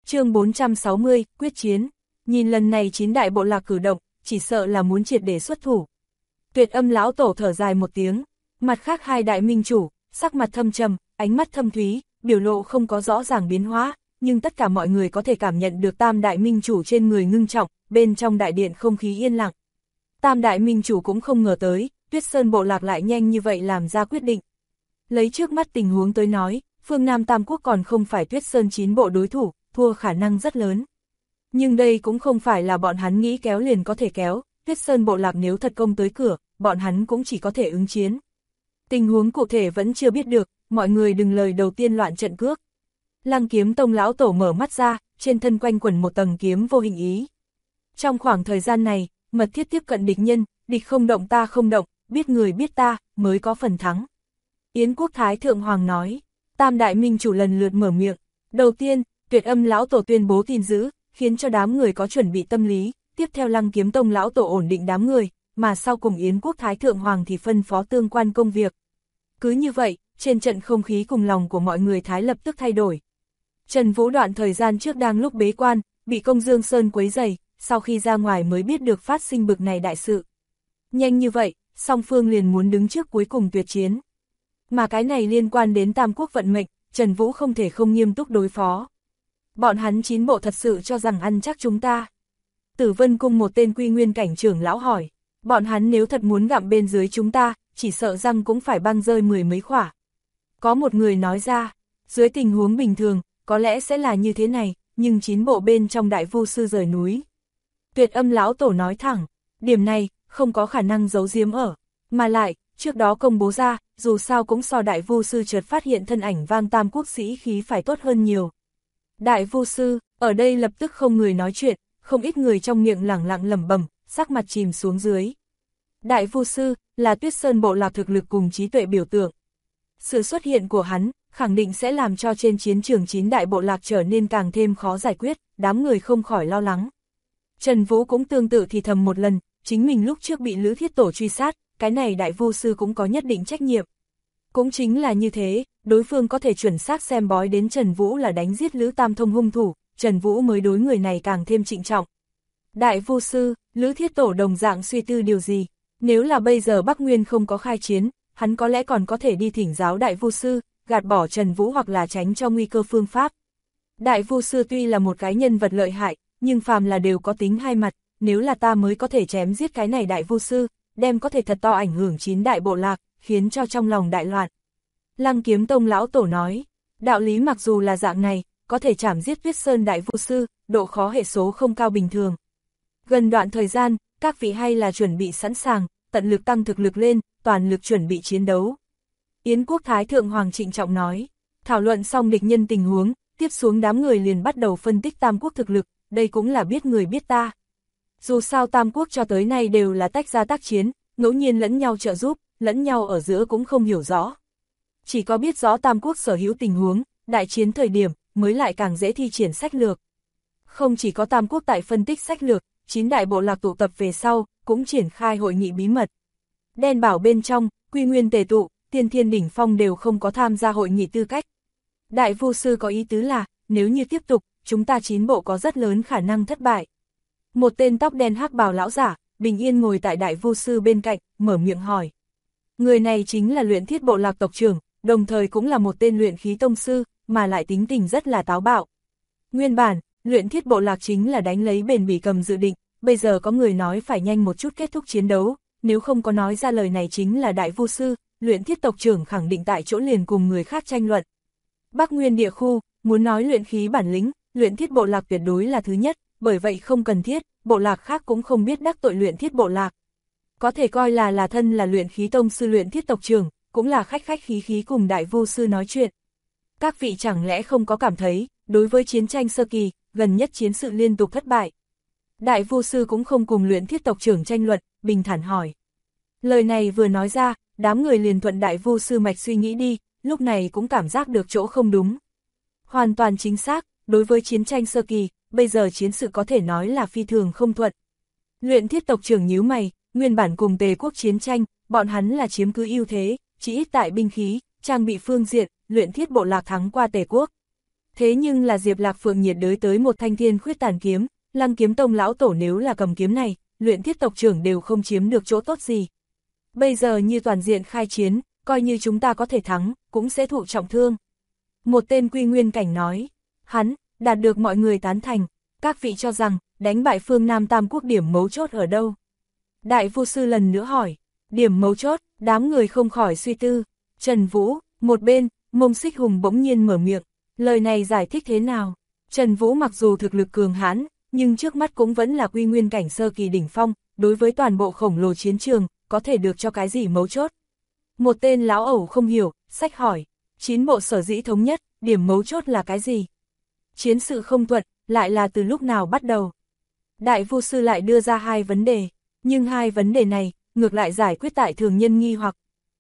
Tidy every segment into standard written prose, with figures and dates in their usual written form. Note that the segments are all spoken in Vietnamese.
Chương 460, quyết chiến. Nhìn lần này 9 đại bộ lạc cử động, chỉ sợ là muốn triệt để xuất thủ. Tuyệt Âm lão tổ thở dài một tiếng, mặt khác 2 đại minh chủ, sắc mặt thâm trầm, ánh mắt thâm thúy, biểu lộ không có rõ ràng biến hóa, nhưng tất cả mọi người có thể cảm nhận được Tam đại minh chủ trên người ngưng trọng, bên trong đại điện không khí yên lặng. Tam đại minh chủ cũng không ngờ tới, Tuyết Sơn bộ lạc lại nhanh như vậy làm ra quyết định. Lấy trước mắt tình huống tới nói, phương Nam Tam Quốc còn không phải Tuyết Sơn 9 bộ đối thủ, thua khả năng rất lớn. Nhưng đây cũng không phải là bọn hắn nghĩ kéo liền có thể kéo, Tuyết Sơn bộ lạc nếu thật công tới cửa, bọn hắn cũng chỉ có thể ứng chiến. Tình huống cụ thể vẫn chưa biết được, mọi người đừng lời đầu tiên loạn trận cước. Lăng Kiếm Tông lão tổ mở mắt ra, trên thân quanh quẩn một tầng kiếm vô hình ý. Trong khoảng thời gian này, mật thiết tiếp cận địch nhân, địch không động ta không động, biết người biết ta, mới có phần thắng. Yến Quốc Thái Thượng Hoàng nói, Tam đại minh chủ lần lượt mở miệng. Đầu tiên, Tuyệt Âm lão tổ tuyên bố tin dữ, khiến cho đám người có chuẩn bị tâm lý, tiếp theo Lăng Kiếm Tông lão tổ ổn định đám người, mà sau cùng Yến Quốc Thái Thượng Hoàng thì phân phó tương quan công việc. Cứ như vậy, trên trận không khí cùng lòng của mọi người Thái lập tức thay đổi. Trần Vũ đoạn thời gian trước đang lúc bế quan, bị Công Dương Sơn quấy rầy, sau khi ra ngoài mới biết được phát sinh bực này đại sự. Nhanh như vậy, song phương liền muốn đứng trước cuối cùng tuyệt chiến. Mà cái này liên quan đến Tam Quốc vận mệnh, Trần Vũ không thể không nghiêm túc đối phó. Bọn hắn 9 bộ thật sự cho rằng ăn chắc chúng ta. Tử Vân Cung một tên Quy Nguyên cảnh trưởng lão hỏi, bọn hắn nếu thật muốn gặm bên dưới chúng ta, chỉ sợ răng cũng phải băng rơi 10 mấy khỏa. Có một người nói ra, dưới tình huống bình thường, có lẽ sẽ là như thế này, nhưng 9 bộ bên trong đại vu sư rời núi. Tuyệt Âm lão tổ nói thẳng, điểm này, không có khả năng giấu giếm ở, mà lại, trước đó công bố ra, dù sao cũng so đại vu sư chợt phát hiện thân ảnh Vang Tam Quốc sĩ khí phải tốt hơn nhiều. Đại vu sư, ở đây lập tức không người nói chuyện, không ít người trong miệng lẳng lặng lẩm bẩm, sắc mặt chìm xuống dưới. Đại vu sư, là Tuyết Sơn bộ lạc thực lực cùng trí tuệ biểu tượng. Sự xuất hiện của hắn, khẳng định sẽ làm cho trên chiến trường 9 đại bộ lạc trở nên càng thêm khó giải quyết, đám người không khỏi lo lắng. Trần Vũ cũng tương tự thì thầm một lần, chính mình lúc trước bị Lữ Thiết Tổ truy sát, cái này đại vu sư cũng có nhất định trách nhiệm. Cũng chính là như thế, đối phương có thể chuẩn xác xem bói đến Trần Vũ là đánh giết Lữ Tam Thông hung thủ, Trần Vũ mới đối người này càng thêm trịnh trọng. Đại vu sư, Lữ Thiết Tổ đồng dạng suy tư điều gì? Nếu là bây giờ Bắc Nguyên không có khai chiến, hắn có lẽ còn có thể đi thỉnh giáo đại vu sư, gạt bỏ Trần Vũ hoặc là tránh cho nguy cơ phương pháp. Đại vu sư tuy là một cái nhân vật lợi hại, nhưng phàm là đều có tính hai mặt, nếu là ta mới có thể chém giết cái này đại vu sư, đem có thể thật to ảnh hưởng 9 đại bộ lạc, khiến cho trong lòng đại loạn. Lăng Kiếm Tông lão tổ nói, đạo lý mặc dù là dạng này, có thể chảm giết Tuyết Sơn đại vu sư, độ khó hệ số không cao bình thường. Gần đoạn thời gian, các vị hay là chuẩn bị sẵn sàng, tận lực tăng thực lực lên, toàn lực chuẩn bị chiến đấu. Yến Quốc Thái Thượng Hoàng trịnh trọng nói, thảo luận xong địch nhân tình huống, tiếp xuống đám người liền bắt đầu phân tích Tam Quốc thực lực, đây cũng là biết người biết ta. Dù sao Tam Quốc cho tới nay đều là tách ra tác chiến, ngẫu nhiên lẫn nhau trợ giúp, lẫn nhau ở giữa cũng không hiểu rõ. Chỉ có biết rõ Tam Quốc sở hữu tình huống, đại chiến thời điểm, mới lại càng dễ thi triển sách lược. Không chỉ có Tam Quốc tại phân tích sách lược, 9 đại bộ lạc tụ tập về sau, cũng triển khai hội nghị bí mật. Đen bảo bên trong, Quy Nguyên tề tụ, Tiên Thiên đỉnh phong đều không có tham gia hội nghị tư cách. Đại vu sư có ý tứ là, nếu như tiếp tục, chúng ta 9 bộ có rất lớn khả năng thất bại. Một tên tóc đen hắc bào lão giả, bình yên ngồi tại đại vu sư bên cạnh, mở miệng hỏi. Người này chính là Luyện Thiết bộ lạc tộc trưởng, đồng thời cũng là một tên luyện khí tông sư, mà lại tính tình rất là táo bạo. Nguyên bản, Luyện Thiết bộ lạc chính là đánh lấy bền bỉ cầm dự định, bây giờ có người nói phải nhanh một chút kết thúc chiến đấu, nếu không có nói ra lời này chính là đại vu sư, Luyện Thiết tộc trưởng khẳng định tại chỗ liền cùng người khác tranh luận. Bắc Nguyên địa khu, muốn nói luyện khí bản lĩnh, Luyện Thiết bộ lạc tuyệt đối là thứ nhất, bởi vậy không cần thiết, bộ lạc khác cũng không biết đắc tội Luyện Thiết bộ lạc. Có thể coi là thân là luyện khí tông sư Luyện Thiết tộc trưởng, cũng là khách khách khí khí cùng đại vu sư nói chuyện. Các vị chẳng lẽ không có cảm thấy, đối với chiến tranh sơ kỳ, gần nhất chiến sự liên tục thất bại. Đại vu sư cũng không cùng Luyện Thiết tộc trưởng tranh luận, bình thản hỏi. Lời này vừa nói ra, đám người liền thuận đại vu sư mạch suy nghĩ đi, lúc này cũng cảm giác được chỗ không đúng. Hoàn toàn chính xác, đối với chiến tranh sơ kỳ, bây giờ chiến sự có thể nói là phi thường không thuận. Luyện Thiết tộc trưởng nhíu mày, nguyên bản cùng Tề quốc chiến tranh, bọn hắn là chiếm cứ ưu thế, chỉ ít tại binh khí, trang bị phương diện, Luyện Thiết bộ lạc thắng qua Tề quốc. Thế nhưng là Diệp Lạc Phượng nhiệt đới tới một thanh thiên khuyết tàn kiếm, Lăng Kiếm Tông lão tổ nếu là cầm kiếm này, luyện thiết tộc trưởng đều không chiếm được chỗ tốt gì. Bây giờ như toàn diện khai chiến, coi như chúng ta có thể thắng, cũng sẽ thụ trọng thương. Một tên quy nguyên cảnh nói, hắn, đạt được mọi người tán thành, các vị cho rằng, đánh bại phương Nam Tam Quốc điểm mấu chốt ở đâu? Đại Vu Sư lần nữa hỏi, điểm mấu chốt, đám người không khỏi suy tư. Trần Vũ, một bên, Mông Xích Hùng bỗng nhiên mở miệng, lời này giải thích thế nào? Trần Vũ mặc dù thực lực cường hãn, nhưng trước mắt cũng vẫn là quy nguyên cảnh sơ kỳ đỉnh phong, đối với toàn bộ khổng lồ chiến trường, có thể được cho cái gì mấu chốt? Một tên lão ẩu không hiểu, sách hỏi, 9 bộ sở dĩ thống nhất, điểm mấu chốt là cái gì? Chiến sự không thuận, lại là từ lúc nào bắt đầu? Đại Vu Sư lại đưa ra hai vấn đề, nhưng hai vấn đề này, ngược lại giải quyết tại thường nhân nghi hoặc.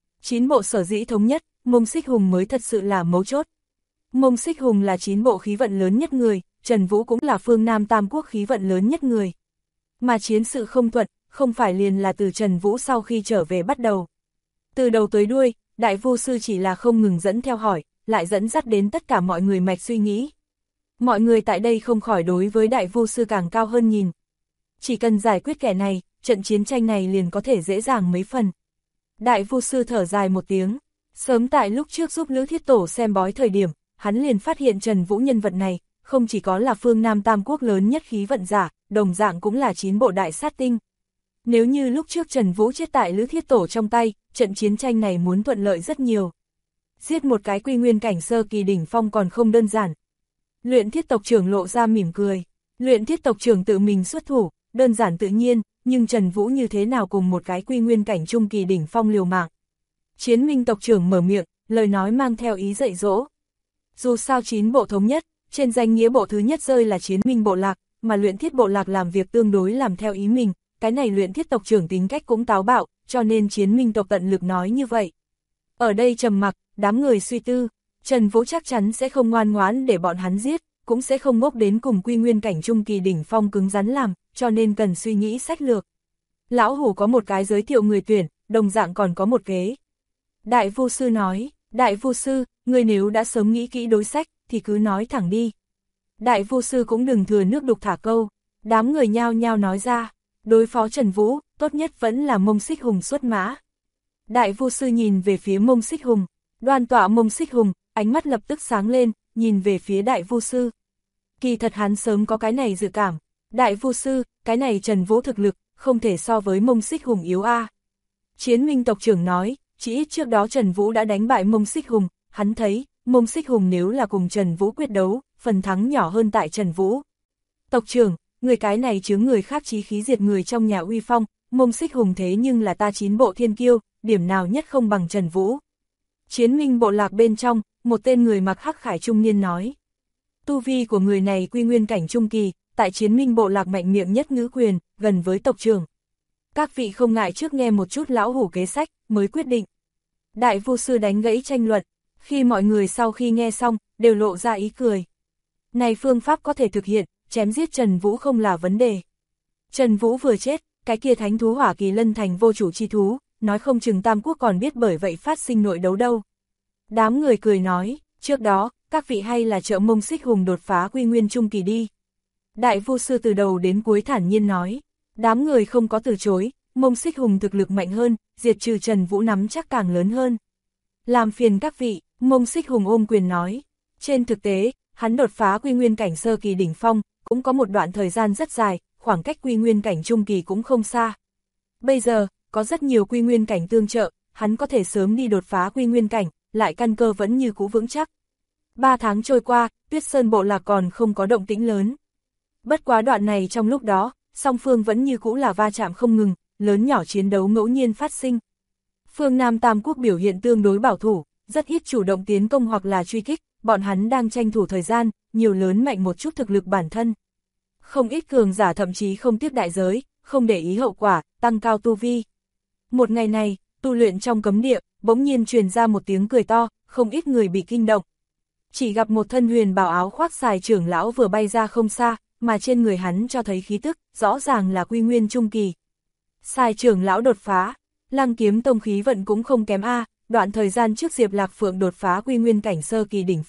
9 bộ sở dĩ thống nhất, Mông Xích Hùng mới thật sự là mấu chốt. Mông Xích Hùng là 9 bộ khí vận lớn nhất người, Trần Vũ cũng là phương Nam Tam Quốc khí vận lớn nhất người. Mà chiến sự không thuận, không phải liền là từ Trần Vũ sau khi trở về bắt đầu. Từ đầu tới đuôi, Đại Vu Sư chỉ là không ngừng dẫn theo hỏi, lại dẫn dắt đến tất cả mọi người mạch suy nghĩ. Mọi người tại đây không khỏi đối với Đại Vu Sư càng cao hơn nhìn. Chỉ cần giải quyết kẻ này, trận chiến tranh này liền có thể dễ dàng mấy phần. Đại Vu Sư thở dài một tiếng, sớm tại lúc trước giúp Lữ Thiết Tổ xem bói thời điểm, hắn liền phát hiện Trần Vũ nhân vật này, không chỉ có là phương Nam Tam Quốc lớn nhất khí vận giả, đồng dạng cũng là 9 bộ đại sát tinh. Nếu như lúc trước Trần Vũ chết tại Lữ Thiết Tổ trong tay, trận chiến tranh này muốn thuận lợi rất nhiều. Giết một cái quy nguyên cảnh sơ kỳ đỉnh phong còn không đơn giản. Luyện Thiết tộc trưởng lộ ra mỉm cười, Luyện Thiết tộc trưởng tự mình xuất thủ, đơn giản tự nhiên, nhưng Trần Vũ như thế nào cùng một cái quy nguyên cảnh trung kỳ đỉnh phong liều mạng. Chiến Minh tộc trưởng mở miệng, lời nói mang theo ý dạy dỗ. Dù sao 9 bộ thống nhất, trên danh nghĩa bộ thứ nhất rơi là Chiến Minh bộ lạc, mà Luyện Thiết bộ lạc làm việc tương đối làm theo ý mình, cái này Luyện Thiết tộc trưởng tính cách cũng táo bạo, cho nên Chiến Minh tộc tận lực nói như vậy. Ở đây trầm mặc, đám người suy tư, Trần Vũ chắc chắn sẽ không ngoan ngoãn để bọn hắn giết, cũng sẽ không ngốc đến cùng quy nguyên cảnh trung kỳ đỉnh phong cứng rắn làm, cho nên cần suy nghĩ sách lược. Lão Hủ có một cái giới thiệu người tuyển, đồng dạng còn có một kế. Đại Vu Sư nói, Đại Vu Sư, người nếu đã sớm nghĩ kỹ đối sách, thì cứ nói thẳng đi. Đại Vu Sư cũng đừng thừa nước đục thả câu, đám người nhao nhao nói ra, đối phó Trần Vũ, tốt nhất vẫn là Mông Xích Hùng xuất mã. Đại Vu Sư nhìn về phía Mông Xích Hùng, đoan tọa Mông Xích Hùng, ánh mắt lập tức sáng lên, nhìn về phía Đại Vu Sư. Kỳ thật hắn sớm có cái này dự cảm, Đại Vu Sư, cái này Trần Vũ thực lực, không thể so với Mông Xích Hùng yếu a. Chiến Minh tộc trưởng nói, chỉ ít trước đó Trần Vũ đã đánh bại Mông Xích Hùng, hắn thấy, Mông Xích Hùng nếu là cùng Trần Vũ quyết đấu, phần thắng nhỏ hơn tại Trần Vũ. Tộc trưởng, người cái này chứa người khác chí khí diệt người trong nhà uy phong, Mông Xích Hùng thế nhưng là ta 9 bộ thiên kiêu, điểm nào nhất không bằng Trần Vũ. Chiến Minh bộ lạc bên trong, một tên người mặc hắc khải trung niên nói. Tu vi của người này quy nguyên cảnh trung kỳ, tại Chiến Minh bộ lạc mạnh miệng nhất ngữ quyền, gần với tộc trưởng. Các vị không ngại trước nghe một chút lão hủ kế sách, mới quyết định. Đại Vu Sư đánh gãy tranh luận, khi mọi người sau khi nghe xong, đều lộ ra ý cười. Này phương pháp có thể thực hiện, chém giết Trần Vũ không là vấn đề. Trần Vũ vừa chết, cái kia thánh thú Hỏa Kỳ Lân thành vô chủ chi thú, nói không chừng Tam Quốc còn biết bởi vậy phát sinh nội đấu đâu. Đám người cười nói, trước đó, các vị hay là trợ Mông Xích Hùng đột phá quy nguyên trung kỳ đi. Đại Vu Sư từ đầu đến cuối thản nhiên nói, đám người không có từ chối, Mông Xích Hùng thực lực mạnh hơn, diệt trừ Trần Vũ nắm chắc càng lớn hơn. Làm phiền các vị, Mông Xích Hùng ôm quyền nói, trên thực tế, hắn đột phá quy nguyên cảnh sơ kỳ đỉnh phong, cũng có một đoạn thời gian rất dài, khoảng cách quy nguyên cảnh trung kỳ cũng không xa. Bây giờ, có rất nhiều quy nguyên cảnh tương trợ, hắn có thể sớm đi đột phá quy nguyên cảnh, lại căn cơ vẫn như cũ vững chắc. 3 tháng trôi qua, Tuyết Sơn bộ lạc còn không có động tĩnh lớn. Bất quá đoạn này trong lúc đó, song phương vẫn như cũ là va chạm không ngừng, lớn nhỏ chiến đấu ngẫu nhiên phát sinh. Phương Nam Tam Quốc biểu hiện tương đối bảo thủ, rất ít chủ động tiến công hoặc là truy kích, bọn hắn đang tranh thủ thời gian, nhiều lớn mạnh một chút thực lực bản thân. Không ít cường giả thậm chí không tiếc đại giới, không để ý hậu quả, tăng cao tu vi. Một ngày này, tu luyện trong cấm địa, bỗng nhiên truyền ra một tiếng cười to, không ít người bị kinh động. Chỉ gặp một thân huyền bào áo khoác xài trưởng lão vừa bay ra không xa, mà trên người hắn cho thấy khí tức, rõ ràng là quy nguyên trung kỳ. Xài trưởng lão đột phá, Lăng Kiếm Tông khí vận cũng không kém a, đoạn thời gian trước Diệp Lạc Phượng đột phá quy nguyên cảnh sơ kỳ đỉnh phong,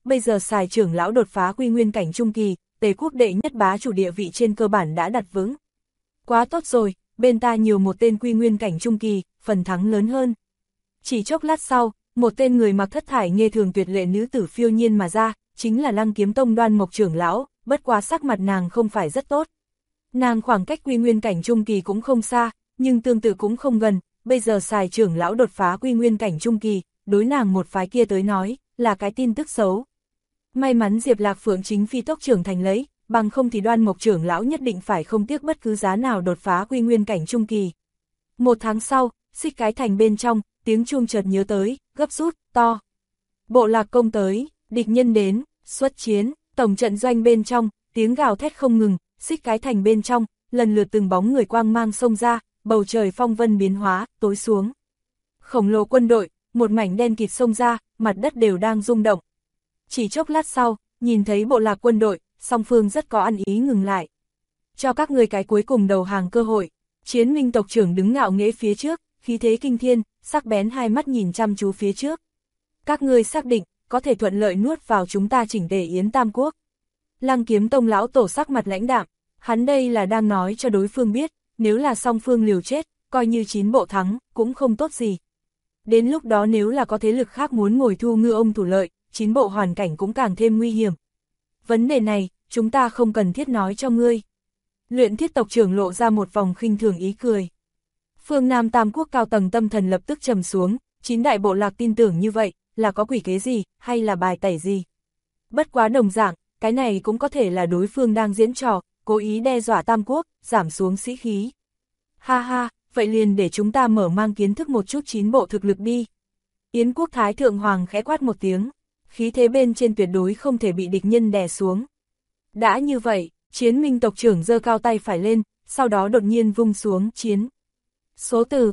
bây giờ Sài trưởng lão đột phá quy nguyên cảnh trung kỳ, Tề quốc đệ nhất bá chủ địa vị trên cơ bản đã đặt vững. Quá tốt rồi, bên ta nhiều một tên quy nguyên cảnh trung kỳ, phần thắng lớn hơn. Chỉ chốc lát sau, một tên người mặc thất thải nghê thường tuyệt lệ nữ tử phiêu nhiên mà ra, chính là Lăng Kiếm Tông Đoan Mộc trưởng lão, bất quá sắc mặt nàng không phải rất tốt. Nàng khoảng cách quy nguyên cảnh trung kỳ cũng không xa, nhưng tương tự cũng không gần, bây giờ Sài trưởng lão đột phá quy nguyên cảnh trung kỳ, đối nàng một phái kia tới nói, là cái tin tức xấu. May mắn Diệp Lạc Phượng chính phi tốc trưởng thành lấy, bằng không thì Đoan Mộc trưởng lão nhất định phải không tiếc bất cứ giá nào đột phá quy nguyên cảnh trung kỳ. Một tháng sau, Xích Cái Thành bên trong, tiếng chuông chợt nhớ tới, gấp rút, to. Bộ Lạc công tới, địch nhân đến, xuất chiến, tổng trận doanh bên trong, tiếng gào thét không ngừng, Xích Cái Thành bên trong, lần lượt từng bóng người quang mang xông ra, bầu trời phong vân biến hóa, tối xuống. Khổng lồ quân đội, một mảnh đen kịt xông ra, mặt đất đều đang rung động. Chỉ chốc lát sau, nhìn thấy Bộ Lạc quân đội, song phương rất có ăn ý ngừng lại. Cho các người cái cuối cùng đầu hàng cơ hội, Chiến Minh tộc trưởng đứng ngạo nghễ phía trước, khí thế kinh thiên, sắc bén hai mắt nhìn chăm chú phía trước. Các ngươi xác định, có thể thuận lợi nuốt vào chúng ta chỉnh tề Yến Tam Quốc. Lăng Kiếm Tông lão tổ sắc mặt lãnh đạm, hắn đây là đang nói cho đối phương biết, nếu là song phương liều chết, coi như 9 bộ thắng, cũng không tốt gì. Đến lúc đó nếu là có thế lực khác muốn ngồi thu ngư ông thủ lợi, 9 bộ hoàn cảnh cũng càng thêm nguy hiểm. Vấn đề này, chúng ta không cần thiết nói cho ngươi. Luyện Thiết tộc trưởng lộ ra một vòng khinh thường ý cười. Phương Nam Tam Quốc cao tầng tâm thần lập tức trầm xuống, 9 đại bộ lạc tin tưởng như vậy, là có quỷ kế gì, hay là bài tẩy gì. Bất quá đồng dạng, cái này cũng có thể là đối phương đang diễn trò, cố ý đe dọa Tam Quốc, giảm xuống sĩ khí. Ha ha, vậy liền để chúng ta mở mang kiến thức một chút 9 bộ thực lực đi. Yến Quốc Thái Thượng Hoàng khẽ quát một tiếng, khí thế bên trên tuyệt đối không thể bị địch nhân đè xuống. Đã như vậy, Chiến Minh tộc trưởng giơ cao tay phải lên, sau đó đột nhiên vung xuống chiến. Số từ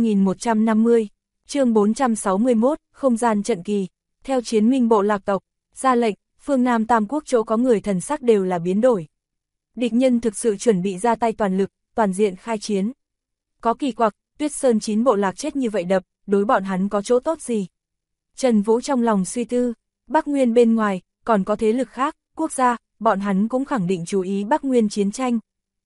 3150, chương 461, không gian trận kỳ. Theo Chiến Minh bộ lạc tộc ra lệnh, phương Nam Tam Quốc chỗ có người thần sắc đều là biến đổi. Địch nhân thực sự chuẩn bị ra tay toàn lực, toàn diện khai chiến. Có kỳ quặc, Tuyết Sơn 9 bộ lạc chết như vậy đập, đối bọn hắn có chỗ tốt gì? Trần Vũ trong lòng suy tư, Bắc Nguyên bên ngoài, còn có thế lực khác, quốc gia, bọn hắn cũng khẳng định chú ý Bắc Nguyên chiến tranh.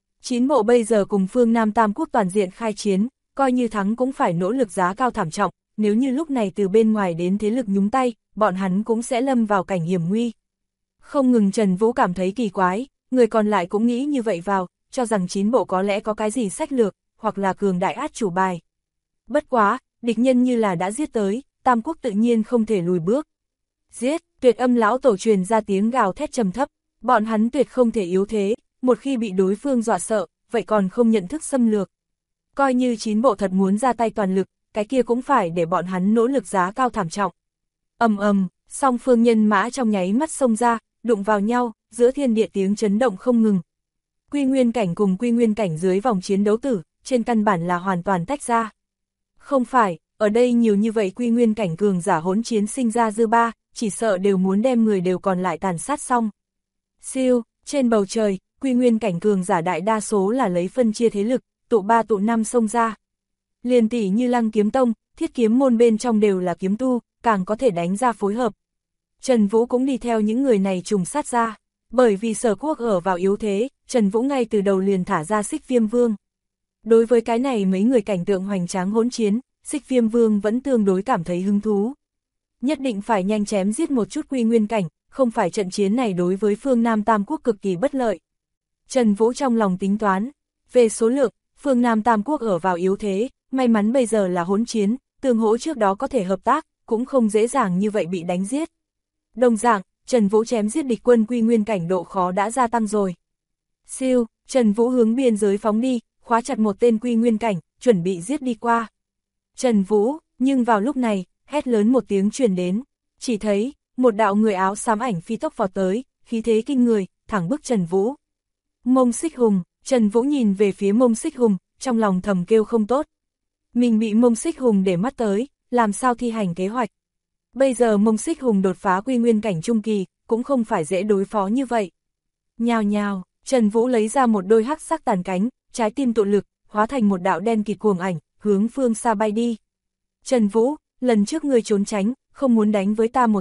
9 bộ bây giờ cùng phương Nam Tam Quốc toàn diện khai chiến, coi như thắng cũng phải nỗ lực giá cao thảm trọng, nếu như lúc này từ bên ngoài đến thế lực nhúng tay, bọn hắn cũng sẽ lâm vào cảnh hiểm nguy. Không ngừng Trần Vũ cảm thấy kỳ quái, người còn lại cũng nghĩ như vậy vào, cho rằng 9 bộ có lẽ có cái gì sách lược, hoặc là cường đại át chủ bài. Bất quá, địch nhân như là đã giết tới, Tam Quốc tự nhiên không thể lùi bước. Giết, Tuyệt Âm lão tổ truyền ra tiếng gào thét trầm thấp, bọn hắn tuyệt không thể yếu thế, một khi bị đối phương dọa sợ, vậy còn không nhận thức xâm lược. Coi như 9 bộ thật muốn ra tay toàn lực, cái kia cũng phải để bọn hắn nỗ lực giá cao thảm trọng. Ầm ầm, song phương nhân mã trong nháy mắt xông ra, đụng vào nhau, giữa thiên địa tiếng chấn động không ngừng. Quy nguyên cảnh cùng quy nguyên cảnh dưới vòng chiến đấu tử, trên căn bản là hoàn toàn tách ra. Không phải, ở đây nhiều như vậy quy nguyên cảnh cường giả hỗn chiến sinh ra dư ba, chỉ sợ đều muốn đem người đều còn lại tàn sát xong. Siêu, trên bầu trời, quy nguyên cảnh cường giả đại đa số là lấy phân chia thế lực, tụ 3 tụ 5 xông ra. Liền tỷ như Lăng Kiếm Tông, Thiết Kiếm môn bên trong đều là kiếm tu, càng có thể đánh ra phối hợp. Trần Vũ cũng đi theo những người này trùng sát ra, bởi vì Sở Quốc ở vào yếu thế, Trần Vũ ngay từ đầu liền thả ra Xích Viêm Vương. Đối với cái này mấy người cảnh tượng hoành tráng hỗn chiến, Xích Viêm Vương vẫn tương đối cảm thấy hứng thú. Nhất định phải nhanh chém giết một chút quy nguyên cảnh, không phải trận chiến này đối với phương Nam Tam Quốc cực kỳ bất lợi. Trần Vũ trong lòng tính toán, về số lượng, phương Nam Tam Quốc ở vào yếu thế, may mắn bây giờ là hỗn chiến, tương hỗ trước đó có thể hợp tác, cũng không dễ dàng như vậy bị đánh giết. Đồng dạng, Trần Vũ chém giết địch quân quy nguyên cảnh độ khó đã gia tăng rồi. Siêu, Trần Vũ hướng biên giới phóng đi, khóa chặt một tên quy nguyên cảnh, chuẩn bị giết đi qua. Trần Vũ, nhưng vào lúc này, hét lớn một tiếng truyền đến, chỉ thấy, một đạo người áo xám ảnh phi tốc vọt tới, khí thế kinh người, thẳng bức Trần Vũ. Mông Xích Hùng, Trần Vũ nhìn về phía Mông Xích Hùng, trong lòng thầm kêu không tốt. Mình bị Mông Xích Hùng để mắt tới, làm sao thi hành kế hoạch. Bây giờ Mông Xích Hùng đột phá quy nguyên cảnh trung kỳ, cũng không phải dễ đối phó như vậy. Nhào nhào, Trần Vũ lấy ra một đôi hắc sắc tàn cánh, trái tim tụ lực, hóa thành một đạo đen kịt cuồng ảnh, hướng phương xa bay đi. Trần Vũ, lần trước ngươi trốn tránh, không muốn đánh với ta một trận,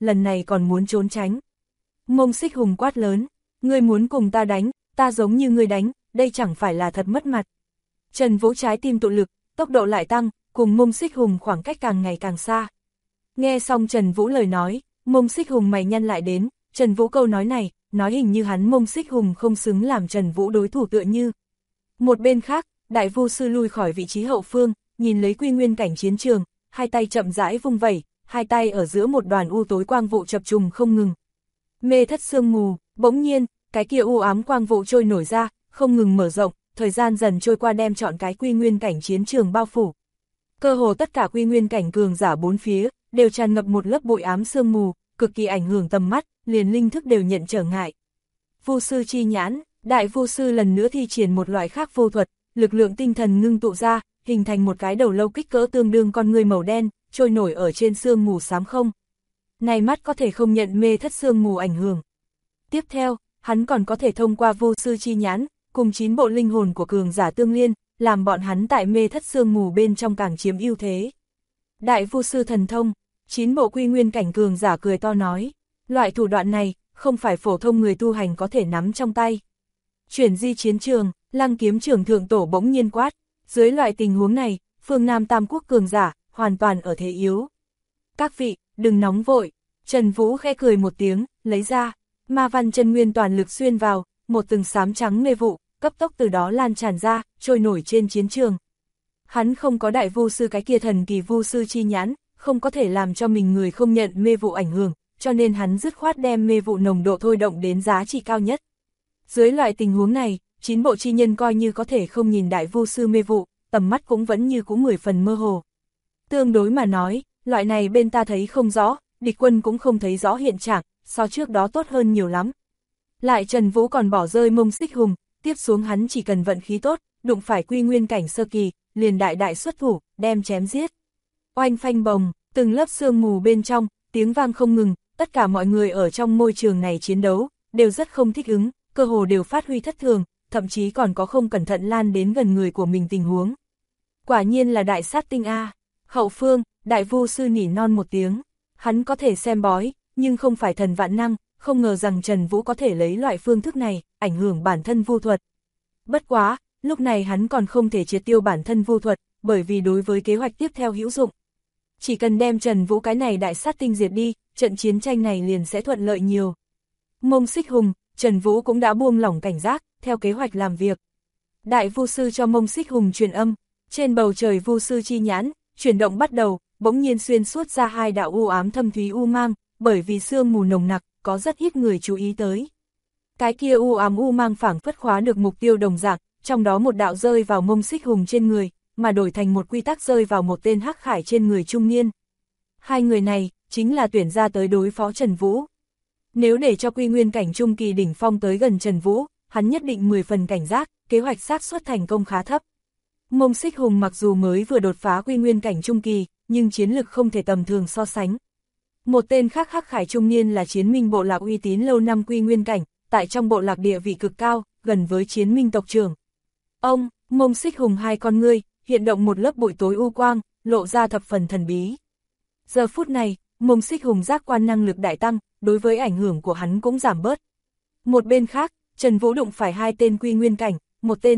lần này còn muốn trốn tránh. Mông Xích Hùng quát lớn, ngươi muốn cùng ta đánh, ta giống như ngươi đánh, đây chẳng phải là thật mất mặt. Trần Vũ trái tim tụ lực, tốc độ lại tăng, cùng Mông Xích Hùng khoảng cách càng ngày càng xa. Nghe xong Trần Vũ lời nói, Mông Xích Hùng mày nhăn lại đến, Trần Vũ câu nói này, nói hình như hắn Mông Xích Hùng không xứng làm Trần Vũ đối thủ tựa như. Một bên khác, Đại Vu Sư lui khỏi vị trí hậu phương, nhìn lấy quy nguyên cảnh chiến trường, hai tay chậm rãi vung vẩy, hai tay ở giữa một đoàn u tối quang vụ chập trùng không ngừng. Mê thất sương mù, bỗng nhiên, cái kia u ám quang vụ trôi nổi ra, không ngừng mở rộng, thời gian dần trôi qua đem trọn cái quy nguyên cảnh chiến trường bao phủ. Cơ hồ tất cả quy nguyên cảnh cường giả bốn phía, đều tràn ngập một lớp bụi ám sương mù, cực kỳ ảnh hưởng tầm mắt, liền linh thức đều nhận trở ngại. Vu sư chi nhãn, Đại Vu Sư lần nữa thi triển một loại khác vô thuật, lực lượng tinh thần ngưng tụ ra, hình thành một cái đầu lâu kích cỡ tương đương con người màu đen, trôi nổi ở trên sương mù xám không. Này mắt có thể không nhận mê thất sương mù ảnh hưởng. Tiếp theo, hắn còn có thể thông qua Vu sư chi nhãn, cùng 9 bộ linh hồn của cường giả tương liên, làm bọn hắn tại mê thất sương mù bên trong càng chiếm ưu thế. Đại Vu Sư thần thông, 9 bộ quy nguyên cảnh cường giả cười to nói, loại thủ đoạn này, không phải phổ thông người tu hành có thể nắm trong tay. Chuyển di chiến trường, Lăng Kiếm Trưởng thượng tổ bỗng nhiên quát, dưới loại tình huống này, phương Nam Tam Quốc cường giả, hoàn toàn ở thế yếu. Các vị, đừng nóng vội, Trần Vũ khẽ cười một tiếng, lấy ra, ma văn chân nguyên toàn lực xuyên vào, một từng xám trắng mê vụ, cấp tốc từ đó lan tràn ra, trôi nổi trên chiến trường. Hắn không có Đại Vu Sư cái kia thần kỳ Vu sư chi nhãn, không có thể làm cho mình người không nhận mê vụ ảnh hưởng, cho nên hắn dứt khoát đem mê vụ nồng độ thôi động đến giá trị cao nhất. Dưới loại tình huống này, 9 bộ chi nhân coi như có thể không nhìn Đại Vu Sư mê vụ, tầm mắt cũng vẫn như cũ 10 phần mơ hồ. Tương đối mà nói, loại này bên ta thấy không rõ, địch quân cũng không thấy rõ hiện trạng, so trước đó tốt hơn nhiều lắm. Lại Trần Vũ còn bỏ rơi Mông Xích Hùng, tiếp xuống hắn chỉ cần vận khí tốt, đụng phải quy nguyên cảnh sơ kỳ, liền đại xuất thủ, đem chém giết. Oanh phanh bồng, từng lớp sương mù bên trong, tiếng vang không ngừng, tất cả mọi người ở trong môi trường này chiến đấu, đều rất không thích ứng, cơ hồ đều phát huy thất thường, thậm chí còn có không cẩn thận lan đến gần người của mình tình huống. Quả nhiên là đại sát tinh A. Hậu phương, Đại Vu Sư nỉ non một tiếng, hắn có thể xem bói, nhưng không phải thần vạn năng, không ngờ rằng Trần Vũ có thể lấy loại phương thức này, ảnh hưởng bản thân vu thuật. Bất quá, lúc này hắn còn không thể triệt tiêu bản thân vu thuật, bởi vì đối với kế hoạch tiếp theo hữu dụng. Chỉ cần đem Trần Vũ cái này đại sát tinh diệt đi, trận chiến tranh này liền sẽ thuận lợi nhiều. Mông Xích Hùng, Trần Vũ cũng đã buông lỏng cảnh giác, theo kế hoạch làm việc. Đại Vu Sư cho Mông Xích Hùng truyền âm, trên bầu trời Vu sư chi nhãn, chuyển động bắt đầu, bỗng nhiên xuyên suốt ra hai đạo u ám thâm thúy u mang, bởi vì sương mù nồng nặc, có rất ít người chú ý tới. Cái kia u ám u mang phảng phất khóa được mục tiêu đồng dạng, trong đó một đạo rơi vào Mông Xích Hùng trên người, mà đổi thành một quy tắc rơi vào một tên hắc khải trên người trung niên. Hai người này, chính là tuyển ra tới đối phó Trần Vũ. Nếu để cho quy nguyên cảnh trung kỳ đỉnh phong tới gần Trần Vũ, hắn nhất định 10 phần cảnh giác, kế hoạch xác suất thành công khá thấp. Mông Xích Hùng mặc dù mới vừa đột phá quy nguyên cảnh trung kỳ, nhưng chiến lực không thể tầm thường so sánh. Một tên khác hắc khải trung niên là Chiến Minh bộ lạc uy tín lâu năm quy nguyên cảnh, tại trong bộ lạc địa vị cực cao, gần với Chiến Minh tộc trưởng. Ông, Mông Xích Hùng hai con ngươi, hiện động một lớp bụi tối u quang, lộ ra thập phần thần bí. Giờ phút này, Mông Xích Hùng giác quan năng lực đại tăng, đối với ảnh hưởng của hắn cũng giảm bớt. Một bên khác, Trần Vũ đụng phải hai tên quy nguyên cảnh, một tên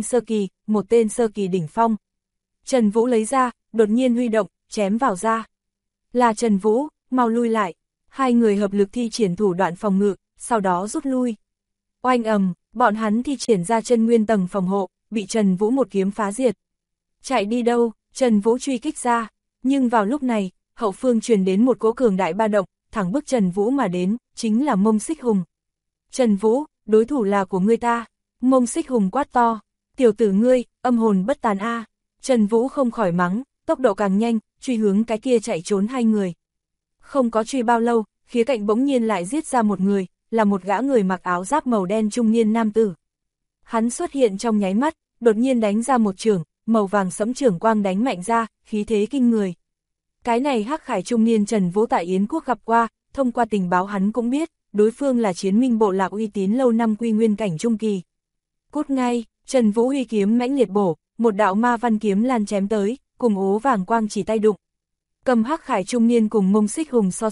sơ kỳ đỉnh phong. Trần Vũ lấy ra, đột nhiên huy động, chém vào ra. Là Trần Vũ, mau lui lại. Hai người hợp lực thi triển thủ đoạn phòng ngự, sau đó rút lui. Oanh ầm, bọn hắn thi triển ra chân nguyên tầng phòng hộ, bị Trần Vũ một kiếm phá diệt. Chạy đi đâu, Trần Vũ truy kích ra. Nhưng vào lúc này, hậu phương truyền đến một cỗ cường đại ba động, thẳng bức Trần Vũ mà đến, chính là Mông Xích Hùng. Trần Vũ, đối thủ là của ngươi ta. Mông Xích Hùng quát to, tiểu tử ngươi, âm hồn bất tàn a. Trần Vũ không khỏi mắng, tốc độ càng nhanh, truy hướng cái kia chạy trốn hai người. Không có truy bao lâu, khía cạnh bỗng nhiên lại giết ra một người, là một gã người mặc áo giáp màu đen trung niên nam tử. Hắn xuất hiện trong nháy mắt, đột nhiên đánh ra một chưởng, màu vàng sẫm chưởng quang đánh mạnh ra, khí thế kinh người. Cái này hắc khải trung niên Trần Vũ tại Yến Quốc gặp qua, thông qua tình báo hắn cũng biết, đối phương là Chiến Minh bộ lạc uy tín lâu năm quy nguyên cảnh trung kỳ. Cút ngay, Trần Vũ huy kiếm mãnh liệt bổ, một đạo ma văn kiếm lan chém tới, cùng ố vàng quang chỉ tay đụng. Cầm hắc khải trung niên cùng Mông Xích Hùng so sánh,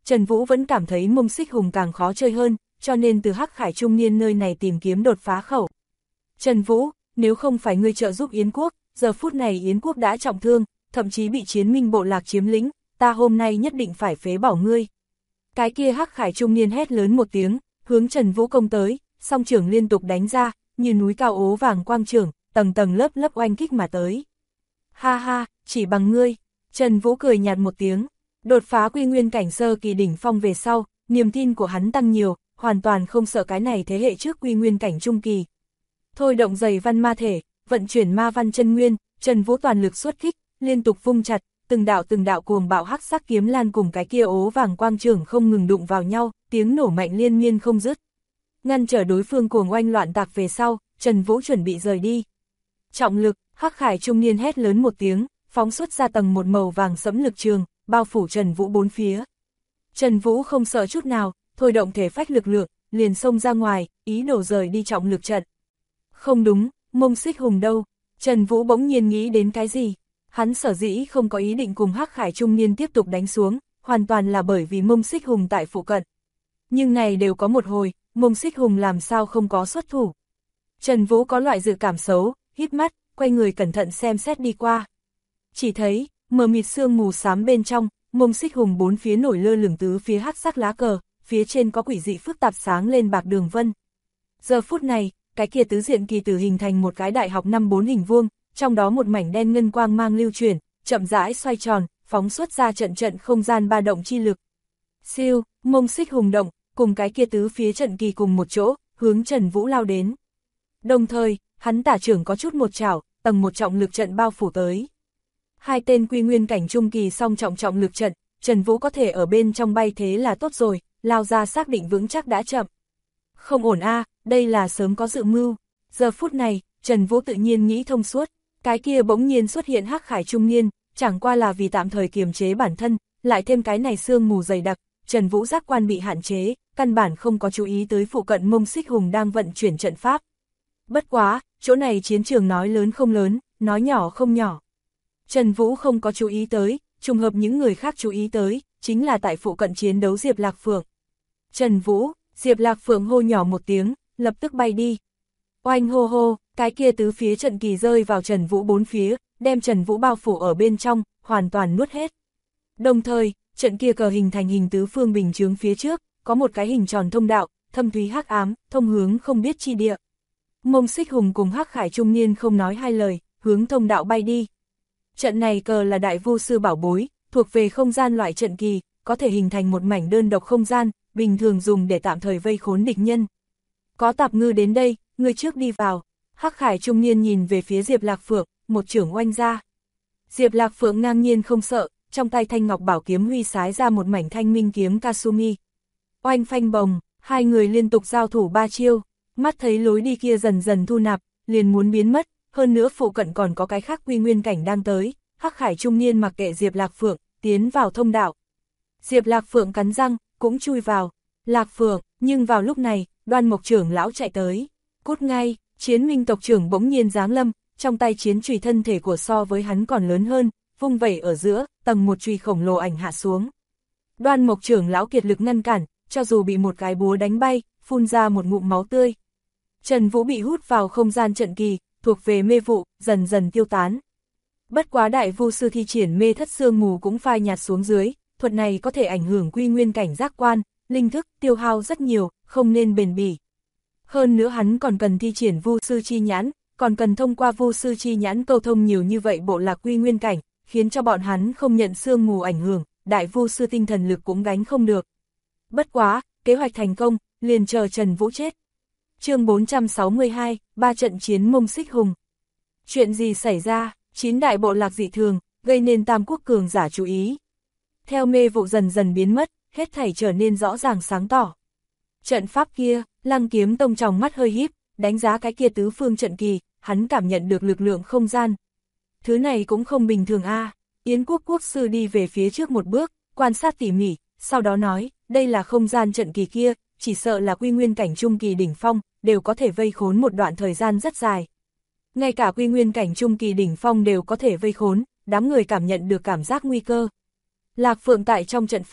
Trần Vũ vẫn cảm thấy Mông Xích Hùng càng khó chơi hơn, cho nên từ Hắc Khải Trung Niên nơi này tìm kiếm đột phá khẩu. Trần Vũ, nếu không phải ngươi trợ giúp Yến quốc, giờ phút này Yến quốc đã trọng thương, thậm chí bị Chiến Minh bộ lạc chiếm lĩnh, ta hôm nay nhất định phải phế bỏ ngươi. Cái kia Hắc Khải Trung Niên hét lớn một tiếng, hướng Trần Vũ công tới, song trưởng liên tục đánh ra, như núi cao ố vàng quang trưởng, tầng tầng lớp lớp oanh kích mà tới. Ha ha, chỉ bằng ngươi. Trần Vũ cười nhạt một tiếng, đột phá quy nguyên cảnh sơ kỳ đỉnh phong về sau, niềm tin của hắn tăng nhiều, hoàn toàn không sợ cái này thế hệ trước quy nguyên cảnh trung kỳ. Thôi động dày văn ma thể, vận chuyển ma văn chân nguyên, Trần Vũ toàn lực xuất kích, liên tục vung chặt, từng đạo cuồng bạo hắc sắc kiếm lan cùng cái kia ố vàng quang trưởng không ngừng đụng vào nhau, tiếng nổ mạnh liên miên không dứt. Ngăn trở đối phương cuồng oanh loạn tạc về sau, Trần Vũ chuẩn bị rời đi. Trọng lực, Hắc Khải Trung Niên hét lớn một tiếng, phóng xuất ra tầng một màu vàng sẫm lực trường, bao phủ Trần Vũ bốn phía. Trần Vũ không sợ chút nào, thôi động thể phách lực lượng, liền xông ra ngoài, ý đồ rời đi trọng lực trận. Không đúng, Mông Xích Hùng đâu? Trần Vũ bỗng nhiên nghĩ đến cái gì? Hắn sở dĩ không có ý định cùng Hắc Khải Trung Niên tiếp tục đánh xuống, hoàn toàn là bởi vì Mông Xích Hùng tại phụ cận. Nhưng này đều có một hồi, Mông Xích Hùng làm sao không có xuất thủ? Trần Vũ có loại dự cảm xấu, hít mắt, quay người cẩn thận xem xét đi qua. Chỉ thấy, mờ mịt sương mù xám bên trong, Mông Xích Hùng bốn phía nổi lơ lửng tứ phía hắc sắc lá cờ, phía trên có quỷ dị phức tạp sáng lên bạc đường vân. Giờ phút này, cái kia tứ diện kỳ tử hình thành một cái đại học 5-4 hình vuông, trong đó một mảnh đen ngân quang mang lưu chuyển, chậm rãi xoay tròn, phóng xuất ra trận trận không gian ba động chi lực. Siêu, Mông Xích Hùng động, cùng cái kia tứ phía trận kỳ cùng một chỗ, hướng Trần Vũ lao đến. Đồng thời, hắn tả trưởng có chút một chảo, tầng một trọng lực trận bao phủ tới. Hai tên quy nguyên cảnh trung kỳ song trọng lực trận, Trần Vũ có thể ở bên trong bay thế là tốt rồi, lao ra xác định vững chắc đã chậm. Không ổn a, đây là sớm có dự mưu. Giờ phút này, Trần Vũ tự nhiên nghĩ thông suốt, cái kia bỗng nhiên xuất hiện Hắc Khải Trung Niên, chẳng qua là vì tạm thời kiềm chế bản thân, lại thêm cái này sương mù dày đặc, Trần Vũ giác quan bị hạn chế, căn bản không có chú ý tới phụ cận Mông Xích Hùng đang vận chuyển trận pháp. Bất quá, chỗ này chiến trường nói lớn không lớn, nói nhỏ không nhỏ. Trần Vũ không có chú ý tới, trùng hợp những người khác chú ý tới, chính là tại phụ cận chiến đấu Diệp Lạc Phượng. Trần Vũ, Diệp Lạc Phượng hô nhỏ một tiếng, lập tức bay đi. Oanh hô hô, cái kia tứ phía trận kỳ rơi vào Trần Vũ bốn phía, đem Trần Vũ bao phủ ở bên trong, hoàn toàn nuốt hết. Đồng thời, trận kia cờ hình thành hình tứ phương bình chướng phía trước, có một cái hình tròn thông đạo, thâm thúy hắc ám, thông hướng không biết chi địa. Mông Xích Hùng cùng Hắc Khải Trung Niên không nói hai lời, hướng thông đạo bay đi. Trận này cờ là đại vu sư bảo bối, thuộc về không gian loại trận kỳ, có thể hình thành một mảnh đơn độc không gian, bình thường dùng để tạm thời vây khốn địch nhân. Có tạp ngư đến đây, ngươi trước đi vào. Hắc Khải Trung Niên nhìn về phía Diệp Lạc Phượng, một chưởng oanh ra. Diệp Lạc Phượng ngang nhiên không sợ, trong tay thanh ngọc bảo kiếm huy sái ra một mảnh thanh minh kiếm Kasumi. Oanh phanh bồng, hai người liên tục giao thủ ba chiêu, mắt thấy lối đi kia dần dần thu nạp, liền muốn biến mất, hơn nữa phụ cận còn có cái khác quy nguyên cảnh đang tới. Hắc Khải Trung Niên mặc kệ Diệp Lạc Phượng, tiến vào thông đạo. Diệp Lạc Phượng cắn răng, cũng chui vào. Lạc Phượng, nhưng vào lúc này, Đoan Mộc trưởng lão chạy tới. Cút ngay, Chiến Minh tộc trưởng bỗng nhiên giáng lâm, trong tay chiến chùy thân thể của so với hắn còn lớn hơn, vung vẩy ở giữa, tầng một chùy khổng lồ ảnh hạ xuống. Đoan Mộc trưởng lão kiệt lực ngăn cản, cho dù bị một cái búa đánh bay, phun ra một ngụm máu tươi. Trần Vũ bị hút vào không gian trận kỳ, thuộc về mê vụ, dần dần tiêu tán. Bất quá đại vu sư thi triển mê thất sương mù cũng phai nhạt xuống dưới, thuật này có thể ảnh hưởng quy nguyên cảnh giác quan, linh thức, tiêu hao rất nhiều, không nên bền bỉ. Hơn nữa hắn còn cần thi triển vu sư chi nhãn, còn cần thông qua vu sư chi nhãn câu thông nhiều như vậy bộ lạc quy nguyên cảnh, khiến cho bọn hắn không nhận sương mù ảnh hưởng, đại vu sư tinh thần lực cũng gánh không được. Bất quá, kế hoạch thành công, liền chờ Trần Vũ chết. Chương 462, 3 trận chiến Mông Xích Hùng. Chuyện gì xảy ra? 9 đại bộ lạc dị thường, gây nên Tam Quốc cường giả chú ý. Theo mê vụ dần dần biến mất, hết thảy trở nên rõ ràng sáng tỏ. Trận pháp kia, Lăng Kiếm Tông tròng mắt hơi híp, đánh giá cái kia tứ phương trận kỳ, hắn cảm nhận được lực lượng không gian. Thứ này cũng không bình thường a. Yến quốc quốc sư đi về phía trước một bước, quan sát tỉ mỉ, sau đó nói, đây là không gian trận kỳ kia, chỉ sợ là quy nguyên cảnh trung kỳ đỉnh phong, đều có thể vây khốn một đoạn thời gian rất dài. Ngay cả quy nguyên cảnh trung kỳ đỉnh phong đều có thể vây khốn, đám người cảm nhận được cảm giác nguy cơ. Lạc Phượng tại trong trận pháp,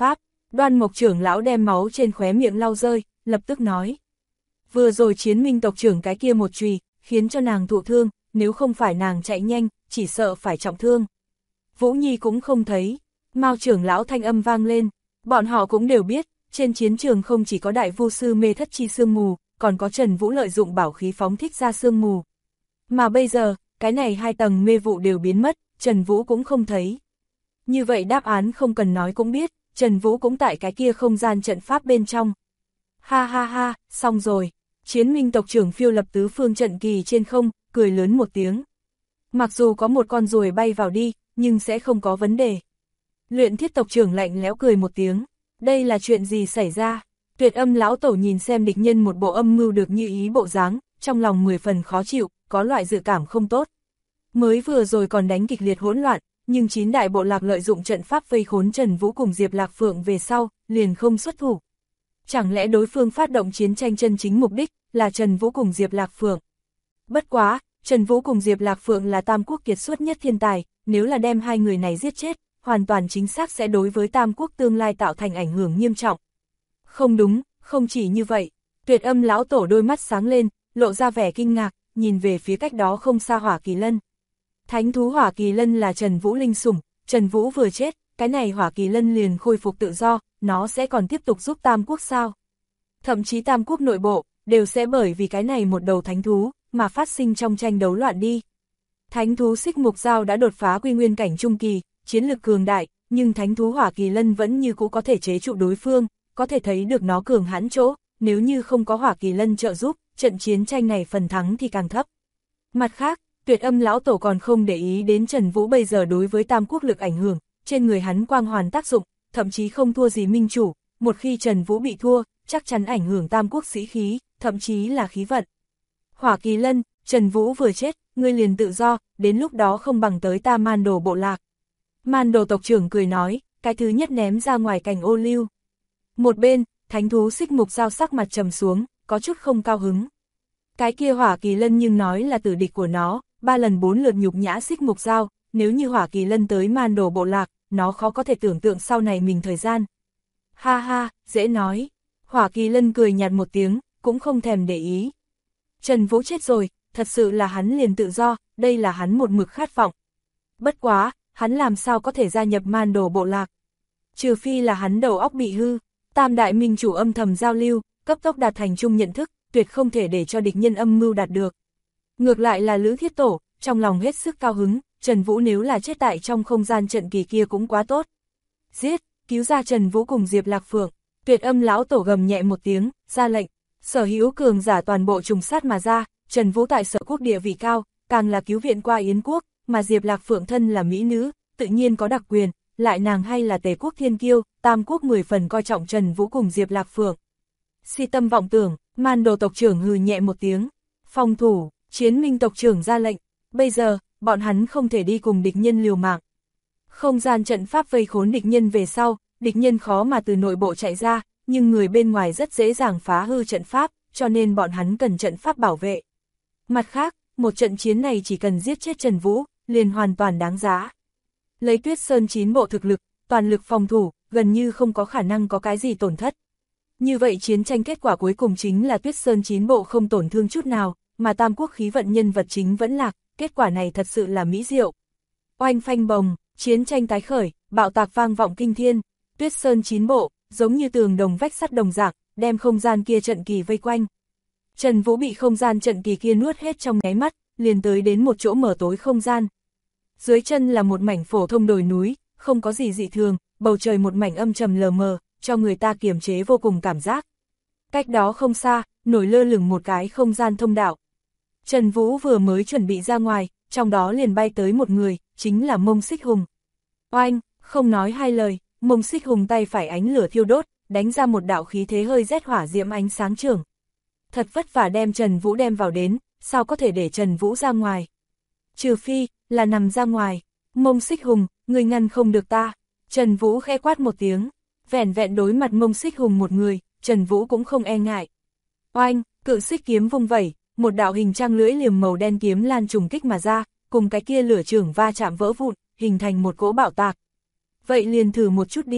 Đoan Mộc trưởng lão đem máu trên khóe miệng lau rơi, lập tức nói. Vừa rồi Chiến Minh tộc trưởng cái kia một chùy, khiến cho nàng thụ thương, nếu không phải nàng chạy nhanh, chỉ sợ phải trọng thương. Vũ Nhi cũng không thấy, Mao trưởng lão thanh âm vang lên, bọn họ cũng đều biết, trên chiến trường không chỉ có đại vu sư mê thất chi sương mù, còn có Trần Vũ lợi dụng bảo khí phóng thích ra sương mù. Mà bây giờ, cái này 2 tầng mê vụ đều biến mất, Trần Vũ cũng không thấy. Như vậy đáp án không cần nói cũng biết, Trần Vũ cũng tại cái kia không gian trận pháp bên trong. Ha ha ha, xong rồi. Chiến Minh tộc trưởng phiêu lập tứ phương trận kỳ trên không, cười lớn một tiếng. Mặc dù có một con ruồi bay vào đi, nhưng sẽ không có vấn đề. Luyện Thiết tộc trưởng lạnh lẽo cười một tiếng. Đây là chuyện gì xảy ra? Tuyệt Âm lão tổ nhìn xem địch nhân một bộ âm mưu được như ý bộ dáng, trong lòng 10 phần khó chịu, có loại dự cảm không tốt. Mới vừa rồi còn đánh kịch liệt hỗn loạn, nhưng 9 đại bộ lạc lợi dụng trận pháp vây khốn Trần Vũ cùng Diệp Lạc Phượng về sau, liền không xuất thủ. Chẳng lẽ đối phương phát động chiến tranh chân chính mục đích là Trần Vũ cùng Diệp Lạc Phượng? Bất quá, Trần Vũ cùng Diệp Lạc Phượng là Tam Quốc kiệt xuất nhất thiên tài, nếu là đem 2 người này giết chết, hoàn toàn chính xác sẽ đối với Tam Quốc tương lai tạo thành ảnh hưởng nghiêm trọng. Không đúng, không chỉ như vậy, Tuyệt Âm lão tổ đôi mắt sáng lên, lộ ra vẻ kinh ngạc, nhìn về phía cách đó không xa Hỏa Kỳ Lân. Thánh thú Hỏa Kỳ Lân là Trần Vũ linh sủng, Trần Vũ vừa chết, cái này Hỏa Kỳ Lân liền khôi phục tự do, nó sẽ còn tiếp tục giúp Tam Quốc sao? Thậm chí Tam Quốc nội bộ, đều sẽ bởi vì cái này một đầu thánh thú, mà phát sinh trong tranh đấu loạn đi. Thánh thú Xích Mục Dao đã đột phá quy nguyên cảnh trung kỳ, chiến lực cường đại, nhưng thánh thú Hỏa Kỳ Lân vẫn như cũ có thể chế trụ đối phương, có thể thấy được nó cường hãn chỗ, nếu như không có Hỏa Kỳ Lân trợ giúp, trận chiến tranh này phần thắng thì càng thấp. Mặt khác, Tuyệt Âm lão tổ còn không để ý đến Trần Vũ bây giờ đối với Tam Quốc lực ảnh hưởng, trên người hắn quang hoàn tác dụng, thậm chí không thua gì minh chủ, một khi Trần Vũ bị thua, chắc chắn ảnh hưởng Tam Quốc sĩ khí, thậm chí là khí vận. Hỏa Kỳ Lân, Trần Vũ vừa chết, ngươi liền tự do, đến lúc đó không bằng tới ta Man Đồ bộ lạc. Man Đồ tộc trưởng cười nói, cái thứ nhất ném ra ngoài cành ô liu. Một bên, thánh thú Xích Mục Dao sắc mặt trầm xuống, có chút không cao hứng. Cái kia Hỏa Kỳ Lân nhưng nói là tử địch của nó, 3 lần 4 lượt nhục nhã Xích Mục Dao, nếu như Hỏa Kỳ Lân tới Man Đồ bộ lạc, nó khó có thể tưởng tượng sau này mình thời gian. Ha ha, dễ nói. Hỏa Kỳ Lân cười nhạt một tiếng, cũng không thèm để ý. Trần Vũ chết rồi, thật sự là hắn liền tự do, đây là hắn một mực khát vọng. Bất quá, hắn làm sao có thể gia nhập Man Đồ bộ lạc? Trừ phi là hắn đầu óc bị hư. Tam đại minh chủ âm thầm giao lưu, cấp tốc đạt thành chung nhận thức, tuyệt không thể để cho địch nhân âm mưu đạt được. Ngược lại là Lữ Thiết Tổ, trong lòng hết sức cao hứng, Trần Vũ nếu là chết tại trong không gian trận kỳ kia cũng quá tốt. Giết, cứu ra Trần Vũ cùng Diệp Lạc Phượng. Tuyệt Âm lão tổ gầm nhẹ một tiếng, ra lệnh, sở hữu cường giả toàn bộ trùng sát mà ra, Trần Vũ tại Sở Quốc địa vị cao, càng là cứu viện qua Yến quốc, mà Diệp Lạc Phượng thân là mỹ nữ, tự nhiên có đặc quyền, lại nàng hay là Tề quốc thiên kiêu, Tam quốc 10 phần coi trọng Trần Vũ cùng Diệp Lạc Phượng. Si tâm vọng tưởng, Man Đồ tộc trưởng hừ nhẹ một tiếng, phòng thủ, Chiến Minh tộc trưởng ra lệnh, bây giờ, bọn hắn không thể đi cùng địch nhân liều mạng. Không gian trận pháp vây khốn địch nhân về sau, địch nhân khó mà từ nội bộ chạy ra, nhưng người bên ngoài rất dễ dàng phá hư trận pháp, cho nên bọn hắn cần trận pháp bảo vệ. Mặt khác, một trận chiến này chỉ cần giết chết Trần Vũ, liền hoàn toàn đáng giá. Lấy Tuyết Sơn 9 bộ thực lực, toàn lực phòng thủ, gần như không có khả năng có cái gì tổn thất. Như vậy chiến tranh kết quả cuối cùng chính là Tuyết Sơn 9 bộ không tổn thương chút nào, mà Tam Quốc khí vận nhân vật chính vẫn lạc, kết quả này thật sự là mỹ diệu. Oanh phanh bồng, chiến tranh tái khởi, bạo tạc vang vọng kinh thiên, Tuyết Sơn 9 bộ, giống như tường đồng vách sắt đồng dạng, đem không gian kia trận kỳ vây quanh. Trần Vũ bị không gian trận kỳ kia nuốt hết trong nháy mắt, liền tới đến một chỗ mở tối không gian. Dưới chân là một mảnh phổ thông đồi núi, không có gì dị thường, bầu trời một mảnh âm trầm lờ mờ, cho người ta kiềm chế vô cùng cảm giác. Cách đó không xa, nổi lơ lửng một cái không gian thông đạo. Trần Vũ vừa mới chuẩn bị ra ngoài, trong đó liền bay tới một người, chính là Mông Xích Hùng. Oanh, không nói hai lời, Mông Xích Hùng tay phải ánh lửa thiêu đốt, đánh ra một đạo khí thế hơi rét hỏa diễm ánh sáng trường. Thật vất vả đem Trần Vũ đem vào đến, sao có thể để Trần Vũ ra ngoài? Trừ phi, là nằm ra ngoài. Mông Xích Hùng, người ngăn không được ta. Trần Vũ khẽ quát một tiếng, vẻn vẹn đối mặt Mông Xích Hùng một người, Trần Vũ cũng không e ngại. Oanh, cự xích kiếm vung vẩy, một đạo hình trang lưỡi liềm màu đen kiếm lan trùng kích mà ra, cùng cái kia lửa trưởng va chạm vỡ vụn, hình thành một cỗ bạo tạc. Vậy liền thử một chút đi.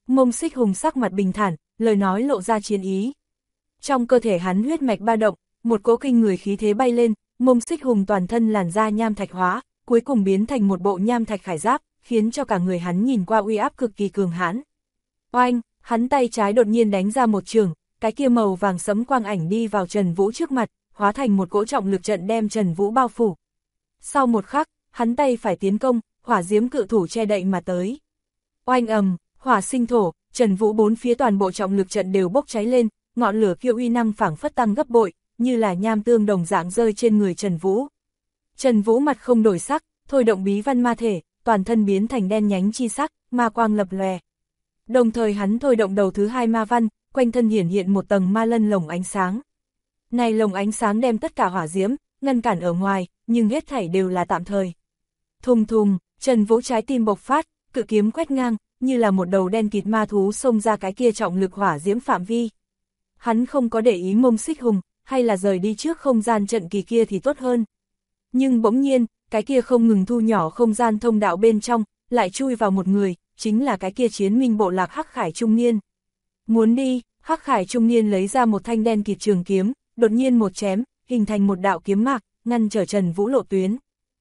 Mông Xích Hùng sắc mặt bình thản, lời nói lộ ra chiến ý. Trong cơ thể hắn huyết mạch ba động, một cỗ kinh người khí thế bay lên, Mông Xích Hùng toàn thân làn da nham thạch hóa, cuối cùng biến thành một bộ nham thạch khải giáp, khiến cho cả người hắn nhìn qua uy áp cực kỳ cường hãn. Oanh, hắn tay trái đột nhiên đánh ra một trường, cái kia màu vàng sẫm quang ảnh đi vào Trần Vũ trước mặt, hóa thành một cỗ trọng lực trận đem Trần Vũ bao phủ. Sau một khắc, hắn tay phải tiến công, hỏa diễm cự thủ che đậy mà tới. Oanh ầm, hỏa sinh thổ, Trần Vũ bốn phía toàn bộ trọng lực trận đều bốc cháy lên, ngọn lửa kia uy năng phảng phất tăng gấp bội, như là nham tương đồng dạng rơi trên người Trần Vũ. Trần Vũ mặt không đổi sắc, thôi động bí văn ma thể, toàn thân biến thành đen nhánh chi sắc, ma quang lập lòe. Đồng thời hắn thôi động đầu thứ hai ma văn, quanh thân hiển hiện một tầng ma lân lồng ánh sáng. Này lồng ánh sáng đem tất cả hỏa diễm, ngăn cản ở ngoài, nhưng hết thảy đều là tạm thời. Thùng thùng, Trần Vũ trái tim bộc phát, cự kiếm quét ngang, như là một đầu đen kịt ma thú xông ra cái kia trọng lực hỏa diễm phạm vi. Hắn không có để ý Mông Xích Hùng, hay là rời đi trước không gian trận kỳ kia thì tốt hơn. Nhưng bỗng nhiên, cái kia không ngừng thu nhỏ không gian thông đạo bên trong, lại chui vào một người, chính là cái kia chiến minh bộ lạc Hắc Khải trung niên. Muốn đi, Hắc Khải trung niên lấy ra một thanh đen kịt trường kiếm, đột nhiên một chém, hình thành một đạo kiếm mạc, ngăn trở Trần Vũ lộ tuyến.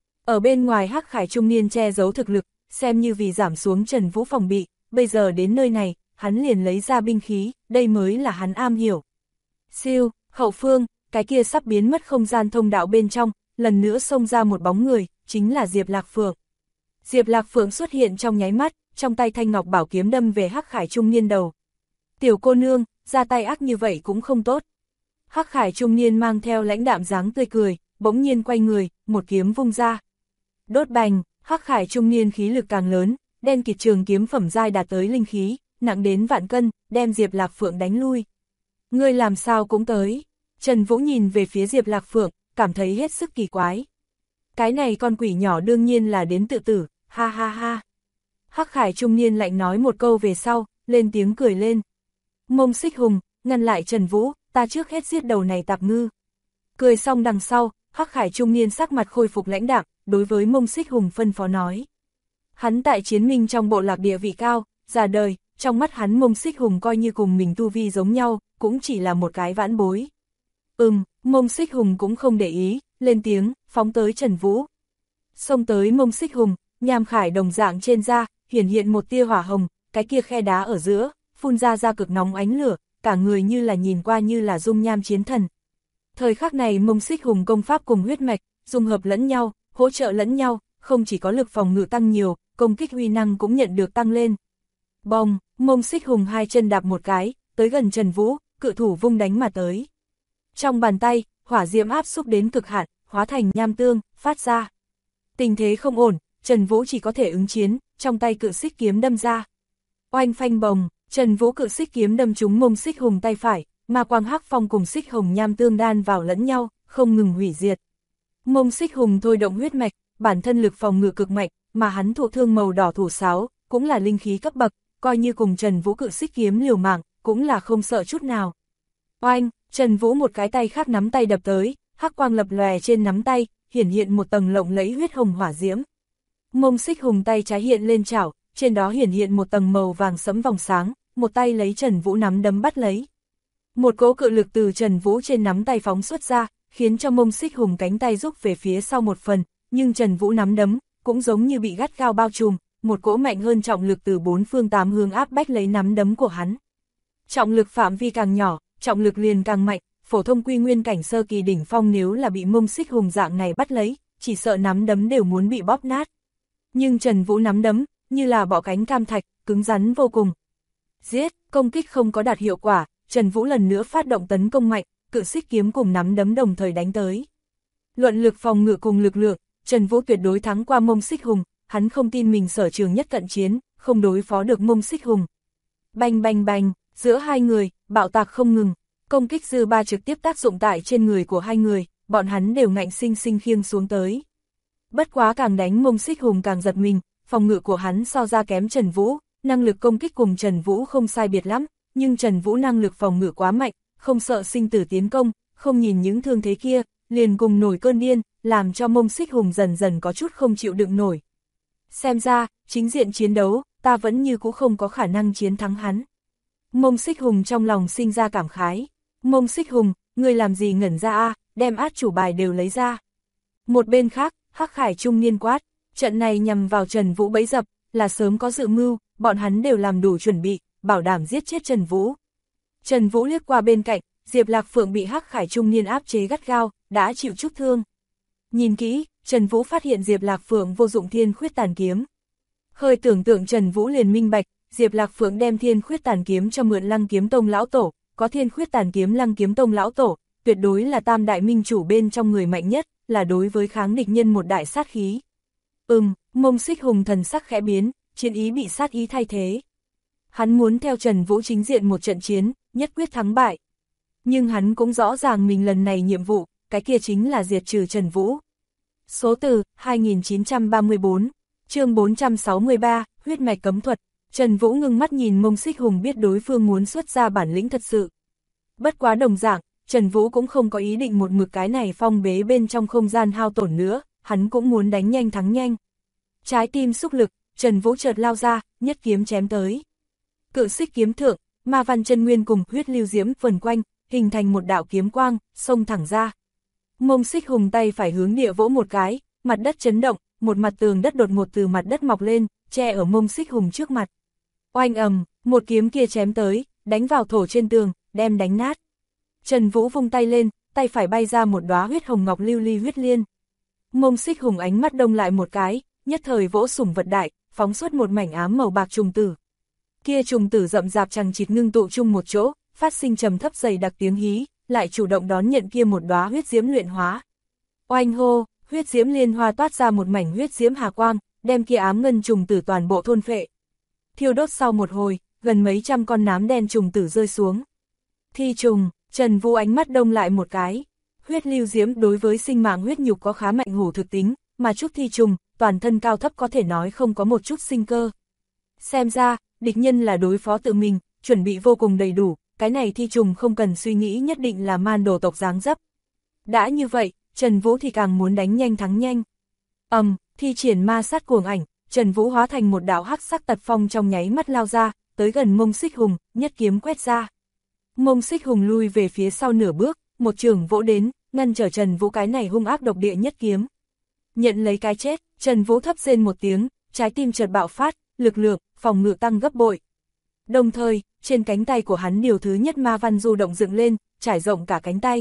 Ở bên ngoài Hắc Khải trung niên che giấu thực lực, xem như vì giảm xuống Trần Vũ phòng bị, bây giờ đến nơi này, hắn liền lấy ra binh khí, đây mới là hắn am hiểu. Siêu, hậu phương, cái kia sắp biến mất không gian thông đạo bên trong, lần nữa xông ra một bóng người, chính là Diệp Lạc Phượng. Diệp Lạc Phượng xuất hiện trong nháy mắt, trong tay thanh ngọc bảo kiếm đâm về Hắc Khải trung niên đầu. Tiểu cô nương, ra tay ác như vậy cũng không tốt. Hắc Khải trung niên mang theo lãnh đạm dáng tươi cười, bỗng nhiên quay người, một kiếm vung ra. Đốt bành, Hắc Khải trung niên khí lực càng lớn, đen kịt trường kiếm phẩm giai đạt tới linh khí, nặng đến vạn cân, đem Diệp Lạc Phượng đánh lui. Ngươi làm sao cũng tới. Trần Vũ nhìn về phía Diệp Lạc Phượng, cảm thấy hết sức kỳ quái. Cái này con quỷ nhỏ đương nhiên là đến tự tử, ha ha ha. Hắc Khải trung niên lạnh nói một câu về sau, lên tiếng cười lên. Mông Xích Hùng, ngăn lại Trần Vũ, ta trước hết giết đầu này tạp ngư. Cười xong đằng sau, Hắc Khải trung niên sắc mặt khôi phục lãnh đạm, đối với Mông Xích Hùng phân phó nói. Hắn tại chiến minh trong bộ lạc địa vị cao, già đời, trong mắt hắn Mông Xích Hùng coi như cùng mình tu vi giống nhau, cũng chỉ là một cái vãn bối. Mông Xích Hùng cũng không để ý, lên tiếng, phóng tới Trần Vũ. Xông tới Mông Xích Hùng, nham khải đồng dạng trên da, hiển hiện một tia hỏa hồng, cái kia khe đá ở giữa, phun ra cực nóng ánh lửa, cả người như là nhìn qua như là dung nham chiến thần. Thời khắc này Mông Xích Hùng công pháp cùng huyết mạch, dung hợp lẫn nhau, hỗ trợ lẫn nhau, không chỉ có lực phòng ngự tăng nhiều, công kích uy năng cũng nhận được tăng lên. Bong, Mông Xích Hùng hai chân đạp một cái, tới gần Trần Vũ, cự thủ vung đánh mà tới. Trong bàn tay, hỏa diễm áp xúc đến cực hạn, hóa thành nham tương, phát ra. Tình thế không ổn, Trần Vũ chỉ có thể ứng chiến, trong tay cự xích kiếm đâm ra. Oanh phanh bồng, Trần Vũ cự xích kiếm đâm trúng Mông Xích Hùng tay phải, ma quang hắc phong cùng xích hồng nham tương đan vào lẫn nhau, không ngừng hủy diệt. Mông Xích Hùng thôi động huyết mạch, bản thân lực phòng ngự cực mạnh, mà hắn thụ thương màu đỏ thủ sáo, cũng là linh khí cấp bậc, coi như cùng Trần Vũ cự xích kiếm liều mạng, cũng là không sợ chút nào. Oanh, Trần Vũ một cái tay khác nắm tay đập tới, hắc quang lập lòe trên nắm tay, hiển hiện một tầng lộng lẫy huyết hồng hỏa diễm. Mông Xích Hùng tay trái hiện lên chảo, trên đó hiển hiện một tầng màu vàng sẫm vòng sáng, một tay lấy Trần Vũ nắm đấm bắt lấy. Một cỗ cự lực từ Trần Vũ trên nắm tay phóng xuất ra, khiến cho Mông Xích Hùng cánh tay rút về phía sau một phần, nhưng Trần Vũ nắm đấm, cũng giống như bị gắt gao bao trùm, một cỗ mạnh hơn trọng lực từ bốn phương tám hướng áp bách lấy nắm đấm của hắn. Trọng lực phạm vi càng nhỏ, trọng lực liền càng mạnh, phổ thông quy nguyên cảnh sơ kỳ đỉnh phong nếu là bị Mông Xích Hùng dạng này bắt lấy, chỉ sợ nắm đấm đều muốn bị bóp nát. Nhưng Trần Vũ nắm đấm, như là bọ cánh cam thạch, cứng rắn vô cùng. Giết, công kích không có đạt hiệu quả, Trần Vũ lần nữa phát động tấn công mạnh, cự xích kiếm cùng nắm đấm đồng thời đánh tới. Luận lực phòng ngự cùng lực lượng, Trần Vũ tuyệt đối thắng qua Mông Xích Hùng, hắn không tin mình sở trường nhất cận chiến, không đối phó được Mông Xích Hùng. Bành bành bành, giữa hai người, bạo tạc không ngừng, công kích dư ba trực tiếp tác dụng tại trên người của hai người, bọn hắn đều ngạnh sinh sinh khiêng xuống tới. Bất quá càng đánh Mông Xích Hùng càng giật mình, phòng ngự của hắn so ra kém Trần Vũ, năng lực công kích cùng Trần Vũ không sai biệt lắm, nhưng Trần Vũ năng lực phòng ngự quá mạnh, không sợ sinh tử tiến công, không nhìn những thương thế kia, liền cùng nổi cơn điên, làm cho Mông Xích Hùng dần dần có chút không chịu đựng nổi. Xem ra, chính diện chiến đấu, ta vẫn như cũ không có khả năng chiến thắng hắn. Mông Xích Hùng trong lòng sinh ra cảm khái. Mông Xích Hùng, ngươi làm gì ngẩn ra a, đem át chủ bài đều lấy ra. Một bên khác, Hắc Khải trung niên quát, trận này nhằm vào Trần Vũ bẫy dập, là sớm có dự mưu, bọn hắn đều làm đủ chuẩn bị, bảo đảm giết chết Trần Vũ. Trần Vũ liếc qua bên cạnh, Diệp Lạc Phượng bị Hắc Khải trung niên áp chế gắt gao, đã chịu chút thương. Nhìn kỹ, Trần Vũ phát hiện Diệp Lạc Phượng vô dụng Thiên Khuyết Tàn Kiếm. Hơi tưởng tượng Trần Vũ liền minh bạch, Diệp Lạc Phượng đem Thiên Khuyết Tàn Kiếm cho mượn Lăng Kiếm Tông lão tổ, có Thiên Khuyết Tàn Kiếm Lăng Kiếm Tông lão tổ, tuyệt đối là tam đại minh chủ bên trong người mạnh nhất, là đối với kháng địch nhân một đại sát khí. Mông Xích Hùng thần sắc khẽ biến, chiến ý bị sát ý thay thế. Hắn muốn theo Trần Vũ chính diện một trận chiến, nhất quyết thắng bại. Nhưng hắn cũng rõ ràng mình lần này nhiệm vụ, cái kia chính là diệt trừ Trần Vũ. Số từ 2934, chương 463, huyết mạch cấm thuật. Trần Vũ ngưng mắt nhìn Mông Xích Hùng biết đối phương muốn xuất ra bản lĩnh thật sự. Bất quá đồng dạng, Trần Vũ cũng không có ý định một mực cái này phong bế bên trong không gian hao tổn nữa, hắn cũng muốn đánh nhanh thắng nhanh. Trái tim xúc lực, Trần Vũ chợt lao ra, nhất kiếm chém tới. Cự xích kiếm thượng, ma văn chân nguyên cùng huyết lưu diễm vần quanh, hình thành một đạo kiếm quang, xông thẳng ra. Mông Xích Hùng tay phải hướng địa vỗ một cái, mặt đất chấn động, một mặt tường đất đột ngột từ mặt đất mọc lên, che ở Mông Xích Hùng trước mặt. Oanh ầm, một kiếm kia chém tới, đánh vào thổ trên tường, đem đánh nát. Trần Vũ vung tay lên, tay phải bay ra một đóa huyết hồng ngọc lưu ly huyết liên. Mông Xích Hùng ánh mắt đông lại một cái, nhất thời vỗ sủng vật đại, phóng xuất một mảnh ám màu bạc trùng tử. Kia trùng tử rậm rạp chằng chịt ngưng tụ chung một chỗ, phát sinh trầm thấp dày đặc tiếng hí, lại chủ động đón nhận kia một đóa huyết diễm luyện hóa. Oanh hô, huyết diễm liên hoa toát ra một mảnh huyết diễm hà quang, đem kia ám ngân trùng tử toàn bộ thôn phệ. Thiêu đốt sau một hồi, gần mấy trăm con nám đen trùng tử rơi xuống. Thi trùng, Trần Vũ ánh mắt đông lại một cái. Huyết lưu diễm đối với sinh mạng huyết nhục có khá mạnh hủ thực tính, mà trúc thi trùng, toàn thân cao thấp có thể nói không có một chút sinh cơ. Xem ra, địch nhân là đối phó tự mình, chuẩn bị vô cùng đầy đủ, cái này thi trùng không cần suy nghĩ nhất định là man đồ tộc dáng dấp. Đã như vậy, Trần Vũ thì càng muốn đánh nhanh thắng nhanh. Thi triển ma sát cuồng ảnh, Trần Vũ hóa thành một đạo hắc sắc tật phong trong nháy mắt lao ra, tới gần Mông Xích Hùng, nhất kiếm quét ra. Mông Xích Hùng lui về phía sau nửa bước, một trường vỗ đến, ngăn trở Trần Vũ cái này hung ác độc địa nhất kiếm. Nhận lấy cái chết, Trần Vũ thấp rên một tiếng, trái tim chợt bạo phát, lực lượng, phòng ngự tăng gấp bội. Đồng thời, trên cánh tay của hắn điều thứ nhất ma văn du động dựng lên, trải rộng cả cánh tay.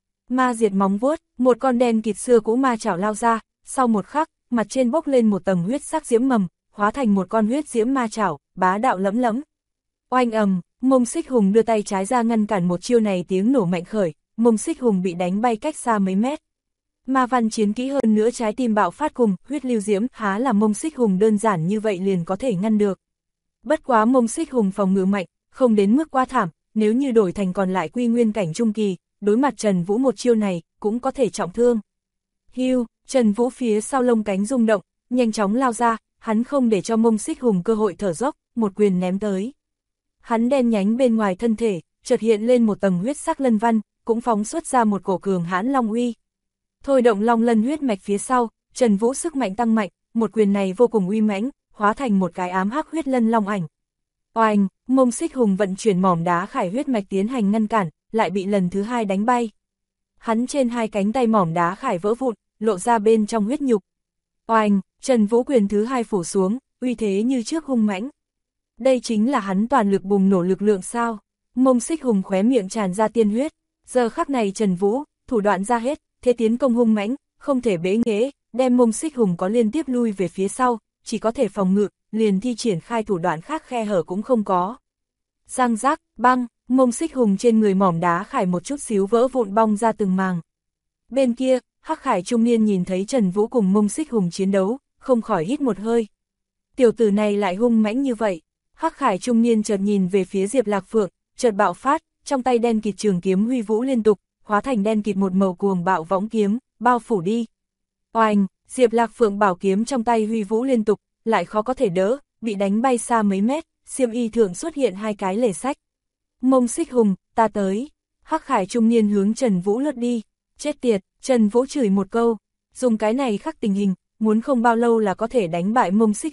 Ma diệt móng vuốt, một con đen kịt xưa cũ ma chảo lao ra, sau một khắc, mặt trên bốc lên một tầng huyết sắc diễm mầm, hóa thành một con huyết diễm ma chảo, bá đạo lẫm lẫm. Oanh ầm, Mông Xích Hùng đưa tay trái ra ngăn cản một chiêu này, tiếng nổ mạnh khởi, Mông Xích Hùng bị đánh bay cách xa mấy mét. Ma văn chiến kỹ hơn nữa trái tim bạo phát cùng, huyết lưu diễm, há là Mông Xích Hùng đơn giản như vậy liền có thể ngăn được. Bất quá Mông Xích Hùng phòng ngự mạnh, không đến mức quá thảm, nếu như đổi thành còn lại quy nguyên cảnh trung kỳ, đối mặt Trần Vũ một chiêu này, cũng có thể trọng thương. Hưu, Trần Vũ phía sau lông cánh rung động, nhanh chóng lao ra, hắn không để cho Mông Xích Hùng cơ hội thở dốc, một quyền ném tới. Hắn đen nhánh bên ngoài thân thể, chợt hiện lên một tầng huyết sắc lân văn, cũng phóng xuất ra một cổ cường hãn long uy. Thôi động long lân huyết mạch phía sau, Trần Vũ sức mạnh tăng mạnh, một quyền này vô cùng uy mãnh, hóa thành một cái ám hắc huyết lân long ảnh. Oanh, Mông Xích Hùng vận chuyển mỏm đá khải huyết mạch tiến hành ngăn cản, lại bị lần thứ hai đánh bay. Hắn trên hai cánh tay mỏm đá khải vỡ vụn, lộ ra bên trong huyết nhục. Oanh, Trần Vũ quyền thứ hai phủ xuống, uy thế như trước hung mãnh. Đây chính là hắn toàn lực bùng nổ lực lượng sao? Mông Xích Hùng khóe miệng tràn ra tiên huyết. Giờ khắc này Trần Vũ, thủ đoạn ra hết, thế tiến công hung mãnh, không thể bế nghễ, đem Mông Xích Hùng có liên tiếp lui về phía sau, chỉ có thể phòng ngự, liền thi triển khai thủ đoạn khác khe hở cũng không có. Răng rác, băng, Mông Xích Hùng trên người mỏm đá khải một chút xíu vỡ vụn bong ra từng màng. Bên kia, Hắc Khải trung niên nhìn thấy Trần Vũ cùng Mông Xích Hùng chiến đấu, không khỏi hít một hơi. Tiểu tử này lại hung mãnh như vậy. Hắc Khải trung niên chợt nhìn về phía Diệp Lạc Phượng, chợt bạo phát, trong tay đen kịt trường kiếm huy vũ liên tục, hóa thành đen kịt một màu cuồng bạo võng kiếm, bao phủ đi. Oanh, Diệp Lạc Phượng bảo kiếm trong tay huy vũ liên tục, lại khó có thể đỡ, bị đánh bay xa mấy mét, xiêm y thượng xuất hiện hai cái lề sách. Mông Xích Hùng, ta tới. Hắc Khải trung niên hướng Trần Vũ lướt đi. Chết tiệt, Trần Vũ chửi một câu, dùng cái này khắc tình hình, muốn không bao lâu là có thể đánh bại Mông Xích Hùng,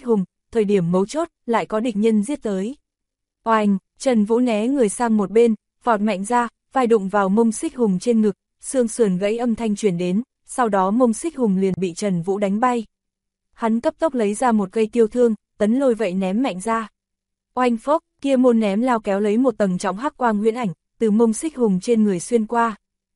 thời điểm mấu chốt, lại có địch nhân giết tới. Oanh, Trần Vũ né người sang một bên, vọt mạnh ra, vai đụng vào mông Xích Hùng trên ngực, xương sườn gãy âm thanh truyền đến, sau đó mông Xích Hùng liền bị Trần Vũ đánh bay. Hắn cấp tốc lấy ra một cây tiêu thương, tấn lôi vậy ném mạnh ra. Oanh phốc, kia môn ném lao kéo lấy một tầng trọng hắc quang huyễn ảnh, từ mông Xích Hùng trên người xuyên qua.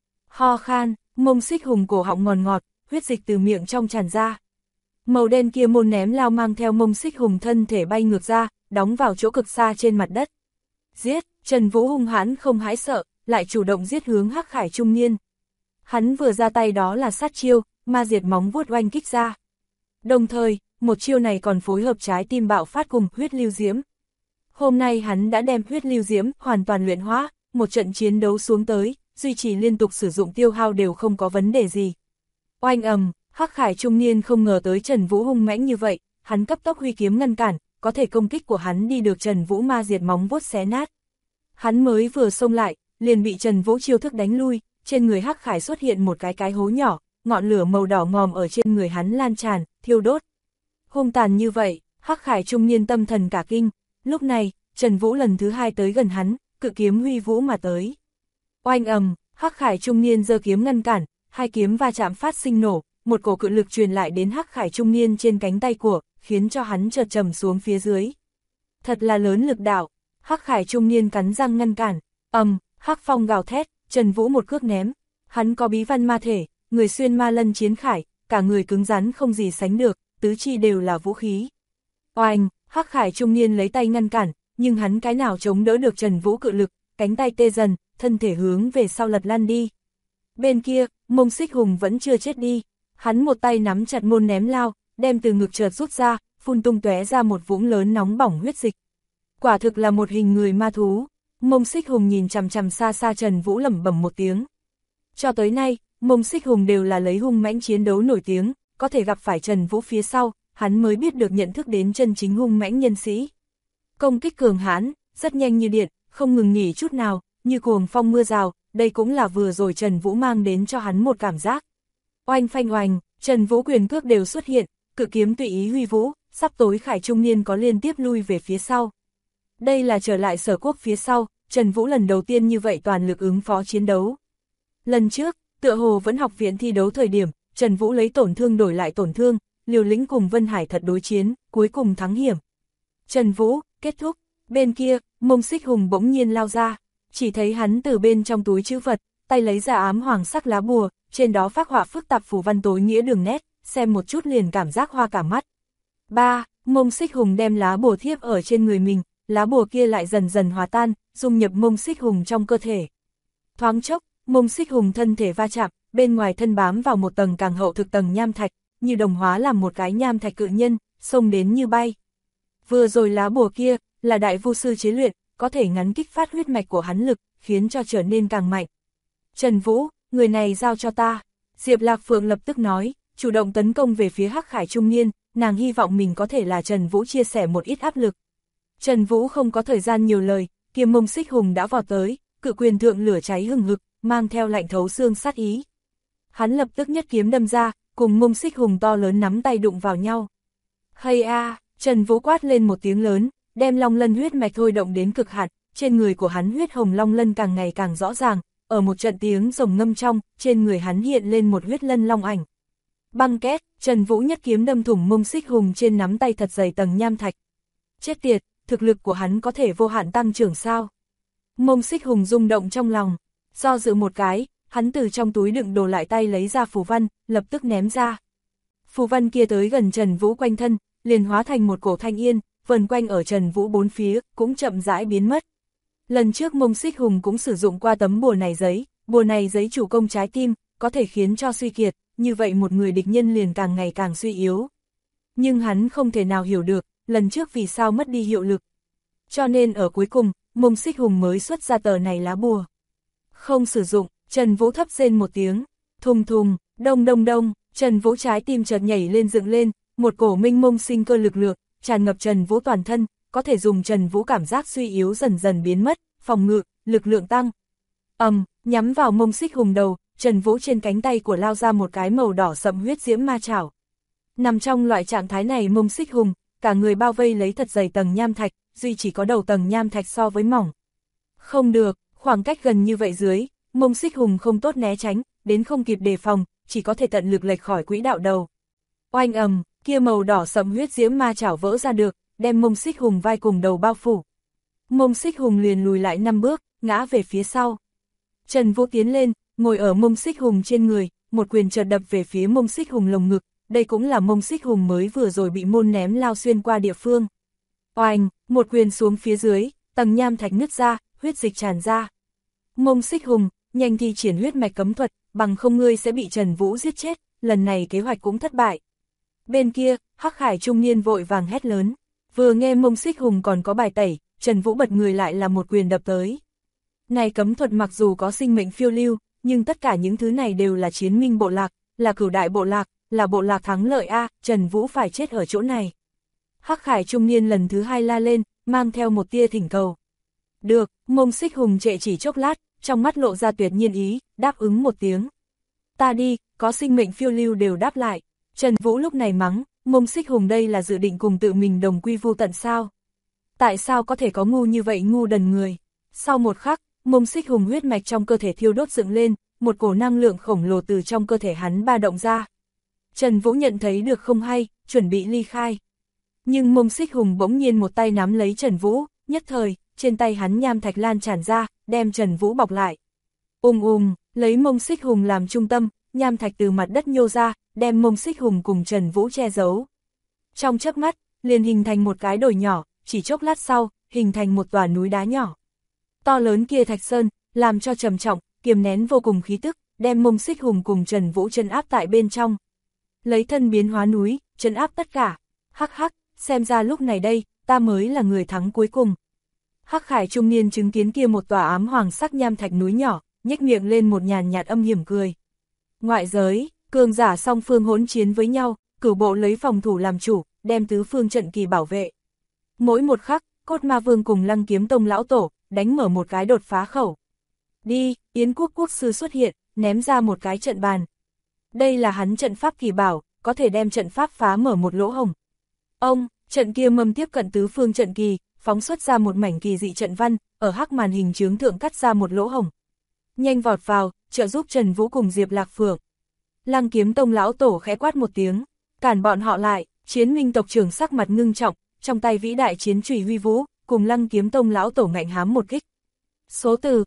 Ho khan, mông Xích Hùng cổ họng ngọt ngọt, huyết dịch từ miệng trong tràn ra. Màu đen kia môn ném lao mang theo mông Xích Hùng thân thể bay ngược ra, đóng vào chỗ cực xa trên mặt đất. Giết, Trần Vũ hung hãn không hãi sợ, lại chủ động giết hướng Hắc Khải trung niên. Hắn vừa ra tay đó là sát chiêu, ma diệt móng vuốt oanh kích ra. Đồng thời, một chiêu này còn phối hợp trái tim bạo phát cùng huyết lưu diễm. Hôm nay hắn đã đem huyết lưu diễm hoàn toàn luyện hóa, một trận chiến đấu xuống tới, duy trì liên tục sử dụng tiêu hao đều không có vấn đề gì. Oanh ầm, Hắc Khải trung niên không ngờ tới Trần Vũ hung mãnh như vậy, hắn cấp tốc huy kiếm ngăn cản, có thể công kích của hắn đi được Trần Vũ ma diệt móng vuốt xé nát. Hắn mới vừa xông lại, liền bị Trần Vũ chiêu thức đánh lui, trên người Hắc Khải xuất hiện một cái hố nhỏ, ngọn lửa màu đỏ ngòm ở trên người hắn lan tràn, thiêu đốt. Hung tàn như vậy, Hắc Khải trung niên tâm thần cả kinh, lúc này, Trần Vũ lần thứ hai tới gần hắn, cự kiếm huy vũ mà tới. Oanh ầm, Hắc Khải trung niên giơ kiếm ngăn cản, hai kiếm va chạm phát sinh nổ, một cổ cự lực truyền lại đến Hắc Khải trung niên trên cánh tay của, khiến cho hắn chợt trầm xuống phía dưới. Thật là lớn lực đạo, Hắc Khải trung niên cắn răng ngăn cản, Hắc phong gào thét, Trần Vũ một cước ném, hắn có bí văn ma thể, người xuyên ma lân chiến khải, cả người cứng rắn không gì sánh được, tứ chi đều là vũ khí. Oanh, Hắc Khải trung niên lấy tay ngăn cản, nhưng hắn cái nào chống đỡ được Trần Vũ cự lực, cánh tay tê dần, thân thể hướng về sau lật lăn đi. Bên kia, mông Xích Hùng vẫn chưa chết đi, hắn một tay nắm chặt môn ném lao, đem từ ngực chợt rút ra, phun tung tóe ra một vũng lớn nóng bỏng huyết dịch. Quả thực là một hình người ma thú. Mông Xích Hùng nhìn chằm chằm xa xa Trần Vũ lẩm bẩm một tiếng. Cho tới nay, mông Xích Hùng đều là lấy hung mãnh chiến đấu nổi tiếng, có thể gặp phải Trần Vũ phía sau, hắn mới biết được nhận thức đến chân chính hung mãnh nhân sĩ. Công kích cường hãn, rất nhanh như điện, không ngừng nghỉ chút nào, như cuồng phong mưa rào, đây cũng là vừa rồi Trần Vũ mang đến cho hắn một cảm giác. Oanh phanh oanh, Trần Vũ quyền cước đều xuất hiện, cự kiếm tùy ý huy vũ, sắp tối Khải trung niên có liên tiếp lui về phía sau. Đây là trở lại Sở Quốc phía sau, Trần Vũ lần đầu tiên như vậy toàn lực ứng phó chiến đấu. Lần trước, tựa hồ vẫn học viện thi đấu thời điểm, Trần Vũ lấy tổn thương đổi lại tổn thương, liều lĩnh cùng Vân Hải thật đối chiến, cuối cùng thắng hiểm. Trần Vũ, kết thúc, bên kia, mông Xích Hùng bỗng nhiên lao ra, chỉ thấy hắn từ bên trong túi trữ vật, tay lấy ra ám hoàng sắc lá bùa, trên đó phác họa phức tạp phù văn tối nghĩa đường nét, xem một chút liền cảm giác hoa cả mắt. 3. Mông Xích Hùng đem lá bùa thiếp ở trên người mình, lá bùa kia lại dần dần hòa tan, dung nhập mông Xích Hùng trong cơ thể. Thoáng chốc, mông Xích Hùng thân thể va chạm, bên ngoài thân bám vào một tầng càng hậu thực tầng nham thạch, như đồng hóa làm một cái nham thạch cự nhân, xông đến như bay. Vừa rồi lá bùa kia, là đại vu sư chế luyện, có thể ngắn kích phát huyết mạch của hắn lực, khiến cho trở nên càng mạnh. Trần Vũ, người này giao cho ta. Diệp Lạc Phượng lập tức nói, chủ động tấn công về phía Hắc Khải trung niên, nàng hy vọng mình có thể là Trần Vũ chia sẻ một ít áp lực. Trần Vũ không có thời gian nhiều lời, kia mông Xích Hùng đã vọt tới, cự quyền thượng lửa cháy hừng hực, mang theo lạnh thấu xương sát ý. Hắn lập tức nhất kiếm đâm ra, cùng mông Xích Hùng to lớn nắm tay đụng vào nhau. Hay a, Trần Vũ quát lên một tiếng lớn, đem long lân huyết mạch thôi động đến cực hạn, trên người của hắn huyết hồng long lân càng ngày càng rõ ràng, ở một trận tiếng rồng ngâm trong, trên người hắn hiện lên một huyết lân long ảnh. Băng két, Trần Vũ nhất kiếm đâm thủng mông Xích Hùng trên nắm tay thật dày tầng nham thạch. Chết tiệt, thực lực của hắn có thể vô hạn tăng trưởng sao? Mông Xích Hùng rung động trong lòng, do dự một cái, hắn từ trong túi đựng đồ lại tay lấy ra phù văn, lập tức ném ra. Phù văn kia tới gần Trần Vũ quanh thân, liền hóa thành một cổ thanh yên, vần quanh ở Trần Vũ bốn phía, cũng chậm rãi biến mất. Lần trước mông Xích Hùng cũng sử dụng qua tấm bùa này giấy chủ công trái tim, có thể khiến cho suy kiệt, như vậy một người địch nhân liền càng ngày càng suy yếu. Nhưng hắn không thể nào hiểu được, lần trước vì sao mất đi hiệu lực. Cho nên ở cuối cùng, mông Xích Hùng mới xuất ra tờ này lá bùa. Không sử dụng, Trần Vũ thấp rên một tiếng, thùng thùng, đông đông đông, Trần Vũ trái tim chợt nhảy lên dựng lên, một cổ minh mông sinh cơ lực lượng, tràn ngập Trần Vũ toàn thân, có thể dùng Trần Vũ cảm giác suy yếu dần dần biến mất, phòng ngự, lực lượng tăng. Nhắm vào mông Xích Hùng đầu, Trần Vũ trên cánh tay của lao ra một cái màu đỏ sậm huyết diễm ma chảo. Nằm trong loại trạng thái này mông Xích Hùng, cả người bao vây lấy thật dày tầng nham thạch, duy chỉ có đầu tầng nham thạch so với mỏng. Không được, khoảng cách gần như vậy dưới, Mông Xích Hùng không tốt né tránh, đến không kịp đề phòng, chỉ có thể tận lực lệch khỏi quỹ đạo đầu. Oanh ầm, kia màu đỏ sẫm huyết diễm ma chảo vỡ ra được, đem Mông Xích Hùng vai cùng đầu bao phủ. Mông Xích Hùng liền lùi lại 5 bước, ngã về phía sau. Trần Vũ tiến lên, ngồi ở Mông Xích Hùng trên người, một quyền chợt đập về phía Mông Xích Hùng lồng ngực, đây cũng là Mông Xích Hùng mới vừa rồi bị môn ném lao xuyên qua địa phương. Oanh, một quyền xuống phía dưới, tầng nham thạch nứt ra, huyết dịch tràn ra. Mông Xích Hùng, nhanh thi triển huyết mạch cấm thuật, bằng không ngươi sẽ bị Trần Vũ giết chết, lần này kế hoạch cũng thất bại. Bên kia, Hắc Khải trung niên vội vàng hét lớn, vừa nghe Mông Xích Hùng còn có bài tẩy, Trần Vũ bật người lại là một quyền đập tới. Này cấm thuật mặc dù có sinh mệnh phiêu lưu, nhưng tất cả những thứ này đều là chiến minh bộ lạc, là cửu đại bộ lạc, là bộ lạc thắng lợi a, Trần Vũ phải chết ở chỗ này. Hắc Khải trung niên lần thứ 2 la lên, mang theo một tia thỉnh cầu. Được, Mông Xích Hùng trệ chỉ chốc lát, trong mắt lộ ra tuyệt nhiên ý, đáp ứng một tiếng. Ta đi, có sinh mệnh phiêu lưu đều đáp lại. Trần Vũ lúc này mắng, Mông Xích Hùng đây là dự định cùng tự mình đồng quy vu tận sao? Tại sao có thể có ngu như vậy ngu đần người? Sau một khắc, Mông Xích Hùng huyết mạch trong cơ thể thiêu đốt dựng lên, một cổ năng lượng khổng lồ từ trong cơ thể hắn ba động ra. Trần Vũ nhận thấy được không hay, chuẩn bị ly khai. Nhưng Mông Xích Hùng bỗng nhiên một tay nắm lấy Trần Vũ, nhất thời, trên tay hắn nham thạch lan tràn ra, đem Trần Vũ bọc lại. Lấy Mông Xích Hùng làm trung tâm, nham thạch từ mặt đất nhô ra, đem Mông Xích Hùng cùng Trần Vũ che giấu. Trong chớp mắt, liền hình thành một cái đồi nhỏ, chỉ chốc lát sau, hình thành một tòa núi đá nhỏ. To lớn kia thạch sơn, làm cho trầm trọng, kiềm nén vô cùng khí tức, đem Mông Xích Hùng cùng Trần Vũ trấn áp tại bên trong. Lấy thân biến hóa núi, trấn áp tất cả. Hắc hắc, xem ra lúc này đây, ta mới là người thắng cuối cùng. Hắc Khải trung niên chứng kiến kia một tòa ám hoàng sắc nham thạch núi nhỏ, nhếch miệng lên một nhàn nhạt âm hiểm cười. Ngoại giới, cường giả song phương hỗn chiến với nhau, cửu bộ lấy phòng thủ làm chủ, đem tứ phương trận kỳ bảo vệ. Mỗi một khắc, Cốt Ma Vương cùng Lăng Kiếm Tông lão tổ, đánh mở một cái đột phá khẩu. Đi, Yến Quốc quốc sư xuất hiện, ném ra một cái trận bàn. Đây là hắn trận pháp kỳ bảo, có thể đem trận pháp phá mở một lỗ hổng. Trận kia mâm tiếp cận tứ phương trận kỳ, phóng xuất ra một mảnh kỳ dị trận văn, ở hắc màn hình chướng thượng cắt ra một lỗ hổng. Nhanh vọt vào, trợ giúp Trần Vũ cùng Diệp Lạc Phượng. Lăng Kiếm Tông lão tổ khẽ quát một tiếng, cản bọn họ lại. Chiến minh tộc trưởng sắc mặt ngưng trọng, trong tay vĩ đại chiến chùy huy vũ, cùng Lăng Kiếm Tông lão tổ ngạnh hám một kích. Số từ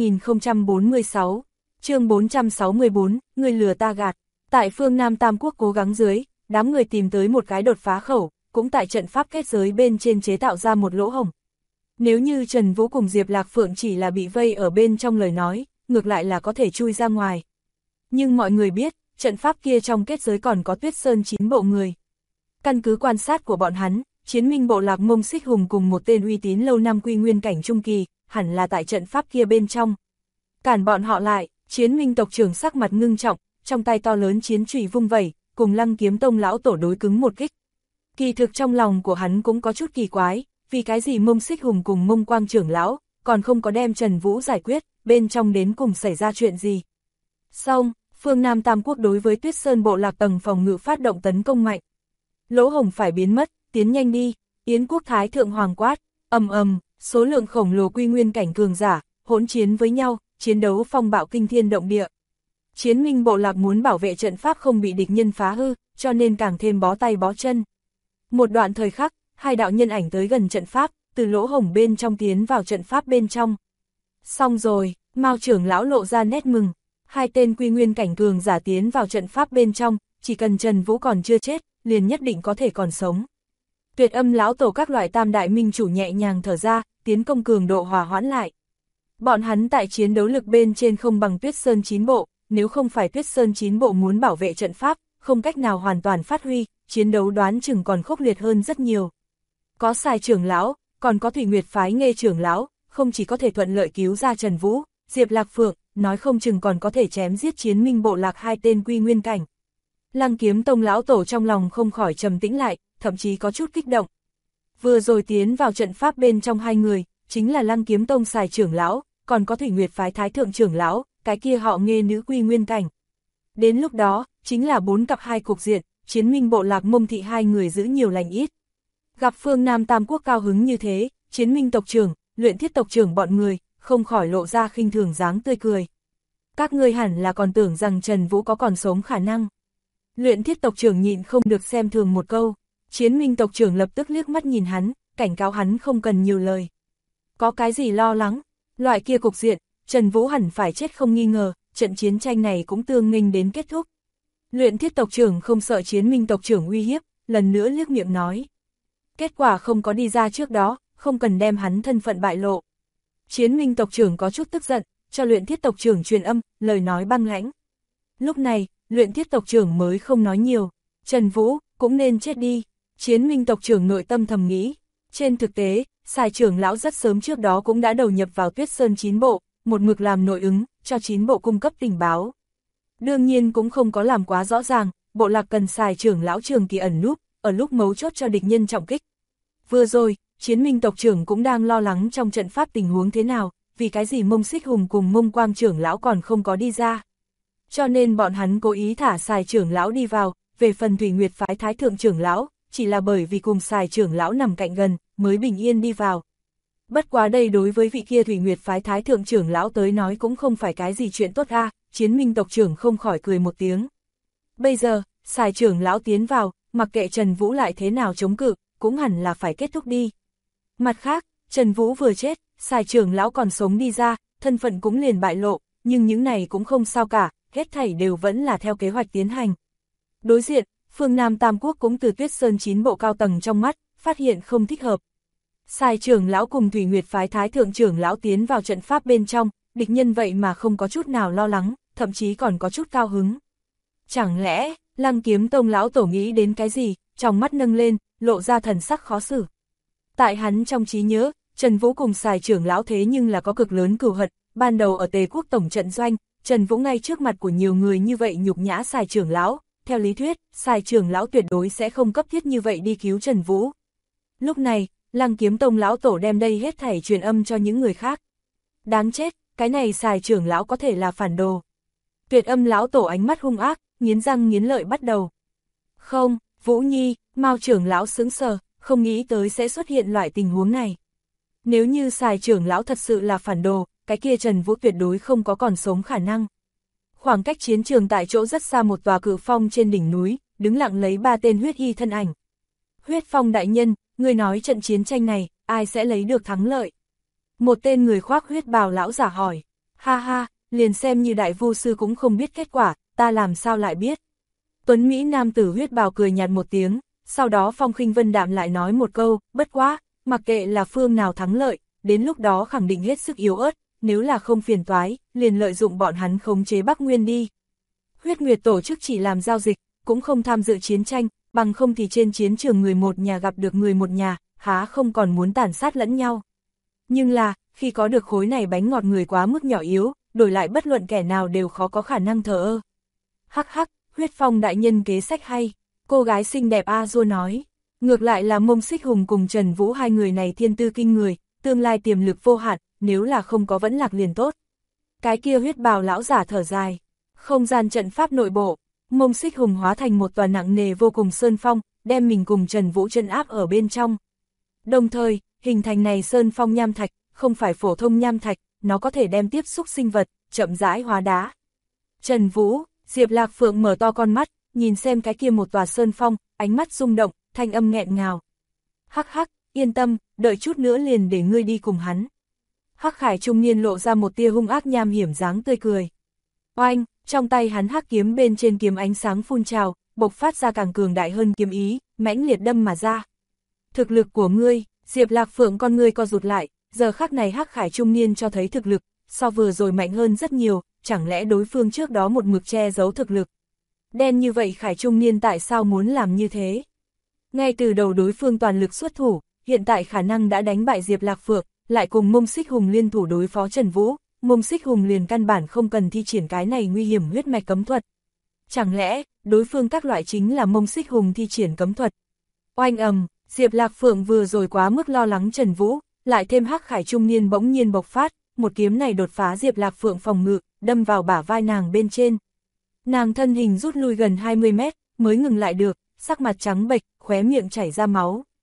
3046, chương 464, người lừa ta gạt. Tại phương Nam Tam Quốc cố gắng dưới, đám người tìm tới một cái đột phá khẩu, cũng tại trận pháp kết giới bên trên chế tạo ra một lỗ hổng. Nếu như Trần Vũ cùng Diệp Lạc Phượng chỉ là bị vây ở bên trong lời nói, ngược lại là có thể chui ra ngoài. Nhưng mọi người biết, trận pháp kia trong kết giới còn có Tuyết Sơn 9 bộ người. Căn cứ quan sát của bọn hắn, chiến minh bộ lạc Mông Xích Hùng cùng một tên uy tín lâu năm quy nguyên cảnh trung kỳ, hẳn là tại trận pháp kia bên trong. Cản bọn họ lại, chiến minh tộc trưởng sắc mặt ngưng trọng, trong tay to lớn chiến chùy vung vẩy, cùng Lăng Kiếm Tông lão tổ đối cứng một kích. Kỳ thực trong lòng của hắn cũng có chút kỳ quái, vì cái gì Mông Xích Hùng cùng Mông Quang trưởng lão, còn không có đem Trần Vũ giải quyết, bên trong đến cùng xảy ra chuyện gì. Xong, phương Nam Tam Quốc đối với Tuyết Sơn bộ lạc tầng phòng ngự phát động tấn công mạnh. Lỗ hổng phải biến mất, tiến nhanh đi, Yến Quốc Thái Thượng Hoàng quát, số lượng khổng lồ quy nguyên cảnh cường giả, hỗn chiến với nhau, chiến đấu phong bạo kinh thiên động địa. Chiến minh bộ lạc muốn bảo vệ trận pháp không bị địch nhân phá hư, cho nên càng thêm bó tay bó chân. Một đoạn thời khắc, hai đạo nhân ảnh tới gần trận pháp, từ lỗ hổng bên trong tiến vào trận pháp bên trong. Xong rồi, Mao trưởng lão lộ ra nét mừng, hai tên quy nguyên cảnh cường giả tiến vào trận pháp bên trong, chỉ cần Trần Vũ còn chưa chết, liền nhất định có thể còn sống. Tuyệt Âm lão tổ các loại tam đại minh chủ nhẹ nhàng thở ra, tiến công cường độ hòa hoãn lại. Bọn hắn tại chiến đấu lực bên trên không bằng Tuyết Sơn 9 bộ, nếu không phải Tuyết Sơn 9 bộ muốn bảo vệ trận pháp, không cách nào hoàn toàn phát huy, chiến đấu đoán chừng còn khốc liệt hơn rất nhiều. Có Sài trưởng lão, còn có Thủy Nguyệt phái Nghê trưởng lão, không chỉ có thể thuận lợi cứu ra Trần Vũ, Diệp Lạc Phượng, nói không chừng còn có thể chém giết chiến minh bộ lạc hai tên quy nguyên cảnh. Lăng Kiếm Tông lão tổ trong lòng không khỏi trầm tĩnh lại, thậm chí có chút kích động. Vừa rồi tiến vào trận pháp bên trong hai người, chính là Lăng Kiếm Tông Sài trưởng lão, còn có Thủy Nguyệt phái Thái Thượng trưởng lão, cái kia họ Nghê nữ quy nguyên cảnh. Đến lúc đó, chính là 4 cặp 2 cục diện, chiến minh bộ lạc Mông thị hai người giữ nhiều lành ít. Gặp phương Nam Tam Quốc cao hứng như thế, Chiến Minh tộc trưởng, Luyện Thiết tộc trưởng bọn người, không khỏi lộ ra khinh thường dáng tươi cười. Các ngươi hẳn là còn tưởng rằng Trần Vũ có còn sống khả năng. Luyện Thiết tộc trưởng nhịn không được xem thường một câu. Chiến Minh tộc trưởng lập tức liếc mắt nhìn hắn, cảnh cáo hắn không cần nhiều lời. Có cái gì lo lắng, loại kia cục diện, Trần Vũ hẳn phải chết không nghi ngờ, trận chiến tranh này cũng tương nghênh đến kết thúc. Luyện Thiết tộc trưởng không sợ Chiến Minh tộc trưởng uy hiếp, lần nữa liếc miệng nói. Kết quả không có đi ra trước đó, không cần đem hắn thân phận bại lộ. Chiến Minh tộc trưởng có chút tức giận, cho Luyện Thiết tộc trưởng truyền âm, lời nói băng lãnh. Lúc này, Luyện Thiết tộc trưởng mới không nói nhiều, Trần Vũ cũng nên chết đi. Chiến Minh tộc trưởng nội tâm thầm nghĩ. Trên thực tế, Sài trưởng lão rất sớm trước đó cũng đã đầu nhập vào Tuyết Sơn 9 bộ, một mực làm nội ứng, cho 9 bộ cung cấp tình báo. Đương nhiên cũng không có làm quá rõ ràng, bộ lạc cần Sài trưởng lão trường kỳ ẩn núp, ở lúc mấu chốt cho địch nhân trọng kích. Vừa rồi, Chiến Minh tộc trưởng cũng đang lo lắng trong trận pháp tình huống thế nào, vì cái gì Mông Xích Hùng cùng Mông Quang trưởng lão còn không có đi ra. Cho nên bọn hắn cố ý thả Sài trưởng lão đi vào, về phần Thủy Nguyệt phái Thái thượng trưởng lão, chỉ là bởi vì cùng Sài trưởng lão nằm cạnh gần, mới bình yên đi vào. Bất quá đây đối với vị kia Thủy Nguyệt phái Thái thượng trưởng lão tới nói cũng không phải cái gì chuyện tốt a. Chiến Minh tộc trưởng không khỏi cười một tiếng. Bây giờ, Sài trưởng lão tiến vào, mặc kệ Trần Vũ lại thế nào chống cự, cũng hẳn là phải kết thúc đi. Mặt khác, Trần Vũ vừa chết, Sài trưởng lão còn sống đi ra, thân phận cũng liền bại lộ, nhưng những này cũng không sao cả, hết thảy đều vẫn là theo kế hoạch tiến hành. Đối diện, phương Nam Tam Quốc cũng từ Tuyết Sơn 9 bộ cao tầng trong mắt, phát hiện không thích hợp. Sài trưởng lão cùng Thủy Nguyệt phái Thái thượng trưởng lão tiến vào trận pháp bên trong, địch nhân vậy mà không có chút nào lo lắng, thậm chí còn có chút cao hứng. Chẳng lẽ, Lăng Kiếm Tông lão tổ nghĩ đến cái gì, trong mắt nâng lên, lộ ra thần sắc khó xử. Tại hắn trong trí nhớ, Trần Vũ cùng Sài trưởng lão thế nhưng là có cực lớn cừu hận, ban đầu ở Tề Quốc tổng trận doanh, Trần Vũ ngay trước mặt của nhiều người như vậy nhục nhã Sài trưởng lão, theo lý thuyết, Sài trưởng lão tuyệt đối sẽ không cấp thiết như vậy đi cứu Trần Vũ. Lúc này, Lăng Kiếm Tông lão tổ đem đây hết thảy truyền âm cho những người khác. Đáng chết, cái này Sài trưởng lão có thể là phản đồ. Tuyệt âm lão tổ ánh mắt hung ác, nghiến răng nghiến lợi bắt đầu. Không, Vũ Nhi, Mao trưởng lão sững sờ, không nghĩ tới sẽ xuất hiện loại tình huống này. Nếu như Sài trưởng lão thật sự là phản đồ, cái kia Trần Vũ tuyệt đối không có còn sống khả năng. Khoảng cách chiến trường tại chỗ rất xa một tòa cự phong trên đỉnh núi, đứng lặng lấy 3 tên huyết y thân ảnh. Huyết Phong đại nhân, người nói trận chiến tranh này, ai sẽ lấy được thắng lợi? Một tên người khoác huyết bào lão giả hỏi. Ha ha, liền xem như đại vu sư cũng không biết kết quả, ta làm sao lại biết? Tuấn Mỹ nam tử huyết bào cười nhạt một tiếng, sau đó Phong Khinh Vân đạm lại nói một câu, bất quá, mặc kệ là phương nào thắng lợi, đến lúc đó khẳng định hết sức yếu ớt, nếu là không phiền toái, liền lợi dụng bọn hắn khống chế Bắc Nguyên đi. Huyết Nguyệt tổ chức chỉ làm giao dịch, cũng không tham dự chiến tranh, bằng không thì trên chiến trường người một nhà gặp được người một nhà, há không còn muốn tàn sát lẫn nhau. Nhưng là, khi có được khối này bánh ngọt người quá mức nhỏ yếu, đổi lại bất luận kẻ nào đều khó có khả năng thờ ơ. Hắc hắc, Huyết Phong đại nhân kế sách hay, cô gái xinh đẹp A Dua nói. Ngược lại là Mông Xích Hùng cùng Trần Vũ hai người này thiên tư kinh người, tương lai tiềm lực vô hạn, nếu là không có vẫn lạc liền tốt. Cái kia huyết bào lão giả thở dài. Không gian trận pháp nội bộ, Mông Xích Hùng hóa thành một tòa nặng nề vô cùng sơn phong, đem mình cùng Trần Vũ chân áp ở bên trong. Đồng thời, hình thành này sơn phong nham thạch, không phải phổ thông nham thạch, nó có thể đem tiếp xúc sinh vật, chậm rãi hóa đá. Trần Vũ, Diệp Lạc Phượng mở to con mắt, nhìn xem cái kia một tòa sơn phong, ánh mắt rung động, thanh âm nghẹn ngào. Hắc hắc, yên tâm, đợi chút nữa liền để ngươi đi cùng hắn. Hắc Khải trung niên lộ ra một tia hung ác nham hiểm dáng tươi cười. Oanh, trong tay hắn hắc kiếm bên trên kiếm ánh sáng phun trào, bộc phát ra càng cường đại hơn kiếm ý, mãnh liệt đâm mà ra. Thực lực của ngươi, Diệp Lạc Phượng con ngươi co rụt lại, giờ khắc này Hắc Khải trung niên cho thấy thực lực, so vừa rồi mạnh hơn rất nhiều, chẳng lẽ đối phương trước đó một mực che giấu thực lực. Đen như vậy Khải trung niên tại sao muốn làm như thế? Ngay từ đầu đối phương toàn lực xuất thủ, hiện tại khả năng đã đánh bại Diệp Lạc Phượng, lại cùng Mông Xích Hùng liên thủ đối phó Trần Vũ, Mông Xích Hùng liền căn bản không cần thi triển cái này nguy hiểm huyết mạch cấm thuật. Chẳng lẽ, đối phương các loại chính là Mông Xích Hùng thi triển cấm thuật? Oanh ầm, Diệp Lạc Phượng vừa rồi quá mức lo lắng Trần Vũ, lại thêm Hắc Khải trung niên bỗng nhiên bộc phát, một kiếm này đột phá Diệp Lạc Phượng phòng ngự, đâm vào bả vai nàng bên trên. Nàng thân hình rút lui gần 20 mét, mới ngừng lại được, sắc mặt trắng bệch, khóe miệng chảy ra máu.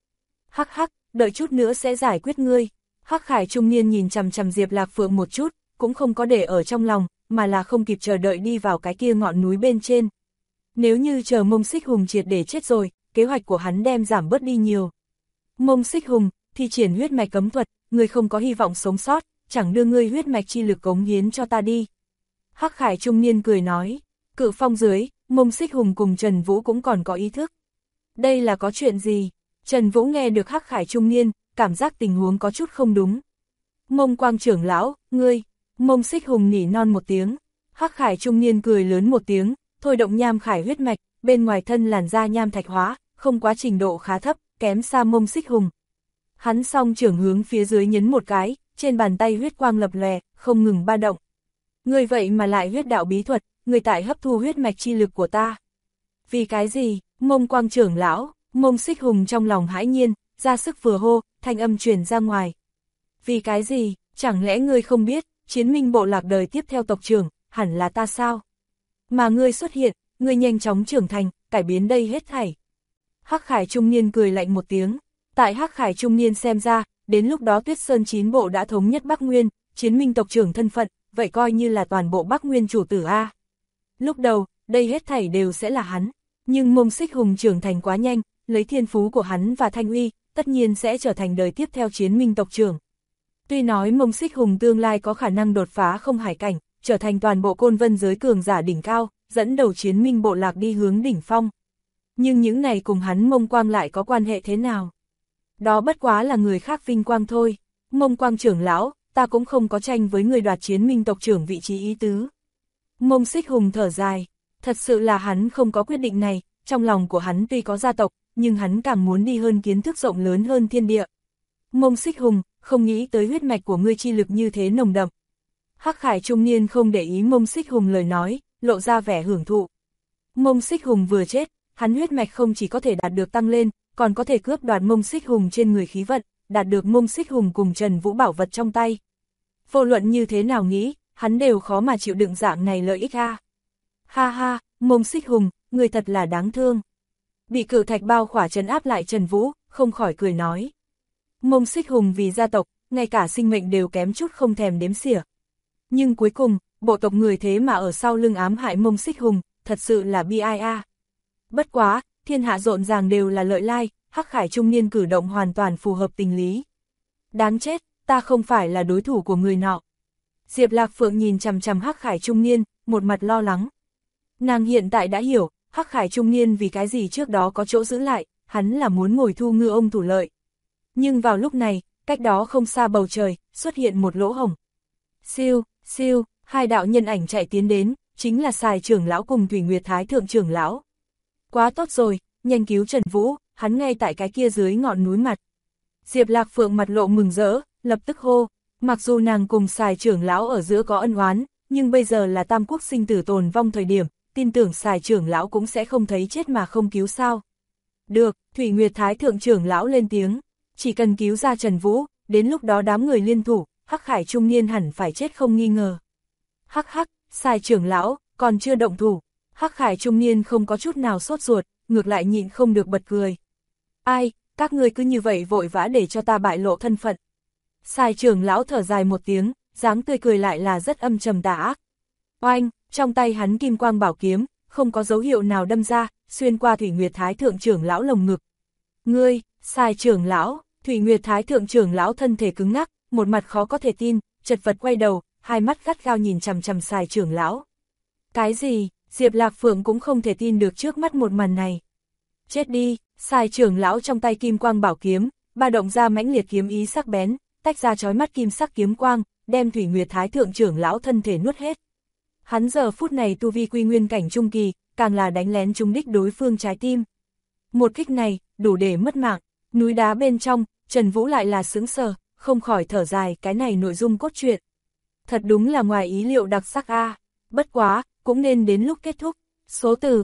Hắc hắc, đợi chút nữa sẽ giải quyết ngươi. Hắc Khải trung niên nhìn chằm chằm Diệp Lạc Phượng một chút, cũng không có để ở trong lòng, mà là không kịp chờ đợi đi vào cái kia ngọn núi bên trên. Nếu như chờ Mông Xích Hùng triệt để chết rồi, kế hoạch của hắn đem giảm bớt đi nhiều. Mông Xích Hùng, thi triển huyết mạch cấm thuật, ngươi không có hy vọng sống sót, chẳng đưa ngươi huyết mạch chi lực cống hiến cho ta đi. Hắc Khải trung niên cười nói, Cự Phong dưới, Mông Xích Hùng cùng Trần Vũ cũng còn có ý thức. Đây là có chuyện gì? Trần Vũ nghe được Hắc Khải trung niên, cảm giác tình huống có chút không đúng. Mông Quang trưởng lão, ngươi, Mông Xích Hùng nỉ non một tiếng. Hắc Khải trung niên cười lớn một tiếng, thôi động nham khải huyết mạch, bên ngoài thân làn da nham thạch hóa, không quá trình độ khá thấp, kém xa Mông Xích Hùng. Hắn song trưởng hướng phía dưới nhấn một cái, trên bàn tay huyết quang lập lòe, không ngừng ba động. Ngươi vậy mà lại huyết đạo bí thuật, ngươi tại hấp thu huyết mạch chi lực của ta. Vì cái gì? Mông Quang trưởng lão, Mông Xích Hùng trong lòng hãi nhiên, ra sức vừa hô, thanh âm truyền ra ngoài. Vì cái gì? Chẳng lẽ ngươi không biết, Chiến Minh bộ lạc đời tiếp theo tộc trưởng, hẳn là ta sao? Mà ngươi xuất hiện, ngươi nhanh chóng trưởng thành, cải biến đây hết thảy. Hắc Khải trung niên cười lạnh một tiếng. Tại Hắc Khải trung niên xem ra, đến lúc đó Tuyết Sơn 9 bộ đã thống nhất Bắc Nguyên, Chiến Minh tộc trưởng thân phận, vậy coi như là toàn bộ Bắc Nguyên chủ tử A. Lúc đầu, đây hết thảy đều sẽ là hắn, nhưng Mông Xích Hùng trưởng thành quá nhanh, lấy thiên phú của hắn và thanh uy, tất nhiên sẽ trở thành đời tiếp theo Chiến Minh tộc trưởng. Tuy nói Mông Xích Hùng tương lai có khả năng đột phá không hải cảnh, trở thành toàn bộ côn vân giới cường giả đỉnh cao, dẫn đầu Chiến Minh bộ lạc đi hướng đỉnh phong. Nhưng những này cùng hắn Mông Quang lại có quan hệ thế nào? Đó bất quá là người khác vinh quang thôi. Mông Quang trưởng lão, ta cũng không có tranh với người đoạt Chiến Minh tộc trưởng vị trí ý tứ. Mông Xích Hùng thở dài, thật sự là hắn không có quyết định này, trong lòng của hắn tuy có gia tộc, nhưng hắn càng muốn đi hơn kiến thức rộng lớn hơn thiên địa. Mông Xích Hùng, không nghĩ tới huyết mạch của ngươi chi lực như thế nồng đậm. Hắc Khải trung niên không để ý Mông Xích Hùng lời nói, lộ ra vẻ hưởng thụ. Mông Xích Hùng vừa chết, hắn huyết mạch không chỉ có thể đạt được tăng lên, còn có thể cướp đoạt Mông Xích Hùng trên người khí vận, đạt được Mông Xích Hùng cùng Trần Vũ bảo vật trong tay. Vô luận như thế nào nghĩ, hắn đều khó mà chịu đựng dạng này lợi ích ha. Ha ha, Mông Xích Hùng, người thật là đáng thương. Bị cự thạch bao khỏa trấn áp lại Trần Vũ, không khỏi cười nói. Mông Xích Hùng vì gia tộc, ngay cả sinh mệnh đều kém chút không thèm đếm xỉa. Nhưng cuối cùng, bộ tộc người thế mà ở sau lưng ám hại Mông Xích Hùng, thật sự là bi ai a. Bất quá, thiên hạ rộn ràng đều là lợi lai, Hắc Khải trung niên cử động hoàn toàn phù hợp tình lý. Đáng chết, ta không phải là đối thủ của người nọ. Diệp Lạc Phượng nhìn chằm chằm Hắc Khải trung niên, một mặt lo lắng. Nàng hiện tại đã hiểu, Hắc Khải trung niên vì cái gì trước đó có chỗ giữ lại, hắn là muốn ngồi thu ngư ông thủ lợi. Nhưng vào lúc này, cách đó không xa bầu trời, xuất hiện một lỗ hổng. Siêu, siêu, hai đạo nhân ảnh chạy tiến đến, chính là Sài trưởng lão cùng Thủy Nguyệt Thái thượng trưởng lão. Quá tốt rồi, nhanh cứu Trần Vũ, hắn ngay tại cái kia dưới ngọn núi mặt. Diệp Lạc Phượng mặt lộ mừng rỡ, lập tức hô, mặc dù nàng cùng Sài trưởng lão ở giữa có ân oán, nhưng bây giờ là tam quốc sinh tử tồn vong thời điểm, tin tưởng Sài trưởng lão cũng sẽ không thấy chết mà không cứu sao. Được, Thủy Nguyệt Thái thượng trưởng lão lên tiếng, chỉ cần cứu ra Trần Vũ, đến lúc đó đám người liên thủ, Hắc Khải trung niên hẳn phải chết không nghi ngờ. Hắc hắc, Sài trưởng lão, còn chưa động thủ. Hắc Khải trung niên không có chút nào sốt ruột, ngược lại nhịn không được bật cười. Ai, các ngươi cứ như vậy vội vã để cho ta bại lộ thân phận. Sài trưởng lão thở dài một tiếng, dáng tươi cười lại là rất âm trầm tà ác. Oanh, trong tay hắn kim quang bảo kiếm, không có dấu hiệu nào đâm ra, xuyên qua Thủy Nguyệt Thái thượng trưởng lão lồng ngực. Ngươi, Sài trưởng lão, Thủy Nguyệt Thái thượng trưởng lão thân thể cứng ngắc, một mặt khó có thể tin, chật vật quay đầu, hai mắt gắt gao nhìn chằm chằm Sài trưởng lão. Cái gì? Diệp Lạc Phượng cũng không thể tin được trước mắt một màn này. Chết đi, Sài trưởng lão trong tay kim quang bảo kiếm, ba động ra mãnh liệt kiếm ý sắc bén, tách ra chói mắt kim sắc kiếm quang, đem Thủy Nguyệt Thái thượng trưởng lão thân thể nuốt hết. Hắn giờ phút này tu vi quy nguyên cảnh trung kỳ, càng là đánh lén trúng đích đối phương trái tim. Một kích này, đủ để mất mạng. Núi đá bên trong, Trần Vũ lại là sững sờ, không khỏi thở dài, cái này nội dung cốt truyện. Thật đúng là ngoài ý liệu đặc sắc a. Bất quá, cũng nên đến lúc kết thúc. Số từ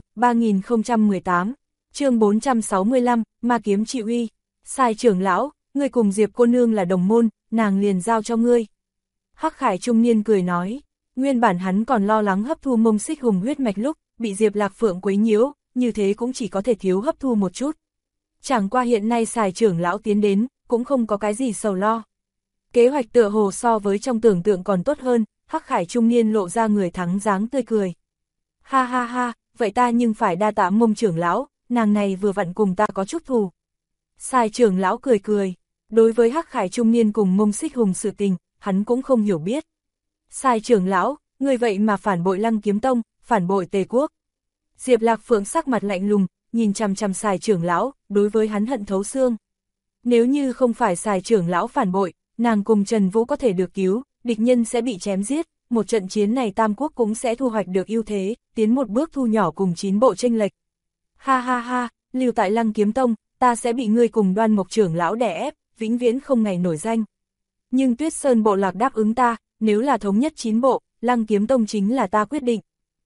3018, chương 465, Ma kiếm trị uy. Sài trưởng lão, ngươi cùng Diệp cô nương là đồng môn, nàng liền giao cho ngươi. Hắc Khải trung niên cười nói, nguyên bản hắn còn lo lắng hấp thu Mông Xích Hùng huyết mạch lúc bị Diệp Lạc Phượng quấy nhiễu, như thế cũng chỉ có thể thiếu hấp thu một chút. Chẳng qua hiện nay Sài trưởng lão tiến đến, cũng không có cái gì sầu lo. Kế hoạch tựa hồ so với trong tưởng tượng còn tốt hơn, Hắc Khải trung niên lộ ra người thắng dáng tươi cười. Ha ha ha, vậy ta nhưng phải đa tạ Mông trưởng lão, nàng này vừa vặn cùng ta có chút thù. Sài trưởng lão cười cười, đối với Hắc Khải trung niên cùng Mông Xích Hùng sự tình, hắn cũng không hiểu biết. Sài trưởng lão, người vậy mà phản bội Lăng Kiếm Tông, phản bội Tề Quốc. Diệp Lạc Phượng sắc mặt lạnh lùng, nhìn chằm chằm Sài trưởng lão, đối với hắn hận thấu xương. Nếu như không phải Sài trưởng lão phản bội, nàng cùng Trần Vũ có thể được cứu, địch nhân sẽ bị chém giết, một trận chiến này Tam Quốc cũng sẽ thu hoạch được ưu thế, tiến một bước thu nhỏ cùng 9 bộ chênh lệch. Ha ha ha, lưu tại Lăng Kiếm Tông, ta sẽ bị ngươi cùng Đoan Mộc trưởng lão đè ép, vĩnh viễn không ngày nổi danh. Nhưng Tuyết Sơn bộ lạc đáp ứng ta, nếu là thống nhất 9 bộ, Lăng Kiếm Tông chính là ta quyết định.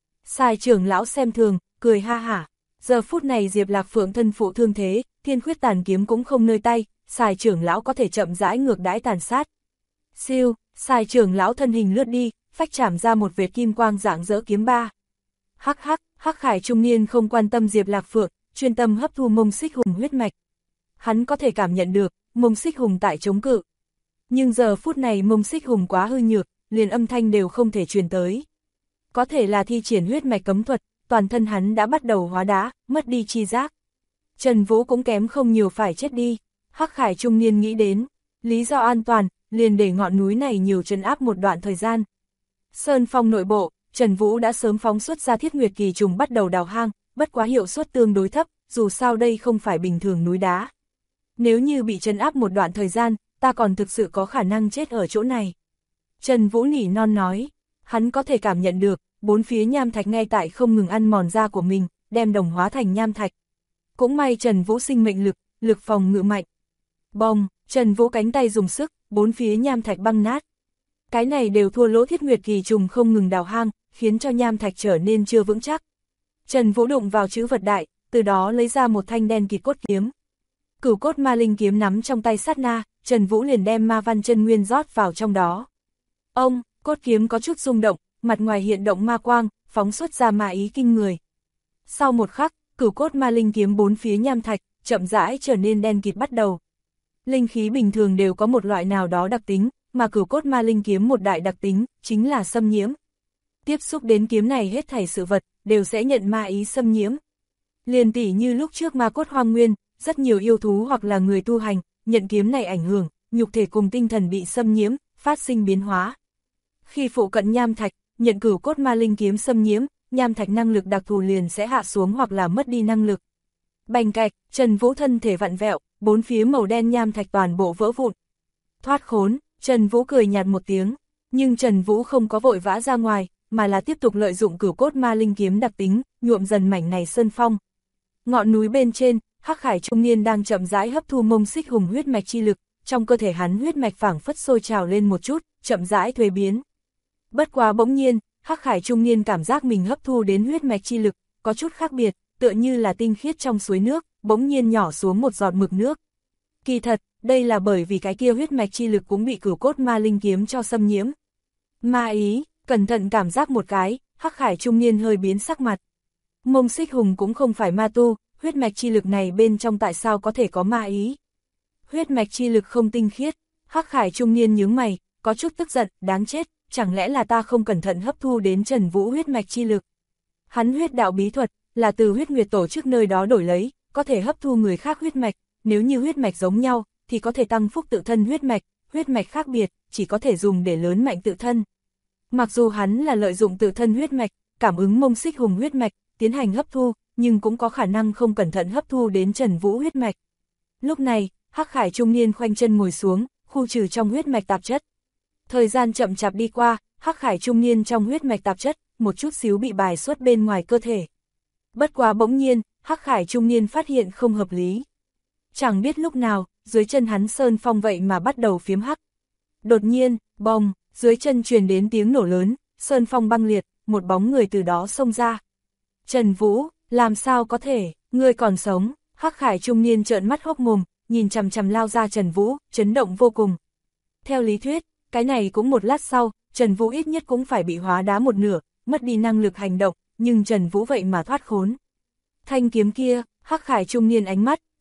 Sài trưởng lão xem thường, cười ha hả. Giờ phút này Diệp Lạc Phượng thân phụ thương thế, Thiên Khuyết Tàn kiếm cũng không nơi tay, Sài trưởng lão có thể chậm rãi ngược đãi tàn sát. Siêu, Sài trưởng lão thân hình lướt đi, phách chảm ra một vệt kim quang rạng rỡ kiếm ba. Hắc hắc, Hắc Khải trung niên không quan tâm Diệp Lạc Phượng, chuyên tâm hấp thu Mông Xích Hùng huyết mạch. Hắn có thể cảm nhận được, Mông Xích Hùng tại chống cự. Nhưng giờ phút này Mông Xích Hùng quá hư nhược, liền âm thanh đều không thể truyền tới. Có thể là thi triển huyết mạch cấm thuật, toàn thân hắn đã bắt đầu hóa đá, mất đi chi giác. Trần Vũ cũng kém không nhiều phải chết đi. Hắc Khải trung niên nghĩ đến, lý do an toàn, liền để ngọn núi này nhiều trấn áp một đoạn thời gian. Sơn Phong nội bộ, Trần Vũ đã sớm phóng xuất ra Thiết Nguyệt Kỳ trùng bắt đầu đào hang, bất quá hiệu suất tương đối thấp, dù sao đây không phải bình thường núi đá. Nếu như bị trấn áp một đoạn thời gian, ta còn thực sự có khả năng chết ở chỗ này. Trần Vũ nỉ non nói, hắn có thể cảm nhận được, bốn phía nham thạch ngay tại không ngừng ăn mòn da của mình, đem đồng hóa thành nham thạch. Cũng may Trần Vũ sinh mệnh lực, lực phòng ngự mạnh. Bông, Trần Vũ cánh tay dùng sức, bốn phía nham thạch băng nát. Cái này đều thua lỗ Thiết Nguyệt Kỳ trùng không ngừng đào hang, khiến cho nham thạch trở nên chưa vững chắc. Trần Vũ đụng vào chữ vật đại, từ đó lấy ra một thanh đen kịt cốt kiếm. Cửu cốt ma linh kiếm nắm trong tay sát na, Trần Vũ liền đem ma văn chân nguyên rót vào trong đó. Ông, cốt kiếm có chút rung động, mặt ngoài hiện động ma quang, phóng xuất ra ma ý kinh người. Sau một khắc, cửu cốt ma linh kiếm bốn phía nham thạch, chậm rãi trở nên đen kịt bắt đầu. Linh khí bình thường đều có một loại nào đó đặc tính, mà cửu cốt ma linh kiếm một đại đặc tính, chính là xâm nhiễm. Tiếp xúc đến kiếm này hết thảy sự vật, đều sẽ nhận ma ý xâm nhiễm. Liền tỉ như lúc trước ma cốt hoang nguyên, rất nhiều yêu thú hoặc là người tu hành, nhận kiếm này ảnh hưởng, nhục thể cùng tinh thần bị xâm nhiễm, phát sinh biến hóa. Khi phụ cận nham thạch, nhận cửu cốt ma linh kiếm xâm nhiễm, nham thạch năng lực đặc thù liền sẽ hạ xuống hoặc là mất đi năng lực. Bành cạch, Trần Vũ thân thể vặn vẹo, bốn phía màu đen nham thạch toàn bộ vỡ vụn. Thoát khốn, Trần Vũ cười nhạt một tiếng, nhưng Trần Vũ không có vội vã ra ngoài, mà là tiếp tục lợi dụng cửu cốt ma linh kiếm đặc tính, nhuộm dần mảnh này sơn phong. Ngọn núi bên trên, Hắc Khải trung niên đang chậm rãi hấp thu Mông Xích Hùng huyết mạch chi lực, trong cơ thể hắn huyết mạch phảng phất sôi trào lên một chút, chậm rãi thuế biến. Bất quá bỗng nhiên, Hắc Khải trung niên cảm giác mình hấp thu đến huyết mạch chi lực, có chút khác biệt, tựa như là tinh khiết trong suối nước, bỗng nhiên nhỏ xuống một giọt mực nước. Kỳ thật, đây là bởi vì cái kia huyết mạch chi lực cũng bị cửu cốt ma linh kiếm cho xâm nhiễm. Ma ý, cẩn thận cảm giác một cái, Hắc Khải trung niên hơi biến sắc mặt. Mông Xích Hùng cũng không phải ma tu, huyết mạch chi lực này bên trong tại sao có thể có ma ý? Huyết mạch chi lực không tinh khiết, Hắc Khải trung niên nhướng mày, có chút tức giận, đáng chết, chẳng lẽ là ta không cẩn thận hấp thu đến Trần Vũ huyết mạch chi lực? Hắn huyết đạo bí thuật, là từ huyết nguyệt tổ chức nơi đó đổi lấy, có thể hấp thu người khác huyết mạch, nếu như huyết mạch giống nhau, thì có thể tăng phúc tự thân huyết mạch khác biệt, chỉ có thể dùng để lớn mạnh tự thân. Mặc dù hắn là lợi dụng tự thân huyết mạch, cảm ứng Mông Xích Hùng huyết mạch, tiến hành hấp thu, nhưng cũng có khả năng không cẩn thận hấp thu đến Trần Vũ huyết mạch. Lúc này, Hắc Khải trung niên khoanh chân ngồi xuống, khu trừ trong huyết mạch tạp chất. Thời gian chậm chạp đi qua, Hắc Khải trung niên trong huyết mạch tạp chất, một chút xíu bị bài xuất bên ngoài cơ thể. Bất quá bỗng nhiên, Hắc Khải trung niên phát hiện không hợp lý. Chẳng biết lúc nào, dưới chân hắn sơn phong vậy mà bắt đầu phiếm hắc. Đột nhiên, bong, dưới chân truyền đến tiếng nổ lớn, sơn phong băng liệt, một bóng người từ đó xông ra. Trần Vũ, làm sao có thể, ngươi còn sống? Hắc Khải trung niên trợn mắt hốc mồm, nhìn chằm chằm lao ra Trần Vũ, chấn động vô cùng. Theo lý thuyết, cái này cũng một lát sau, Trần Vũ ít nhất cũng phải bị hóa đá một nửa, mất đi năng lực hành động, nhưng Trần Vũ vậy mà thoát khốn. Thanh kiếm kia, Hắc Khải trung niên ánh mắt,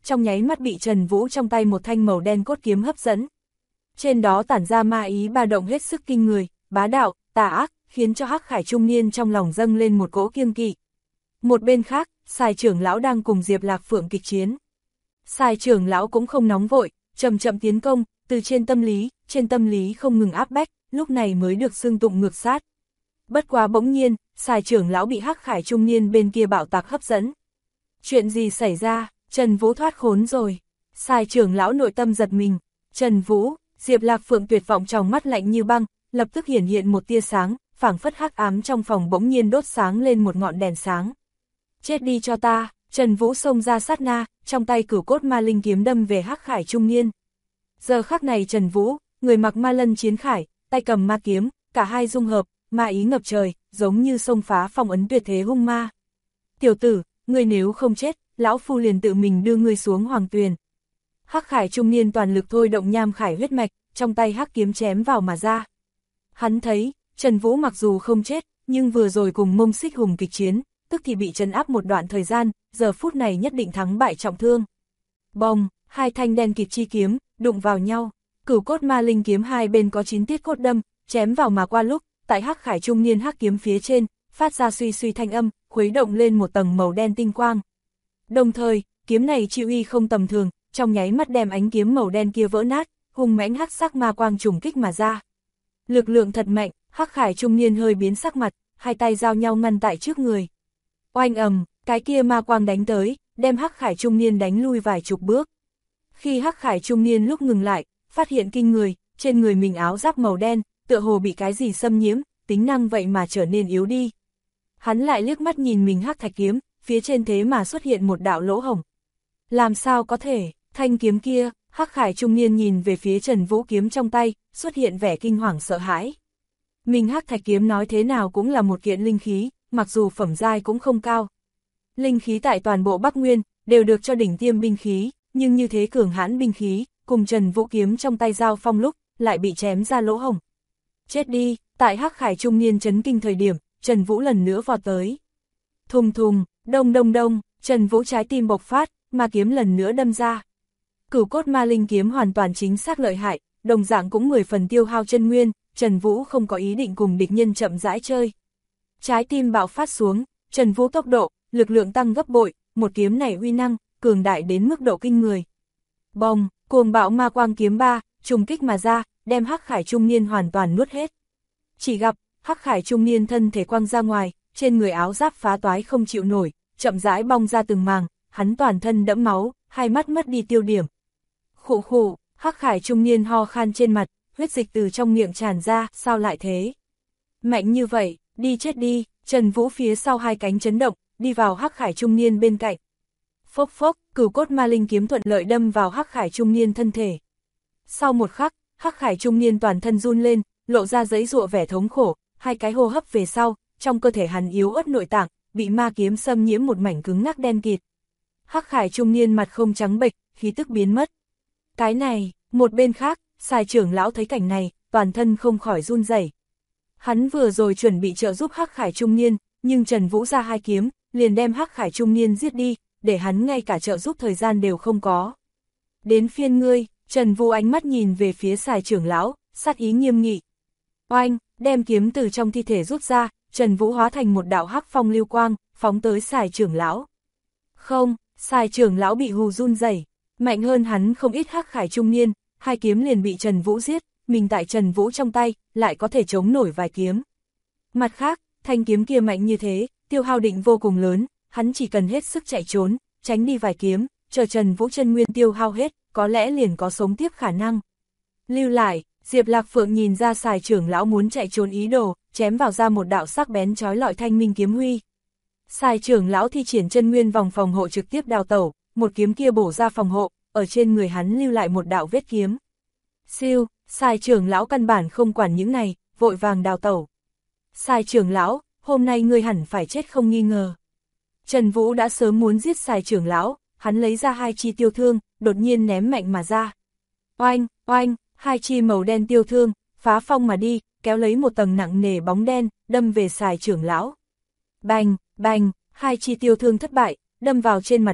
trong nháy mắt bị Trần Vũ trong tay một thanh màu đen cốt kiếm hấp dẫn. Trên đó tản ra ma ý ba động hết sức kinh người, bá đạo, tà ác, khiến cho Hắc Khải trung niên trong lòng dâng lên một cỗ kiêng kỵ. Một bên khác, Sài trưởng lão đang cùng Diệp Lạc Phượng kịch chiến. Sài trưởng lão cũng không nóng vội, chậm chậm tiến công, từ trên tâm lý không ngừng áp bách, lúc này mới được xưng tụng ngược sát. Bất quá bỗng nhiên, Sài trưởng lão bị Hắc Khải trung niên bên kia bạo tạc hấp dẫn. Chuyện gì xảy ra, Trần Vũ thoát khốn rồi. Sài trưởng lão nội tâm giật mình. Trần Vũ, Diệp Lạc Phượng tuyệt vọng trong mắt lạnh như băng, lập tức hiện một tia sáng, phảng phất hắc ám trong phòng bỗng nhiên đốt sáng lên một ngọn đèn sáng. Chết đi cho ta, Trần Vũ xông ra sát na, trong tay cửu cốt ma linh kiếm đâm về Hắc Khải trung niên. Giờ khắc này Trần Vũ, người mặc ma lân chiến khải, tay cầm ma kiếm, cả hai dung hợp, ma ý ngập trời, giống như xông phá phong ấn tuyệt thế hung ma. Tiểu tử, ngươi nếu không chết, lão phu liền tự mình đưa ngươi xuống hoàng tuyền. Hắc Khải trung niên toàn lực thôi động nham khải huyết mạch, trong tay hắc kiếm chém vào mà ra. Hắn thấy, Trần Vũ mặc dù không chết, nhưng vừa rồi cùng Mông Xích Hùng kịch chiến, tức thì bị trấn áp một đoạn thời gian, giờ phút này nhất định thắng bại trọng thương. Bồng, hai thanh đen kịt chi kiếm, đụng vào nhau, cửu cốt ma linh kiếm hai bên có 9 tiết cốt đâm, chém vào mà qua lúc, tại Hắc Khải trung niên hắc kiếm phía trên, phát ra suy suy thanh âm, khuấy động lên một tầng màu đen tinh quang. Đồng thời, kiếm này chi uy không tầm thường, trong nháy mắt đem ánh kiếm màu đen kia vỡ nát, hung mãnh hắc sắc ma quang trùng kích mà ra. Lực lượng thật mạnh, Hắc Khải trung niên hơi biến sắc mặt, hai tay giao nhau ngăn tại trước người. Oanh ầm, cái kia ma quang đánh tới, đem Hắc Khải trung niên đánh lui vài chục bước. Khi Hắc Khải trung niên lúc ngừng lại, phát hiện kinh người, trên người mình áo giáp màu đen, tựa hồ bị cái gì xâm nhiễm, tính năng vậy mà trở nên yếu đi. Hắn lại liếc mắt nhìn mình hắc thạch kiếm, phía trên thế mà xuất hiện một đạo lỗ hổng. Làm sao có thể, thanh kiếm kia, Hắc Khải trung niên nhìn về phía Trần Vũ kiếm trong tay, xuất hiện vẻ kinh hoàng sợ hãi. Mình hắc thạch kiếm nói thế nào cũng là một kiện linh khí, mặc dù phẩm giai cũng không cao. Linh khí tại toàn bộ Bắc Nguyên, đều được cho đỉnh tiêm binh khí, nhưng như thế cường hãn binh khí, cùng Trần Vũ kiếm trong tay giao phong lúc, lại bị chém ra lỗ hổng. Chết đi, tại Hắc Khải trung niên chấn kinh thời điểm, Trần Vũ lần nữa vọt tới. Thùng thùng, đông đông đông, Trần Vũ trái tim bộc phát, ma kiếm lần nữa đâm ra. Cửu cốt ma linh kiếm hoàn toàn chính xác lợi hại, đồng dạng cũng 10 phần tiêu hao chân nguyên, Trần Vũ không có ý định cùng địch nhân chậm rãi chơi. Trái tim bạo phát xuống, Trần Vũ tốc độ, lực lượng tăng gấp bội, một kiếm này uy năng, cường đại đến mức độ kinh người. Bồng, cuồng bạo ma quang kiếm ba, trùng kích mà ra, đem Hắc Khải trung niên hoàn toàn nuốt hết. Chỉ gặp, Hắc Khải trung niên thân thể quăng ra ngoài, trên người áo giáp phá toái không chịu nổi, chậm rãi bong ra từng màng, hắn toàn thân đẫm máu, hai mắt mất đi tiêu điểm. Khụ khụ, Hắc Khải trung niên ho khan trên mặt, huyết dịch từ trong miệng tràn ra, sao lại thế? Mạnh như vậy, đi chết đi, Trần Vũ phía sau hai cánh chấn động, đi vào Hắc Khải trung niên bên cạnh. Phốc phốc, cửu cốt ma linh kiếm thuận lợi đâm vào Hắc Khải trung niên thân thể. Sau một khắc, Hắc Khải trung niên toàn thân run lên, lộ ra giấy giụa vẻ thống khổ, hai cái hô hấp về sau, trong cơ thể hắn yếu ớt nội tạng, bị ma kiếm xâm nhiễm một mảnh cứng ngắc đen kịt. Hắc Khải trung niên mặt không trắng bệch, khí tức biến mất. Cái này, một bên khác, Sài trưởng lão thấy cảnh này, toàn thân không khỏi run rẩy. Hắn vừa rồi chuẩn bị trợ giúp Hắc Khải trung niên, nhưng Trần Vũ ra hai kiếm, liền đem Hắc Khải trung niên giết đi, để hắn ngay cả trợ giúp thời gian đều không có. Đến phiên ngươi, Trần Vũ ánh mắt nhìn về phía Sài trưởng lão, sát ý nghiêm nghị. Oanh, đem kiếm từ trong thi thể rút ra, Trần Vũ hóa thành một đạo hắc phong lưu quang, phóng tới Sài trưởng lão. Không, Sài trưởng lão bị hù run rẩy, mạnh hơn hắn không ít Hắc Khải trung niên, hai kiếm liền bị Trần Vũ giết, mình tại Trần Vũ trong tay, lại có thể chống nổi vài kiếm. Mặt khác, thanh kiếm kia mạnh như thế, tiêu hao định vô cùng lớn, hắn chỉ cần hết sức chạy trốn, tránh đi vài kiếm, chờ Trần Vũ chân nguyên tiêu hao hết, có lẽ liền có sống tiếp khả năng. Lưu lại, Diệp Lạc Phượng nhìn ra Sài trưởng lão muốn chạy trốn ý đồ, chém vào ra một đạo sắc bén chói lọi thanh minh kiếm huy. Sài trưởng lão thi triển chân nguyên vòng phòng hộ trực tiếp đào tẩu, một kiếm kia bổ ra phòng hộ, ở trên người hắn lưu lại một đạo vết kiếm. Siêu, Sài trưởng lão căn bản không quản những này, vội vàng đào tẩu. Sài trưởng lão, hôm nay ngươi hẳn phải chết không nghi ngờ. Trần Vũ đã sớm muốn giết Sài trưởng lão, hắn lấy ra hai chi tiêu thương, đột nhiên ném mạnh mà ra. Oanh, oanh, hai chi màu đen tiêu thương, phá phong mà đi, kéo lấy một tầng nặng nề bóng đen, đâm về Sài trưởng lão. Bành, bành, hai chi tiêu thương thất bại, đâm vào trên mặt đất,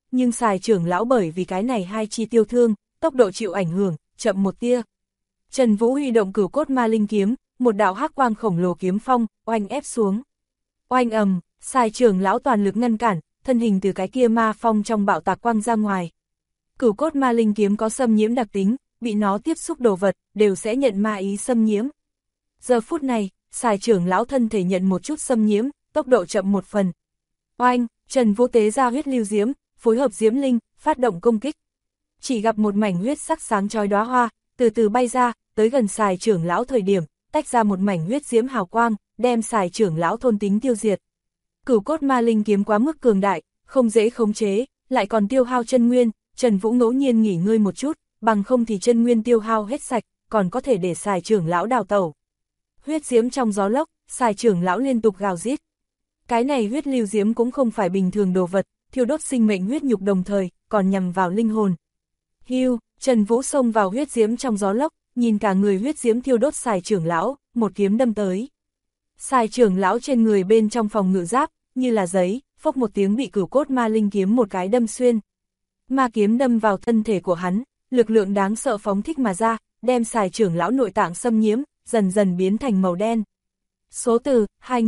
nhưng Sài trưởng lão bởi vì cái này hai chi tiêu thương, tốc độ chịu ảnh hưởng, chậm một tia. Trần Vũ huy động Cửu Cốt Ma Linh kiếm, một đạo hắc quang khổng lồ kiếm phong, oanh ép xuống. Oanh ầm, Sài trưởng lão toàn lực ngăn cản, thân hình từ cái kia ma phong trong bạo tạc quang ra ngoài. Cửu Cốt Ma Linh kiếm có xâm nhiễm đặc tính, bị nó tiếp xúc đồ vật, đều sẽ nhận ma ý xâm nhiễm. Giờ phút này, Sài trưởng lão thân thể nhận một chút xâm nhiễm, tốc độ chậm một phần. Oanh, Trần Vũ tế ra huyết lưu diễm, phối hợp diễm linh, phát động công kích. Chỉ gặp một mảnh huyết sắc sáng chói đóa hoa, từ từ bay ra, tới gần Sài trưởng lão thời điểm, tách ra một mảnh huyết diễm hào quang, đem Sài trưởng lão thôn tính tiêu diệt. Cửu Cốt Ma Linh kiếm quá mức cường đại, không dễ khống chế, lại còn tiêu hao chân nguyên, Trần Vũ ngẫu nhiên nghỉ ngơi một chút, bằng không thì chân nguyên tiêu hao hết sạch, còn có thể để Sài trưởng lão đào tẩu. Huyết diễm trong gió lốc, Sài trưởng lão liên tục gào rít. Cái này huyết lưu diễm cũng không phải bình thường đồ vật, thiêu đốt sinh mệnh huyết nhục đồng thời, còn nhằm vào linh hồn. Hưu, Trần Vũ xông vào huyết diễm trong gió lốc, nhìn cả người huyết diễm thiêu đốt Sài trưởng lão, một kiếm đâm tới. Sài trưởng lão trên người bên trong phòng ngự giáp, như là giấy, phốc một tiếng bị Cửu Cốt Ma Linh kiếm một cái đâm xuyên. Ma kiếm đâm vào thân thể của hắn, lực lượng đáng sợ phóng thích mà ra, đem Sài trưởng lão nội tạng xâm nhiễm, dần dần biến thành màu đen. Số từ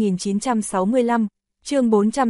2965, chương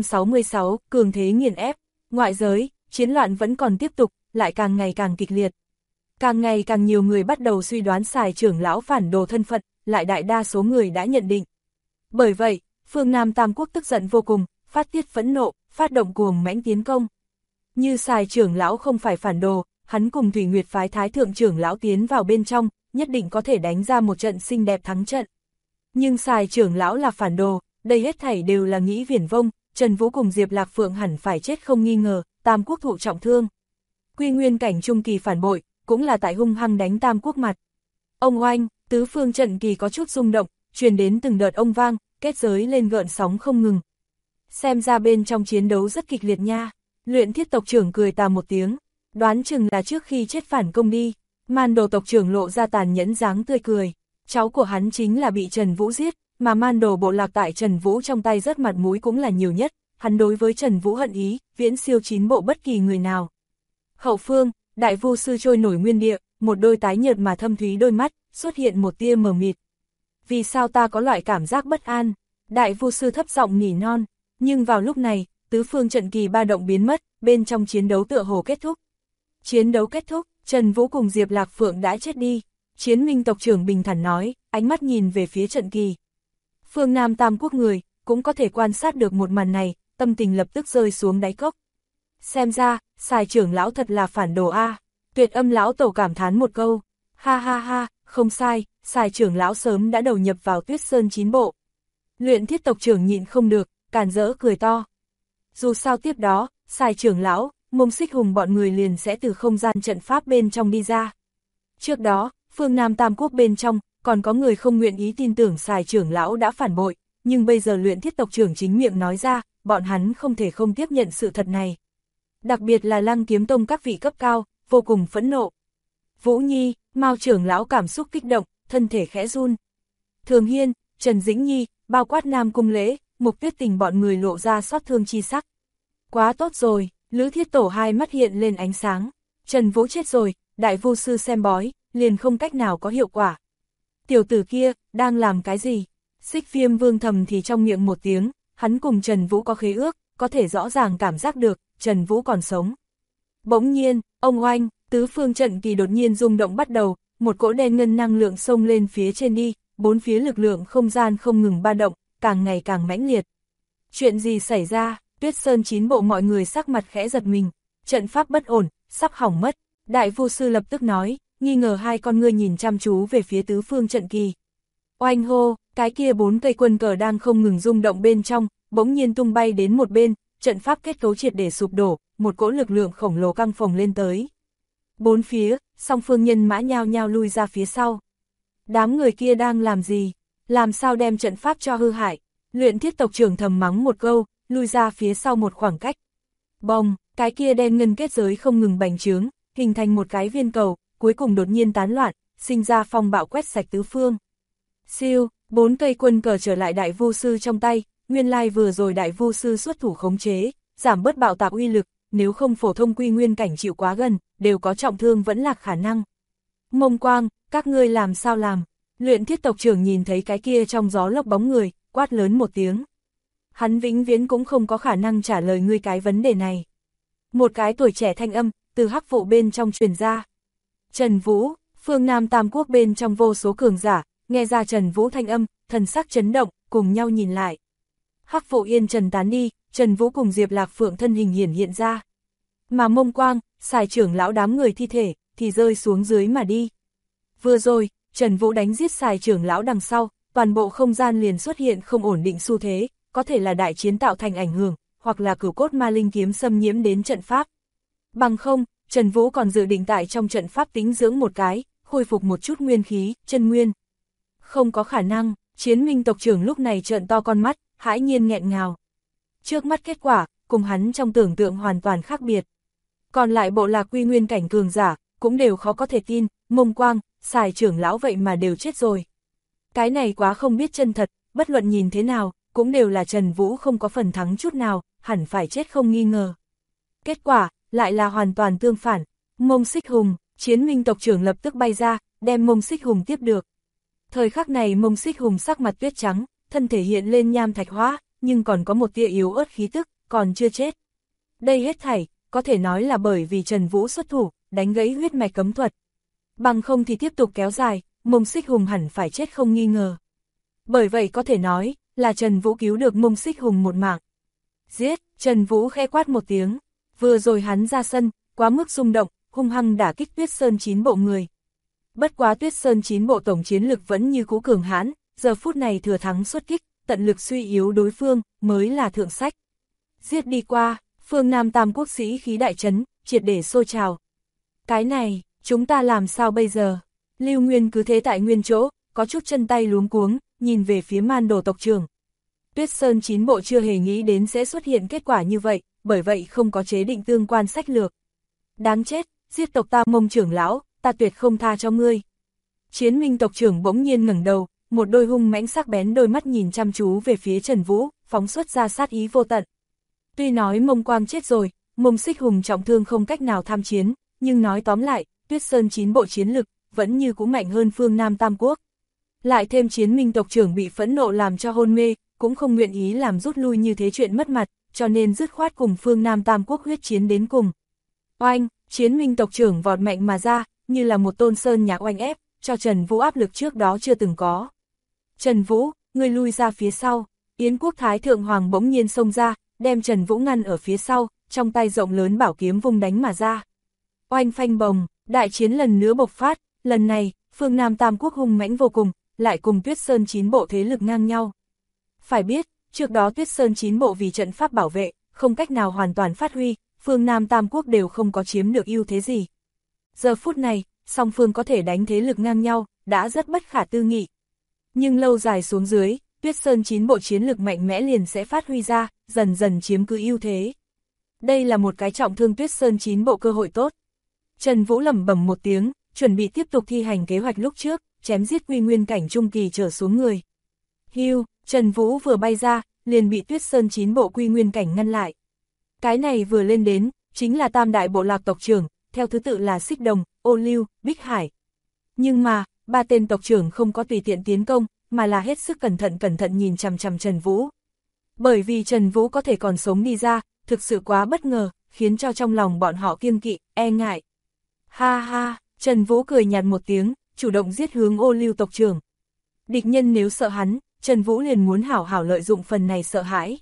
466, cường thế nghiền ép, ngoại giới, chiến loạn vẫn còn tiếp tục, lại càng ngày càng kịch liệt. Càng ngày càng nhiều người bắt đầu suy đoán Sài trưởng lão phản đồ thân phận, lại đại đa số người đã nhận định. Bởi vậy, phương Nam Tam Quốc tức giận vô cùng, phát tiết phẫn nộ, phát động cuồng mãnh tiến công. Như Sài trưởng lão không phải phản đồ, hắn cùng Thủy Nguyệt phái thái thượng trưởng lão tiến vào bên trong, nhất định có thể đánh ra một trận xinh đẹp thắng trận. Nhưng Sài trưởng lão là phản đồ, đây hết thảy đều là nghĩ viển vông, Trần Vũ cùng Diệp Lạc Phượng hẳn phải chết không nghi ngờ, Tam Quốc thụ trọng thương. Quy Nguyên cảnh trung kỳ phản bội, cũng là tại hung hăng đánh Tam Quốc mặt. Ông oanh, tứ phương trận kỳ có chút rung động, truyền đến từng đợt ông vang, kết giới lên gợn sóng không ngừng. Xem ra bên trong chiến đấu rất kịch liệt nha. Luyện Thiết tộc trưởng cười tà một tiếng, đoán chừng là trước khi chết phản công đi. Man Đồ tộc trưởng lộ ra tàn nhẫn dáng tươi cười. Cháu của hắn chính là bị Trần Vũ giết, mà Man Đồ bộ lạc tại Trần Vũ trong tay rất mặt mũi cũng là nhiều nhất. Hắn đối với Trần Vũ hận ý, viễn siêu 9 bộ bất kỳ người nào. Hậu phương, Đại Vu sư trôi nổi nguyên địa, một đôi tái nhợt mà thâm thúy đôi mắt, xuất hiện một tia mờ mịt. Vì sao ta có loại cảm giác bất an? Đại Vu sư thấp giọng nỉ non, nhưng vào lúc này, tứ phương trận kỳ ba động biến mất, bên trong chiến đấu tựa hồ kết thúc. Chiến đấu kết thúc, Trần Vũ cùng Diệp Lạc Phượng đã chết đi. Chiến Minh tộc trưởng bình thản nói, ánh mắt nhìn về phía trận kỳ. Phương Nam Tam Quốc người, cũng có thể quan sát được một màn này, tâm tình lập tức rơi xuống đáy cốc. Xem ra, Sài trưởng lão thật là phản đồ a. Tuyệt Âm lão tổ cảm thán một câu. Ha ha ha, không sai, Sài trưởng lão sớm đã đầu nhập vào Tuyết Sơn 9 bộ. Luyện Thiết tộc trưởng nhịn không được, càn rỡ cười to. Dù sao tiếp đó, Sài trưởng lão, Mông Xích Hùng bọn người liền sẽ từ không gian trận pháp bên trong đi ra. Trước đó, phương Nam Tam Quốc bên trong, còn có người không nguyện ý tin tưởng Sài trưởng lão đã phản bội, nhưng bây giờ Luyện Thiết tộc trưởng chính miệng nói ra, bọn hắn không thể không tiếp nhận sự thật này. Đặc biệt là Lăng Kiếm Tông các vị cấp cao, vô cùng phẫn nộ. Vũ Nhi, Mao trưởng lão cảm xúc kích động, thân thể khẽ run. Thường Hiên, Trần Dĩnh Nhi, bao quát Nam Cung Lễ, Mục Tuyết Tình bọn người lộ ra xót thương chi sắc. Quá tốt rồi, Lữ Thiết Tổ hai mắt hiện lên ánh sáng. Trần Vũ chết rồi, Đại Vu sư xem bói, liền không cách nào có hiệu quả. Tiểu tử kia, đang làm cái gì? Xích Viêm Vương thầm thì trong miệng một tiếng, hắn cùng Trần Vũ có khế ước, có thể rõ ràng cảm giác được, Trần Vũ còn sống. Bỗng nhiên, ông oanh, tứ phương trận kỳ đột nhiên rung động bắt đầu, một cỗ đen ngân năng lượng xông lên phía trên đi, bốn phía lực lượng không gian không ngừng ba động, càng ngày càng mãnh liệt. Chuyện gì xảy ra? Tuyết Sơn 9 bộ mọi người sắc mặt khẽ giật mình, trận pháp bất ổn, sắp hỏng mất. Đại Vu sư lập tức nói, nghi ngờ hai con ngươi nhìn chăm chú về phía tứ phương trận kỳ. Oanh hô, cái kia 4 cây quân cờ đang không ngừng rung động bên trong, bỗng nhiên tung bay đến một bên, trận pháp kết cấu triệt để sụp đổ, một cỗ lực lượng khổng lồ căng phồng lên tới. Bốn phía, song phương nhân mã nhao nhao lui ra phía sau. Đám người kia đang làm gì? Làm sao đem trận pháp cho hư hại? Luyện Thiết tộc trưởng thầm mắng một câu, lui ra phía sau một khoảng cách. Bồng, cái kia đen ngân kết giới không ngừng bành trướng, hình thành một cái viên cầu, cuối cùng đột nhiên tán loạn, sinh ra phong bạo quét sạch tứ phương. Siêu, 4 cây quân cờ trở lại Đại Vu sư trong tay, nguyên lai vừa rồi Đại Vu sư xuất thủ khống chế, giảm bớt bạo tạc uy lực, nếu không phổ thông quy nguyên cảnh chịu quá gần, đều có trọng thương vẫn lạc khả năng. Mông Quang, các ngươi làm sao làm? Luyện Thiết tộc trưởng nhìn thấy cái kia trong gió lốc bóng người, quát lớn một tiếng. Hắn vĩnh viễn cũng không có khả năng trả lời ngươi cái vấn đề này. Một cái tuổi trẻ thanh âm, từ hắc vụ bên trong truyền ra. Trần Vũ, phương Nam Tam Quốc bên trong vô số cường giả, nghe ra Trần Vũ thanh âm, thần sắc chấn động, cùng nhau nhìn lại. Hắc vụ yên trần tán đi, Trần Vũ cùng Diệp Lạc Phượng thân hình hiện ra. Mà Mông Quang, Sài trưởng lão đám người thi thể, thì rơi xuống dưới mà đi. Vừa rồi, Trần Vũ đánh giết Sài trưởng lão đằng sau, toàn bộ không gian liền xuất hiện không ổn định xu thế, có thể là đại chiến tạo thành ảnh hưởng, hoặc là cửu cốt ma linh kiếm xâm nhiễm đến trận pháp. Bằng không, Trần Vũ còn dự định tại trong trận pháp tĩnh dưỡng một cái, khôi phục một chút nguyên khí, chân nguyên. Không có khả năng, Chiến Minh tộc trưởng lúc này trợn to con mắt, hãi nhiên nghẹn ngào. Trước mắt kết quả, cùng hắn trong tưởng tượng hoàn toàn khác biệt. Còn lại bộ lạc quy nguyên cảnh cường giả, cũng đều khó có thể tin, Mông Quang, Sài trưởng lão vậy mà đều chết rồi. Cái này quá không biết chân thật, bất luận nhìn thế nào, cũng đều là Trần Vũ không có phần thắng chút nào, hẳn phải chết không nghi ngờ. Kết quả, lại là hoàn toàn tương phản. Mông Xích Hùng, Chiến Minh tộc trưởng lập tức bay ra, đem Mông Xích Hùng tiếp được. Thời khắc này Mông Xích Hùng sắc mặt tuyết trắng, thân thể hiện lên nham thạch hóa, nhưng còn có một tia yếu ớt khí tức, còn chưa chết. Đây hết thảy, có thể nói là bởi vì Trần Vũ xuất thủ, đánh gãy huyết mạch cấm thuật. Bằng không thì tiếp tục kéo dài, Mông Xích Hùng hẳn phải chết không nghi ngờ. Bởi vậy có thể nói, là Trần Vũ cứu được Mông Xích Hùng một mạng. Giết, Trần Vũ khẽ quát một tiếng, vừa rồi hắn ra sân, quá mức xung động, hung hăng đả kích Tuyết Sơn 9 bộ người. Bất quá Tuyết Sơn 9 bộ tổng chiến lực vẫn như cũ cường hãn, giờ phút này thừa thắng xuất kích, tận lực suy yếu đối phương, mới là thượng sách. Giết đi qua, phương Nam Tam Quốc sĩ khí đại trấn, triệt để sôi trào. Cái này, chúng ta làm sao bây giờ? Lưu Nguyên cứ thế tại nguyên chỗ, có chút chân tay luống cuống, nhìn về phía Man Đồ tộc trưởng. Tuyết Sơn 9 bộ chưa hề nghĩ đến sẽ xuất hiện kết quả như vậy, bởi vậy không có chế định tương quan sách lược. Đáng chết, giết tộc ta Mông trưởng lão, ta tuyệt không tha cho ngươi. Chiến Minh tộc trưởng bỗng nhiên ngẩng đầu, một đôi hung mãnh sắc bén đôi mắt nhìn chăm chú về phía Trần Vũ, phóng xuất ra sát ý vô tận. Tuy nói Mông Quang chết rồi, Mông Xích Hùng trọng thương không cách nào tham chiến, nhưng nói tóm lại, Tuyết Sơn 9 bộ chiến lực vẫn như cũ mạnh hơn phương Nam Tam Quốc. Lại thêm Chiến Minh tộc trưởng bị phẫn nộ làm cho hôn mê, cũng không nguyện ý làm rút lui như thế chuyện mất mặt, cho nên dứt khoát cùng phương Nam Tam Quốc huyết chiến đến cùng. Oanh, Chiến Minh tộc trưởng vọt mạnh mà ra, như là một tôn sơn nhạc oanh ép, cho Trần Vũ áp lực trước đó chưa từng có. Trần Vũ, ngươi lui ra phía sau, Yến Quốc Thái Thượng Hoàng bỗng nhiên xông ra, đem Trần Vũ ngăn ở phía sau, trong tay rộng lớn bảo kiếm vung đánh mà ra. Oanh phanh bồng, đại chiến lần nữa bộc phát, lần này, phương Nam Tam Quốc hung mãnh vô cùng, lại cùng Tuyết Sơn 9 bộ thế lực ngang nhau. Phải biết, trước đó Tuyết Sơn 9 bộ vì trận pháp bảo vệ, không cách nào hoàn toàn phát huy, phương Nam Tam Quốc đều không có chiếm được ưu thế gì. Giờ phút này, song phương có thể đánh thế lực ngang nhau, đã rất bất khả tư nghị. Nhưng lâu dài xuống dưới, Tuyết Sơn 9 bộ chiến lực mạnh mẽ liền sẽ phát huy ra, dần dần chiếm cứ ưu thế. Đây là một cái trọng thương Tuyết Sơn 9 bộ cơ hội tốt. Trần Vũ lẩm bẩm một tiếng, chuẩn bị tiếp tục thi hành kế hoạch lúc trước, chém giết quy nguyên cảnh trung kỳ trở xuống người. Hưu, Trần Vũ vừa bay ra, liền bị Tuyết Sơn 9 bộ quy nguyên cảnh ngăn lại. Cái này vừa lên đến, chính là tam đại bộ lạc tộc trưởng, theo thứ tự là Xích Đồng, Ô Lưu, Bích Hải. Nhưng mà, ba tên tộc trưởng không có tùy tiện tiến công, mà là hết sức cẩn thận nhìn chằm chằm Trần Vũ. Bởi vì Trần Vũ có thể còn sống đi ra, thực sự quá bất ngờ, khiến cho trong lòng bọn họ kiêng kỵ, e ngại. Ha ha, Trần Vũ cười nhạt một tiếng, chủ động giết hướng Ô Lưu tộc trưởng. Địch nhân nếu sợ hắn, Trần Vũ liền muốn hảo hảo lợi dụng phần này sợ hãi.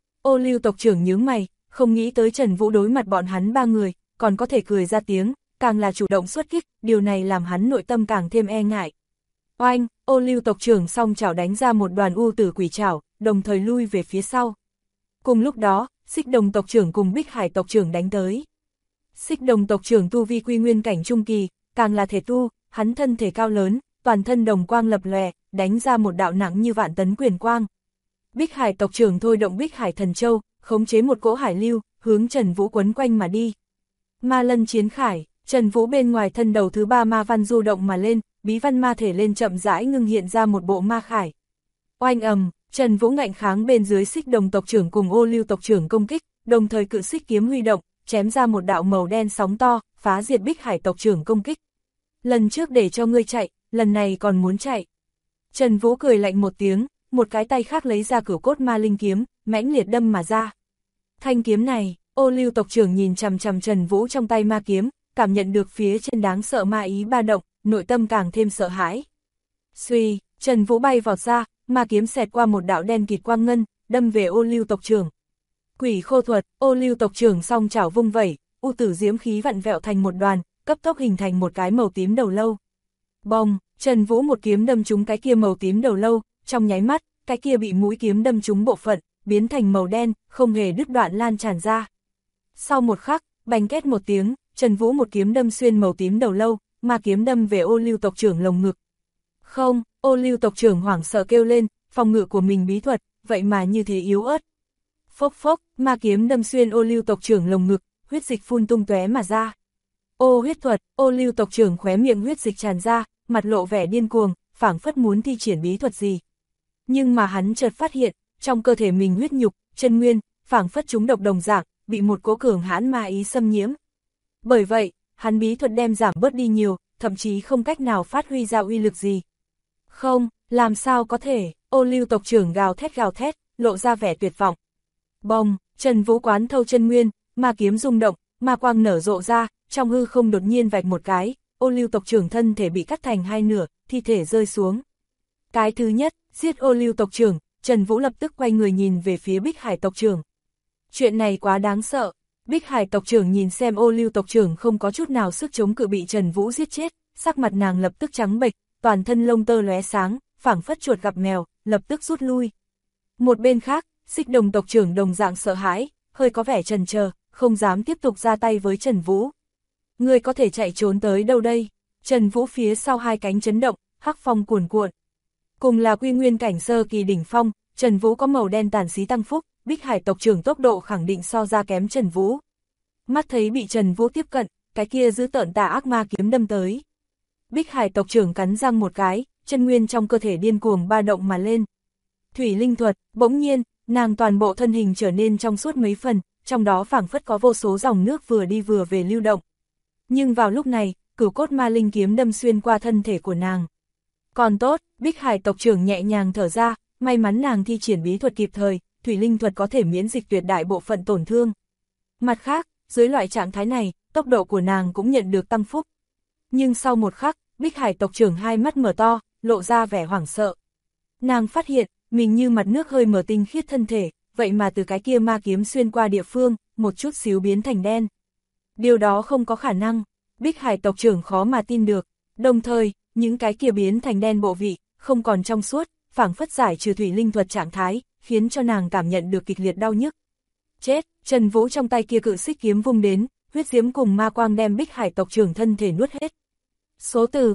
Ô Lưu tộc trưởng nhướng mày, không nghĩ tới Trần Vũ đối mặt bọn hắn ba người, còn có thể cười ra tiếng, càng là chủ động xuất kích, điều này làm hắn nội tâm càng thêm e ngại. Oanh, Ô Lưu tộc trưởng song chảo đánh ra một đoàn u tử quỷ chảo, đồng thời lui về phía sau. Cùng lúc đó, Xích Đồng tộc trưởng cùng Bích Hải tộc trưởng đánh tới. Xích Đồng tộc trưởng tu vi quy nguyên cảnh trung kỳ, càng là thể tu, hắn thân thể cao lớn, toàn thân đồng quang lập lòe, đánh ra một đạo nặng như vạn tấn quyền quang. Bích Hải tộc trưởng thôi động Bích Hải thần châu, khống chế một cỗ hải lưu, hướng Trần Vũ quấn quanh mà đi. Ma Lân chiến khải, Trần Vũ bên ngoài thân đầu thứ ba ma văn du động mà lên, bí văn ma thể lên chậm rãi ngưng hiện ra một bộ ma khải. Oanh ầm, Trần Vũ ngạnh kháng bên dưới Xích Đồng tộc trưởng cùng Ô Lưu tộc trưởng công kích, đồng thời cự xích kiếm huy động, chém ra một đạo màu đen sóng to, phá diệt Bích Hải tộc trưởng công kích. Lần trước để cho ngươi chạy, lần này còn muốn chạy. Trần Vũ cười lạnh một tiếng, một cái tay khác lấy ra Cửu Cốt Ma Linh kiếm, mãnh liệt đâm mà ra. Thanh kiếm này, Ô Lưu tộc trưởng nhìn chằm chằm Trần Vũ trong tay ma kiếm, cảm nhận được phía trên đáng sợ ma ý ba động, nội tâm càng thêm sợ hãi. Xuy, Trần Vũ bay vọt ra, ma kiếm xẹt qua một đạo đen kịt quang ngân, đâm về Ô Lưu tộc trưởng. Quỷ khô thuật, Ô Lưu tộc trưởng song chảo vung vẩy, u tử diễm khí vặn vẹo thành một đoàn, cấp tốc hình thành một cái màu tím đầu lâu. Bông, Trần Vũ một kiếm đâm trúng cái kia màu tím đầu lâu, trong nháy mắt, cái kia bị mũi kiếm đâm trúng bộ phận, biến thành màu đen, không hề đứt đoạn lan tràn ra. Sau một khắc, bành két một tiếng, Trần Vũ một kiếm đâm xuyên màu tím đầu lâu, ma kiếm đâm về Ô Lưu tộc trưởng lồng ngực. Không, Ô Lưu tộc trưởng hoảng sợ kêu lên, phòng ngự của mình bí thuật, vậy mà như thế yếu ớt. Phốc phốc, ma kiếm đâm xuyên Ô Lưu tộc trưởng lồng ngực, huyết dịch phun tung tóe mà ra. Ô huyết thuật, Ô Lưu tộc trưởng khóe miệng huyết dịch tràn ra, mặt lộ vẻ điên cuồng, phảng phất muốn thi triển bí thuật gì. Nhưng mà hắn chợt phát hiện, trong cơ thể mình huyết nhục, chân nguyên, phảng phất chúng độc đồng dạng, bị một cỗ cường hãn ma ý xâm nhiễm. Bởi vậy, hắn bí thuật đem giảm bớt đi nhiều, thậm chí không cách nào phát huy ra uy lực gì. Không, làm sao có thể, Ô Lưu tộc trưởng gào thét, lộ ra vẻ tuyệt vọng. Bông, Trần Vũ quán thâu chân nguyên, ma kiếm rung động, ma quang nở rộ ra, trong hư không đột nhiên vạch một cái, Ô Lưu tộc trưởng thân thể bị cắt thành hai nửa, thi thể rơi xuống. Cái thứ nhất, giết Ô Lưu tộc trưởng, Trần Vũ lập tức quay người nhìn về phía Bích Hải tộc trưởng. Chuyện này quá đáng sợ, Bích Hải tộc trưởng nhìn xem Ô Lưu tộc trưởng không có chút nào sức chống cự bị Trần Vũ giết chết, sắc mặt nàng lập tức trắng bệch, toàn thân lông tơ lóe sáng, phảng phất chuột gặp mèo, lập tức rút lui. Một bên khác, Xích Đồng tộc trưởng đồng dạng sợ hãi, hơi có vẻ chần chờ, không dám tiếp tục ra tay với Trần Vũ. Ngươi có thể chạy trốn tới đâu đây? Trần Vũ phía sau hai cánh chấn động, hắc phong cuồn cuộn. Cùng là quy nguyên cảnh sơ kỳ đỉnh phong, Trần Vũ có màu đen tàn xí tăng phúc, Bích Hải tộc trưởng tốc độ khẳng định so ra kém Trần Vũ. Mắt thấy bị Trần Vũ tiếp cận, cái kia giữ tợn tà ác ma kiếm đâm tới. Bích Hải tộc trưởng cắn răng một cái, chân nguyên trong cơ thể điên cuồng ba động mà lên. Thủy linh thuật, bỗng nhiên, nàng toàn bộ thân hình trở nên trong suốt mấy phần, trong đó phảng phất có vô số dòng nước vừa đi vừa về lưu động. Nhưng vào lúc này, Cửu Cốt Ma Linh kiếm đâm xuyên qua thân thể của nàng. Còn tốt, Bích Hải tộc trưởng nhẹ nhàng thở ra, may mắn nàng thi triển bí thuật kịp thời, thủy linh thuật có thể miễn dịch tuyệt đại bộ phận tổn thương. Mặt khác, dưới loại trạng thái này, tốc độ của nàng cũng nhận được tăng phúc. Nhưng sau một khắc, Bích Hải tộc trưởng hai mắt mở to, lộ ra vẻ hoảng sợ. Nàng phát hiện, mình như mặt nước hơi mở tinh khiết thân thể, vậy mà từ cái kia ma kiếm xuyên qua địa phương, một chút xíu biến thành đen. Điều đó không có khả năng, Bích Hải tộc trưởng khó mà tin được. Đồng thời, những cái kia biến thành đen bộ vị, không còn trong suốt, phảng phất giải trừ thủy linh thuật trạng thái, khiến cho nàng cảm nhận được kịch liệt đau nhức. Chết, Trần Vũ trong tay kia cự xích kiếm vung đến, huyết diễm cùng ma quang đem Bích Hải tộc trưởng thân thể nuốt hết. Số từ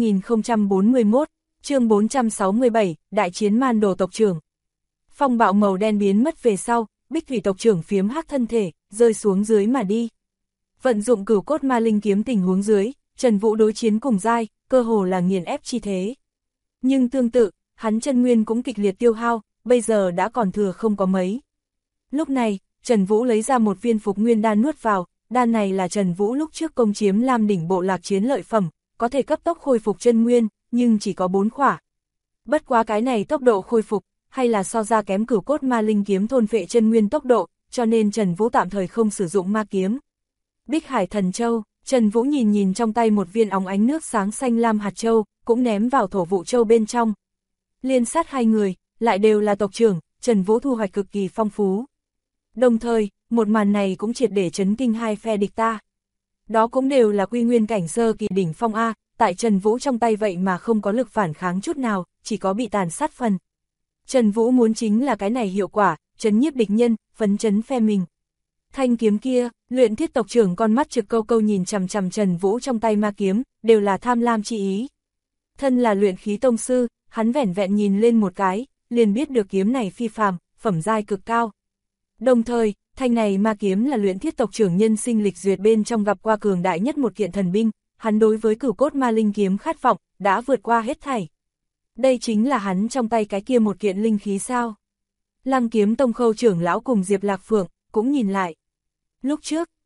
3041, chương 467, đại chiến man đồ tộc trưởng. Phong bạo màu đen biến mất về sau, Bích Thủy tộc trưởng phiếm hắc thân thể, rơi xuống dưới mà đi. Vận dụng Cửu Cốt Ma Linh kiếm tình huống dưới, Trần Vũ đối chiến cùng giai, cơ hồ là nghiền ép chi thế. Nhưng tương tự, hắn chân nguyên cũng kịch liệt tiêu hao, bây giờ đã còn thừa không có mấy. Lúc này, Trần Vũ lấy ra một viên phục nguyên đan nuốt vào, đan này là Trần Vũ lúc trước công chiếm Lam đỉnh bộ lạc chiến lợi phẩm, có thể cấp tốc khôi phục chân nguyên, nhưng chỉ có 4 khỏa. Bất quá cái này tốc độ khôi phục, hay là so ra kém Cửu Cốt Ma Linh kiếm thôn phệ chân nguyên tốc độ, cho nên Trần Vũ tạm thời không sử dụng ma kiếm. Bích Hải Thần Châu, Trần Vũ nhìn trong tay một viên óng ánh nước sáng xanh lam hạt châu, cũng ném vào thổ vụ châu bên trong. Liên sát hai người, lại đều là tộc trưởng, Trần Vũ thu hoạch cực kỳ phong phú. Đồng thời, một màn này cũng triệt để chấn kinh hai phe địch ta. Đó cũng đều là quy nguyên cảnh sơ kỳ đỉnh phong A, tại Trần Vũ trong tay vậy mà không có lực phản kháng chút nào, chỉ có bị tàn sát phần. Trần Vũ muốn chính là cái này hiệu quả, chấn nhiếp địch nhân, phấn chấn phe mình. Thanh kiếm kia, Luyện Thiết tộc trưởng con mắt trực câu câu nhìn chằm chằm Trần Vũ trong tay ma kiếm, đều là tham lam chi ý. Thân là luyện khí tông sư, hắn vẻn vẹn nhìn lên một cái, liền biết được kiếm này phi phàm, phẩm giai cực cao. Đồng thời, thanh này ma kiếm là Luyện Thiết tộc trưởng nhân sinh lịch duyệt bên trong gặp qua cường đại nhất một kiện thần binh, hắn đối với Cửu Cốt Ma Linh kiếm khát vọng, đã vượt qua hết thảy. Đây chính là hắn trong tay cái kia một kiện linh khí sao? Lăng Kiếm tông Khâu trưởng lão cùng Diệp Lạc Phượng cũng nhìn lại. Lúc trước,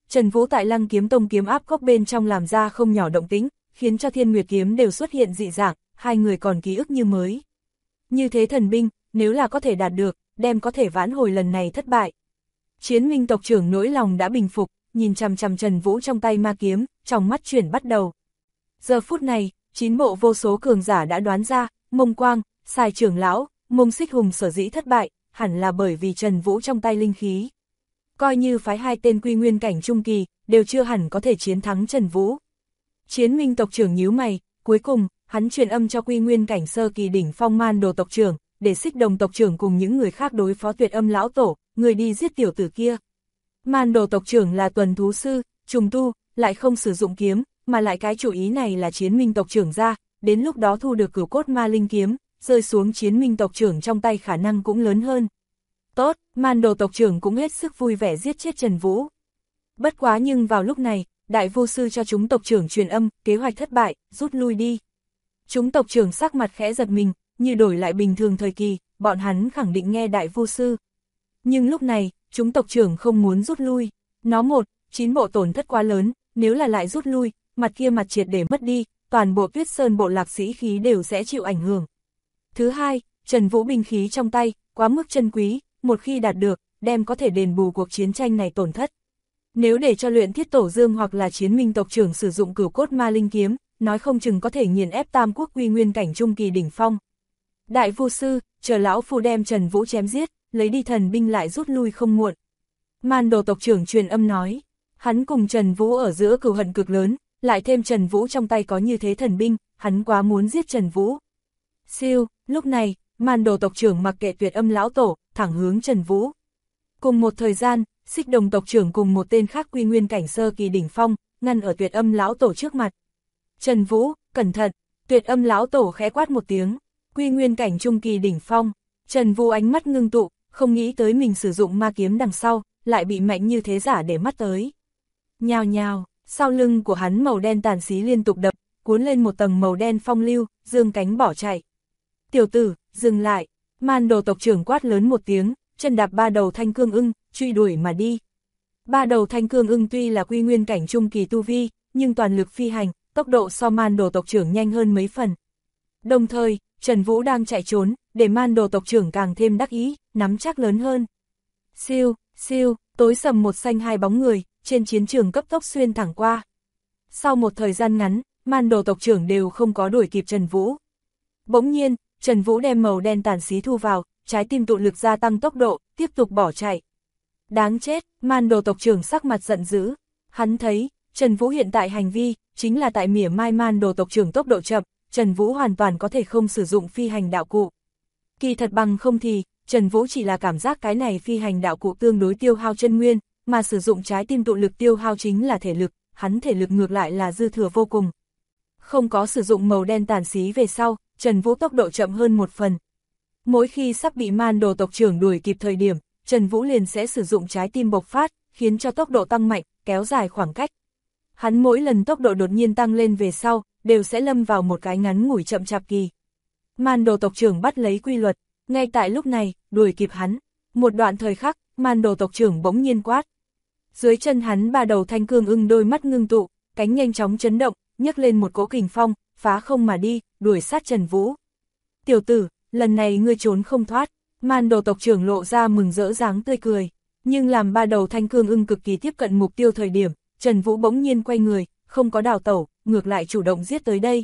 Trần Vũ tại Lăng Kiếm Tông kiếm áp cốc bên trong làm ra không nhỏ động tĩnh, khiến cho Thiên Nguyệt kiếm đều xuất hiện dị dạng, hai người còn ký ức như mới. Như thế thần binh, nếu là có thể đạt được, đem có thể vãn hồi lần này thất bại. Chiến Minh tộc trưởng nỗi lòng đã bình phục, nhìn chằm chằm Trần Vũ trong tay ma kiếm, trong mắt chuyển bắt đầu. Giờ phút này, 9 bộ vô số cường giả đã đoán ra, Mông Quang, Sài trưởng lão, Mông Xích Hùng sở dĩ thất bại, hẳn là bởi vì Trần Vũ trong tay linh khí. Coi như phái hai tên quy nguyên cảnh trung kỳ, đều chưa hẳn có thể chiến thắng Trần Vũ. Chiến Minh tộc trưởng nhíu mày, cuối cùng, hắn truyền âm cho quy nguyên cảnh sơ kỳ đỉnh phong Man Đồ tộc trưởng, để Xích Đồng tộc trưởng cùng những người khác đối phó Tuyệt Âm lão tổ, người đi giết tiểu tử kia. Man Đồ tộc trưởng là tuần thú sư, trùng tu, lại không sử dụng kiếm, mà lại cái chủ ý này là Chiến Minh tộc trưởng ra, đến lúc đó thu được cửu cốt ma linh kiếm, rơi xuống Chiến Minh tộc trưởng trong tay khả năng cũng lớn hơn. Tốt, Man Đồ tộc trưởng cũng hết sức vui vẻ giết chết Trần Vũ. Bất quá nhưng vào lúc này, đại vô sư cho chúng tộc trưởng truyền âm, kế hoạch thất bại, rút lui đi. Chúng tộc trưởng sắc mặt khẽ giật mình, như đổi lại bình thường thời kỳ, bọn hắn khẳng định nghe đại vô sư. Nhưng lúc này, chúng tộc trưởng không muốn rút lui. Nó 9 bộ tổn thất quá lớn, nếu là lại rút lui, mặt kia mặt triệt để mất đi, toàn bộ Tuyết Sơn bộ lạc sĩ khí đều sẽ chịu ảnh hưởng. Thứ hai, Trần Vũ binh khí trong tay, quá mức chân quý, một khi đạt được, đem có thể đền bù cuộc chiến tranh này tổn thất. Nếu để cho Luyện Thiết Tổ Dương hoặc là Chiến Minh tộc trưởng sử dụng cửu cốt ma linh kiếm, nói không chừng có thể nghiền ép tam quốc quy nguyên cảnh trung kỳ đỉnh phong. Đại vô sư, chờ lão phu đem Trần Vũ chém giết, lấy đi thần binh lại rút lui không muộn. Man Đồ tộc trưởng truyền âm nói, hắn cùng Trần Vũ ở giữa cừu hận cực lớn, lại thêm Trần Vũ trong tay có như thế thần binh, hắn quá muốn giết Trần Vũ. Siêu, lúc này, Man Đồ tộc trưởng mặc kệ Tuyệt Âm lão tổ, thẳng hướng Trần Vũ. Cùng một thời gian, Xích Đồng tộc trưởng cùng một tên khác quy nguyên cảnh sơ kỳ đỉnh phong, ngăn ở Tuyệt Âm lão tổ trước mặt. Trần Vũ, cẩn thận, Tuyệt Âm lão tổ khẽ quát một tiếng, quy nguyên cảnh trung kỳ đỉnh phong. Trần Vũ ánh mắt ngưng tụ, không nghĩ tới mình sử dụng ma kiếm đằng sau, lại bị mạnh như thế giả để mắt tới. Nhào nhào, sau lưng của hắn màu đen tàn xí liên tục đập, cuốn lên một tầng màu đen phong lưu, dương cánh bỏ chạy. Tiểu tử, dừng lại, Man Đồ tộc trưởng quát lớn một tiếng, chân đạp ba đầu thanh cương ưng, truy đuổi mà đi. Ba đầu thanh cương ưng tuy là quy nguyên cảnh trung kỳ tu vi, nhưng toàn lực phi hành, tốc độ so Man Đồ tộc trưởng nhanh hơn mấy phần. Đồng thời, Trần Vũ đang chạy trốn, để Man Đồ tộc trưởng càng thêm đắc ý, nắm chắc lớn hơn. Siêu, siêu, tối sầm một xanh hai bóng người, trên chiến trường cấp tốc xuyên thẳng qua. Sau một thời gian ngắn, Man Đồ tộc trưởng đều không có đuổi kịp Trần Vũ. Bỗng nhiên, Trần Vũ đem màu đen tàn xí thu vào, trái tim tụ lực gia tăng tốc độ, tiếp tục bỏ chạy. Đáng chết, Man Đồ tộc trưởng sắc mặt giận dữ. Hắn thấy, Trần Vũ hiện tại hành vi, chính là tại mỉa mai Man Đồ tộc trưởng tốc độ chậm, Trần Vũ hoàn toàn có thể không sử dụng phi hành đạo cụ. Kỳ thật bằng không thì, Trần Vũ chỉ là cảm giác cái này phi hành đạo cụ tương đối tiêu hao chân nguyên, mà sử dụng trái tim tụ lực tiêu hao chính là thể lực, hắn thể lực ngược lại là dư thừa vô cùng. Không có sử dụng màu đen tàn xí về sau, Trần Vũ tốc độ chậm hơn một phần. Mỗi khi sắp bị Man Đồ tộc trưởng đuổi kịp thời điểm, Trần Vũ liền sẽ sử dụng trái tim bộc phát, khiến cho tốc độ tăng mạnh, kéo dài khoảng cách. Hắn mỗi lần tốc độ đột nhiên tăng lên về sau, đều sẽ lâm vào một cái ngắn ngủi chậm chạp kỳ. Man Đồ tộc trưởng bắt lấy quy luật, ngay tại lúc này, đuổi kịp hắn. Một đoạn thời khắc, Man Đồ tộc trưởng bỗng nhiên quát. Dưới chân hắn ba đầu thanh cương ưng đôi mắt ngưng tụ, cánh nhanh chóng chấn động, nhấc lên một cỗ kình phong, phá không mà đi, đuổi sát Trần Vũ. Tiểu tử, lần này ngươi trốn không thoát. Man Đồ tộc trưởng lộ ra mừng rỡ dáng tươi cười. Nhưng làm ba đầu thanh cương ưng cực kỳ tiếp cận mục tiêu thời điểm, Trần Vũ bỗng nhiên quay người, không có đào tẩu, ngược lại chủ động giết tới đây.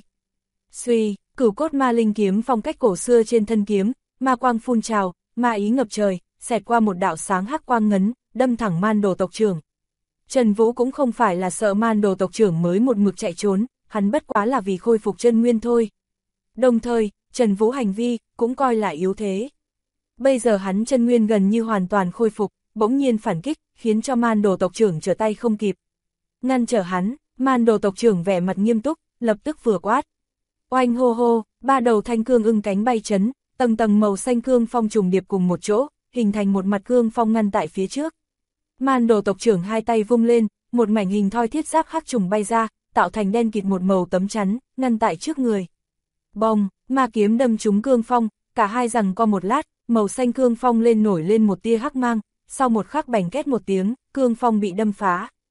Suy, cửu cốt ma linh kiếm phong cách cổ xưa trên thân kiếm, ma quang phun trào, ma ý ngập trời, xẹt qua một đạo sáng hắc quang ngấn, đâm thẳng Man Đồ tộc trưởng. Trần Vũ cũng không phải là sợ Man Đồ tộc trưởng mới một mực chạy trốn, hắn bất quá là vì khôi phục chân nguyên thôi. Đồng thời, Trần Vũ hành vi cũng coi là yếu thế. Bây giờ hắn chân nguyên gần như hoàn toàn khôi phục, bỗng nhiên phản kích, khiến cho Man Đồ tộc trưởng trở tay không kịp. Ngăn trở hắn, Man Đồ tộc trưởng vẻ mặt nghiêm túc, lập tức vừa quát. Oanh hô hô, ba đầu thanh cương ưng cánh bay chấn, tầng tầng màu xanh cương phong trùng điệp cùng một chỗ, hình thành một mặt cương phong ngăn tại phía trước. Man Đồ tộc trưởng hai tay vung lên, một mảnh hình thoi thiết giáp hắc trùng bay ra, tạo thành đen kịt một màu tấm chắn, ngăn tại trước người. Bông, ma kiếm đâm trúng cương phong, cả hai giằng co một lát, màu xanh cương phong lên nổi lên một tia hắc mang, sau một khắc bành két một tiếng, cương phong bị đâm phá.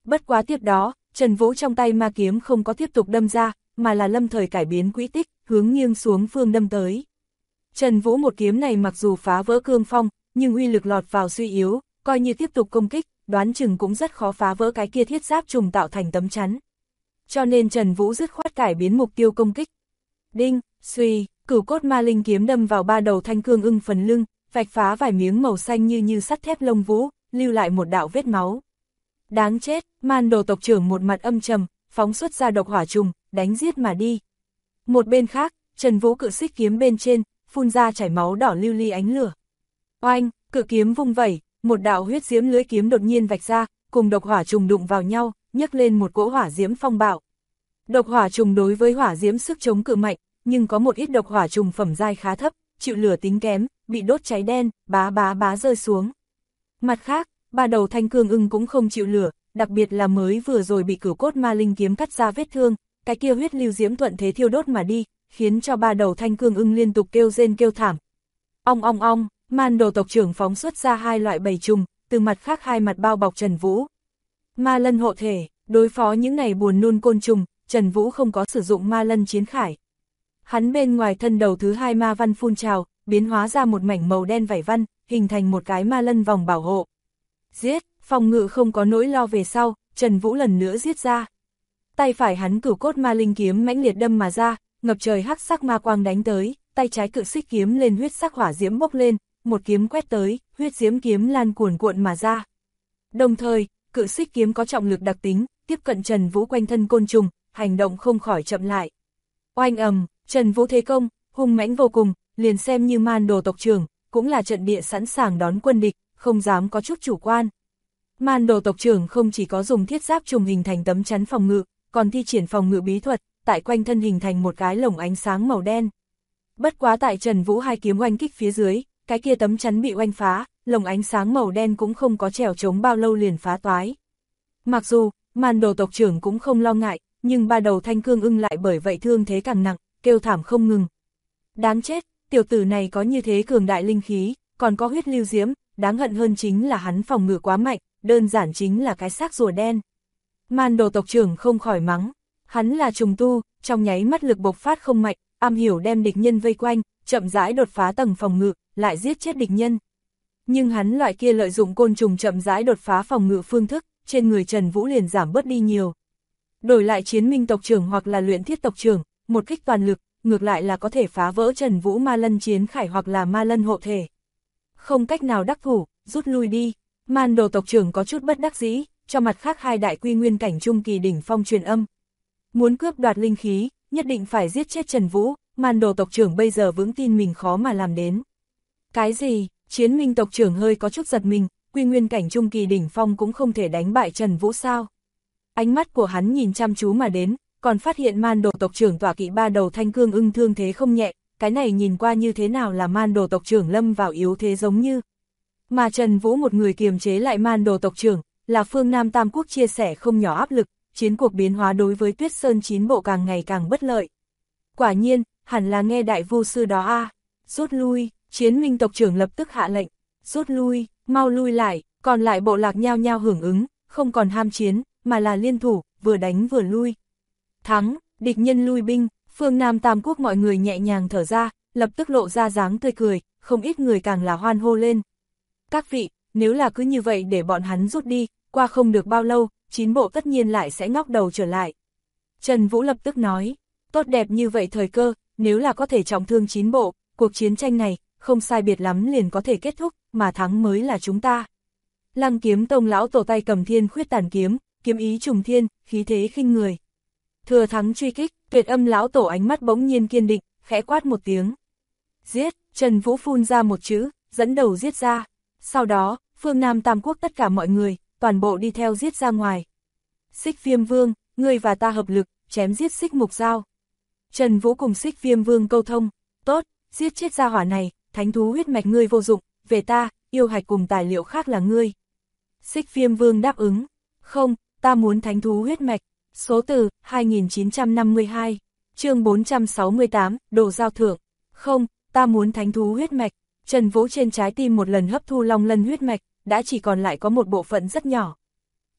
Bất quá tiếp đó, Trần Vũ trong tay ma kiếm không có tiếp tục đâm ra, mà là lâm thời cải biến quỹ tích, hướng nghiêng xuống phương đâm tới. Trần Vũ một kiếm này mặc dù phá vỡ cương phong, nhưng uy lực lọt vào suy yếu, coi như tiếp tục công kích, đoán chừng cũng rất khó phá vỡ cái kia thiết giáp trùng tạo thành tấm chắn. Cho nên Trần Vũ dứt khoát cải biến mục tiêu công kích. Đinh, suy, cửu cốt ma linh kiếm đâm vào ba đầu thanh cương ưng phần lưng, vạch phá vài miếng màu xanh như sắt thép lông vũ, lưu lại một đạo vết máu. Đáng chết, Man Đồ tộc trưởng một mặt âm trầm, phóng xuất ra độc hỏa trùng, đánh giết mà đi. Một bên khác, Trần Vũ cự xích kiếm bên trên, phun ra chảy máu đỏ lưu ly ánh lửa. Oanh, cự kiếm vung vẩy, một đạo huyết diễm lưỡi kiếm đột nhiên vạch ra, cùng độc hỏa trùng đụng vào nhau, nhấc lên một cỗ hỏa diễm phong bạo. Độc hỏa trùng đối với hỏa diễm sức chống cự mạnh, nhưng có một ít độc hỏa trùng phẩm giai khá thấp, chịu lửa tính kém, bị đốt cháy đen, bá rơi xuống. Mặt khác, ba đầu thanh cương ưng cũng không chịu lửa, đặc biệt là mới vừa rồi bị cửu cốt ma linh kiếm cắt ra vết thương, cái kia huyết lưu diễm thuận thế thiêu đốt mà đi, khiến cho ba đầu thanh cương ưng liên tục kêu rên kêu thảm. Ong ong ong, Man Đồ tộc trưởng phóng xuất ra hai loại bầy trùng, từ mặt khác hai mặt bao bọc Trần Vũ. Ma lân hộ thể, đối phó những này buồn nôn côn trùng, Trần Vũ không có sử dụng ma lân chiến khải. Hắn bên ngoài thân đầu thứ hai ma văn phun trào, biến hóa ra một mảnh màu đen vảy văn, hình thành một cái ma lân vòng bảo hộ. Giết, phòng ngự không có nỗi lo về sau, Trần Vũ lần nữa giết ra. Tay phải hắn cửu cốt ma linh kiếm mãnh liệt đâm mà ra, ngập trời hắc sắc ma quang đánh tới, tay trái cự xích kiếm lên huyết sắc hỏa diễm bốc lên, một kiếm quét tới, huyết diễm kiếm lan cuồn cuộn mà ra. Đồng thời, cự xích kiếm có trọng lực đặc tính, tiếp cận Trần Vũ quanh thân côn trùng, hành động không khỏi chậm lại. Oanh ầm, Trần Vũ thế công, hung mãnh vô cùng, liền xem như Man Đồ tộc trưởng, cũng là trận địa sẵn sàng đón quân địch, không dám có chút chủ quan. Man Đồ tộc trưởng không chỉ có dùng thiết giáp trùng hình thành tấm chắn phòng ngự, còn thi triển phòng ngự bí thuật, tại quanh thân hình thành một cái lồng ánh sáng màu đen. Bất quá tại Trần Vũ hai kiếm oanh kích phía dưới, cái kia tấm chắn bị oanh phá, lồng ánh sáng màu đen cũng không có trèo chống bao lâu liền phá toái. Mặc dù, Man Đồ tộc trưởng cũng không lo ngại, nhưng ba đầu thanh cương ưng lại bởi vậy thương thế càng nặng, kêu thảm không ngừng. Đáng chết, tiểu tử này có như thế cường đại linh khí, còn có huyết lưu diễm, đáng hận hơn chính là hắn phòng ngự quá mạnh, đơn giản chính là cái xác rùa đen. Man Đồ tộc trưởng không khỏi mắng, hắn là trùng tu, trong nháy mắt lực bộc phát không mạnh, am hiểu đem địch nhân vây quanh, chậm rãi đột phá tầng phòng ngự, lại giết chết địch nhân. Nhưng hắn loại kia lợi dụng côn trùng chậm rãi đột phá phòng ngự phương thức, trên người Trần Vũ liền giảm bớt đi nhiều. Đổi lại Chiến Minh tộc trưởng hoặc là Luyện Thiết tộc trưởng, một kích toàn lực, ngược lại là có thể phá vỡ Trần Vũ ma lân chiến khải hoặc là ma lân hộ thể. Không cách nào đắc thủ, rút lui đi. Man Đồ tộc trưởng có chút bất đắc dĩ, cho mặt khác hai đại quy nguyên cảnh trung kỳ đỉnh phong truyền âm. Muốn cướp đoạt linh khí, nhất định phải giết chết Trần Vũ, Man Đồ tộc trưởng bây giờ vững tin mình khó mà làm đến. Cái gì? Chiến Minh tộc trưởng hơi có chút giật mình, quy nguyên cảnh trung kỳ đỉnh phong cũng không thể đánh bại Trần Vũ sao? Ánh mắt của hắn nhìn chăm chú mà đến, còn phát hiện Man Đồ tộc trưởng tọa kỵ ba đầu thanh cương ưng thương thế không nhẹ, cái này nhìn qua như thế nào là Man Đồ tộc trưởng lâm vào yếu thế giống như. Mà Trần Vũ một người kiềm chế lại Man Đồ tộc trưởng, là phương Nam Tam Quốc chia sẻ không nhỏ áp lực, chiến cuộc biến hóa đối với Tuyết Sơn chín bộ càng ngày càng bất lợi. Quả nhiên, hẳn là nghe đại vu sư đó a. Rút lui, Chiến Minh tộc trưởng lập tức hạ lệnh, rút lui, mau lui lại, còn lại bộ lạc nhao nhao hưởng ứng, không còn ham chiến, mà là liên thủ, vừa đánh vừa lui. Thắng, địch nhân lui binh, phương Nam Tam Quốc mọi người nhẹ nhàng thở ra, lập tức lộ ra dáng tươi cười, không ít người càng là hoan hô lên. Các vị, nếu là cứ như vậy để bọn hắn rút đi, qua không được bao lâu, chín bộ tất nhiên lại sẽ ngóc đầu trở lại. Trần Vũ lập tức nói, tốt đẹp như vậy thời cơ, nếu là có thể trọng thương chín bộ, cuộc chiến tranh này, không sai biệt lắm liền có thể kết thúc, mà thắng mới là chúng ta. Lăng Kiếm Tông lão tổ tay cầm Thiên Khuyết Tàn kiếm, kiếm ý trùng thiên, khí thế khinh người. Thừa thắng truy kích, Tuyệt Âm lão tổ ánh mắt bỗng nhiên kiên định, khẽ quát một tiếng. Giết, Trần Vũ phun ra một chữ, dẫn đầu giết ra. Sau đó, phương Nam Tam Quốc tất cả mọi người, toàn bộ đi theo giết ra ngoài. Xích Viêm Vương, ngươi và ta hợp lực, chém giết Xích Mục Dao. Trần Vũ cùng Xích Viêm Vương câu thông, tốt, giết chết gia hỏa này, thánh thú huyết mạch ngươi vô dụng, về ta, yêu hạch cùng tài liệu khác là ngươi. Xích Viêm Vương đáp ứng, không, ta muốn thánh thú huyết mạch. Số từ, 2952, chương 468, đồ giao thưởng. Không, ta muốn thánh thú huyết mạch. Trần Vũ trên trái tim một lần hấp thu long lân huyết mạch, đã chỉ còn lại có một bộ phận rất nhỏ.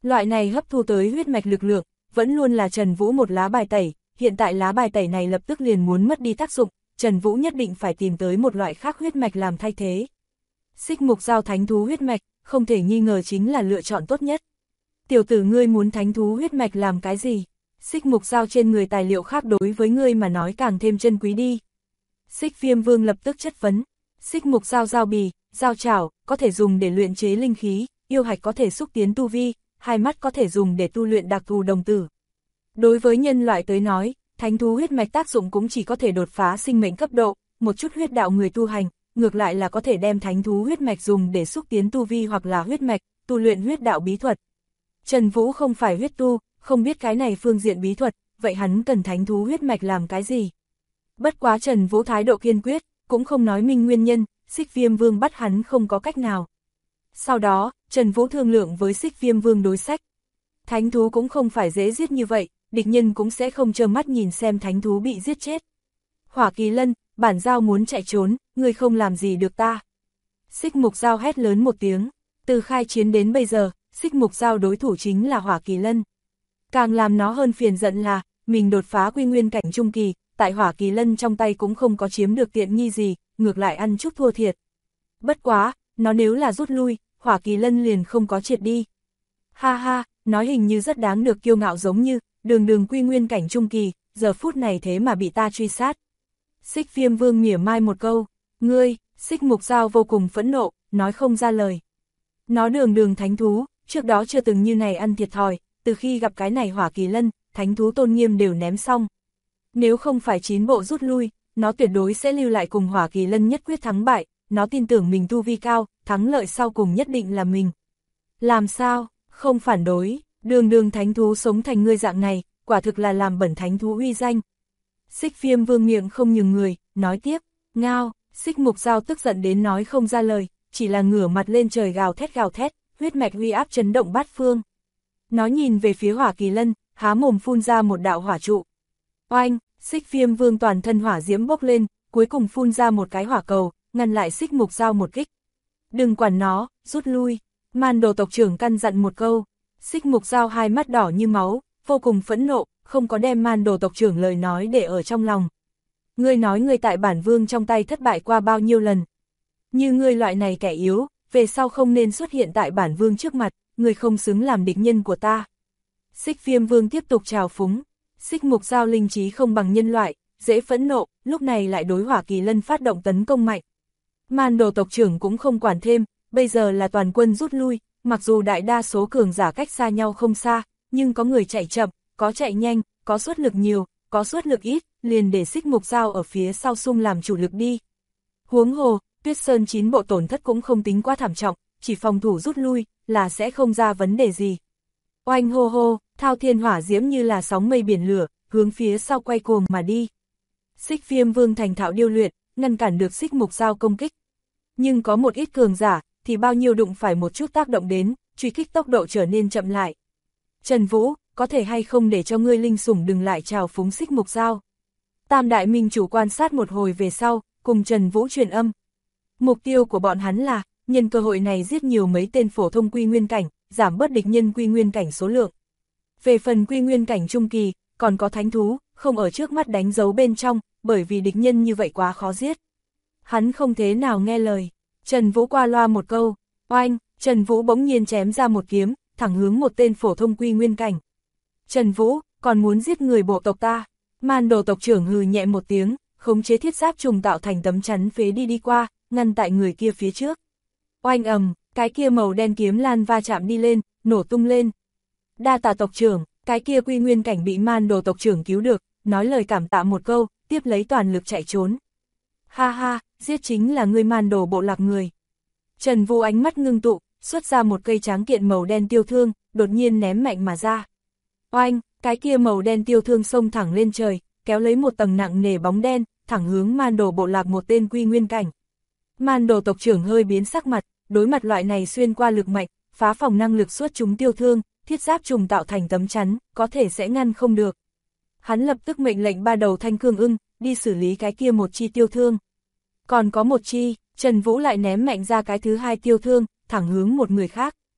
Loại này hấp thu tới huyết mạch lực lượng, vẫn luôn là Trần Vũ một lá bài tẩy, hiện tại lá bài tẩy này lập tức liền muốn mất đi tác dụng, Trần Vũ nhất định phải tìm tới một loại khác huyết mạch làm thay thế. Xích mục dao thánh thú huyết mạch, không thể nghi ngờ chính là lựa chọn tốt nhất. Tiểu tử ngươi muốn thánh thú huyết mạch làm cái gì? Xích mục dao trên người tài liệu khác đối với ngươi mà nói càng thêm chân quý đi. Xích Viêm Vương lập tức chất vấn. Xích mục dao dao bì, dao chảo, có thể dùng để luyện chế linh khí, yêu hạch có thể xúc tiến tu vi, hai mắt có thể dùng để tu luyện đặc thù đồng tử. Đối với nhân loại tới nói, thánh thú huyết mạch tác dụng cũng chỉ có thể đột phá sinh mệnh cấp độ, một chút huyết đạo người tu hành, ngược lại là có thể đem thánh thú huyết mạch dùng để xúc tiến tu vi hoặc là huyết mạch, tu luyện huyết đạo bí thuật. Trần Vũ không phải huyết tu, không biết cái này phương diện bí thuật, vậy hắn cần thánh thú huyết mạch làm cái gì? Bất quá Trần Vũ thái độ kiên quyết, cũng không nói minh nguyên nhân, Xích Viêm Vương bắt hắn không có cách nào. Sau đó, Trần Vũ thương lượng với Xích Viêm Vương đối sách. Thánh thú cũng không phải dễ giết như vậy, địch nhân cũng sẽ không trơ mắt nhìn xem thánh thú bị giết chết. Hỏa Kỳ Lân, bản giao muốn chạy trốn, ngươi không làm gì được ta. Xích mục dao hét lớn một tiếng, từ khai chiến đến bây giờ, xích mục dao đối thủ chính là Hỏa Kỳ Lân. Càng làm nó hơn phiền giận là, mình đột phá quy nguyên cảnh trung kỳ, tại Hỏa Kỳ Lân trong tay cũng không có chiếm được tiện nghi gì, ngược lại ăn chút thua thiệt. Bất quá, nó nếu là rút lui, Hỏa Kỳ Lân liền không có triệt đi. Ha ha, nói hình như rất đáng được kiêu ngạo giống như, đường quy nguyên cảnh trung kỳ, giờ phút này thế mà bị ta truy sát. Xích Viêm Vương mỉa mai một câu, ngươi, xích mục dao vô cùng phẫn nộ, nói không ra lời. Nó đường thánh thú, trước đó chưa từng như này ăn thiệt thòi, từ khi gặp cái này Hỏa Kỳ Lân, thánh thú tôn nghiêm đều ném xong. Nếu không phải 9 bộ rút lui, nó tuyệt đối sẽ lưu lại cùng Hỏa Kỳ Lân nhất quyết thắng bại, nó tin tưởng mình tu vi cao, thắng lợi sau cùng nhất định là mình. Làm sao, không phản đối, đường thánh thú sống thành ngươi dạng này, quả thực là làm bẩn thánh thú uy danh. Xích Viêm Vương miệng không nhường người, nói tiếp, ngao, xích mục dao tức giận đến nói không ra lời, chỉ là ngửa mặt lên trời gào thét, huyết mạch uy áp chấn động bát phương. Nó nhìn về phía Hỏa Kỳ Lân, há mồm phun ra một đạo hỏa trụ. Oanh, xích Viêm Vương toàn thân hỏa diễm bốc lên, cuối cùng phun ra một cái hỏa cầu, ngăn lại xích mục dao một kích. Đừng quản nó, rút lui, Man Đồ tộc trưởng căn dặn một câu. Xích mục dao hai mắt đỏ như máu, vô cùng phẫn nộ, không có đem Man Đồ tộc trưởng lời nói để ở trong lòng. Ngươi nói ngươi tại bản vương trong tay thất bại qua bao nhiêu lần. Như ngươi loại này kẻ yếu, về sau không nên xuất hiện tại bản vương trước mặt, ngươi không xứng làm địch nhân của ta. Xích Viêm Vương tiếp tục trào phúng, xích mục dao linh trí không bằng nhân loại, dễ phẫn nộ, lúc này lại đối Hỏa Kỳ Lân phát động tấn công mạnh. Man Đồ tộc trưởng cũng không quản thêm, bây giờ là toàn quân rút lui, mặc dù đại đa số cường giả cách xa nhau không xa, nhưng có người chạy chậm, có chạy nhanh, có xuất lực nhiều, có xuất lực ít, liền để xích mục dao ở phía sau sung làm chủ lực đi. Huống hồ, Tuyết Sơn 9 bộ tổn thất cũng không tính quá thảm trọng, chỉ phòng thủ rút lui, là sẽ không ra vấn đề gì. Oanh hô hô, thao thiên hỏa diễm như là sóng mây biển lửa, hướng phía sau quay cuồng mà đi. Xích Viêm Vương thành thạo điêu luyện, ngăn cản được xích mục dao công kích. Nhưng có một ít cường giả, thì bao nhiêu đụng phải một chút tác động đến, truy kích tốc độ trở nên chậm lại. Trần Vũ, có thể hay không để cho ngươi linh sủng đừng lại trào phúng xích mục dao. Tam đại minh chủ quan sát một hồi về sau, cùng Trần Vũ truyền âm. Mục tiêu của bọn hắn là, nhân cơ hội này giết nhiều mấy tên phổ thông quy nguyên cảnh, giảm bớt địch nhân quy nguyên cảnh số lượng. Về phần quy nguyên cảnh trung kỳ, còn có thánh thú, không ở trước mắt đánh dấu bên trong, bởi vì địch nhân như vậy quá khó giết. Hắn không thế nào nghe lời. Trần Vũ qua loa một câu, oanh, Trần Vũ bỗng nhiên chém ra một kiếm, thẳng hướng một tên phổ thông quy nguyên cảnh. Trần Vũ, còn muốn giết người bộ tộc ta. Man Đồ tộc trưởng hừ nhẹ một tiếng, khống chế thiết giáp trùng tạo thành tấm chắn phế đi qua, ngăn tại người kia phía trước. Oanh ầm, cái kia màu đen kiếm lan va chạm đi lên, nổ tung lên. Đa tạ tộc trưởng, cái kia quy nguyên cảnh bị Man Đồ tộc trưởng cứu được, nói lời cảm tạ một câu, tiếp lấy toàn lực chạy trốn. Ha ha, giết chính là ngươi Man Đồ bộ lạc người. Trần Vũ ánh mắt ngưng tụ, xuất ra một cây tráng kiện màu đen tiêu thương, đột nhiên ném mạnh mà ra. Oanh, cái kia màu đen tiêu thương xông thẳng lên trời, kéo lấy một tầng nặng nề bóng đen, thẳng hướng Man Đồ bộ lạc một tên quy nguyên cảnh. Man Đồ tộc trưởng hơi biến sắc mặt, đối mặt loại này xuyên qua lực mạnh, phá phòng năng lực xuất chúng tiêu thương, thiết giáp trùng tạo thành tấm chắn, có thể sẽ ngăn không được. Hắn lập tức mệnh lệnh ba đầu thanh cương ưng, đi xử lý cái kia một chi tiêu thương. Còn có một chi, Trần Vũ lại ném mạnh ra cái thứ hai tiêu thương, thẳng hướng một người khác.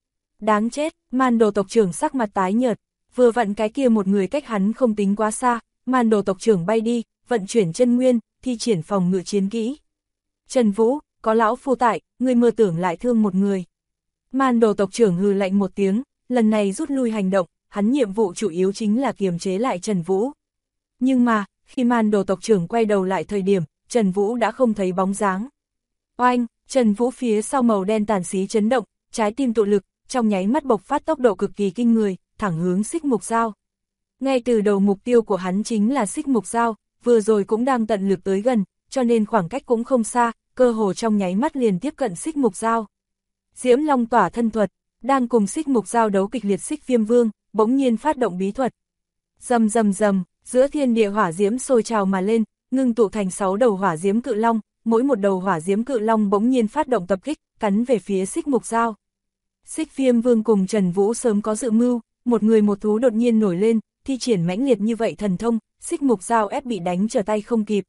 Đáng chết, Man Đồ tộc trưởng sắc mặt tái nhợt, vừa vặn cái kia một người cách hắn không tính quá xa, Man Đồ tộc trưởng bay đi, vận chuyển chân nguyên, thi triển phòng ngự chiến kỹ. Trần Vũ, có lão phu tại, ngươi mơ tưởng lại thương một người. Man Đồ tộc trưởng hừ lạnh một tiếng, lần này rút lui hành động, hắn nhiệm vụ chủ yếu chính là kiềm chế lại Trần Vũ. Nhưng mà, khi Man Đồ tộc trưởng quay đầu lại thời điểm, Trần Vũ đã không thấy bóng dáng. Oanh, Trần Vũ phía sau màu đen tàn xí chấn động, trái tim tụ lực, trong nháy mắt bộc phát tốc độ cực kỳ kinh người, thẳng hướng Xích Mục Dao. Ngay từ đầu mục tiêu của hắn chính là Xích Mục Dao, vừa rồi cũng đang tận lực tới gần, cho nên khoảng cách cũng không xa, cơ hồ trong nháy mắt liền tiếp cận Xích Mục Dao. Diễm Long tỏa thân thuật, đang cùng Xích Mục Dao đấu kịch liệt Xích Viêm Vương, bỗng nhiên phát động bí thuật. Rầm rầm rầm, giữa thiên địa hỏa diễm sôi trào mà lên, ngưng tụ thành 6 đầu hỏa diễm cự long, mỗi một đầu hỏa diễm cự long bỗng nhiên phát động tập kích, cắn về phía Xích Mục Dao. Xích Viêm Vương cùng Trần Vũ sớm có dự mưu, một người một thú đột nhiên nổi lên, thi triển mãnh liệt như vậy thần thông, Xích Mục Dao ép bị đánh trở tay không kịp.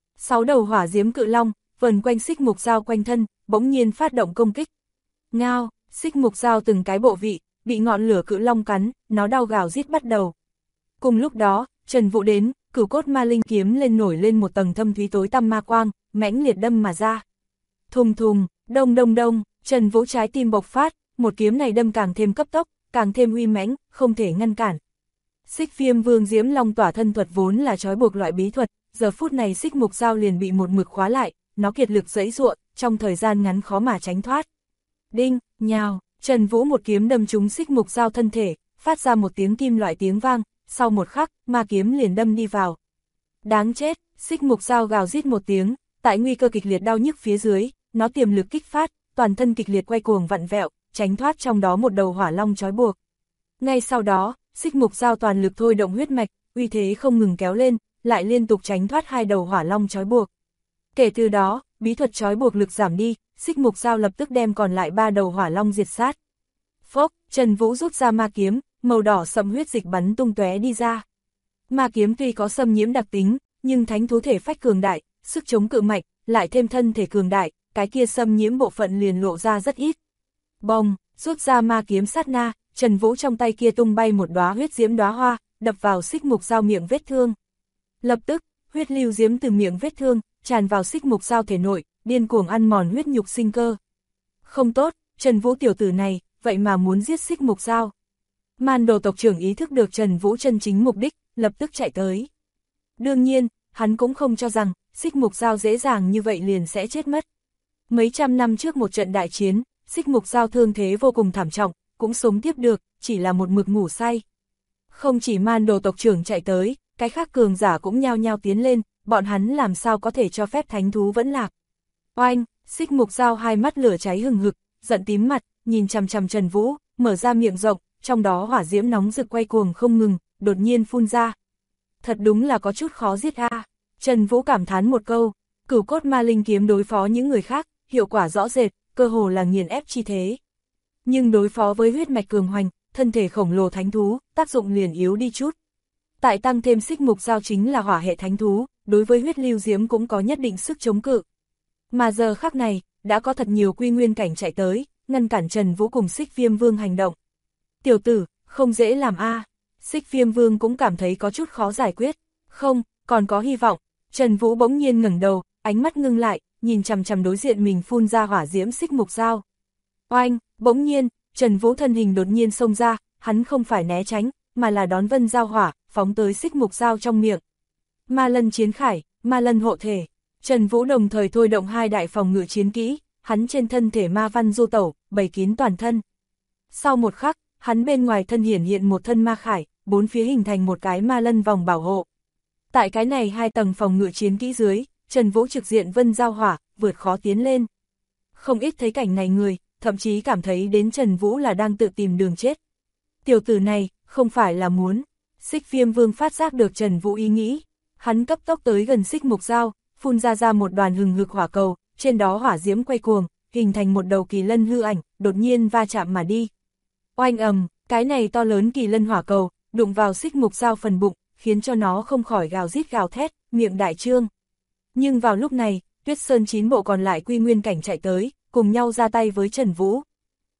6 đầu hỏa diễm cự long, vần quanh Xích Mục Dao quanh thân, bỗng nhiên phát động công kích. Ngao, Xích Mục Dao từng cái bộ vị, bị ngọn lửa cự long cắn, nó đau gào rít bắt đầu. Cùng lúc đó, Trần Vũ đến, Cửu Cốt Ma Linh kiếm lên nổi lên một tầng thâm thúy tối tăm ma quang, mãnh liệt đâm mà ra. Thùng thùng, đông đông đông, Trần Vũ trái tim bộc phát, một kiếm này đâm càng thêm cấp tốc, càng thêm uy mãnh, không thể ngăn cản. Xích Viêm Vương Diễm Long tỏa thân thuật vốn là trói buộc loại bí thuật, giờ phút này Xích Mục Dao liền bị một mực khóa lại, nó kiệt lực giãy giụa, trong thời gian ngắn khó mà tránh thoát. Đinh, nhào, Trần Vũ một kiếm đâm trúng Xích Mục Dao thân thể, phát ra một tiếng kim loại tiếng vang, sau một khắc, ma kiếm liền đâm đi vào. Đáng chết, Xích Mục Dao gào rít một tiếng, tại nguy cơ kịch liệt đau nhức phía dưới, nó tiềm lực kích phát, toàn thân kịch liệt quay cuồng vặn vẹo, tránh thoát trong đó một đầu hỏa long trói buộc. Ngay sau đó, Xích Mục Dao toàn lực thôi động huyết mạch, uy thế không ngừng kéo lên, lại liên tục tránh thoát 2 đầu hỏa long trói buộc. Kể từ đó, bí thuật trói buộc lực giảm đi, Xích Mục Dao lập tức đem còn lại 3 đầu hỏa long diệt sát. Phốc, Trần Vũ rút ra ma kiếm, màu đỏ sẫm huyết dịch bắn tung tóe đi ra. Ma kiếm tuy có xâm nhiễm đặc tính, nhưng thánh thú thể phách cường đại, sức chống cự mạnh, lại thêm thân thể cường đại, cái kia xâm nhiễm bộ phận liền lộ ra rất ít. Bồng, rút ra ma kiếm sát na, Trần Vũ trong tay kia tung bay một đóa huyết diễm đóa hoa, đập vào Xích Mục Dao miệng vết thương. Lập tức, huyết lưu diễm từ miệng vết thương, tràn vào Xích Mục Dao thể nội, điên cuồng ăn mòn huyết nhục sinh cơ. Không tốt, Trần Vũ tiểu tử này, vậy mà muốn giết Xích Mục Dao. Man Đồ tộc trưởng ý thức được Trần Vũ chân chính mục đích, lập tức chạy tới. Đương nhiên, hắn cũng không cho rằng, Xích Mục Dao dễ dàng như vậy liền sẽ chết mất. Mấy trăm năm trước một trận đại chiến, Xích Mục Dao thương thế vô cùng thảm trọng, cũng sống tiếp được, chỉ là một mực ngủ say. Không chỉ Man Đồ tộc trưởng chạy tới, cái khác cường giả cũng nhao nhao tiến lên, bọn hắn làm sao có thể cho phép thánh thú vẫn lạc. Oanh, Xích Mục Dao hai mắt lửa cháy hừng hực, giận tím mặt, nhìn chằm chằm Trần Vũ, mở ra miệng rộng, trong đó hỏa diễm nóng rực quay cuồng không ngừng, đột nhiên phun ra. Thật đúng là có chút khó giết a. Trần Vũ cảm thán một câu, Cửu Cốt Ma Linh kiếm đối phó những người khác, hiệu quả rõ rệt, cơ hồ là nghiền ép chi thế. Nhưng đối phó với huyết mạch cường hoành, thân thể khổng lồ thánh thú, tác dụng liền yếu đi chút. Tại tăng thêm Xích Mục Dao chính là hỏa hệ thánh thú, đối với huyết lưu diễm cũng có nhất định sức chống cự. Mà giờ khắc này, đã có thật nhiều quy nguyên cảnh chạy tới, ngăn cản Trần Vũ cùng Xích Viêm Vương hành động. Tiểu tử, không dễ làm a. Xích Viêm Vương cũng cảm thấy có chút khó giải quyết. Không, còn có hy vọng. Trần Vũ bỗng nhiên ngẩng đầu, ánh mắt ngưng lại, nhìn chằm chằm đối diện mình phun ra hỏa diễm Xích Mục Dao. Oanh, bỗng nhiên, Trần Vũ thân hình đột nhiên xông ra, hắn không phải né tránh, mà là đón vân giao hỏa, phóng tới Xích Mục Dao trong miệng. Ma Lân chiến khải, Ma Lân hộ thể. Trần Vũ đồng thời thôi động 2 đại phòng ngự chiến kỹ, hắn trên thân thể ma văn du tẩu, bày kín toàn thân. Sau một khắc, hắn bên ngoài thân hiển hiện một thân ma khải, 4 phía hình thành một cái ma lân vòng bảo hộ. Tại cái này 2 tầng phòng ngự chiến kỹ dưới, Trần Vũ trực diện vân giao hỏa, vượt khó tiến lên. Không ít thấy cảnh này người, thậm chí cảm thấy đến Trần Vũ là đang tự tìm đường chết. Tiểu tử này, không phải là muốn. Xích Viêm Vương phát giác được Trần Vũ ý nghĩ. Hắn cấp tốc tới gần Xích Mục Dao, phun ra một đoàn hừng hực hỏa cầu, trên đó hỏa diễm quay cuồng, hình thành một đầu kỳ lân hư ảnh, đột nhiên va chạm mà đi. Oanh ầm, cái này to lớn kỳ lân hỏa cầu, đụng vào Xích Mục Dao phần bụng, khiến cho nó không khỏi gào rít gào thét, miệng đại trương. Nhưng vào lúc này, Tuyết Sơn 9 bộ còn lại quy nguyên cảnh chạy tới, cùng nhau ra tay với Trần Vũ.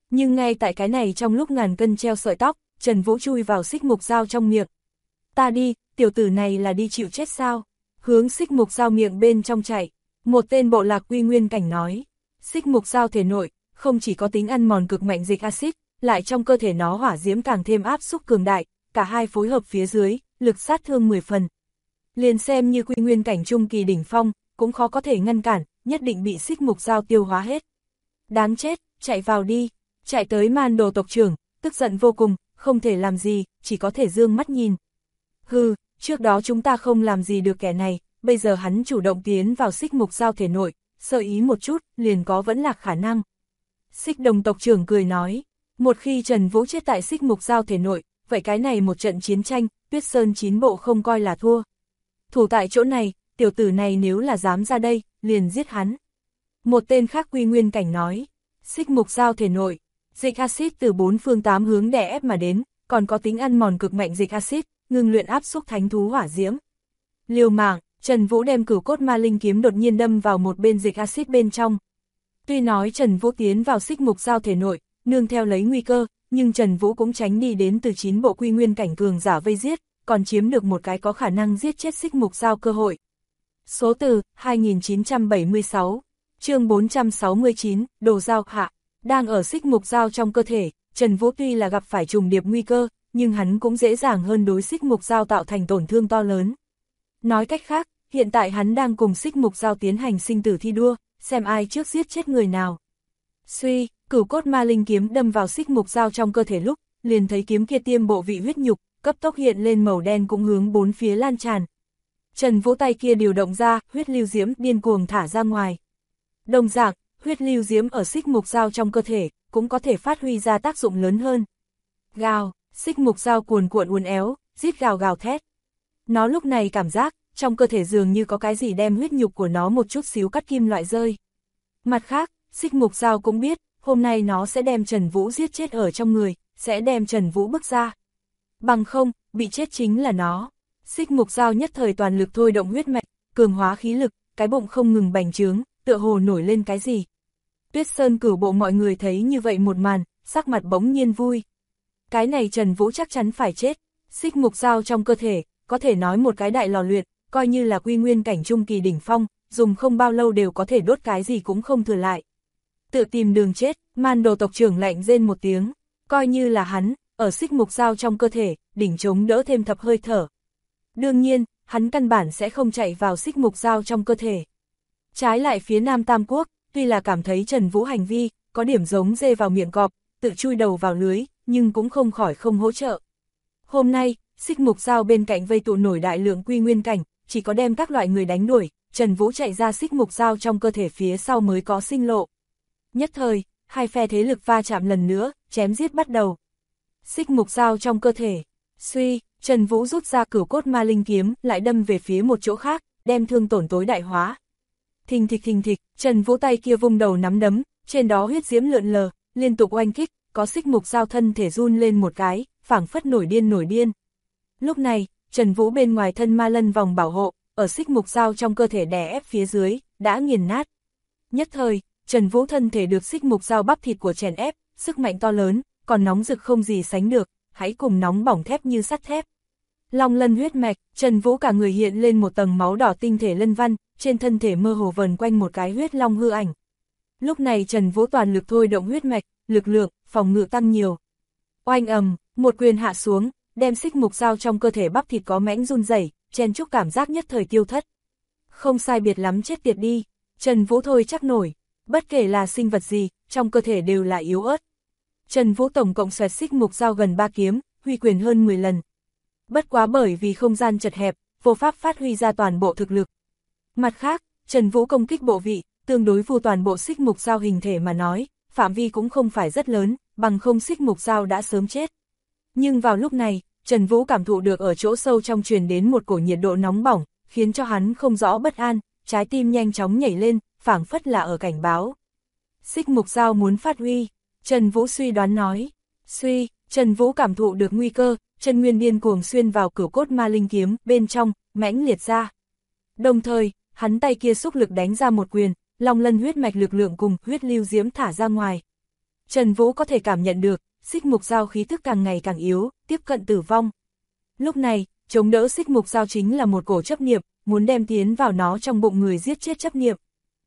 Nhưng ngay tại cái này trong lúc ngàn cân treo sợi tóc, Trần Vũ chui vào xích mục dao trong miệng. Ta đi, tiểu tử này là đi chịu chết sao? Hướng xích mục dao miệng bên trong chạy. Một tên bộ lạc quy nguyên cảnh nói. Xích mục dao thể nội, không chỉ có tính ăn mòn cực mạnh dịch axit, lại trong cơ thể nó hỏa diễm càng thêm áp xúc cường đại, cả hai phối hợp phía dưới, lực sát thương 10 phần. Liền xem như quy nguyên cảnh trung kỳ đỉnh phong, cũng khó có thể ngăn cản, nhất định bị xích mục dao tiêu hóa hết. Đáng chết, chạy vào đi. Chạy tới Man Đồ tộc trưởng, tức giận vô cùng, không thể làm gì, chỉ có thể dương mắt nhìn. Hừ, trước đó chúng ta không làm gì được kẻ này, bây giờ hắn chủ động tiến vào xích mục dao thể nội, sơ ý một chút, liền có vẫn lạc khả năng. Xích Đồng tộc trưởng cười nói, một khi Trần Vũ chết tại xích mục dao thể nội, vậy cái này một trận chiến tranh, Tuyết Sơn 9 bộ không coi là thua. Thủ tại chỗ này, tiểu tử này nếu là dám ra đây, liền giết hắn. Một tên khác quy nguyên cảnh nói, xích mục dao thể nội, dịch axit từ 4 phương 8 hướng đè ép mà đến, còn có tính ăn mòn cực mạnh dịch axit, ngừng luyện áp xúc thánh thú hỏa diễm. Liều mạng, Trần Vũ đem cửu cốt ma linh kiếm đột nhiên đâm vào một bên dịch axit bên trong. Tuy nói Trần Vũ tiến vào xích mục dao thể nội, nương theo lấy nguy cơ, nhưng Trần Vũ cũng tránh đi đến từ 9 bộ quy nguyên cảnh cường giả vây giết, còn chiếm được một cái có khả năng giết chết xích mục dao cơ hội. Số từ 2976, chương 469, đồ dao hạ, đang ở xích mục dao trong cơ thể, Trần Vũ tuy là gặp phải trùng điệp nguy cơ, nhưng hắn cũng dễ dàng hơn đối xích mục dao tạo thành tổn thương to lớn. Nói cách khác, hiện tại hắn đang cùng xích mục dao tiến hành sinh tử thi đua, xem ai trước giết chết người nào. Suy, cửu cốt ma linh kiếm đâm vào xích mục dao trong cơ thể lúc, liền thấy kiếm kia tiêm bộ vị huyết nhục, cấp tốc hiện lên màu đen cũng hướng bốn phía lan tràn. Trần Vũ tay kia điều động ra, huyết lưu diễm điên cuồng thả ra ngoài. Đồng dạng, huyết lưu diễm ở xích mục dao trong cơ thể, cũng có thể phát huy ra tác dụng lớn hơn. Gào, xích mục dao cuồn cuộn uốn éo, rít gào gào thét. Nó lúc này cảm giác, trong cơ thể dường như có cái gì đem huyết nhục của nó một chút xíu cắt kim loại rơi. Mặt khác, xích mục dao cũng biết, hôm nay nó sẽ đem Trần Vũ giết chết ở trong người, sẽ đem Trần Vũ bức ra. Bằng không, bị chết chính là nó. Xích mục dao nhất thời toàn lực thôi động huyết mạch, cường hóa khí lực, cái bụng không ngừng bành trướng, tựa hồ nổi lên cái gì. Tuyết Sơn cửu bộ mọi người thấy như vậy một màn, sắc mặt bỗng nhiên vui. Cái này Trần Vũ chắc chắn phải chết. Xích mục dao trong cơ thể, có thể nói một cái đại lò luyện, coi như là quy nguyên cảnh trung kỳ đỉnh phong, dùng không bao lâu đều có thể đốt cái gì cũng không thừa lại. Tự tìm đường chết, Man Đồ tộc trưởng lạnh rên một tiếng, coi như là hắn, ở xích mục dao trong cơ thể, đỉnh chống đỡ thêm thập hơi thở. Đương nhiên, hắn căn bản sẽ không chạy vào xích mục dao trong cơ thể. Trái lại phía Nam Tam Quốc, tuy là cảm thấy Trần Vũ hành vi, có điểm giống dê vào miệng cọp, tự chui đầu vào lưới, nhưng cũng không khỏi không hỗ trợ. Hôm nay, xích mục dao bên cạnh vây tụ nổi đại lượng quy nguyên cảnh, chỉ có đem các loại người đánh đuổi, Trần Vũ chạy ra xích mục dao trong cơ thể phía sau mới có sinh lộ. Nhất thời, hai phe thế lực va chạm lần nữa, chém giết bắt đầu. Xích mục dao trong cơ thể, suy, Trần Vũ rút ra cửu cốt ma linh kiếm, lại đâm về phía một chỗ khác, đem thương tổn tối đại hóa. Thình thịch, Trần Vũ tay kia vung đầu nắm đấm, trên đó huyết diễm lượn lờ, liên tục oanh kích, có xích mục dao thân thể run lên một cái, phảng phất nổi điên. Lúc này, Trần Vũ bên ngoài thân ma lân vòng bảo hộ, ở xích mục dao trong cơ thể đè ép phía dưới, đã nghiền nát. Nhất thời, Trần Vũ thân thể được xích mục dao bắp thịt của chèn ép, sức mạnh to lớn, còn nóng rực không gì sánh được, hãy cùng nóng bỏng thép như sắt thép. Long lân huyết mạch, Trần Vũ cả người hiện lên một tầng máu đỏ tinh thể lân văn, trên thân thể mơ hồ vần quanh một cái huyết long hư ảnh. Lúc này Trần Vũ toàn lực thôi động huyết mạch, lực lượng, phòng ngự tăng nhiều. Oanh ầm, một quyền hạ xuống, đem xích mục dao trong cơ thể bắp thịt có mẽnh run rẩy, chen chúc cảm giác nhất thời tiêu thất. Không sai biệt lắm chết tiệt đi, Trần Vũ thôi chắc nổi, bất kể là sinh vật gì, trong cơ thể đều là yếu ớt. Trần Vũ tổng cộng xoẹt xích mục dao gần 3 kiếm, huy quyền hơn 10 lần. Bất quá bởi vì không gian chật hẹp, vô pháp phát huy ra toàn bộ thực lực. Mặt khác, Trần Vũ công kích bộ vị, tương đối vu toàn bộ xích mục dao hình thể mà nói, phạm vi cũng không phải rất lớn, bằng không xích mục dao đã sớm chết. Nhưng vào lúc này, Trần Vũ cảm thụ được ở chỗ sâu trong truyền đến một cổ nhiệt độ nóng bỏng, khiến cho hắn không rõ bất an, trái tim nhanh chóng nhảy lên, phảng phất là ở cảnh báo. Xích mục dao muốn phát huy, Trần Vũ suy đoán nói. Trần Vũ cảm thụ được nguy cơ, chân nguyên điên cuồng xuyên vào cửu cốt ma linh kiếm, bên trong, mãnh liệt ra. Đồng thời, hắn tay kia xúc lực đánh ra một quyền, long lân huyết mạch lực lượng cùng huyết lưu diễm thả ra ngoài. Trần Vũ có thể cảm nhận được, xích mục dao khí thức càng ngày càng yếu, tiếp cận tử vong. Lúc này, chống đỡ xích mục dao chính là một cổ chấp niệm, muốn đem tiến vào nó trong bụng người giết chết chấp niệm.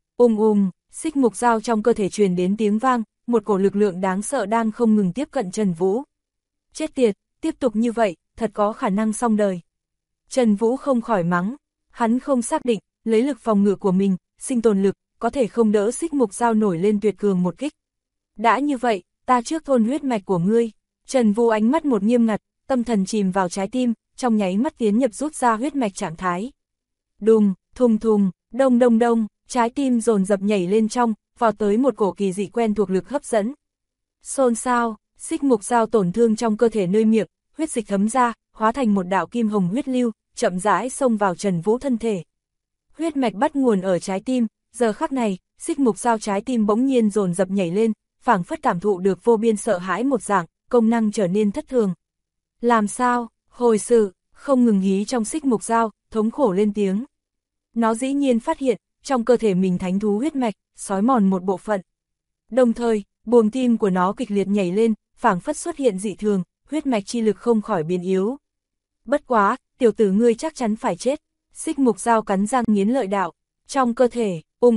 Xích mục dao trong cơ thể truyền đến tiếng vang, một cổ lực lượng đáng sợ đang không ngừng tiếp cận Trần Vũ. Chết tiệt, tiếp tục như vậy, thật có khả năng xong đời. Trần Vũ không khỏi mắng, hắn không xác định, lấy lực phòng ngự của mình, sinh tồn lực, có thể không đỡ xích mục dao nổi lên tuyệt cường một kích. Đã như vậy, ta trước thôn huyết mạch của ngươi. Trần Vũ ánh mắt một nghiêm ngặt, tâm thần chìm vào trái tim, trong nháy mắt tiến nhập rút ra huyết mạch trạng thái. Đùng, thùng thùng, đông đông đông, trái tim dồn dập nhảy lên trong, vào tới một cổ kỳ dị quen thuộc lực hấp dẫn. Xôn xao, xích mục dao tổn thương trong cơ thể nơi miệng, huyết dịch thấm ra, hóa thành một đạo kim hồng huyết lưu, chậm rãi xông vào Trần Vũ thân thể. Huyết mạch bắt nguồn ở trái tim, giờ khắc này, xích mục dao trái tim bỗng nhiên dồn dập nhảy lên, phảng phất cảm thụ được vô biên sợ hãi một dạng, công năng trở nên thất thường. Làm sao? Hồi sự, không ngừng hí trong xích mục dao, thống khổ lên tiếng. Nó dĩ nhiên phát hiện, trong cơ thể mình thánh thú huyết mạch, xói mòn một bộ phận. Đồng thời, buồng tim của nó kịch liệt nhảy lên, phảng phất xuất hiện dị thường, huyết mạch chi lực không khỏi biến yếu. Bất quá, tiểu tử ngươi chắc chắn phải chết. Xích mục dao cắn răng nghiến lợi đạo. Trong cơ thể,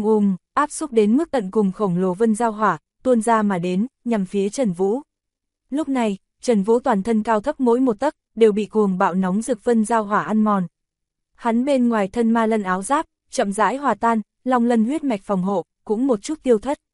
áp xúc đến mức tận cùng khổng lồ vân dao hỏa, tuôn ra mà đến, nhằm phía Trần Vũ. Lúc này, Trần Vũ toàn thân cao thấp mỗi một tấc, đều bị cuồng bạo nóng rực vân dao hỏa ăn mòn. Hắn bên ngoài thân ma lân áo giáp, chậm rãi hòa tan, long lân huyết mạch phòng hộ, cũng một chút tiêu thất.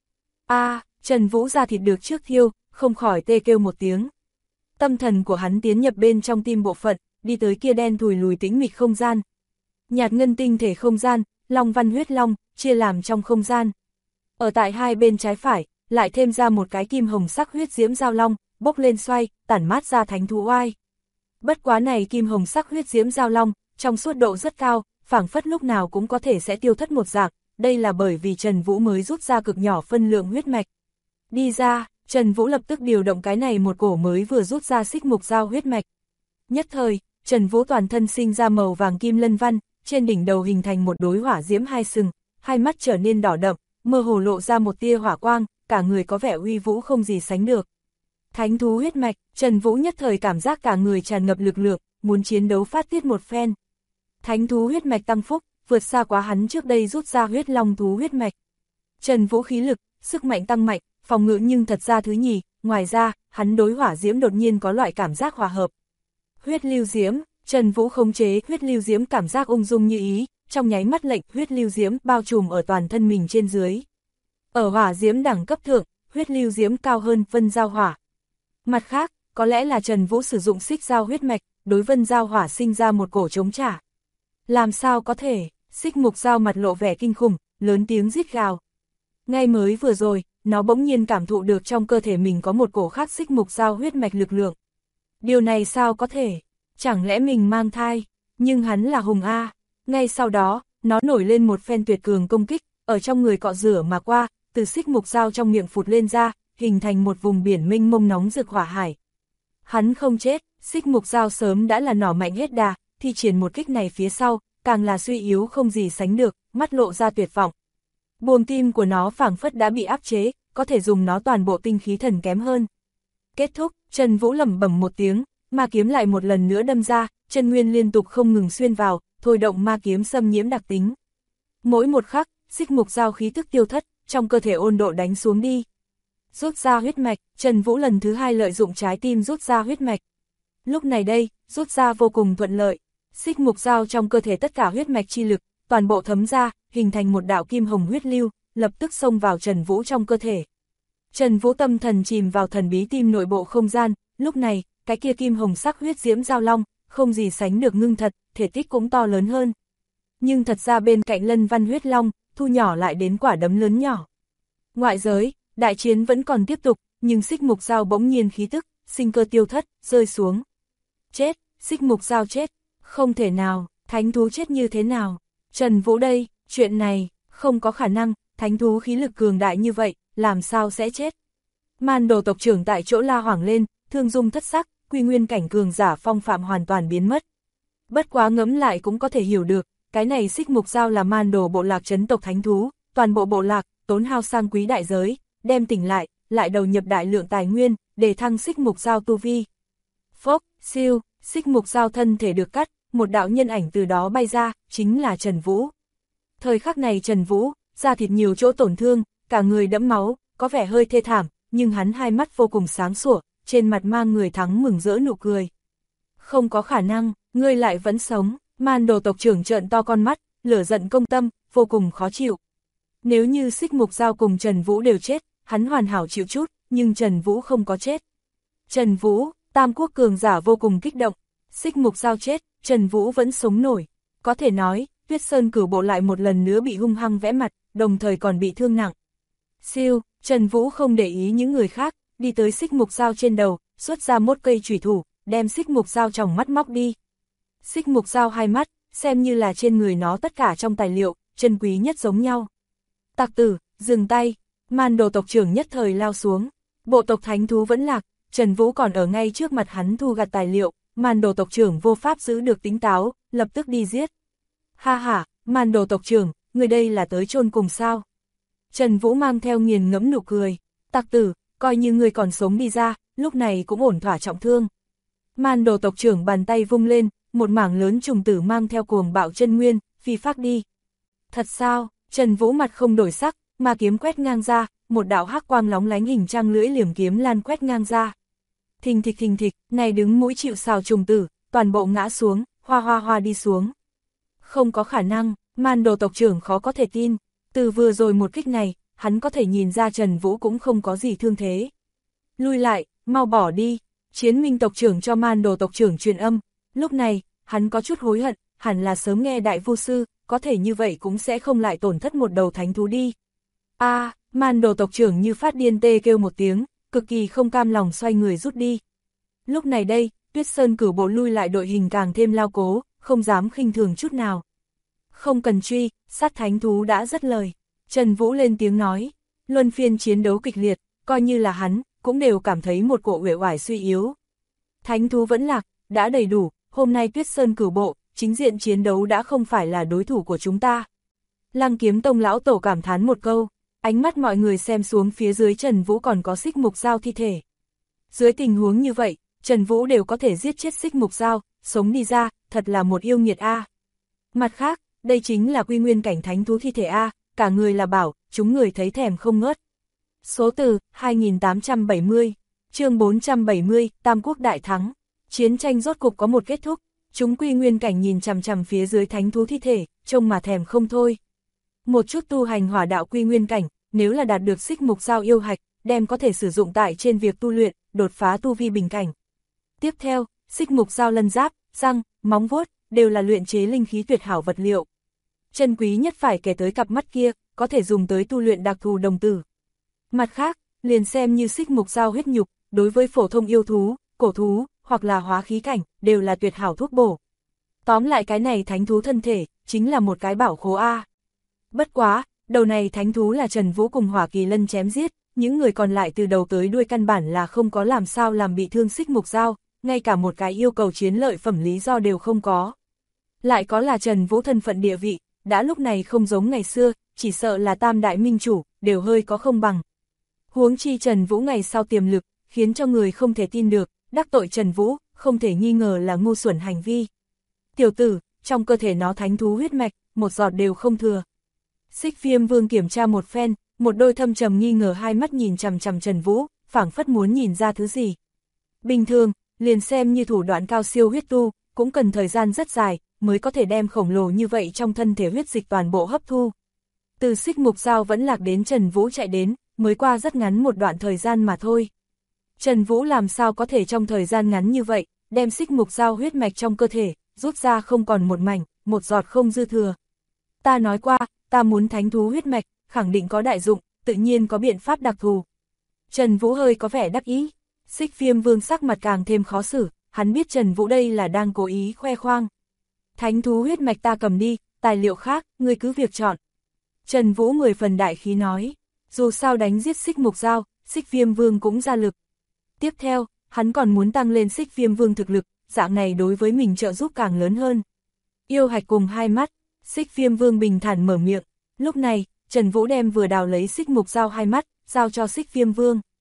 Trần Vũ da thịt được trước thiêu, không khỏi tê kêu một tiếng. Tâm thần của hắn tiến nhập bên trong tim bộ phận, đi tới kia đen thùi lùi tĩnh mịch không gian. Nhạt ngân tinh thể không gian, long văn huyết long, chia làm trong không gian. Ở tại hai bên trái phải, lại thêm ra một cái kim hồng sắc huyết diễm giao long, bốc lên xoay, tản mát ra thánh thú oai. Bất quá này kim hồng sắc huyết diễm giao long, trong suốt độ rất cao, phảng phất lúc nào cũng có thể sẽ tiêu thất một dạng, đây là bởi vì Trần Vũ mới rút ra cực nhỏ phân lượng huyết mạch. Đi ra, Trần Vũ lập tức điều động cái này một cổ mới vừa rút ra xích mục dao huyết mạch. Nhất thời, Trần Vũ toàn thân sinh ra màu vàng kim lân văn, trên đỉnh đầu hình thành một đối hỏa diễm hai sừng, hai mắt trở nên đỏ đậm, mơ hồ lộ ra một tia hỏa quang, cả người có vẻ uy vũ không gì sánh được. Thánh thú huyết mạch, Trần Vũ nhất thời cảm giác cả người tràn ngập lực lượng, muốn chiến đấu phát tiết một phen. Thánh thú huyết mạch tăng phúc, vượt xa quá hắn trước đây rút ra huyết long thú huyết mạch. Trần Vũ khí lực, sức mạnh tăng mạnh, phòng ngự nhưng thật ra thứ nhì, ngoài ra, hắn đối hỏa diễm đột nhiên có loại cảm giác hòa hợp. Huyết lưu diễm, Trần Vũ khống chế huyết lưu diễm cảm giác ung dung như ý, trong nháy mắt lệnh huyết lưu diễm bao trùm ở toàn thân mình trên dưới. Ở hỏa diễm đẳng cấp thượng, huyết lưu diễm cao hơn vân dao hỏa. Mặt khác, có lẽ là Trần Vũ sử dụng xích dao huyết mạch, đối vân dao hỏa sinh ra một cổ chống trả. Làm sao có thể, xích mục dao mặt lộ vẻ kinh khủng, lớn tiếng rít gào. Ngay mới vừa rồi, nó bỗng nhiên cảm thụ được trong cơ thể mình có một cổ khác xích mục dao huyết mạch lực lượng. Điều này sao có thể? Chẳng lẽ mình mang thai? Nhưng hắn là hùng A. Ngay sau đó, nó nổi lên một phen tuyệt cường công kích, ở trong người cọ rửa mà qua, từ xích mục dao trong miệng phụt lên ra, hình thành một vùng biển mênh mông nóng rực hỏa hải. Hắn không chết, xích mục dao sớm đã là nỏ mạnh hết đà, thi triển một kích này phía sau, càng là suy yếu không gì sánh được, mắt lộ ra tuyệt vọng. Buồng tim của nó phảng phất đã bị áp chế, có thể dùng nó toàn bộ tinh khí thần kém hơn. Kết thúc, Trần Vũ lẩm bẩm một tiếng, ma kiếm lại một lần nữa đâm ra, chân nguyên liên tục không ngừng xuyên vào, thôi động ma kiếm xâm nhiễm đặc tính. Mỗi một khắc, xích mục dao khí tức tiêu thất, trong cơ thể ôn độ đánh xuống đi. Rút ra huyết mạch, Trần Vũ lần thứ hai lợi dụng trái tim rút ra huyết mạch. Lúc này đây, rút ra vô cùng thuận lợi, xích mục dao trong cơ thể tất cả huyết mạch chi lực, toàn bộ thấm ra, hình thành một đạo kim hồng huyết lưu, lập tức xông vào Trần Vũ trong cơ thể. Trần Vũ tâm thần chìm vào thần bí tim nội bộ không gian, lúc này, cái kia kim hồng sắc huyết diễm giao long, không gì sánh được ngưng thật, thể tích cũng to lớn hơn. Nhưng thật ra bên cạnh lân văn huyết long, thu nhỏ lại đến quả đấm lớn nhỏ. Ngoại giới, đại chiến vẫn còn tiếp tục, nhưng xích mục dao bỗng nhiên khí tức, sinh cơ tiêu thất, rơi xuống. Chết, xích mục dao chết, không thể nào, thánh thú chết như thế nào? Trần Vũ đây, chuyện này, không có khả năng, thánh thú khí lực cường đại như vậy, làm sao sẽ chết? Man Đồ tộc trưởng tại chỗ la hoảng lên, thương dung thất sắc, quy nguyên cảnh cường giả phong phạm hoàn toàn biến mất. Bất quá ngẫm lại cũng có thể hiểu được, cái này xích mục dao là Man Đồ bộ lạc trấn tộc thánh thú, toàn bộ bộ lạc, tốn hao sang quý đại giới, đem tỉnh lại, lại đầu nhập đại lượng tài nguyên, để thăng xích mục dao tu vi. Phốc, siêu, xích mục dao thân thể được cắt, một đạo nhân ảnh từ đó bay ra, chính là Trần Vũ. Thời khắc này Trần Vũ, da thịt nhiều chỗ tổn thương, cả người đẫm máu, có vẻ hơi thê thảm, nhưng hắn hai mắt vô cùng sáng sủa, trên mặt mang người thắng mừng rỡ nụ cười. Không có khả năng, ngươi lại vẫn sống, Man Đồ tộc trưởng trợn to con mắt, lửa giận công tâm, vô cùng khó chịu. Nếu như xích mục dao cùng Trần Vũ đều chết, hắn hoàn hảo chịu chút, nhưng Trần Vũ không có chết. Trần Vũ, Tam Quốc cường giả vô cùng kích động, xích mục dao chết, Trần Vũ vẫn sống nổi. Có thể nói, Tuyết Sơn Cửu Bộ lại một lần nữa bị hung hăng vẽ mặt, đồng thời còn bị thương nặng. Siêu, Trần Vũ không để ý những người khác, đi tới xích mục dao trên đầu, xuất ra một cây chủy thủ, đem xích mục dao tròng mắt móc đi. Xích mục dao hai mắt, xem như là trên người nó tất cả trong tài liệu, chân quý nhất giống nhau. Tặc tử, dừng tay, Man Đồ tộc trưởng nhất thời lao xuống. Bộ tộc thánh thú vẫn lạc, Trần Vũ còn ở ngay trước mặt hắn thu gặt tài liệu, Man Đồ tộc trưởng vô pháp giữ được tính táo, lập tức đi giết. Ha ha, Man Đồ tộc trưởng, người đây là tới chôn cùng sao? Trần Vũ mang theo nghiền ngẫm nụ cười, tặc tử, coi như người còn sống đi ra, lúc này cũng ổn thỏa trọng thương. Man Đồ tộc trưởng bàn tay vung lên, một mảng lớn trùng tử mang theo cuồng bạo chân nguyên, phi phác đi. Thật sao? Trần Vũ mặt không đổi sắc, mà kiếm quét ngang ra, một đạo hắc quang lóng lánh hình trang lưỡi liềm kiếm lan quét ngang ra. Thình thịch, này đứng mũi chịu sào trùng tử, toàn bộ ngã xuống, hoa đi xuống. Không có khả năng, Man Đồ tộc trưởng khó có thể tin, từ vừa rồi một kích này, hắn có thể nhìn ra Trần Vũ cũng không có gì thương thế. Lui lại, mau bỏ đi, Chiến Minh tộc trưởng cho Man Đồ tộc trưởng truyền âm, lúc này, hắn có chút hối hận, hẳn là sớm nghe đại vu sư, có thể như vậy cũng sẽ không lại tổn thất một đầu thánh thú đi. Man Đồ tộc trưởng như phát điên tê kêu một tiếng, cực kỳ không cam lòng xoay người rút đi. Lúc này đây, Tuyết Sơn Cửu Bộ lui lại đội hình càng thêm lao cố, không dám khinh thường chút nào. Không cần truy, sát thánh thú đã rất lời. Trần Vũ lên tiếng nói, luân phiên chiến đấu kịch liệt, coi như là hắn, cũng đều cảm thấy một cỗ uể oải suy yếu. Thánh thú vẫn lạc, đã đầy đủ, hôm nay Tuyết Sơn Cửu Bộ, chính diện chiến đấu đã không phải là đối thủ của chúng ta. Lăng Kiếm Tông lão tổ cảm thán một câu, ánh mắt mọi người xem xuống phía dưới Trần Vũ còn có xích mục dao thi thể. Dưới tình huống như vậy, Trần Vũ đều có thể giết chết xích mục dao, sống đi ra, thật là một yêu nghiệt a. Mặt khác, đây chính là quy nguyên cảnh thánh thú thi thể a, cả người là bảo, chúng người thấy thèm không ngớt. Số từ 2870, chương 470, Tam Quốc đại thắng. Chiến tranh rốt cục có một kết thúc, chúng quy nguyên cảnh nhìn chằm chằm phía dưới thánh thú thi thể, trông mà thèm không thôi. Một chút tu hành hỏa đạo quy nguyên cảnh, nếu là đạt được xích mục dao yêu hạch, đem có thể sử dụng tại trên việc tu luyện, đột phá tu vi bình cảnh. Tiếp theo, xích mục dao lân giáp, răng, móng vuốt, đều là luyện chế linh khí tuyệt hảo vật liệu. Chân quý nhất phải kể tới cặp mắt kia, có thể dùng tới tu luyện đặc thù đồng tử. Mặt khác, liền xem như xích mục dao huyết nhục, đối với phổ thông yêu thú, cổ thú, hoặc là hóa khí cảnh, đều là tuyệt hảo thuốc bổ. Tóm lại cái này thánh thú thân thể, chính là một cái bảo khố A. Bất quá, đầu này thánh thú là Trần Vũ cùng Hỏa Kỳ Lân chém giết, những người còn lại từ đầu tới đuôi căn bản là không có làm sao làm bị thương xích mục dao, ngay cả một cái yêu cầu chiến lợi phẩm lý do đều không có. Lại có là Trần Vũ thân phận địa vị, đã lúc này không giống ngày xưa, chỉ sợ là tam đại minh chủ, đều hơi có không bằng. Huống chi Trần Vũ ngày sau tiềm lực, khiến cho người không thể tin được, đắc tội Trần Vũ, không thể nghi ngờ là ngu xuẩn hành vi. Tiểu tử, trong cơ thể nó thánh thú huyết mạch, một giọt đều không thừa. Xích Viêm Vương kiểm tra một phen, một đôi thâm trầm nghi ngờ hai mắt nhìn chằm chằm Trần Vũ, phảng phất muốn nhìn ra thứ gì. Bình thường, liền xem như thủ đoạn cao siêu huyết tu, cũng cần thời gian rất dài, mới có thể đem khổng lồ như vậy trong thân thể huyết dịch toàn bộ hấp thu. Từ xích mục dao vẫn lạc đến Trần Vũ chạy đến, mới qua rất ngắn một đoạn thời gian mà thôi. Trần Vũ làm sao có thể trong thời gian ngắn như vậy, đem xích mục dao huyết mạch trong cơ thể, rút ra không còn một mảnh, một giọt không dư thừa. Ta nói qua, ta muốn thánh thú huyết mạch, khẳng định có đại dụng, tự nhiên có biện pháp đặc thù. Trần Vũ hơi có vẻ đắc ý, Xích Viêm Vương sắc mặt càng thêm khó xử, hắn biết Trần Vũ đây là đang cố ý khoe khoang. Thánh thú huyết mạch ta cầm đi, tài liệu khác, ngươi cứ việc chọn. Trần Vũ 10 phần đại khí nói, dù sao đánh giết xích mục dao, Xích Viêm Vương cũng ra lực. Tiếp theo, hắn còn muốn tăng lên Xích Viêm Vương thực lực, dạng này đối với mình trợ giúp càng lớn hơn. Yêu hạch cùng hai mắt, Xích Viêm Vương bình thản mở miệng, lúc này, Trần Vũ đem vừa đào lấy xích mục dao hai mắt, giao cho Xích Viêm Vương.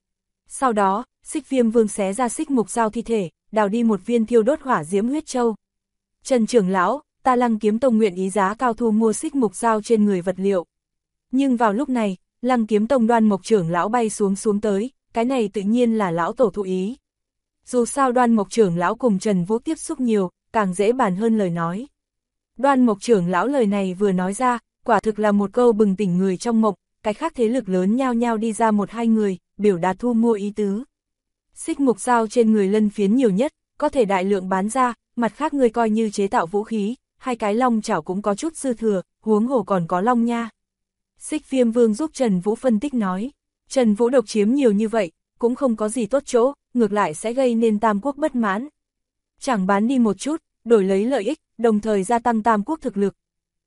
Sau đó, Xích Viêm Vương xé ra Xích Mục Dao thi thể, đào đi một viên thiêu đốt hỏa diễm huyết châu. Trần trưởng lão, ta Lăng Kiếm Tông nguyện ý giá cao thu mua Xích Mục Dao trên người vật liệu. Nhưng vào lúc này, Lăng Kiếm Tông Đoan Mộc trưởng lão bay xuống tới, cái này tự nhiên là lão tổ thụ ý. Dù sao Đoan Mộc trưởng lão cùng Trần Vũ tiếp xúc nhiều, càng dễ bàn hơn lời nói. Đoan Mộc trưởng lão lời này vừa nói ra, quả thực là một câu bừng tỉnh người trong mộng, cái khác thế lực lớn nhao nhao đi ra một hai người, biểu đạt thu mua ý tứ. Xích Mục Dao trên người lân phiến nhiều nhất, có thể đại lượng bán ra, mặt khác người coi như chế tạo vũ khí, hai cái long chảo cũng có chút dư thừa, huống hồ còn có long nha. Xích Viêm Vương giúp Trần Vũ phân tích nói, Trần Vũ độc chiếm nhiều như vậy, cũng không có gì tốt chỗ, ngược lại sẽ gây nên Tam Quốc bất mãn. Chẳng bán đi một chút, đổi lấy lợi ích, đồng thời gia tăng Tam Quốc thực lực.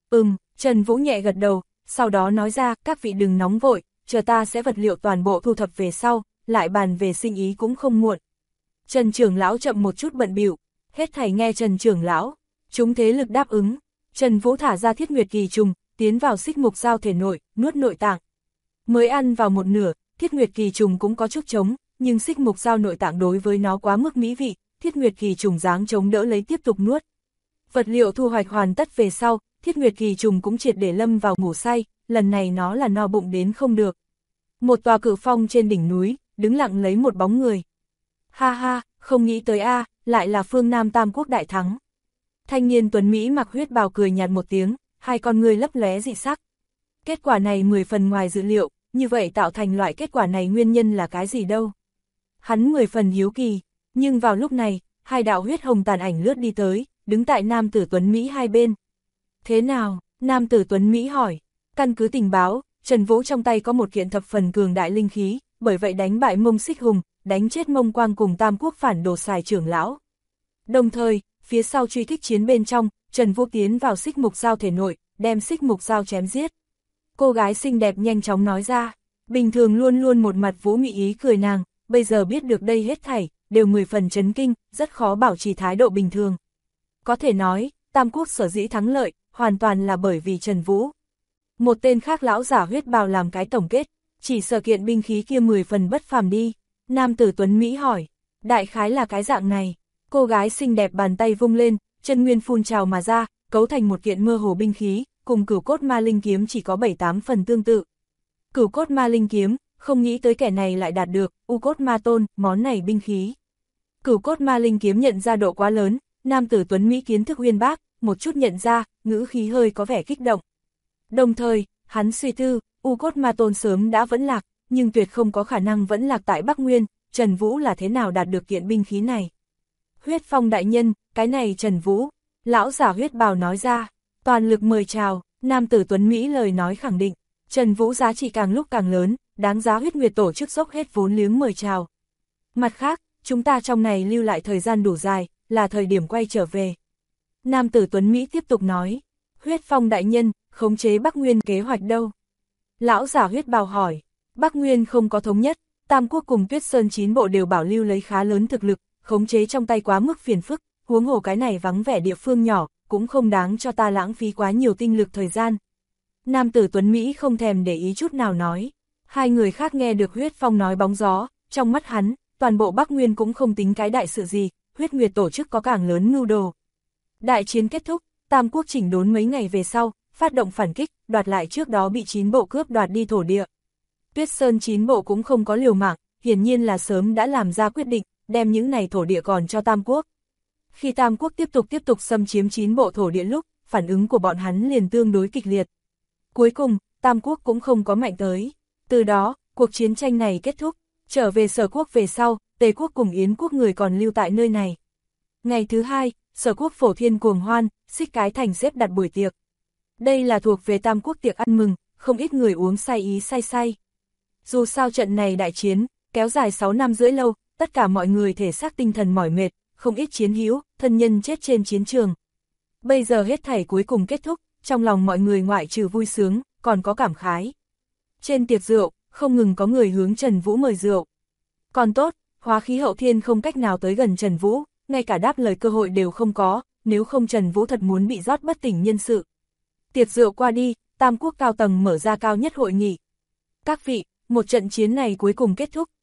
Trần Vũ nhẹ gật đầu, sau đó nói ra, các vị đừng nóng vội, chờ ta sẽ vật liệu toàn bộ thu thập về sau, lại bàn về sinh ý cũng không muộn. Trần trưởng lão chậm một chút bận bịu, hết thảy nghe Trần trưởng lão, chúng thế lực đáp ứng. Trần Vũ thả ra Thiết Nguyệt Kỳ trùng, tiến vào Xích Mục Dao thể nội, nuốt nội tạng. Mới ăn vào một nửa, Thiết Nguyệt Kỳ trùng cũng có chút trống, nhưng Xích Mục Dao nội tạng đối với nó quá mức mỹ vị, Thiết Nguyệt Kỳ trùng dáng chống đỡ lấy tiếp tục nuốt. Vật liệu thu hoạch hoàn tất về sau, Thiết Nguyệt Kỳ trùng cũng triệt để lâm vào ngủ say, lần này nó là no bụng đến không được. Một tòa cự phong trên đỉnh núi, đứng lặng lấy một bóng người. Ha ha, không nghĩ tới a, lại là phương Nam Tam Quốc đại thắng. Thanh niên tuấn Mỹ mặc huyết bào cười nhạt một tiếng, hai con ngươi lấp lóe dị sắc. Kết quả này 10 phần ngoài dự liệu, như vậy tạo thành loại kết quả này nguyên nhân là cái gì đâu. Hắn 10 phần hiếu kỳ, nhưng vào lúc này, hai đạo huyết hồng tàn ảnh lướt đi tới, đứng tại nam tử tuấn Mỹ hai bên. Thế nào? Nam tử tuấn Mỹ hỏi. Căn cứ tình báo, Trần Vũ trong tay có một kiện thập phần cường đại linh khí, bởi vậy đánh bại Mông Xích Hùng, đánh chết Mông Quang cùng Tam Quốc phản đồ xài trưởng lão. Đồng thời, phía sau truy kích chiến bên trong, Trần Vũ tiến vào Xích Mục Dao thể nội, đem Xích Mục Dao chém giết. Cô gái xinh đẹp nhanh chóng nói ra, bình thường luôn luôn một mặt vũ mị ý cười nàng, bây giờ biết được đây hết thảy, đều 10 phần chấn kinh, rất khó bảo trì thái độ bình thường. Có thể nói, Tam Quốc sở dĩ thắng lợi, hoàn toàn là bởi vì Trần Vũ. Một tên khác lão giả huyết bào làm cái tổng kết, chỉ sợ kiện binh khí kia 10 phần bất phàm đi. Nam tử tuấn Mỹ hỏi, đại khái là cái dạng này. Cô gái xinh đẹp bàn tay vung lên, chân nguyên phun trào mà ra, cấu thành một kiện mơ hồ binh khí, cùng Cửu Cốt Ma Linh kiếm chỉ có 7-8 phần tương tự. Cửu Cốt Ma Linh kiếm, không nghĩ tới kẻ này lại đạt được U Cốt Ma Tôn, món này binh khí. Cửu Cốt Ma Linh kiếm nhận ra độ quá lớn, nam tử tuấn Mỹ kiến thức uyên bác, một chút nhận ra, ngữ khí hơi có vẻ kích động. Đồng thời, hắn suy tư, U Cốt Ma Tôn sớm đã vẫn lạc, nhưng tuyệt không có khả năng vẫn lạc tại Bắc Nguyên, Trần Vũ là thế nào đạt được kiện binh khí này. Huyết Phong đại nhân, cái này Trần Vũ, lão giả huyết bào nói ra, toàn lực mời chào, nam tử tuấn Mỹ lời nói khẳng định, Trần Vũ giá trị càng lúc càng lớn, đáng giá Huyết Nguyệt tổ chức dốc hết vốn liếng mời chào. Mặt khác, chúng ta trong này lưu lại thời gian đủ dài, là thời điểm quay trở về. Nam tử tuấn Mỹ tiếp tục nói, Huyết Phong đại nhân, khống chế Bắc Nguyên kế hoạch đâu? Lão giả huyết bào hỏi, Bắc Nguyên không có thống nhất, Tam Quốc cùng Tuyết Sơn 9 bộ đều bảo lưu lấy khá lớn thực lực, khống chế trong tay quá mức phiền phức, huống hồ cái này vắng vẻ địa phương nhỏ, cũng không đáng cho ta lãng phí quá nhiều tinh lực thời gian. Nam tử tuấn Mỹ không thèm để ý chút nào nói. Hai người khác nghe được Huyết Phong nói bóng gió, trong mắt hắn, toàn bộ Bắc Nguyên cũng không tính cái đại sự gì, Huyết Nguyệt tổ chức có càng lớn mưu đồ. Đại chiến kết thúc, Tam Quốc chỉnh đốn mấy ngày về sau, phát động phản kích, đoạt lại trước đó bị 9 bộ cướp đoạt đi thổ địa. Tuyết Sơn 9 bộ cũng không có liều mạng, hiển nhiên là sớm đã làm ra quyết định, đem những này thổ địa còn cho Tam Quốc. Khi Tam Quốc tiếp tục xâm chiếm 9 bộ thổ địa lúc, phản ứng của bọn hắn liền tương đối kịch liệt. Cuối cùng, Tam Quốc cũng không có mạnh tới. Từ đó, cuộc chiến tranh này kết thúc, trở về Sở Quốc về sau, Tề Quốc cùng Yến Quốc người còn lưu tại nơi này. Ngày thứ hai, Sở Quốc phổ thiên cuồng hoan, Xích Cái Thành xếp đặt buổi tiệc. Đây là thuộc về Tam Quốc tiệc ăn mừng, không ít người uống say ý say. Dù sao trận này đại chiến, kéo dài 6 năm rưỡi lâu, tất cả mọi người thể xác tinh thần mỏi mệt, không ít chiến hữu, thân nhân chết trên chiến trường. Bây giờ hết thảy cuối cùng kết thúc, trong lòng mọi người ngoại trừ vui sướng, còn có cảm khái. Trên tiệc rượu, không ngừng có người hướng Trần Vũ mời rượu. Còn tốt, hóa khí hậu thiên không cách nào tới gần Trần Vũ, ngay cả đáp lời cơ hội đều không có, nếu không Trần Vũ thật muốn bị rót bất tỉnh nhân sự. Tiệc rượu qua đi, Tam Quốc cao tầng mở ra cao nhất hội nghị. Các vị, một trận chiến này cuối cùng kết thúc,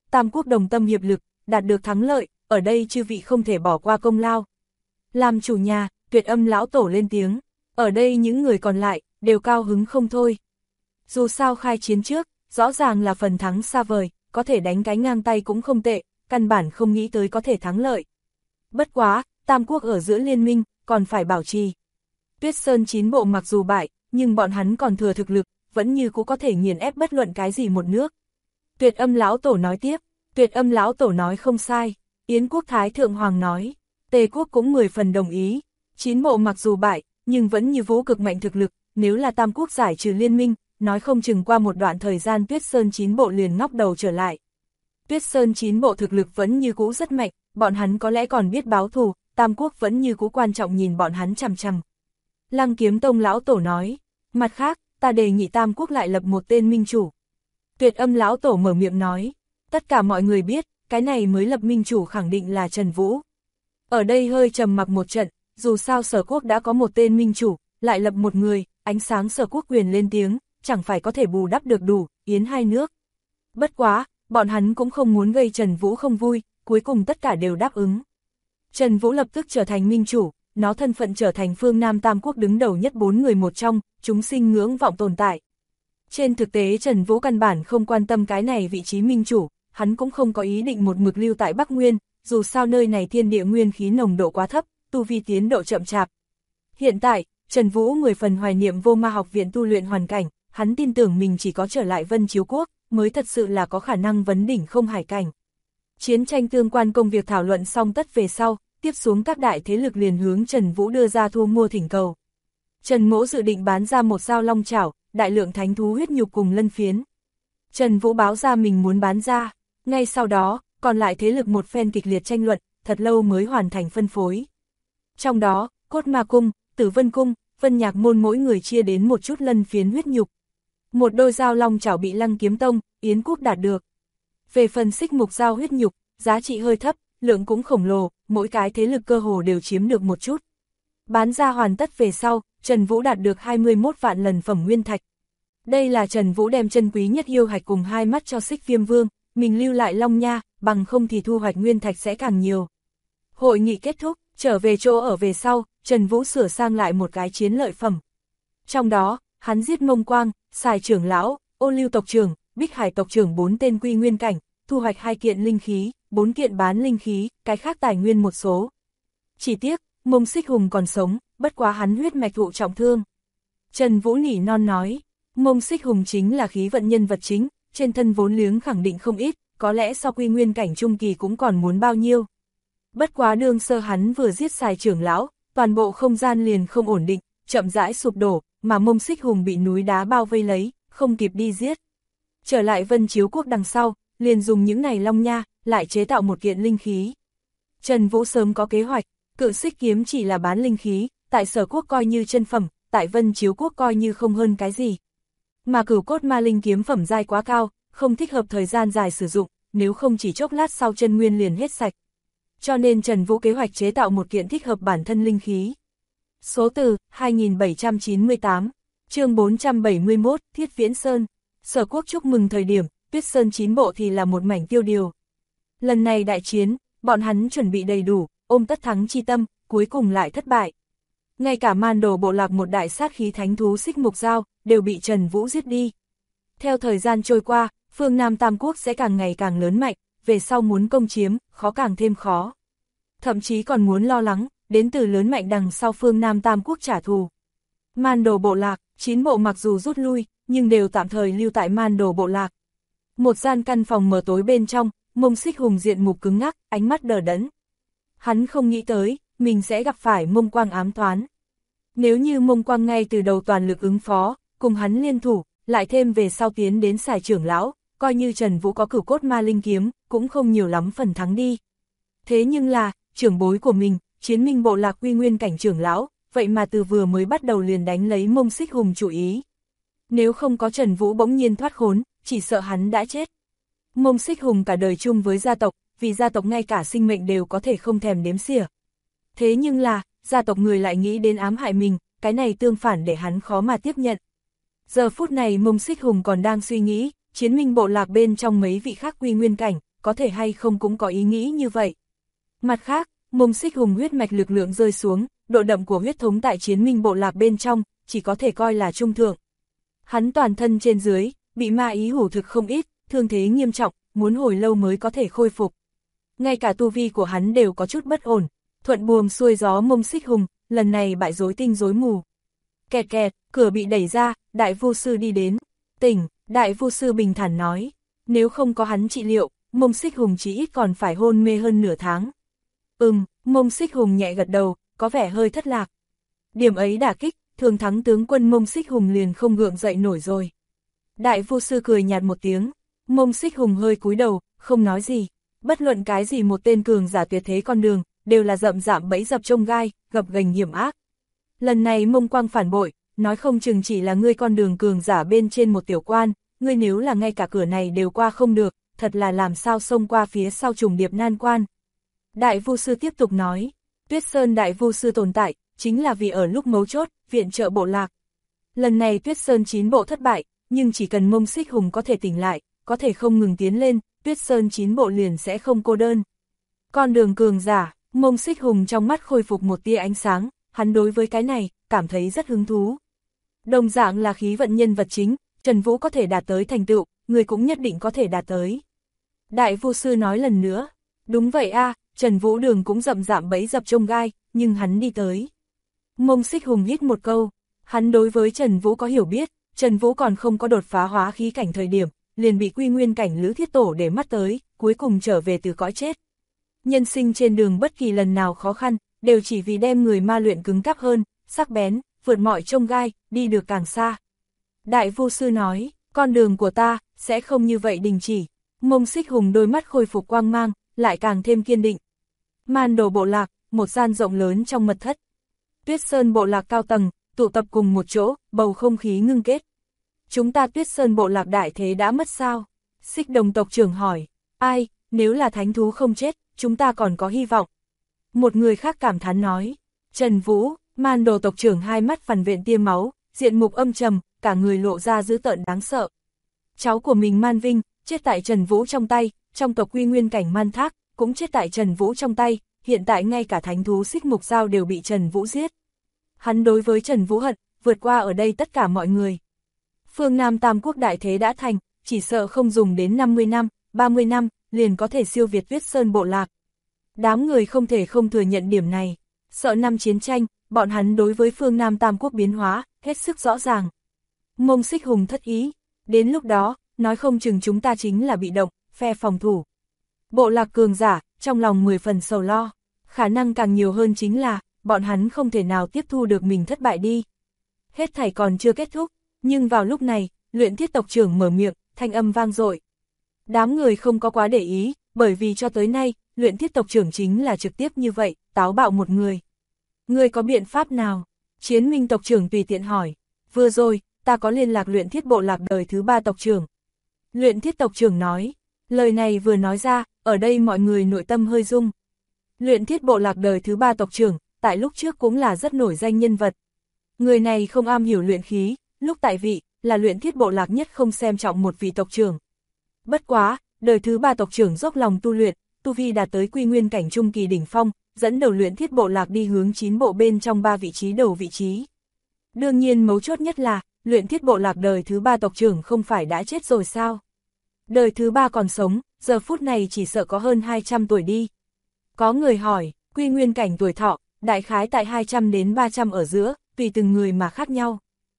Tam quốc đồng tâm hiệp lực, đạt được thắng lợi, ở đây chư vị không thể bỏ qua công lao. Làm chủ nhà, Tuyệt Âm lão tổ lên tiếng, ở đây những người còn lại, đều cao hứng không thôi. Dù sao khai chiến trước, rõ ràng là phần thắng xa vời, có thể đánh cái ngang tay cũng không tệ, căn bản không nghĩ tới có thể thắng lợi. Bất quá, Tam quốc ở giữa liên minh, còn phải bảo trì. Tuyết Sơn 9 bộ mặc dù bại, nhưng bọn hắn còn thừa thực lực, vẫn như cũng có thể nghiền ép bất luận cái gì một nước. Tuyệt Âm lão tổ nói tiếp, Tuyệt Âm lão tổ nói không sai, Yến quốc Thái Thượng Hoàng nói, Tề quốc cũng 10 phần đồng ý, 9 bộ mặc dù bại, nhưng vẫn như vũ cực mạnh thực lực, nếu là Tam quốc giải trừ liên minh, nói không chừng qua một đoạn thời gian Tuyết Sơn 9 bộ liền ngóc đầu trở lại. Tuyết Sơn 9 bộ thực lực vẫn như cũ rất mạnh, bọn hắn có lẽ còn biết báo thù, Tam quốc vẫn như cũ quan trọng nhìn bọn hắn chằm chằm. Lăng Kiếm Tông lão tổ nói, mặt khác, ta đề nghị Tam quốc lại lập một tên minh chủ. Tuyệt Âm lão tổ mở miệng nói, tất cả mọi người biết, cái này mới lập minh chủ khẳng định là Trần Vũ. Ở đây hơi trầm mặc một trận, dù sao Sở quốc đã có một tên minh chủ, lại lập một người, ánh sáng Sở quốc quyền lên tiếng, chẳng phải có thể bù đắp được đủ, Yến hai nước. Bất quá, bọn hắn cũng không muốn gây Trần Vũ không vui, cuối cùng tất cả đều đáp ứng. Trần Vũ lập tức trở thành minh chủ, nó thân phận trở thành phương Nam Tam quốc đứng đầu nhất 4 người một trong, chúng sinh ngưỡng vọng tồn tại. Trên thực tế Trần Vũ căn bản không quan tâm cái này vị trí minh chủ, hắn cũng không có ý định một mực lưu tại Bắc Nguyên, dù sao nơi này thiên địa nguyên khí nồng độ quá thấp, tu vi tiến độ chậm chạp. Hiện tại, Trần Vũ 10 phần hoài niệm Vô Ma học viện tu luyện hoàn cảnh, hắn tin tưởng mình chỉ có trở lại Vân Chiếu Quốc, mới thật sự là có khả năng vấn đỉnh không hải cảnh. Chiến tranh tương quan công việc thảo luận xong tất về sau, tiếp xuống các đại thế lực liền hướng Trần Vũ đưa ra thu mua thỉnh cầu. Trần Mỗ dự định bán ra một dao long chảo, đại lượng thánh thú huyết nhục cùng lân phiến. Trần Vũ báo ra mình muốn bán ra, ngay sau đó, còn lại thế lực một phen kịch liệt tranh luận, thật lâu mới hoàn thành phân phối. Trong đó, Cốt Ma Cung, Tử Vân Cung, Vân Nhạc Môn mỗi người chia đến một chút lân phiến huyết nhục. Một đôi dao long chảo bị Lăng Kiếm Tông, Yến quốc đạt được. Về phần xích mục dao huyết nhục, giá trị hơi thấp, lượng cũng khổng lồ, mỗi cái thế lực cơ hồ đều chiếm được một chút. Bán ra hoàn tất về sau, Trần Vũ đạt được 21 vạn lần phẩm nguyên thạch. Đây là Trần Vũ đem chân quý nhất yêu hạch cùng hai mắt cho Xích Viêm Vương, mình lưu lại Long Nha, bằng không thì thu hoạch nguyên thạch sẽ càng nhiều. Hội nghị kết thúc, trở về chỗ ở về sau, Trần Vũ sửa sang lại một cái chiến lợi phẩm. Trong đó, hắn giết Mông Quang, Sài trưởng lão, Ô Lưu tộc trưởng, Bích Hải tộc trưởng 4 tên quy nguyên cảnh, thu hoạch 2 kiện linh khí, 4 kiện bán linh khí, cái khác tài nguyên một số. Chỉ tiếc, Mông Xích Hùng còn sống, bất quá hắn huyết mạch thụ trọng thương. Trần Vũ nỉ non nói, Mông Xích Hùng chính là khí vận nhân vật chính, trên thân vốn liếng khẳng định không ít, có lẽ sau quy nguyên cảnh trung kỳ cũng còn muốn bao nhiêu. Bất quá đương sơ hắn vừa giết Sài trưởng lão, toàn bộ không gian liền không ổn định, chậm rãi sụp đổ, mà Mông Xích Hùng bị núi đá bao vây lấy, không kịp đi giết. Trở lại Vân Chiếu Quốc đằng sau, liền dùng những này long nha, lại chế tạo một kiện linh khí. Trần Vũ sớm có kế hoạch, Cự Xích kiếm chỉ là bán linh khí, tại Sở quốc coi như chân phẩm, tại Vân Chiếu Quốc coi như không hơn cái gì. Mà Cửu Cốt Ma Linh kiếm phẩm giai quá cao, không thích hợp thời gian dài sử dụng, nếu không chỉ chốc lát sau chân nguyên liền hết sạch. Cho nên Trần Vũ kế hoạch chế tạo một kiện thích hợp bản thân linh khí. Số từ 2798, chương 471, Thiết Viễn Sơn. Sở quốc chúc mừng thời điểm, Tuyết Sơn 9 bộ thì là một mảnh tiêu điều. Lần này đại chiến, bọn hắn chuẩn bị đầy đủ, ôm tất thắng chi tâm, cuối cùng lại thất bại. Ngay cả Man Đồ bộ lạc một đại sát khí thánh thú xích mục dao, đều bị Trần Vũ giết đi. Theo thời gian trôi qua, phương Nam Tam Quốc sẽ càng ngày càng lớn mạnh, về sau muốn công chiếm, khó càng thêm khó. Thậm chí còn muốn lo lắng, đến từ lớn mạnh đằng sau phương Nam Tam Quốc trả thù. Man Đồ bộ lạc, 9 bộ mặc dù rút lui, nhưng đều tạm thời lưu tại Man Đồ bộ lạc. Một gian căn phòng mờ tối bên trong, Mông Xích Hùng diện mục cứng ngắc, ánh mắt đờ đẫn. Hắn không nghĩ tới, mình sẽ gặp phải Mông Quang ám toán. Nếu như Mông Quang ngay từ đầu toàn lực ứng phó, cùng hắn liên thủ, lại thêm về sau tiến đến Sài trưởng lão, coi như Trần Vũ có Cửu Cốt Ma Linh kiếm, cũng không nhiều lắm phần thắng đi. Thế nhưng là, trưởng bối của mình, Chiến Minh bộ lạc quy nguyên cảnh trưởng lão, vậy mà từ vừa mới bắt đầu liền đánh lấy Mông Xích Hùng chủ ý. Nếu không có Trần Vũ bỗng nhiên thoát khốn, chỉ sợ hắn đã chết. Mông Xích Hùng cả đời chung với gia tộc, vì gia tộc ngay cả sinh mệnh đều có thể không thèm đếm xỉa. Thế nhưng là, gia tộc người lại nghĩ đến ám hại mình, cái này tương phản để hắn khó mà tiếp nhận. Giờ phút này Mông Xích Hùng còn đang suy nghĩ, Chiến Minh bộ lạc bên trong mấy vị khác quy nguyên cảnh, có thể hay không cũng có ý nghĩ như vậy. Mặt khác, Mông Xích Hùng huyết mạch lực lượng rơi xuống, độ đậm của huyết thống tại chiến minh bộ lạc bên trong, chỉ có thể coi là trung thượng. Hắn toàn thân trên dưới, bị ma ý hủ thực không ít, thương thế nghiêm trọng, muốn hồi lâu mới có thể khôi phục. Ngay cả tu vi của hắn đều có chút bất ổn, thuận buồm xuôi gió Mông Xích Hùng, lần này bại rối tinh rối mù. Kẹt kẹt, cửa bị đẩy ra, đại vu sư đi đến. Tỉnh, đại vu sư bình thản nói, nếu không có hắn trị liệu, Mông Xích Hùng chỉ ít còn phải hôn mê hơn nửa tháng. Mông Xích Hùng nhẹ gật đầu, có vẻ hơi thất lạc. Điểm ấy đả kích, thường thắng tướng quân Mông Xích Hùng liền không gượng dậy nổi rồi. Đại vu sư cười nhạt một tiếng, Mông Xích Hùng hơi cúi đầu, không nói gì. Bất luận cái gì một tên cường giả tuyệt thế con đường, đều là rậm rạp bẫy dập chông gai, gập ghềnh hiểm ác. Lần này Mông Quang phản bội, nói không chừng chỉ là ngươi con đường cường giả bên trên một tiểu quan, ngươi nếu là ngay cả cửa này đều qua không được, thật là làm sao xông qua phía sau trùng điệp nan quan. Đại vu sư tiếp tục nói, Tuyết Sơn đại vu sư tồn tại, chính là vì ở lúc mấu chốt, viện trợ bộ lạc. Lần này Tuyết Sơn 9 bộ thất bại, nhưng chỉ cần Mông Xích Hùng có thể tỉnh lại, có thể không ngừng tiến lên, Tuyết Sơn 9 bộ liền sẽ không cô đơn. Con đường cường giả, Mông Xích Hùng trong mắt khôi phục một tia ánh sáng, hắn đối với cái này, cảm thấy rất hứng thú. Đồng dạng là khí vận nhân vật chính, Trần Vũ có thể đạt tới thành tựu, người cũng nhất định có thể đạt tới. Đại vu sư nói lần nữa, đúng vậy a, Trần Vũ đường cũng rậm rạp bẫy dập chông gai, nhưng hắn đi tới. Mông Xích Hùng hít một câu, hắn đối với Trần Vũ có hiểu biết, Trần Vũ còn không có đột phá hóa khí cảnh thời điểm, liền bị quy nguyên cảnh Lữ Thiết Tổ để mắt tới, cuối cùng trở về từ cõi chết. Nhân sinh trên đường bất kỳ lần nào khó khăn, đều chỉ vì đem người ma luyện cứng cáp hơn, sắc bén, vượt mọi chông gai, đi được càng xa. Đại vu sư nói, con đường của ta, sẽ không như vậy đình chỉ. Mông Xích Hùng đôi mắt khôi phục quang mang, lại càng thêm kiên định. Man Đồ bộ lạc, một gian rộng lớn trong mật thất. Tuyết Sơn bộ lạc cao tầng, tụ tập cùng một chỗ, bầu không khí ngưng kết. Chúng ta Tuyết Sơn bộ lạc đại thế đã mất sao? Xích Đồng tộc trưởng hỏi, ai, nếu là thánh thú không chết, chúng ta còn có hy vọng. Một người khác cảm thán nói, Trần Vũ, Man Đồ tộc trưởng hai mắt phằn vện tia máu, diện mục âm trầm, cả người lộ ra dữ tợn đáng sợ. Cháu của mình Man Vinh, chết tại Trần Vũ trong tay, trong tộc quy nguyên cảnh Man Thác, cũng chết tại Trần Vũ trong tay, hiện tại ngay cả thánh thú Xích Mục Dao đều bị Trần Vũ giết. Hắn đối với Trần Vũ hận, vượt qua ở đây tất cả mọi người. Phương Nam Tam Quốc đại thế đã thành, chỉ sợ không dùng đến 50 năm, 30 năm, liền có thể siêu việt Tuyết Sơn bộ lạc. Đám người không thể không thừa nhận điểm này, sợ năm chiến tranh, bọn hắn đối với phương Nam Tam Quốc biến hóa, hết sức rõ ràng. Mông Xích Hùng thất ý, đến lúc đó, nói không chừng chúng ta chính là bị động, phe phòng thủ. Bộ lạc cường giả, trong lòng 10 phần sầu lo, khả năng càng nhiều hơn chính là, bọn hắn không thể nào tiếp thu được mình thất bại đi. Hết thảy còn chưa kết thúc, nhưng vào lúc này, Luyện Thiết tộc trưởng mở miệng, thanh âm vang dội. Đám người không có quá để ý, bởi vì cho tới nay, Luyện Thiết tộc trưởng chính là trực tiếp như vậy, táo bạo một người. Người có biện pháp nào? Chiến Minh tộc trưởng tùy tiện hỏi. Vừa rồi, ta có liên lạc Luyện Thiết bộ lạc đời thứ 3 tộc trưởng. Luyện Thiết tộc trưởng nói, lời này vừa nói ra, ở đây mọi người nội tâm hơi rung. Luyện Thiết bộ lạc đời thứ 3 tộc trưởng, tại lúc trước cũng là rất nổi danh nhân vật. Người này không am hiểu luyện khí, lúc tại vị, là Luyện Thiết bộ lạc nhất không xem trọng một vị tộc trưởng. Bất quá, đời thứ 3 tộc trưởng dốc lòng tu luyện, tu vi đạt tới quy nguyên cảnh trung kỳ đỉnh phong, dẫn đầu Luyện Thiết bộ lạc đi hướng 9 bộ bên trong 3 vị trí đầu vị trí. Đương nhiên mấu chốt nhất là, Luyện Thiết bộ lạc đời thứ 3 tộc trưởng không phải đã chết rồi sao? Đời thứ 3 còn sống, giờ phút này chỉ sợ có hơn 200 tuổi đi. Có người hỏi, quy nguyên cảnh tuổi thọ, đại khái tại 200 đến 300 ở giữa, tùy từng người mà khác nhau.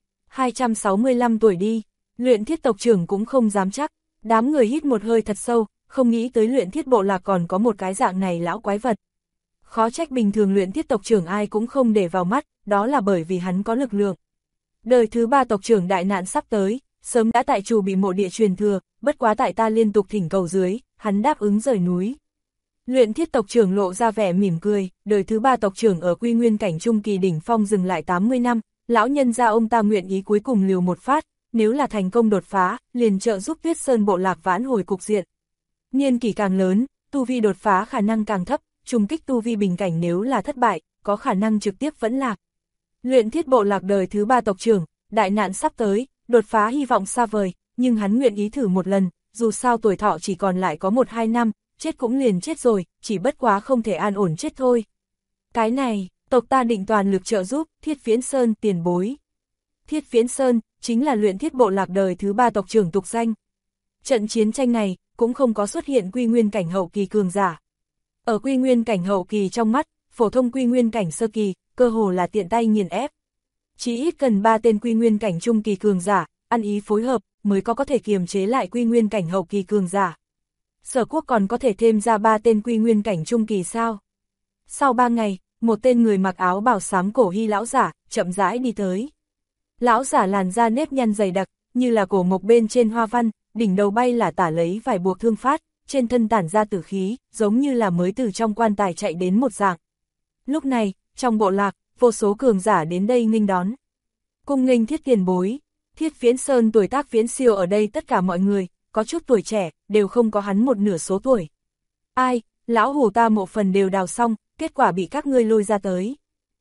265 tuổi đi, Luyện Thiết tộc trưởng cũng không dám chắc, đám người hít một hơi thật sâu, không nghĩ tới Luyện Thiết bộ lạc còn có một cái dạng này lão quái vật. Khó trách bình thường Luyện Thiết tộc trưởng ai cũng không để vào mắt, đó là bởi vì hắn có lực lượng. Đời thứ 3 tộc trưởng đại nạn sắp tới, sớm đã tại chủ bị mộ địa truyền thừa, bất quá tại ta liên tục thỉnh cầu dưới, hắn đáp ứng rời núi. Luyện Thiết tộc trưởng lộ ra vẻ mỉm cười, đời thứ 3 tộc trưởng ở quy nguyên cảnh trung kỳ đỉnh phong dừng lại 80 năm, lão nhân gia ông ta nguyện ý cuối cùng liều một phát, nếu là thành công đột phá, liền trợ giúp Tuyết Sơn bộ lạc vãn hồi cục diện. Niên kỷ càng lớn, tu vi đột phá khả năng càng thấp, trùng kích tu vi bình cảnh nếu là thất bại, có khả năng trực tiếp vẫn lạc. Luyện Thiết bộ lạc đời thứ 3 tộc trưởng, đại nạn sắp tới, đột phá hy vọng xa vời, nhưng hắn nguyện ý thử một lần, dù sao tuổi thọ chỉ còn lại có 1-2 năm, chết cũng liền chết rồi, chỉ bất quá không thể an ổn chết thôi. Cái này, tộc ta định toàn lực trợ giúp, Thiết Viễn Sơn tiền bối. Thiết Viễn Sơn, chính là luyện thiết bộ lạc đời thứ 3 tộc trưởng tục danh. Trận chiến tranh này, cũng không có xuất hiện quy nguyên cảnh hậu kỳ cường giả. Ở quy nguyên cảnh hậu kỳ trong mắt, phổ thông quy nguyên cảnh sơ kỳ, cơ hồ là tiện tay nghiền ép. Chỉ ít cần 3 tên quy nguyên cảnh trung kỳ cường giả, ăn ý phối hợp, mới có thể kiềm chế lại quy nguyên cảnh hậu kỳ cường giả. Sở Quốc còn có thể thêm ra 3 tên quy nguyên cảnh trung kỳ sao? Sau 3 ngày, một tên người mặc áo bào xám cổ hy lão giả, chậm rãi đi tới. Lão giả làn da nếp nhăn dày đặc, như là cổ mộc bên trên hoa văn, đỉnh đầu bay là tả lấy vài buộc thương phát, trên thân tản ra tử khí, giống như là mới từ trong quan tài chạy đến một dạng. Lúc này, trong bộ lạc, vô số cường giả đến đây nghênh đón. Cung nghênh Thiết tiền bối. Thiết Viễn Sơn tuổi tác viễn siêu ở đây tất cả mọi người, có chút tuổi trẻ, đều không có hắn một nửa số tuổi. Ai, lão hủ ta mộ phần đều đào xong, kết quả bị các ngươi lôi ra tới.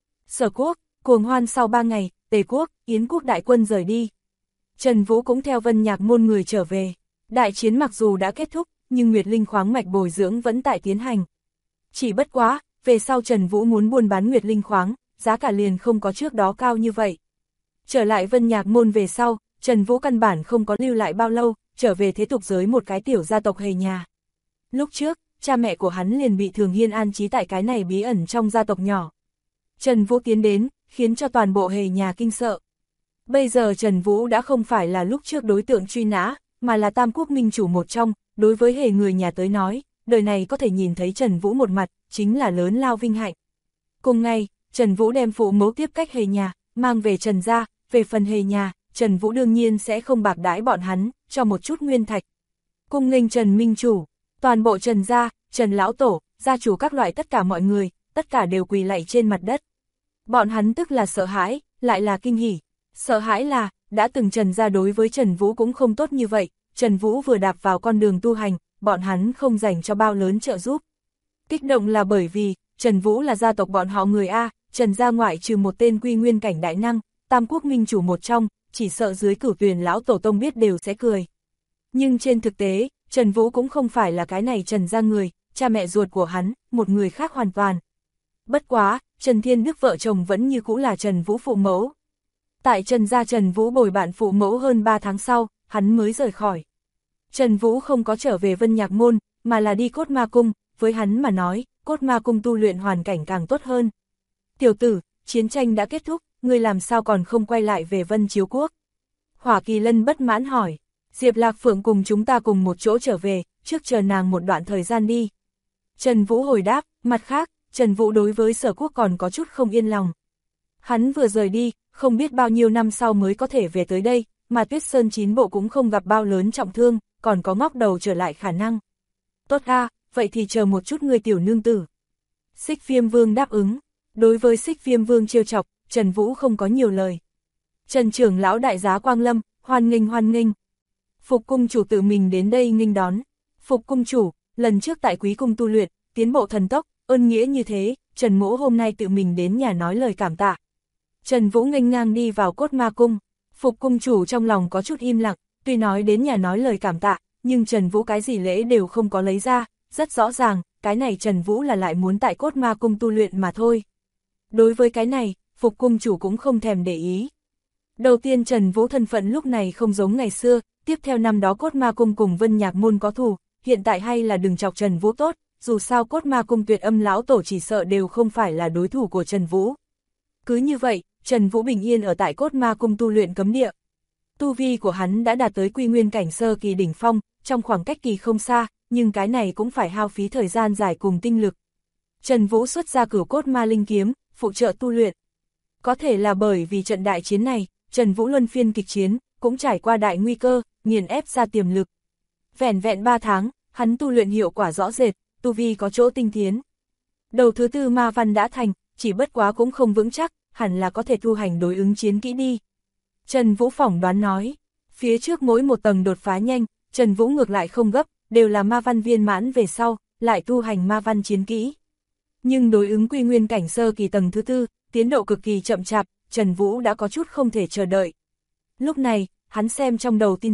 Sở Quốc, cuồng hoan sau 3 ngày, Tề Quốc, Yến Quốc đại quân rời đi. Trần Vũ cũng theo Vân Nhạc môn người trở về. Đại chiến mặc dù đã kết thúc, nhưng Nguyệt Linh khoáng mạch bồi dưỡng vẫn tại tiến hành. Chỉ bất quá, về sau Trần Vũ muốn buôn bán Nguyệt Linh khoáng, giá cả liền không có trước đó cao như vậy. Trở lại Vân Nhạc môn về sau, Trần Vũ căn bản không có lưu lại bao lâu, trở về thế tục giới một cái tiểu gia tộc hề nhà. Lúc trước, cha mẹ của hắn liền bị Thường Hiên an trí tại cái này bí ẩn trong gia tộc nhỏ. Trần Vũ tiến đến, khiến cho toàn bộ hề nhà kinh sợ. Bây giờ Trần Vũ đã không phải là lúc trước đối tượng truy nã, mà là Tam Quốc minh chủ một trong, đối với hề người nhà tới nói, đời này có thể nhìn thấy Trần Vũ một mặt, chính là lớn lao vinh hạnh. Cùng ngày, Trần Vũ đem phụ mẫu tiếp cách hề nhà, mang về Trần gia, về phần hề nhà, Trần Vũ đương nhiên sẽ không bạc đãi bọn hắn, cho một chút nguyên thạch. Cung nghênh Trần minh chủ, toàn bộ Trần gia, Trần lão tổ, gia chủ các loại tất cả mọi người, tất cả đều quỳ lạy trên mặt đất. Bọn hắn tức là sợ hãi, lại là kinh hỉ. Sợ hãi là, đã từng Trần gia đối với Trần Vũ cũng không tốt như vậy, Trần Vũ vừa đạp vào con đường tu hành, bọn hắn không dành cho bao lớn trợ giúp. Kích động là bởi vì, Trần Vũ là gia tộc bọn họ người A, Trần gia ngoại trừ một tên quy nguyên cảnh đại năng, Tam Quốc minh chủ một trong, chỉ sợ dưới Cửu Tuyền lão tổ tông biết đều sẽ cười. Nhưng trên thực tế, Trần Vũ cũng không phải là cái này Trần gia người, cha mẹ ruột của hắn, một người khác hoàn toàn. Bất quá, Trần Thiên Đức vợ chồng vẫn như cũ là Trần Vũ phụ mẫu. Tại Trần gia Trần Vũ bồi bạn phụ mẫu hơn 3 tháng sau, hắn mới rời khỏi. Trần Vũ không có trở về Vân Nhạc môn, mà là đi Cốt Ma cung, với hắn mà nói, Cốt Ma cung tu luyện hoàn cảnh càng tốt hơn. Tiểu tử, chiến tranh đã kết thúc, ngươi làm sao còn không quay lại về Vân Chiếu Quốc? Hỏa Kỳ Lân bất mãn hỏi. Diệp Lạc Phượng cùng chúng ta cùng một chỗ trở về, trước chờ nàng một đoạn thời gian đi. Trần Vũ hồi đáp, mặt khác, Trần Vũ đối với Sở Quốc còn có chút không yên lòng. Hắn vừa rời đi, không biết bao nhiêu năm sau mới có thể về tới đây, mà Tuyết Sơn 9 bộ cũng không gặp bao lớn trọng thương, còn có ngóc đầu trở lại khả năng. Tốt a, vậy thì chờ một chút ngươi tiểu nương tử. Xích Viêm Vương đáp ứng. Đối với Xích Viêm Vương trêu chọc, Trần Vũ không có nhiều lời. Trần trưởng lão đại giá Quang Lâm, hoan nghênh hoan nghênh. Phục cung chủ tự mình đến đây nghênh đón. Phục cung chủ, lần trước tại Quý cung tu luyện, tiến bộ thần tốc, ơn nghĩa như thế, Trần Mỗ hôm nay tự mình đến nhà nói lời cảm tạ. Trần Vũ nghênh ngang đi vào Cốt Ma cung. Phục cung chủ trong lòng có chút im lặng, tuy nói đến nhà nói lời cảm tạ, nhưng Trần Vũ cái gì lễ đều không có lấy ra, rất rõ ràng, cái này Trần Vũ là lại muốn tại Cốt Ma cung tu luyện mà thôi. Đối với cái này, Phục cung chủ cũng không thèm để ý. Đầu tiên Trần Vũ thân phận lúc này không giống ngày xưa, tiếp theo năm đó Cốt Ma cung cùng Vân Nhạc môn có thù, hiện tại hay là đừng chọc Trần Vũ tốt, dù sao Cốt Ma cung Tuyệt Âm lão tổ chỉ sợ đều không phải là đối thủ của Trần Vũ. Cứ như vậy, Trần Vũ bình yên ở tại Cốt Ma cung tu luyện cấm địa. Tu vi của hắn đã đạt tới quy nguyên cảnh sơ kỳ đỉnh phong, trong khoảng cách kỳ không xa, nhưng cái này cũng phải hao phí thời gian dài cùng tinh lực. Trần Vũ xuất ra Cửu Cốt Ma Linh kiếm, phụ trợ tu luyện. Có thể là bởi vì trận đại chiến này, Trần Vũ luân phiên kịch chiến, cũng trải qua đại nguy cơ, nghiền ép ra tiềm lực. Vẻn vẹn 3 tháng, hắn tu luyện hiệu quả rõ rệt, tu vi có chỗ tinh tiến. Đầu thứ 4 ma văn đã thành, chỉ bất quá cũng không vững chắc, hẳn là có thể tu hành đối ứng chiến kỹ đi. Trần Vũ phỏng đoán nói, phía trước mỗi một tầng đột phá nhanh, Trần Vũ ngược lại không gấp, đều là ma văn viên mãn về sau, lại tu hành ma văn chiến kỹ. Nhưng đối ứng quy nguyên cảnh sơ kỳ tầng thứ 4, tiến độ cực kỳ chậm chạp, Trần Vũ đã có chút không thể chờ đợi. Lúc này, hắn xem trong đầu tin tức,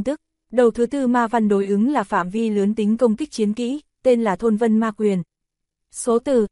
Đầu thứ tư ma văn đối ứng là phạm vi lớn tính công kích chiến kỹ, tên là Thôn Vân Ma Quyền. Số từ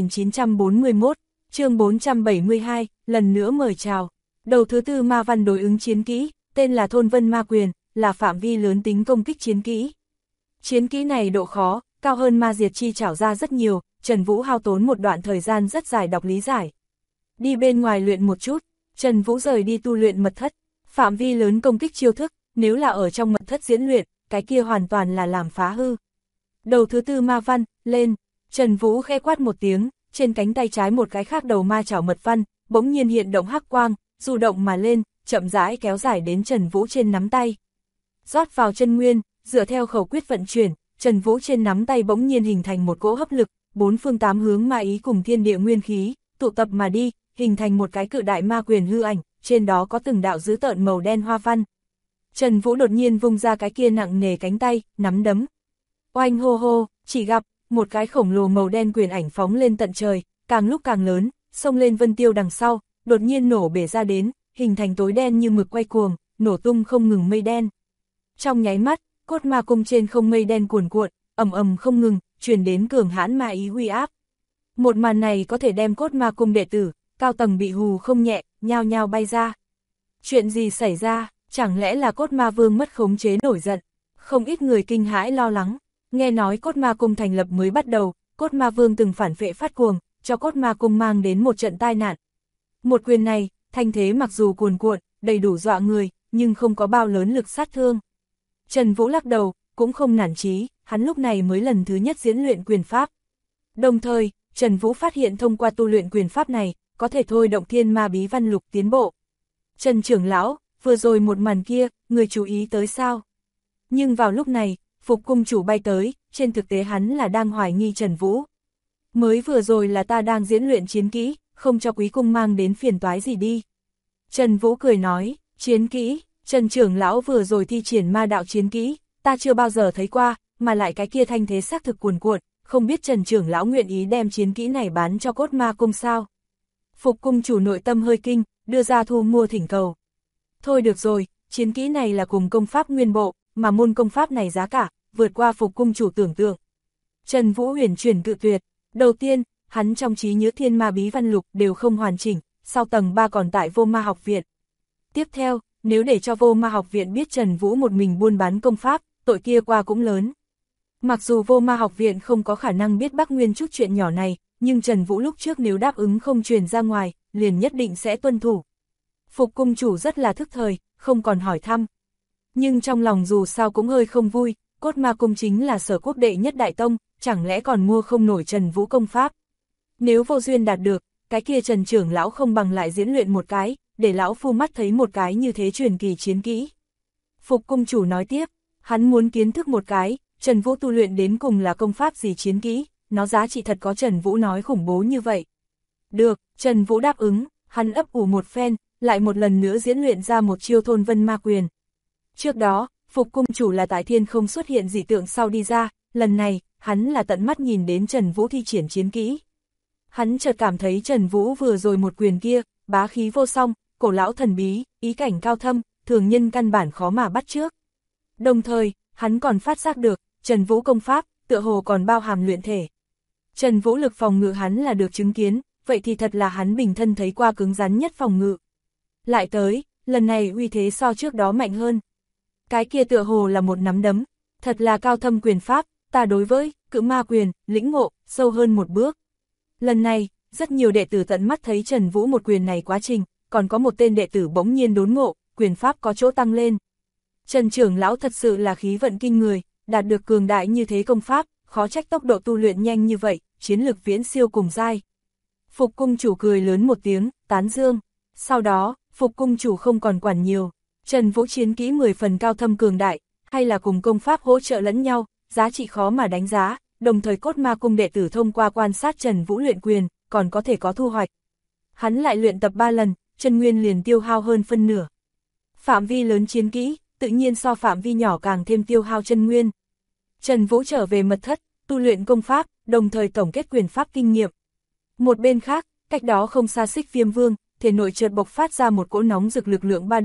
2941, chương 472, lần nữa mời chào. Đầu thứ tư ma văn đối ứng chiến kỹ, tên là Thôn Vân Ma Quyền, là phạm vi lớn tính công kích chiến kỹ. Chiến kỹ này độ khó, cao hơn ma diệt chi trảo ra rất nhiều, Trần Vũ hao tốn một đoạn thời gian rất dài đọc lý giải. Đi bên ngoài luyện một chút, Trần Vũ rời đi tu luyện mật thất, phạm vi lớn công kích chiêu thức, nếu là ở trong mật thất diễn luyện, cái kia hoàn toàn là làm phá hư. Đầu thứ tư ma văn, lên, Trần Vũ khẽ quát một tiếng, trên cánh tay trái một cái khác đầu ma chảo mật văn, bỗng nhiên hiện động hắc quang, du động mà lên, chậm rãi kéo dài đến Trần Vũ trên nắm tay. Rót vào chân nguyên, dựa theo khẩu quyết vận chuyển, Trần Vũ trên nắm tay bỗng nhiên hình thành một cỗ hấp lực, bốn phương tám hướng ma ý cùng thiên địa nguyên khí, tụ tập mà đi, hình thành một cái cự đại ma quyền hư ảnh, trên đó có từng đạo dữ tợn màu đen hoa văn. Trần Vũ đột nhiên vung ra cái kia nặng nề cánh tay, nắm đấm. Oanh hô hô, chỉ gặp, một cái khổng lồ màu đen quyền ảnh phóng lên tận trời, càng lúc càng lớn, xông lên vân tiêu đằng sau, đột nhiên nổ bể ra đến, hình thành tối đen như mực quay cuồng, nổ tung không ngừng mây đen. Trong nháy mắt, cốt ma cung trên không mây đen cuồn cuộn, ầm ầm không ngừng, truyền đến cường hãn ma ý uy áp. Một màn này có thể đem cốt ma cung đệ tử, cao tầng bị hù không nhẹ, nhao nhao bay ra. Chuyện gì xảy ra, chẳng lẽ là cốt ma vương mất khống chế nổi giận? Không ít người kinh hãi lo lắng, nghe nói cốt ma cung thành lập mới bắt đầu, cốt ma vương từng phản phệ phát cuồng, cho cốt ma cung mang đến một trận tai nạn. Một quyền này, thanh thế mặc dù cuồn cuộn, đầy đủ dọa người, nhưng không có bao lớn lực sát thương. Trần Vũ lắc đầu, cũng không nản chí, hắn lúc này mới lần thứ nhất diễn luyện quyền pháp. Đồng thời, Trần Vũ phát hiện thông qua tu luyện quyền pháp này, có thể thôi động thiên ma bí văn lục tiến bộ. Trần trưởng lão, vừa rồi một màn kia, người chú ý tới sao? Nhưng vào lúc này, Phục cung chủ bay tới, trên thực tế hắn là đang hoài nghi Trần Vũ. Mới vừa rồi là ta đang diễn luyện chiến kỹ, không cho quý cung mang đến phiền toái gì đi. Trần Vũ cười nói, chiến kỹ, Trần trưởng lão vừa rồi thi triển ma đạo chiến kỹ, ta chưa bao giờ thấy qua, mà lại cái kia thanh thế xác thực cuồn cuộn, không biết Trần trưởng lão nguyện ý đem chiến kỹ này bán cho cốt ma cung sao? Phục cung chủ nội tâm hơi kinh, đưa ra thu mua thỉnh cầu. Thôi được rồi, chiến kỹ này là cùng công pháp nguyên bộ, mà môn công pháp này giá cả, vượt qua Phục cung chủ tưởng tượng. Trần Vũ huyền chuyển cự tuyệt, đầu tiên, hắn trong trí nhớ thiên ma bí văn lục đều không hoàn chỉnh, sau tầng 3 còn tại vô ma học viện. Tiếp theo, nếu để cho vô ma học viện biết Trần Vũ một mình buôn bán công pháp, tội kia qua cũng lớn. Mặc dù vô ma học viện không có khả năng biết Bắc Nguyên chút chuyện nhỏ này, nhưng Trần Vũ lúc trước nếu đáp ứng không truyền ra ngoài, liền nhất định sẽ tuân thủ. Phục cung chủ rất là thức thời, không còn hỏi thăm. Nhưng trong lòng dù sao cũng hơi không vui, cốt ma cung chính là sở quốc đệ nhất đại tông, chẳng lẽ còn mua không nổi Trần Vũ công pháp. Nếu vô duyên đạt được, cái kia Trần trưởng lão không bằng lại diễn luyện một cái, để lão phu mắt thấy một cái như thế truyền kỳ chiến kỹ. Phục cung chủ nói tiếp, hắn muốn kiến thức một cái, Trần Vũ tu luyện đến cùng là công pháp gì chiến kỹ, nó giá trị thật có Trần Vũ nói khủng bố như vậy. Được, Trần Vũ đáp ứng, hắn ấp ủ một phen, lại một lần nữa diễn luyện ra một chiêu Thôn Vân Ma Quyền. Trước đó, Phục cung chủ là tại thiên không xuất hiện dị tượng sau đi ra, lần này, hắn là tận mắt nhìn đến Trần Vũ thi triển chiến kỹ. Hắn chợt cảm thấy Trần Vũ vừa rồi một quyền kia, bá khí vô song, cổ lão thần bí, ý cảnh cao thâm, thường nhân căn bản khó mà bắt chước. Đồng thời, hắn còn phát giác được, Trần Vũ công pháp, tựa hồ còn bao hàm luyện thể. Trần Vũ lực phòng ngự hắn là được chứng kiến, vậy thì thật là hắn bình thân thấy qua cứng rắn nhất phòng ngự. Lại tới, lần này uy thế so trước đó mạnh hơn. Cái kia tựa hồ là một nắm đấm, thật là cao thâm quyền pháp, ta đối với cự ma quyền, lĩnh ngộ, sâu hơn một bước. Lần này, rất nhiều đệ tử tận mắt thấy Trần Vũ một quyền này quá trình, còn có một tên đệ tử bỗng nhiên đốn ngộ, quyền pháp có chỗ tăng lên. Trần trưởng lão thật sự là khí vận kinh người, đạt được cường đại như thế công pháp, khó trách tốc độ tu luyện nhanh như vậy, chiến lực viễn siêu cùng giai. Phục cung chủ cười lớn một tiếng, tán dương. Sau đó, Phục cung chủ không còn quản nhiều. Trần Vũ chiến kỹ 10 phần cao thâm cường đại, hay là cùng công pháp hỗ trợ lẫn nhau, giá trị khó mà đánh giá, đồng thời cốt ma cung đệ tử thông qua quan sát Trần Vũ luyện quyền, còn có thể có thu hoạch. Hắn lại luyện tập 3 lần, chân nguyên liền tiêu hao hơn phân nửa. Phạm vi lớn chiến kỹ, tự nhiên so phạm vi nhỏ càng thêm tiêu hao chân nguyên. Trần Vũ trở về mật thất, tu luyện công pháp, đồng thời tổng kết quyền pháp kinh nghiệm. Một bên khác, cách đó không xa Xích Viêm Vương, thể nội chợt bộc phát ra một cỗ nóng rực lực lượng ba động,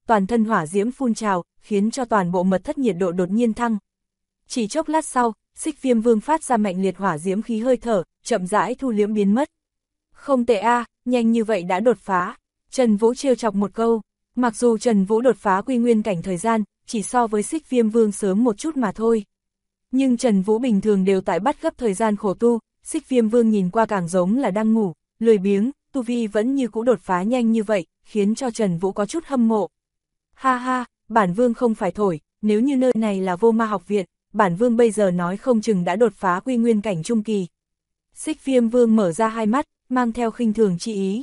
toàn thân hỏa diễm phun trào, khiến cho toàn bộ mật thất nhiệt độ đột nhiên thăng. Chỉ chốc lát sau, Xích Viêm Vương phát ra mạnh liệt hỏa diễm khí hơi thở, chậm rãi thu liễm biến mất. Không tệ a, nhanh như vậy đã đột phá. Trần Vũ trêu chọc một câu, mặc dù Trần Vũ đột phá quy nguyên cảnh thời gian, chỉ so với Xích Viêm Vương sớm một chút mà thôi. Nhưng Trần Vũ bình thường đều tại bắt gấp thời gian khổ tu, Xích Viêm Vương nhìn qua càng giống là đang ngủ, lười biếng, tu vi vẫn như cũ đột phá nhanh như vậy, khiến cho Trần Vũ có chút hâm mộ. Ha ha, bản Vương không phải thổi, nếu như nơi này là Vô Ma học viện, bản Vương bây giờ nói không chừng đã đột phá quy nguyên cảnh trung kỳ. Xích Viêm Vương mở ra hai mắt, mang theo khinh thường chi ý.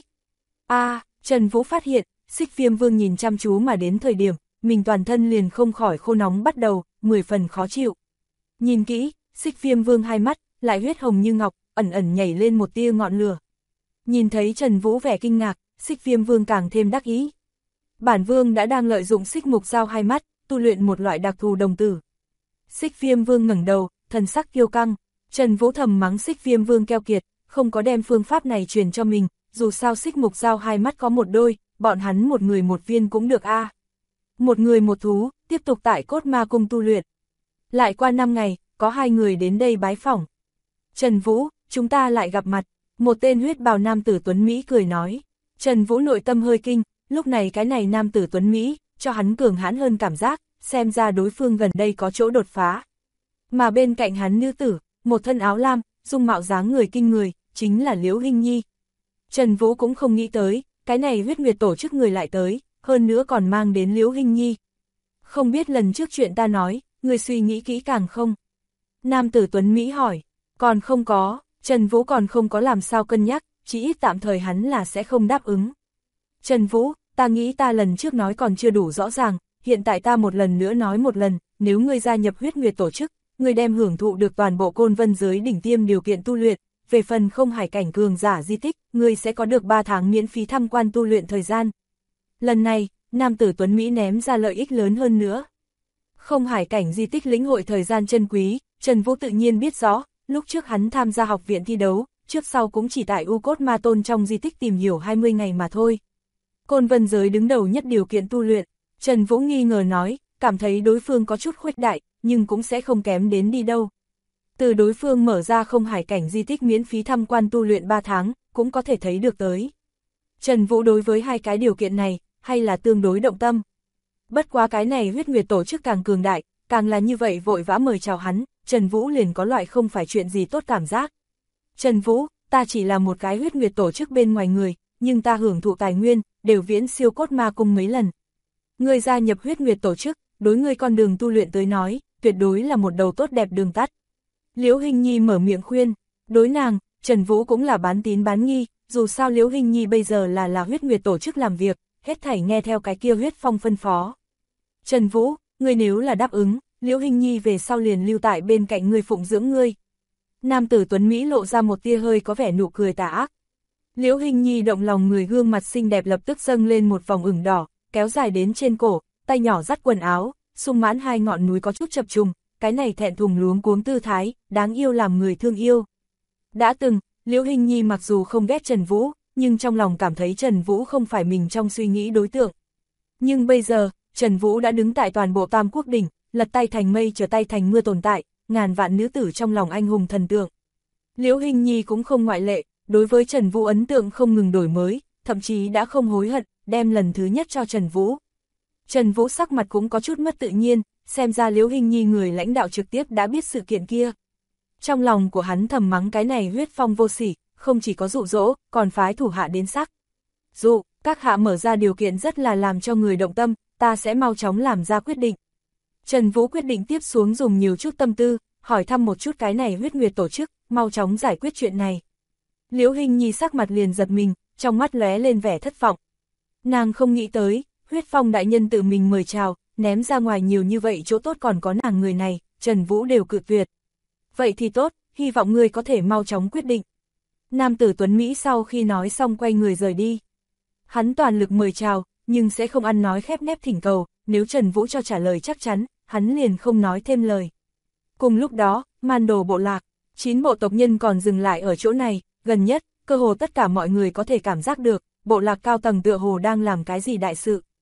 Trần Vũ phát hiện, Xích Viêm Vương nhìn chăm chú mà đến thời điểm, mình toàn thân liền không khỏi khô nóng bắt đầu, 10 phần khó chịu. Nhìn kỹ, Xích Viêm Vương hai mắt, lại huyết hồng như ngọc, ẩn ẩn nhảy lên một tia ngọn lửa. Nhìn thấy Trần Vũ vẻ kinh ngạc, Xích Viêm Vương càng thêm đắc ý. Bản Vương đã đang lợi dụng xích mục dao hai mắt, tu luyện một loại đặc thù đồng tử. Xích Viêm Vương ngẩng đầu, thần sắc kiêu căng. Trần Vũ thầm mắng Xích Viêm Vương keo kiệt, không có đem phương pháp này truyền cho mình, dù sao xích mục dao hai mắt có một đôi, bọn hắn một người một viên cũng được a. Một người một thú, tiếp tục tại Cốt Ma Cung tu luyện. Lại qua 5 ngày, có 2 người đến đây bái phỏng. Trần Vũ, chúng ta lại gặp mặt, một tên huyết bào nam tử Tuấn Mỹ cười nói. Trần Vũ nội tâm hơi kinh, lúc này cái này nam tử Tuấn Mỹ, cho hắn cường hãn hơn cảm giác, xem ra đối phương gần đây có chỗ đột phá. Mà bên cạnh hắn nữ tử, một thân áo lam, dung mạo dáng người kinh người, chính là Liễu Hinh Nhi. Trần Vũ cũng không nghĩ tới, cái này huyết nguyệt tổ chức người lại tới, hơn nữa còn mang đến Liễu Hinh Nhi. Không biết lần trước chuyện ta nói, người suy nghĩ kỹ càng không? Nam tử Tuấn Mỹ hỏi, còn không có, Trần Vũ còn không có làm sao cân nhắc, chỉ ít tạm thời hắn là sẽ không đáp ứng. Trần Vũ, ta nghĩ ta lần trước nói còn chưa đủ rõ ràng, hiện tại ta một lần nữa nói một lần, nếu ngươi gia nhập huyết nguyệt tổ chức, ngươi đem hưởng thụ được toàn bộ Côn Vân giới đỉnh tiêm điều kiện tu luyện, về phần không hải cảnh cường giả di tích, ngươi sẽ có được 3 tháng miễn phí tham quan tu luyện thời gian. Lần này, nam tử Tuấn Mỹ ném ra lợi ích lớn hơn nữa. Không hải cảnh di tích lĩnh hội thời gian chân quý, Trần Vũ tự nhiên biết rõ, lúc trước hắn tham gia học viện thi đấu, trước sau cũng chỉ tại U Cốt Ma Tôn trong di tích tìm hiểu 20 ngày mà thôi. Côn Vân giới đứng đầu nhất điều kiện tu luyện, Trần Vũ nghi ngờ nói, cảm thấy đối phương có chút khuếch đại, nhưng cũng sẽ không kém đến đi đâu. Từ đối phương mở ra không hải cảnh di tích miễn phí tham quan tu luyện 3 tháng, cũng có thể thấy được tới. Trần Vũ đối với hai cái điều kiện này, hay là tương đối động tâm. Bất quá cái này huyết nguyệt tổ chức càng cường đại, càng là như vậy vội vã mời chào hắn, Trần Vũ liền có loại không phải chuyện gì tốt cảm giác. Trần Vũ, ta chỉ là một cái huyết nguyệt tổ chức bên ngoài người, nhưng ta hưởng thụ tài nguyên, đều viễn siêu Cốt Ma Cung mấy lần. Ngươi gia nhập huyết nguyệt tổ chức, đối ngươi con đường tu luyện tới nói, tuyệt đối là một đầu tốt đẹp đường tắt. Liễu Hinh Nhi mở miệng khuyên, đối nàng, Trần Vũ cũng là bán tín bán nghi, dù sao Liễu Hinh Nhi bây giờ là huyết nguyệt tổ chức làm việc, hết thảy nghe theo cái kia huyết phong phân phó. Trần Vũ, ngươi nếu là đáp ứng, Liễu Hinh Nhi về sau liền lưu tại bên cạnh ngươi phụng dưỡng ngươi. Nam tử Tuấn Mỹ lộ ra một tia hơi có vẻ nụ cười tà ác. Liễu Hinh Nhi động lòng người gương mặt xinh đẹp lập tức dâng lên một vòng ửng đỏ, kéo dài đến trên cổ, tay nhỏ dắt quần áo, sung mãn hai ngọn núi có chút chập trùng, cái này thẹn thùng luống cuống tư thái, đáng yêu làm người thương yêu. Đã từng, Liễu Hinh Nhi mặc dù không ghét Trần Vũ, nhưng trong lòng cảm thấy Trần Vũ không phải mình trong suy nghĩ đối tượng. Nhưng bây giờ, Trần Vũ đã đứng tại toàn bộ Tam Quốc đỉnh, lật tay thành mây trở tay thành mưa tồn tại, ngàn vạn nữ tử trong lòng anh hùng thần tượng. Liễu Hinh Nhi cũng không ngoại lệ, đối với Trần Vũ ấn tượng không ngừng đổi mới, thậm chí đã không hối hận, đem lần thứ nhất cho Trần Vũ. Trần Vũ sắc mặt cũng có chút mất tự nhiên, xem ra Liễu Hinh Nhi người lãnh đạo trực tiếp đã biết sự kiện kia. Trong lòng của hắn thầm mắng cái này huyết phong vô sỉ, không chỉ có dụ dỗ, còn phái thủ hạ đến sắc. Dụ, các hạ mở ra điều kiện rất là làm cho người động tâm, ta sẽ mau chóng làm ra quyết định. Trần Vũ quyết định tiếp xuống dùng nhiều chút tâm tư, hỏi thăm một chút cái này huyết nguyệt tổ chức, mau chóng giải quyết chuyện này. Liễu Hinh Nhi sắc mặt liền giật mình, trong mắt lóe lên vẻ thất vọng. Nàng không nghĩ tới, huyết phong đại nhân tự mình mời chào, ném ra ngoài nhiều như vậy chỗ tốt còn có nàng người này, Trần Vũ đều cự tuyệt. Vậy thì tốt, hy vọng ngươi có thể mau chóng quyết định. Nam tử Tuấn Mỹ sau khi nói xong quay người rời đi. Hắn toàn lực mời chào, nhưng sẽ không ăn nói khép nép thỉnh cầu, nếu Trần Vũ cho trả lời chắc chắn, hắn liền không nói thêm lời. Cùng lúc đó, Man Đồ bộ lạc, 9 bộ tộc nhân còn dừng lại ở chỗ này, gần nhất, cơ hồ tất cả mọi người có thể cảm giác được, bộ lạc cao tầng tựa hồ đang làm cái gì đại sự.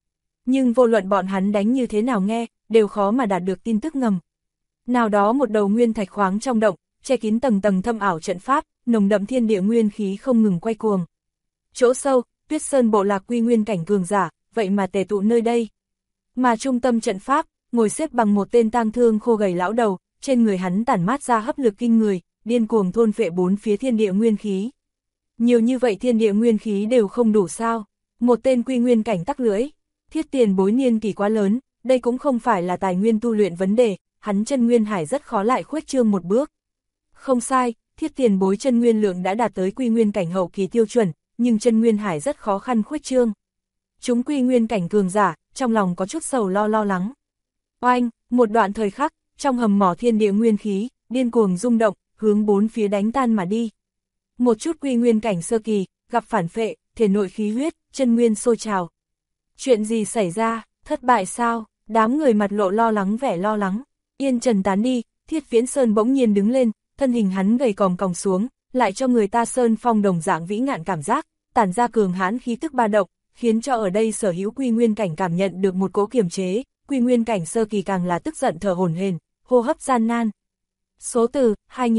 nhưng vô luận bọn hắn đánh như thế nào nghe, đều khó mà đạt được tin tức ngầm. Nào đó một đầu nguyên thạch khoáng trong động, che kín tầng tầng thâm ảo trận pháp, nồng đậm thiên địa nguyên khí không ngừng quay cuồng. Chỗ sâu, Tuyết Sơn bộ lạc quy nguyên cảnh cường giả, vậy mà tề tụ nơi đây. Mà trung tâm trận pháp, ngồi xếp bằng một tên tang thương khô gầy lão đầu, trên người hắn tản mát ra hấp lực kinh người, điên cuồng thôn phệ bốn phía thiên địa nguyên khí. Nhiều như vậy thiên địa nguyên khí đều không đủ sao? Một tên quy nguyên cảnh tắc lưỡi, Thiết Tiền Bối niên kỷ quá lớn, đây cũng không phải là tài nguyên tu luyện vấn đề, hắn chân nguyên hải rất khó lại khuếch trương một bước. Không sai, Thiết Tiền Bối chân nguyên lượng đã đạt tới quy nguyên cảnh hậu kỳ tiêu chuẩn, nhưng chân nguyên hải rất khó khăn khuếch trương. Chúng quy nguyên cảnh cường giả, trong lòng có chút sầu lo lắng. Oanh, một đoạn thời khắc, trong hầm mỏ thiên địa nguyên khí, điên cuồng rung động, hướng bốn phía đánh tan mà đi. Một chút quy nguyên cảnh sơ kỳ, gặp phản phệ, thể nội khí huyết, chân nguyên sôi trào. Chuyện gì xảy ra, thất bại sao? Đám người mặt lộ lo lắng vẻ lo lắng. Yên trần tán đi, Thiết Viễn Sơn bỗng nhiên đứng lên, thân hình hắn gầy còm còng xuống, lại cho người ta sơn phong đồng dạng vĩ ngạn cảm giác, tản ra cường hãn khí tức ba động, khiến cho ở đây sở hữu quy nguyên cảnh cảm nhận được một cỗ kiềm chế, quy nguyên cảnh sơ kỳ càng là tức giận thở hổn hển, hô hấp gian nan. Số từ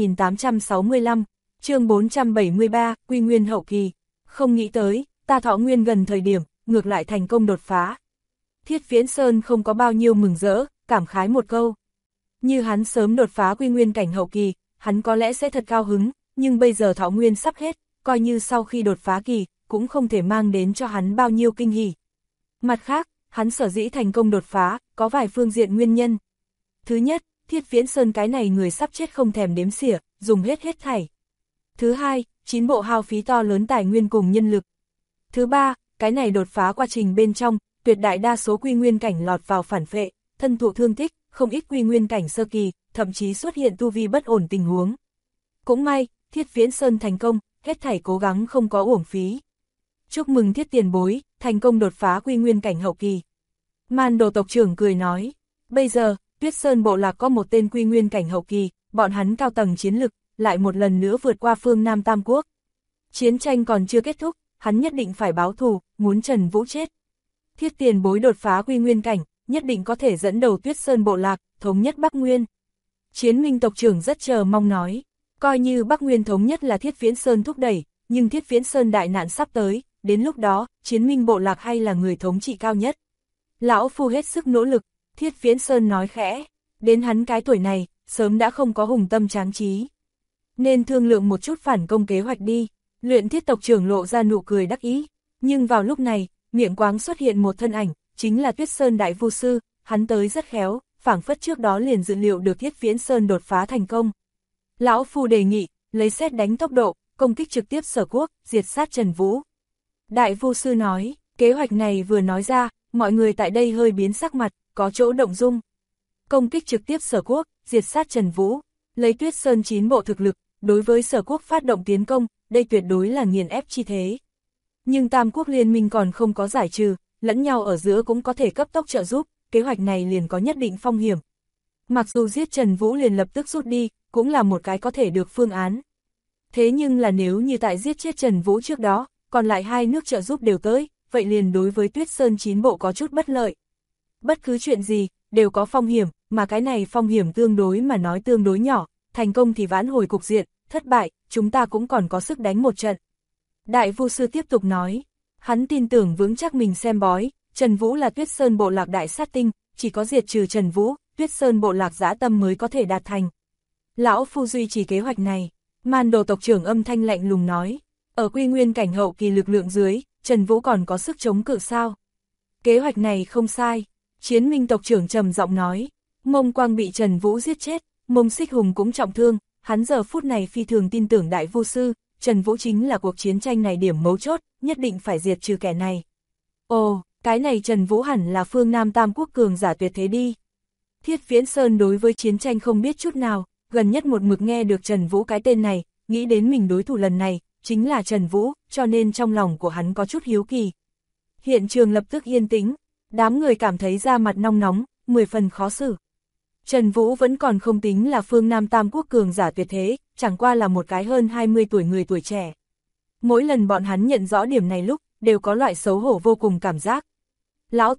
2865, chương 473, quy nguyên hậu kỳ. Không nghĩ tới, ta thọ nguyên gần thời điểm, ngược lại thành công đột phá. Thiết Viễn Sơn không có bao nhiêu mừng rỡ, cảm khái một câu. Như hắn sớm đột phá quy nguyên cảnh hậu kỳ, hắn có lẽ sẽ thật cao hứng, nhưng bây giờ thọ nguyên sắp hết, coi như sau khi đột phá kỳ, cũng không thể mang đến cho hắn bao nhiêu kinh hỉ. Mặt khác, hắn sở dĩ thành công đột phá, có vài phương diện nguyên nhân. Thứ nhất, Thiết Viễn Sơn cái này người sắp chết không thèm đếm xỉa, dùng hết thảy. Thứ hai, 9 bộ hao phí to lớn tài nguyên cùng nhân lực. Thứ ba, cái này đột phá quá trình bên trong, tuyệt đại đa số quy nguyên cảnh lọt vào phản phệ, thân thụ thương tích, không ít quy nguyên cảnh sơ kỳ, thậm chí xuất hiện tu vi bất ổn tình huống. Cũng may, Thiết Viễn Sơn thành công, hết thảy cố gắng không có uổng phí. Chúc mừng Thiết Tiền Bối, thành công đột phá quy nguyên cảnh hậu kỳ. Man Đồ tộc trưởng cười nói, bây giờ, Tuyết Sơn bộ lạc có một tên quy nguyên cảnh hậu kỳ, bọn hắn cao tầng chiến lực, lại một lần nữa vượt qua phương Nam Tam Quốc. Chiến tranh còn chưa kết thúc, hắn nhất định phải báo thù, muốn Trần Vũ chết. Thiết Tiền Bối đột phá quy nguyên cảnh, nhất định có thể dẫn đầu Tuyết Sơn bộ lạc, thống nhất Bắc Nguyên. Chiến Minh tộc trưởng rất chờ mong nói, coi như Bắc Nguyên thống nhất là Thiết Viễn Sơn thúc đẩy, nhưng Thiết Viễn Sơn đại nạn sắp tới, đến lúc đó, Chiến Minh bộ lạc hay là người thống trị cao nhất. Lão Phu hết sức nỗ lực, Thiết Viễn Sơn nói khẽ, đến hắn cái tuổi này, sớm đã không có hùng tâm tráng trí. Nên thương lượng một chút phản công kế hoạch đi, Luyện Thiết tộc trưởng lộ ra nụ cười đắc ý, nhưng vào lúc này, miệng quáng xuất hiện một thân ảnh, chính là Tuyết Sơn đại vu sư, hắn tới rất khéo, phảng phất trước đó liền dự liệu được Thiết Viễn Sơn đột phá thành công. Lão Phu đề nghị, lấy sét đánh tốc độ, công kích trực tiếp Sở Quốc, diệt sát Trần Vũ. Đại vu sư nói, kế hoạch này vừa nói ra, mọi người tại đây hơi biến sắc mặt, có chỗ động dung. Công kích trực tiếp Sở Quốc, diệt sát Trần Vũ, lấy Tuyết Sơn 9 bộ thực lực, đối với Sở Quốc phát động tiến công, đây tuyệt đối là nghiền ép chi thế. Nhưng Tam Quốc liên minh còn không có giải trừ, lẫn nhau ở giữa cũng có thể cấp tốc trợ giúp, kế hoạch này liền có nhất định phong hiểm. Mặc dù giết Trần Vũ liền lập tức rút đi, cũng là một cái có thể được phương án. Thế nhưng là nếu như tại giết chết Trần Vũ trước đó, còn lại hai nước trợ giúp đều tới, vậy liền đối với Tuyết Sơn 9 bộ có chút bất lợi. Bất cứ chuyện gì, đều có phong hiểm, mà cái này phong hiểm tương đối mà nói tương đối nhỏ, thành công thì vãn hồi cục diện, thất bại, chúng ta cũng còn có sức đánh một trận. Đại vu sư tiếp tục nói, hắn tin tưởng vững chắc mình xem bói, Trần Vũ là Tuyết Sơn bộ lạc đại sát tinh, chỉ có diệt trừ Trần Vũ, Tuyết Sơn bộ lạc dã tâm mới có thể đạt thành. Lão Phu duy trì kế hoạch này, Man Đồ tộc trưởng âm thanh lạnh lùng nói, ở quy nguyên cảnh hậu kỳ lực lượng dưới, Trần Vũ còn có sức chống cự sao? Kế hoạch này không sai, Chiến Minh tộc trưởng trầm giọng nói, Mông Quang bị Trần Vũ giết chết, Mông Xích Hùng cũng trọng thương, hắn giờ phút này phi thường tin tưởng đại vu sư, Trần Vũ chính là cuộc chiến tranh này điểm mấu chốt, nhất định phải diệt trừ kẻ này. Ồ, cái này Trần Vũ hẳn là phương Nam Tam Quốc cường giả tuyệt thế đi. Thiết Viễn Sơn đối với chiến tranh không biết chút nào, gần nhất một mực nghe được Trần Vũ cái tên này, nghĩ đến mình đối thủ lần này, chính là Trần Vũ, cho nên trong lòng của hắn có chút hiếu kỳ. Hiện trường lập tức yên tĩnh, đám người cảm thấy da mặt nong nóng, 10 phần khó xử. Trần Vũ vẫn còn không tính là phương Nam Tam Quốc cường giả tuyệt thế, chẳng qua là một cái hơn 20 tuổi người tuổi trẻ. Mỗi lần bọn hắn nhận rõ điểm này lúc, đều có loại xấu hổ vô cùng cảm giác. Lão Tổ,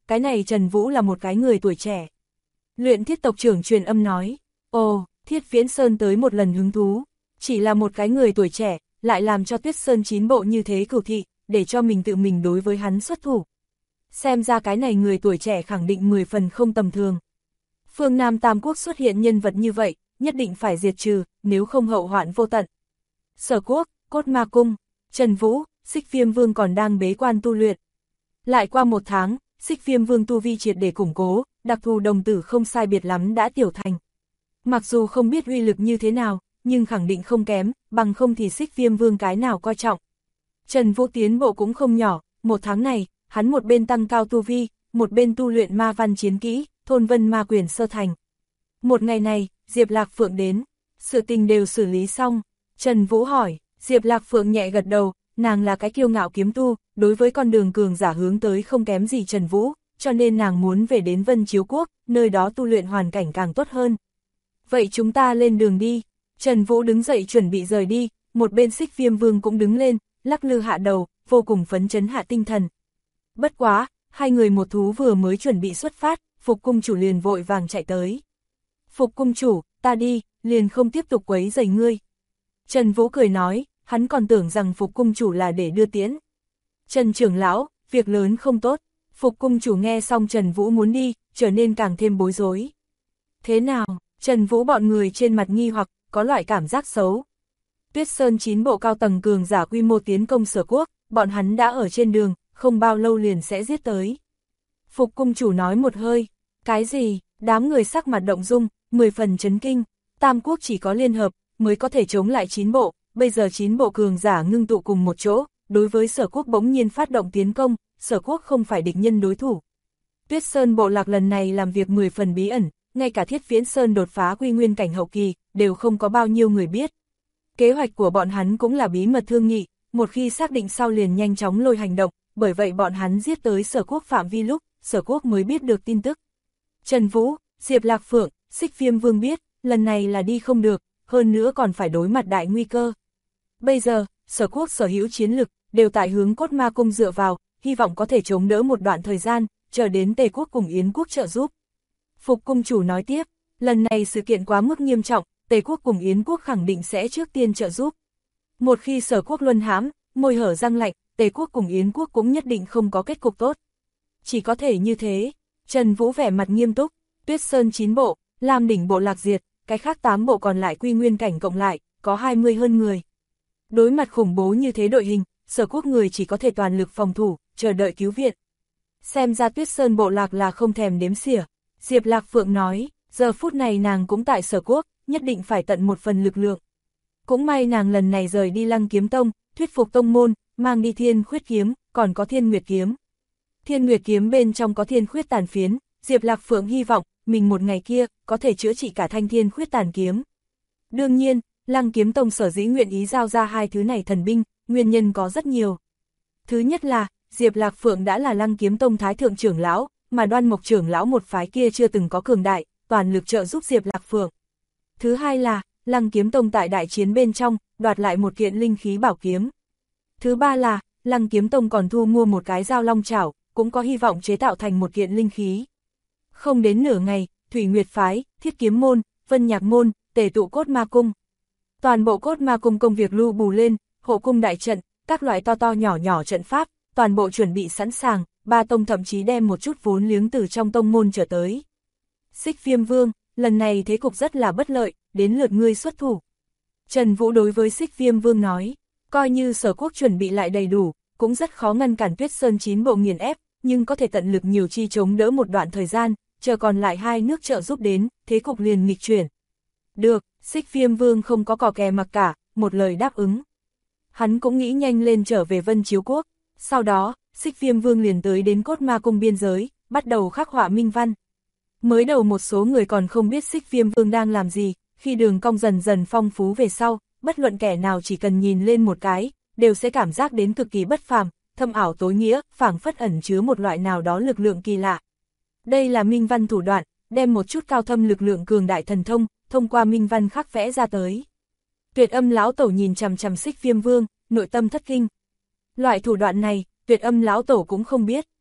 cái này Trần Vũ là một cái người tuổi trẻ. Luyện thiết tộc trưởng truyền âm nói, ồ, Thiết Viễn Sơn tới một lần hứng thú, chỉ là một cái người tuổi trẻ, lại làm cho Tuyết Sơn 9 bộ như thế cửu thị, để cho mình tự mình đối với hắn xuất thủ. Xem ra cái này người tuổi trẻ khẳng định 10 phần không tầm thường. Phương Nam Tam Quốc xuất hiện nhân vật như vậy, nhất định phải diệt trừ, nếu không hậu hoạn vô tận. Sở Quốc, Cốt Ma Cung, Trần Vũ, Xích Viêm Vương còn đang bế quan tu luyện. Lại qua 1 tháng, Xích Viêm Vương tu vi triệt để củng cố, đặc thù đồng tử không sai biệt lắm đã tiểu thành. Mặc dù không biết uy lực như thế nào, nhưng khẳng định không kém, bằng không thì Xích Viêm Vương cái nào coi trọng. Trần Vũ tiến bộ cũng không nhỏ, 1 tháng này, hắn một bên tăng cao tu vi, một bên tu luyện ma văn chiến kỹ, thôn vân ma quyền sơ thành. Một ngày này, Diệp Lạc Phượng đến, sự tình đều xử lý xong. Trần Vũ hỏi, Diệp Lạc Phượng nhẹ gật đầu, nàng là cái kiêu ngạo kiếm tu, đối với con đường cường giả hướng tới không kém gì Trần Vũ, cho nên nàng muốn về đến Vân Chiếu Quốc, nơi đó tu luyện hoàn cảnh càng tốt hơn. Vậy chúng ta lên đường đi. Trần Vũ đứng dậy chuẩn bị rời đi, một bên Xích Viêm Vương cũng đứng lên, lắc lư hạ đầu, vô cùng phấn chấn hạ tinh thần. Bất quá, hai người một thú vừa mới chuẩn bị xuất phát, Phục cung chủ liền vội vàng chạy tới. Phục cung chủ, ta đi, liền không tiếp tục quấy rầy ngươi. Trần Vũ cười nói, hắn còn tưởng rằng Phục cung chủ là để đưa tiễn. Trần trưởng lão, việc lớn không tốt. Phục cung chủ nghe xong Trần Vũ muốn đi, trở nên càng thêm bối rối. Thế nào? Trần Vũ bọn người trên mặt nghi hoặc, có loại cảm giác xấu. Tuyết Sơn 9 bộ cao tầng cường giả quy mô tiến công Sở Quốc, bọn hắn đã ở trên đường, không bao lâu liền sẽ giết tới. Phục cung chủ nói một hơi, cái gì? Đám người sắc mặt động dung, 10 phần chấn kinh, Tam Quốc chỉ có liên hợp, mới có thể chống lại 9 bộ, bây giờ 9 bộ cường giả ngưng tụ cùng một chỗ, đối với Sở Quốc bỗng nhiên phát động tiến công, Sở Quốc không phải địch nhân đối thủ. Tuyết Sơn bộ lạc lần này làm việc 10 phần bí ẩn, ngay cả Thiết Viễn Sơn đột phá quy nguyên cảnh hậu kỳ, đều không có bao nhiêu người biết. Kế hoạch của bọn hắn cũng là bí mật thương nghị, một khi xác định sau liền nhanh chóng lôi hành động, bởi vậy bọn hắn giết tới Sở Quốc phạm vi lúc, Sở Quốc mới biết được tin tức. Trần Vũ, Diệp Lạc Phượng, Xích Viêm Vương biết, lần này là đi không được, hơn nữa còn phải đối mặt đại nguy cơ. Bây giờ, Sở Quốc sở hữu chiến lực, đều tại hướng Cốt Ma Cung dựa vào, hy vọng có thể chống đỡ một đoạn thời gian, chờ đến Tề Quốc cùng Yến Quốc trợ giúp. Phục cung chủ nói tiếp, lần này sự kiện quá mức nghiêm trọng, Tề Quốc cùng Yến Quốc khẳng định sẽ trước tiên trợ giúp. Một khi Sở Quốc luân hãm, môi hở răng lạnh, Tề Quốc cùng Yến Quốc cũng nhất định không có kết cục tốt. Chỉ có thể như thế. Trần Vũ vẻ mặt nghiêm túc, Tuyết Sơn 9 bộ, Lam Đỉnh bộ lạc diệt, cái khác 8 bộ còn lại quy nguyên cảnh cộng lại, có 20 hơn người. Đối mặt khủng bố như thế đội hình, Sở Quốc người chỉ có thể toàn lực phòng thủ, chờ đợi cứu viện. Xem ra Tuyết Sơn bộ lạc là không thèm đếm xỉa. Diệp Lạc Phượng nói, giờ phút này nàng cũng tại Sở Quốc, nhất định phải tận một phần lực lượng. Cũng may nàng lần này rời đi Lăng Kiếm Tông, thuyết phục tông môn, mang đi Thiên Khuyết kiếm, còn có Thiên Nguyệt kiếm. Thiên Nguyệt kiếm bên trong có Thiên Khuyết tàn phiến, Diệp Lạc Phượng hy vọng, mình một ngày kia, có thể chữa trị cả thanh Thiên Khuyết tàn kiếm. Đương nhiên, Lăng Kiếm Tông sở dĩ nguyện ý giao ra hai thứ này thần binh, nguyên nhân có rất nhiều. Thứ nhất là, Diệp Lạc Phượng đã là Lăng Kiếm Tông Thái Thượng trưởng lão, mà Đoan Mộc trưởng lão một phái kia chưa từng có cường đại, toàn lực trợ giúp Diệp Lạc Phượng. Thứ hai là, Lăng Kiếm Tông tại đại chiến bên trong, đoạt lại một kiện linh khí bảo kiếm. Thứ ba là, Lăng Kiếm Tông còn thu mua một cái dao long chảo, cũng có hy vọng chế tạo thành một kiện linh khí. Không đến nửa ngày, Thủy Nguyệt phái, Thiết Kiếm môn, Vân Nhạc môn, tề tụ Cốt Ma cung. Toàn bộ Cốt Ma cung công việc lưu bù lên, hộ cung đại trận, các loại to to nhỏ nhỏ trận pháp, toàn bộ chuẩn bị sẵn sàng, ba tông thậm chí đem một chút vốn liếng từ trong tông môn trở tới. Xích Viêm Vương, lần này thế cục rất là bất lợi, đến lượt ngươi xuất thủ. Trần Vũ đối với Xích Viêm Vương nói, coi như Sở Quốc chuẩn bị lại đầy đủ, cũng rất khó ngăn cản Tuyết Sơn 9 bộ nghiền ép, nhưng có thể tận lực nhiều chi chống đỡ một đoạn thời gian, chờ còn lại hai nước trợ giúp đến, thế cục liền nghịch chuyển. Được, Xích Viêm Vương không có cò kè mặc cả, một lời đáp ứng. Hắn cũng nghĩ nhanh lên trở về Vân Chiếu Quốc, sau đó, Xích Viêm Vương liền tới đến Cốt Ma cung biên giới, bắt đầu khắc họa minh văn. Mới đầu một số người còn không biết Xích Viêm Vương đang làm gì, khi đường cong dần dần phong phú về sau, bất luận kẻ nào chỉ cần nhìn lên một cái, đều sẽ cảm giác đến cực kỳ bất phàm, thâm ảo tối nghĩa, phảng phất ẩn chứa một loại nào đó lực lượng kỳ lạ. Đây là minh văn thủ đoạn, đem một chút cao thâm lực lượng cường đại thần thông, thông qua minh văn khắc vẽ ra tới. Tuyệt Âm lão tổ nhìn chằm chằm Xích Viêm Vương, nội tâm thất kinh. Loại thủ đoạn này, Tuyệt Âm lão tổ cũng không biết.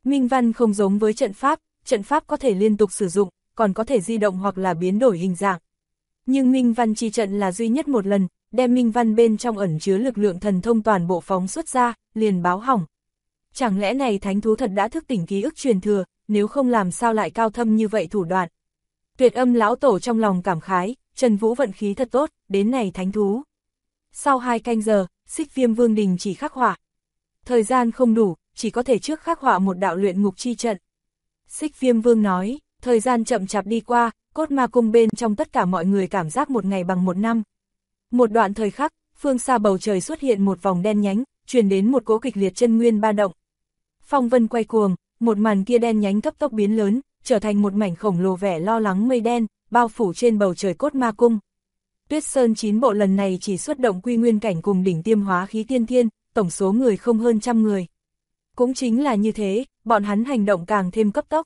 Minh văn không giống với trận pháp có thể liên tục sử dụng, còn có thể di động hoặc là biến đổi hình dạng. Nhưng minh văn chi trận là duy nhất một lần, đem minh văn bên trong ẩn chứa lực lượng thần thông toàn bộ phóng xuất ra, liền báo hỏng. Chẳng lẽ này thánh thú thật đã thức tỉnh ký ức truyền thừa, nếu không làm sao lại cao thâm như vậy thủ đoạn. Tuyệt âm lão tổ trong lòng cảm khái, Trần Vũ vận khí thật tốt, đến này thánh thú. Sau 2 canh giờ, Xích Viêm Vương đình chỉ khắc họa. Thời gian không đủ, chỉ có thể trước khắc họa một đạo luyện ngục chi trận. Xích Viêm Vương nói, thời gian chậm chạp đi qua, cốt ma cung bên trong tất cả mọi người cảm giác một ngày bằng một năm. Một đoạn thời khắc, phương xa bầu trời xuất hiện một vòng đen nhánh, truyền đến một cỗ kịch liệt chân nguyên ba động. Phong vân quay cuồng, một màn kia đen nhánh cấp tốc biến lớn, trở thành một mảnh khổng lồ vẻ lo lắng mây đen, bao phủ trên bầu trời cốt ma cung. Tuyết Sơn 9 bộ lần này chỉ xuất động quy nguyên cảnh cùng đỉnh tiêm hóa khí tiên thiên, tổng số người không hơn 100 người. Cũng chính là như thế, bọn hắn hành động càng thêm cấp tốc.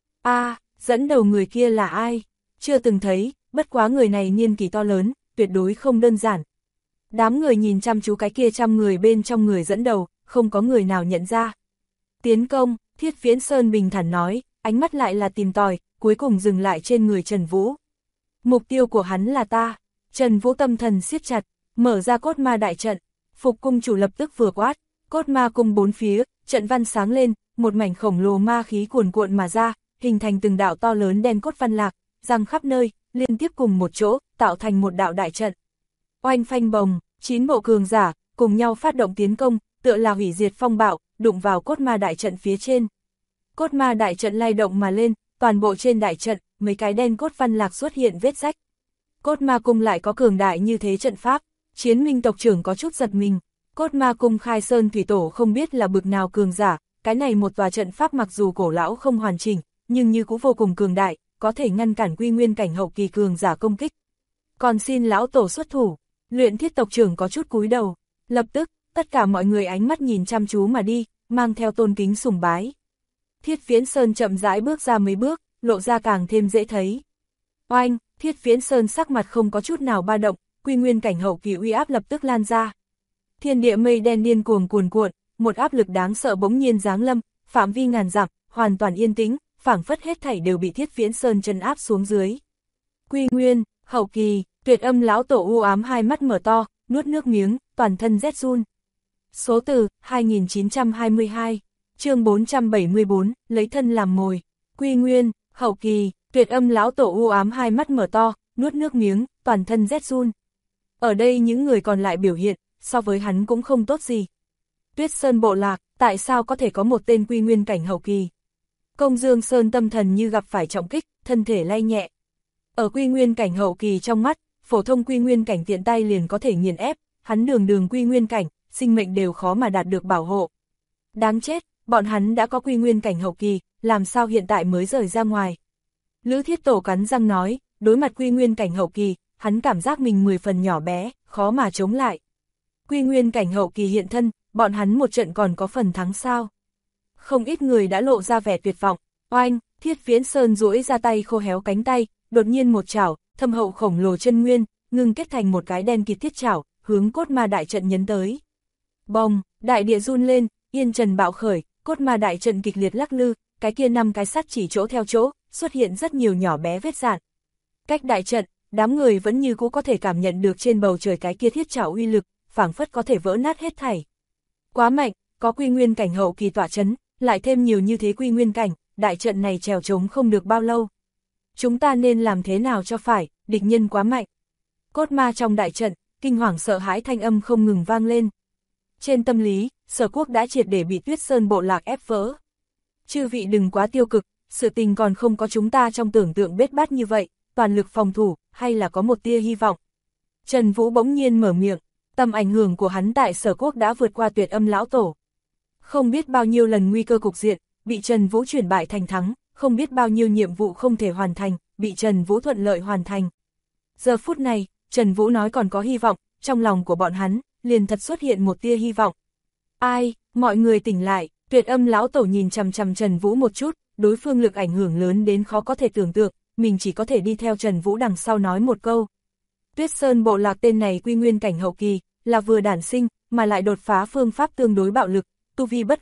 Dẫn đầu người kia là ai? Chưa từng thấy, bất quá người này niên kỷ to lớn, tuyệt đối không đơn giản. Đám người nhìn chăm chú cái kia 100 người bên trong người dẫn đầu, không có người nào nhận ra. Tiến công, Thiết Viễn Sơn bình thản nói, ánh mắt lại là tìm tòi, cuối cùng dừng lại trên người Trần Vũ. Mục tiêu của hắn là ta. Trần Vũ tâm thần siết chặt, mở ra cốt ma đại trận. Phục cung chủ lập tức vừa quát, cốt ma cung bốn phía, trận văn sáng lên, một mảnh khổng lồ ma khí cuồn cuộn mà ra, hình thành từng đạo to lớn đen cốt văn lạc, răng khắp nơi, liên tiếp cùng một chỗ, tạo thành một đạo đại trận. Oanh phanh bồng, 9 bộ cường giả, cùng nhau phát động tiến công, tựa là hủy diệt phong bạo, đụng vào cốt ma đại trận phía trên. Cốt ma đại trận lay động mà lên, toàn bộ trên đại trận, mấy cái đen cốt văn lạc xuất hiện vết rách. Cốt ma cung lại có cường đại như thế trận pháp, Chiến Minh tộc trưởng có chút giật mình. Cốt ma cung khai sơn thủy tổ không biết là bực nào cường giả, cái này một tòa trận pháp mặc dù cổ lão không hoàn chỉnh, nhưng như cũng vô cùng cường đại, có thể ngăn cản quy nguyên cảnh hậu kỳ cường giả công kích. Còn xin lão tổ xuất thủ, Luyện Thiết tộc trưởng có chút cúi đầu, lập tức, tất cả mọi người ánh mắt nhìn chăm chú mà đi, mang theo tôn kính sùng bái. Thiết Viễn Sơn chậm rãi bước ra mấy bước, lộ ra càng thêm dễ thấy. Oanh, Thiết Viễn Sơn sắc mặt không có chút nào ba động, quy nguyên cảnh hậu kỳ uy áp lập tức lan ra. Thiên địa mây đen điên cuồng cuồn cuộn, một áp lực đáng sợ bỗng nhiên giáng lâm, phạm vi ngàn dặm, hoàn toàn yên tĩnh, phảng phất hết thảy đều bị Thiết Viễn Sơn trấn áp xuống dưới. Quy nguyên, hậu kỳ, Tuyệt Âm lão tổ u ám hai mắt mở to, nuốt nước miếng, toàn thân rét run. Số từ 2922, chương 474, lấy thân làm mồi. Quy nguyên, hậu kỳ, Tuyệt Âm lão tổ u ám hai mắt mở to, nuốt nước miếng, toàn thân rét run. Ở đây những người còn lại biểu hiện, so với hắn cũng không tốt gì. Tuyết Sơn bộ lạc, tại sao có thể có một tên quy nguyên cảnh hậu kỳ? Công Dương Sơn tâm thần như gặp phải trọng kích, thân thể lay nhẹ. Ở quy nguyên cảnh hậu kỳ trong mắt, phổ thông quy nguyên cảnh tiện tay liền có thể nghiền ép, hắn đường quy nguyên cảnh, sinh mệnh đều khó mà đạt được bảo hộ. Đáng chết, bọn hắn đã có quy nguyên cảnh hậu kỳ, làm sao hiện tại mới rời ra ngoài? Lữ Thiết Tổ cắn răng nói, đối mặt quy nguyên cảnh hậu kỳ, hắn cảm giác mình 10 phần nhỏ bé, khó mà chống lại. Quy nguyên cảnh hậu kỳ hiện thân, bọn hắn một trận còn có phần thắng sao? Không ít người đã lộ ra vẻ tuyệt vọng. Oanh, Thiết Viễn Sơn duỗi ra tay khô héo cánh tay, đột nhiên một chảo, thâm hậu khổng lồ chân nguyên, ngưng kết thành một cái đen kịt thiết chảo, hướng cốt ma đại trận nhấn tới. Bồng, đại địa run lên, yên trần bạo khởi, cốt ma đại trận kịch liệt lắc lư, cái kia 5 cái sắt chỉ chỗ theo chỗ, xuất hiện rất nhiều nhỏ bé vết rạn. Cách đại trận, đám người vẫn như cũ có thể cảm nhận được trên bầu trời cái kia thiết chảo uy lực, phảng phất có thể vỡ nát hết thảy. Quá mạnh, có quy nguyên cảnh hậu kỳ tỏa chấn, lại thêm nhiều như thế quy nguyên cảnh, đại trận này trèo trống không được bao lâu. Chúng ta nên làm thế nào cho phải, địch nhân quá mạnh. Cốt ma trong đại trận, kinh hoàng sợ hãi thanh âm không ngừng vang lên. Trên tâm lý, Sở Quốc đã triệt để bị Tuyết Sơn bộ lạc ép vỡ. Chư vị đừng quá tiêu cực, sự tình còn không có chúng ta trong tưởng tượng bết bát như vậy, toàn lực phòng thủ, hay là có một tia hy vọng. Trần Vũ bỗng nhiên mở miệng, tầm ảnh hưởng của hắn tại Sở Quốc đã vượt qua Tuyệt Âm lão tổ. Không biết bao nhiêu lần nguy cơ cục diện, bị Trần Vũ chuyển bại thành thắng, không biết bao nhiêu nhiệm vụ không thể hoàn thành, bị Trần Vũ thuận lợi hoàn thành. Giờ phút này, Trần Vũ nói còn có hy vọng, trong lòng của bọn hắn, liền thật xuất hiện một tia hy vọng. Ai, mọi người tỉnh lại, Tuyệt Âm lão tổ nhìn chằm chằm Trần Vũ một chút, đối phương lực ảnh hưởng lớn đến khó có thể tưởng tượng, mình chỉ có thể đi theo Trần Vũ đằng sau nói một câu. Tuyết Sơn bộ lạc tên này quy nguyên cảnh hậu kỳ, là vừa đản sinh, mà lại đột phá phương pháp tương đối bạo lực, tu vi bất ổn,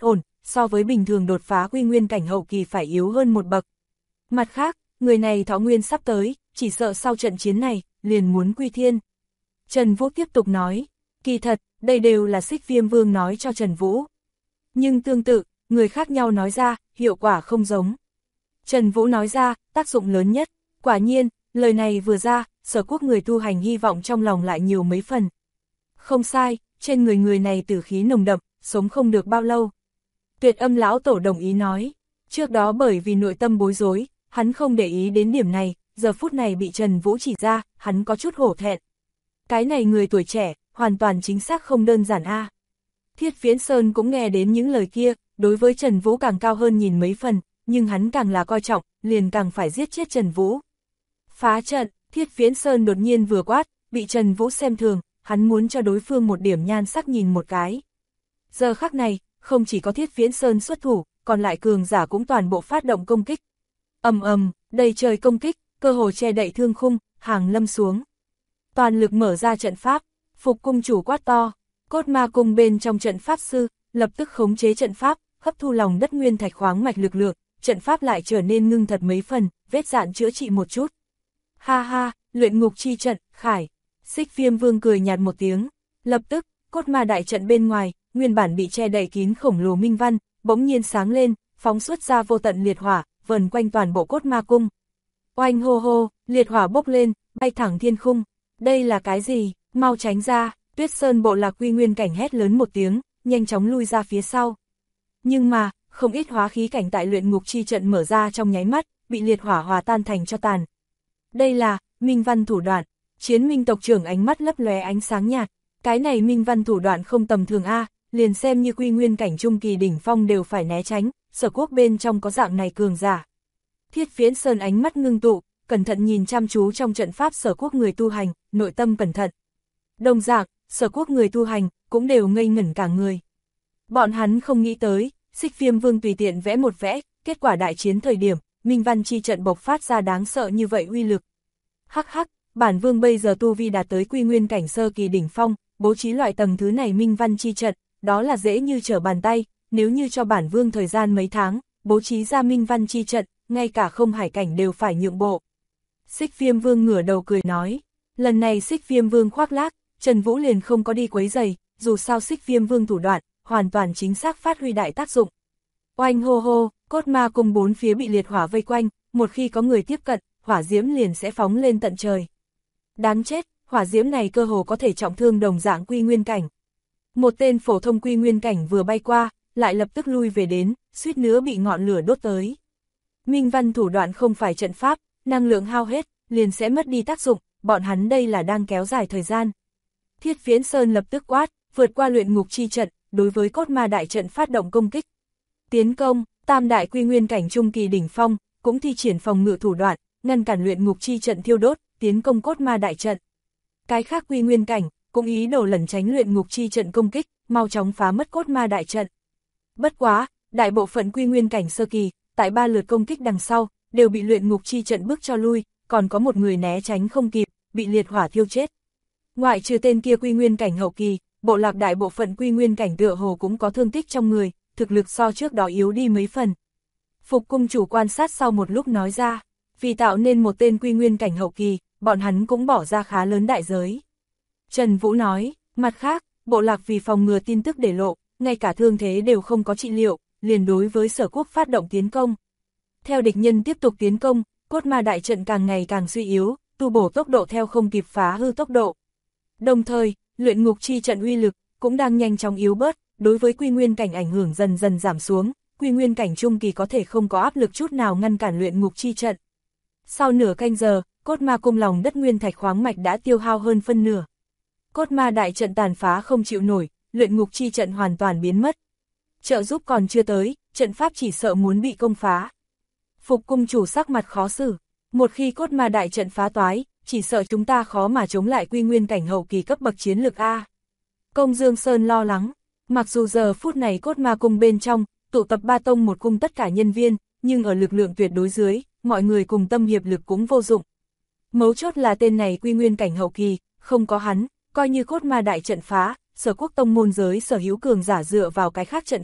so với bình thường đột phá quy nguyên cảnh hậu kỳ phải yếu hơn một bậc. Mặt khác, người này thọ nguyên sắp tới, chỉ sợ sau trận chiến này, liền muốn quy thiên. Trần Vũ tiếp tục nói, kỳ thật, đây đều là Xích Viêm Vương nói cho Trần Vũ. Nhưng tương tự, người khác nhau nói ra, hiệu quả không giống. Trần Vũ nói ra, tác dụng lớn nhất, quả nhiên, lời này vừa ra, Sở Quốc người tu hành hy vọng trong lòng lại nhiều mấy phần. Không sai, trên người này tử khí nồng đậm, sống không được bao lâu. Tuyệt Âm lão tổ đồng ý nói, trước đó bởi vì nội tâm bối rối, hắn không để ý đến điểm này, giờ phút này bị Trần Vũ chỉ ra, hắn có chút hổ thẹn. Cái này người tuổi trẻ, hoàn toàn chính xác không đơn giản a. Thiết Phiến Sơn cũng nghe đến những lời kia, đối với Trần Vũ càng cao hơn nhìn mấy phần, nhưng hắn càng là coi trọng, liền càng phải giết chết Trần Vũ. Phá trận, Thiết Phiến Sơn đột nhiên vừa quát, bị Trần Vũ xem thường, hắn muốn cho đối phương một điểm nhan sắc nhìn một cái. Giờ khắc này, không chỉ có Thiết Phiến Sơn xuất thủ, còn lại cường giả cũng toàn bộ phát động công kích. Ầm ầm, đầy trời công kích, cơ hồ che đậy thương khung, hàng lâm xuống. Toàn lực mở ra trận pháp, Phục cung chủ quát to, Cốt Ma cung bên trong trận pháp sư, lập tức khống chế trận pháp, hấp thu lòng đất nguyên thạch khoáng mạch lực lượng, trận pháp lại trở nên ngưng thật mấy phần, vết dạn chữa trị một chút. Ha ha, luyện ngục chi trận, khải. Xích Viêm Vương cười nhạt một tiếng, lập tức, cốt ma đại trận bên ngoài, nguyên bản bị che đậy kín khổng lồ minh văn, bỗng nhiên sáng lên, phóng xuất ra vô tận liệt hỏa, vần quanh toàn bộ Cốt Ma cung. Oanh hô hô, liệt hỏa bốc lên, bay thẳng thiên khung. Đây là cái gì? Mau tránh ra! Tuyết Sơn bộ lạc quy nguyên cảnh hét lớn một tiếng, nhanh chóng lui ra phía sau. Nhưng mà, không ít hóa khí cảnh tại luyện ngục chi trận mở ra trong nháy mắt, bị liệt hỏa hòa tan thành cho tàn. Đây là minh văn thủ đoạn. Chiến Minh tộc trưởng ánh mắt lấp lóe ánh sáng nhạt. Cái này minh văn thủ đoạn không tầm thường a, liền xem như quy nguyên cảnh trung kỳ đỉnh phong đều phải né tránh, Sở Quốc bên trong có dạng này cường giả. Thiết Phiến Sơn ánh mắt ngưng tụ, cẩn thận nhìn chăm chú trong trận pháp Sở Quốc người tu hành, nội tâm cẩn thận. Đồng dạng, Sở Quốc người tu hành cũng đều ngây ngẩn cả người. Bọn hắn không nghĩ tới, Xích Viêm Vương tùy tiện vẽ một vẽ, kết quả đại chiến thời điểm, minh văn chi trận bộc phát ra đáng sợ như vậy uy lực. Hắc hắc, bản vương bây giờ tu vi đạt tới quy nguyên cảnh sơ kỳ đỉnh phong, bố trí loại tầng thứ này minh văn chi trận, đó là dễ như trở bàn tay, nếu như cho bản vương thời gian mấy tháng, bố trí ra minh văn chi trận, ngay cả không hải cảnh đều phải nhượng bộ. Xích Viêm Vương ngửa đầu cười nói, lần này Xích Viêm Vương khoác lác, Trần Vũ liền không có đi quấy giày, dù sao Xích Viêm Vương thủ đoạn, hoàn toàn chính xác phát huy đại tác dụng. Oanh hô hô, Cốt Ma cung bốn phía bị liệt hỏa vây quanh, một khi có người tiếp cận, hỏa diễm liền sẽ phóng lên tận trời. Đáng chết, hỏa diễm này cơ hồ có thể trọng thương đồng dạng quy nguyên cảnh. Một tên phổ thông quy nguyên cảnh vừa bay qua, lại lập tức lui về đến, suýt nữa bị ngọn lửa đốt tới. Minh văn thủ đoạn không phải trận pháp, năng lượng hao hết, liền sẽ mất đi tác dụng, bọn hắn đây là đang kéo dài thời gian. Thiết Phiến Sơn lập tức quát, vượt qua luyện ngục chi trận, đối với Cốt Ma đại trận phát động công kích. Tiến công, tam đại quy nguyên cảnh trung kỳ đỉnh phong, cũng thi triển phòng ngự thủ đoạn, ngăn cản luyện ngục chi trận thiêu đốt, tiến công Cốt Ma đại trận. Cái khác quy nguyên cảnh, cũng ý đồ lẩn tránh luyện ngục chi trận công kích, mau chóng phá mất Cốt Ma đại trận. Bất quá, đại bộ phận quy nguyên cảnh sơ kỳ, tại 3 lượt công kích đằng sau, đều bị luyện ngục chi trận bước cho lui, còn có một người né tránh không kịp, bị liệt hỏa thiêu chết. Ngoại trừ tên kia quy nguyên cảnh hậu kỳ, bộ lạc đại bộ phận quy nguyên cảnh tựa hồ cũng có thương tích trong người, thực lực so trước đó yếu đi mấy phần. Phục cung chủ quan sát sau một lúc nói ra, vì tạo nên một tên quy nguyên cảnh hậu kỳ, bọn hắn cũng bỏ ra khá lớn đại giới. Trần Vũ nói, mặt khác, bộ lạc vì phòng ngừa tin tức để lộ, ngay cả thương thế đều không có trị liệu, liền đối với Sở Quốc phát động tiến công. Theo địch nhân tiếp tục tiến công, Cốt Ma đại trận càng ngày càng suy yếu, tu bổ tốc độ theo không kịp phá hư tốc độ. Đồng thời, luyện ngục chi trận uy lực cũng đang nhanh chóng yếu bớt, đối với quy nguyên cảnh ảnh hưởng dần dần giảm xuống, quy nguyên cảnh trung kỳ có thể không có áp lực chút nào ngăn cản luyện ngục chi trận. Sau nửa canh giờ, Cốt Ma cung lòng đất nguyên thạch khoáng mạch đã tiêu hao hơn phân nửa. Cốt Ma đại trận tàn phá không chịu nổi, luyện ngục chi trận hoàn toàn biến mất. Trợ giúp còn chưa tới, trận pháp chỉ sợ muốn bị công phá. Phục cung chủ sắc mặt khó xử, một khi Cốt Ma đại trận phá toái, chỉ sợ chúng ta khó mà chống lại quy nguyên cảnh hậu kỳ cấp bậc chiến lực A. Công Dương Sơn lo lắng, mặc dù giờ phút này Cốt Ma cung bên trong, tụ tập 3 tông một cung tất cả nhân viên, nhưng ở lực lượng tuyệt đối dưới, mọi người cùng tâm hiệp lực cũng vô dụng. Mấu chốt là tên này quy nguyên cảnh hậu kỳ, không có hắn, coi như Cốt Ma đại trận phá, Sở Quốc tông môn giới sở hữu cường giả dựa vào cái khác trận pháp,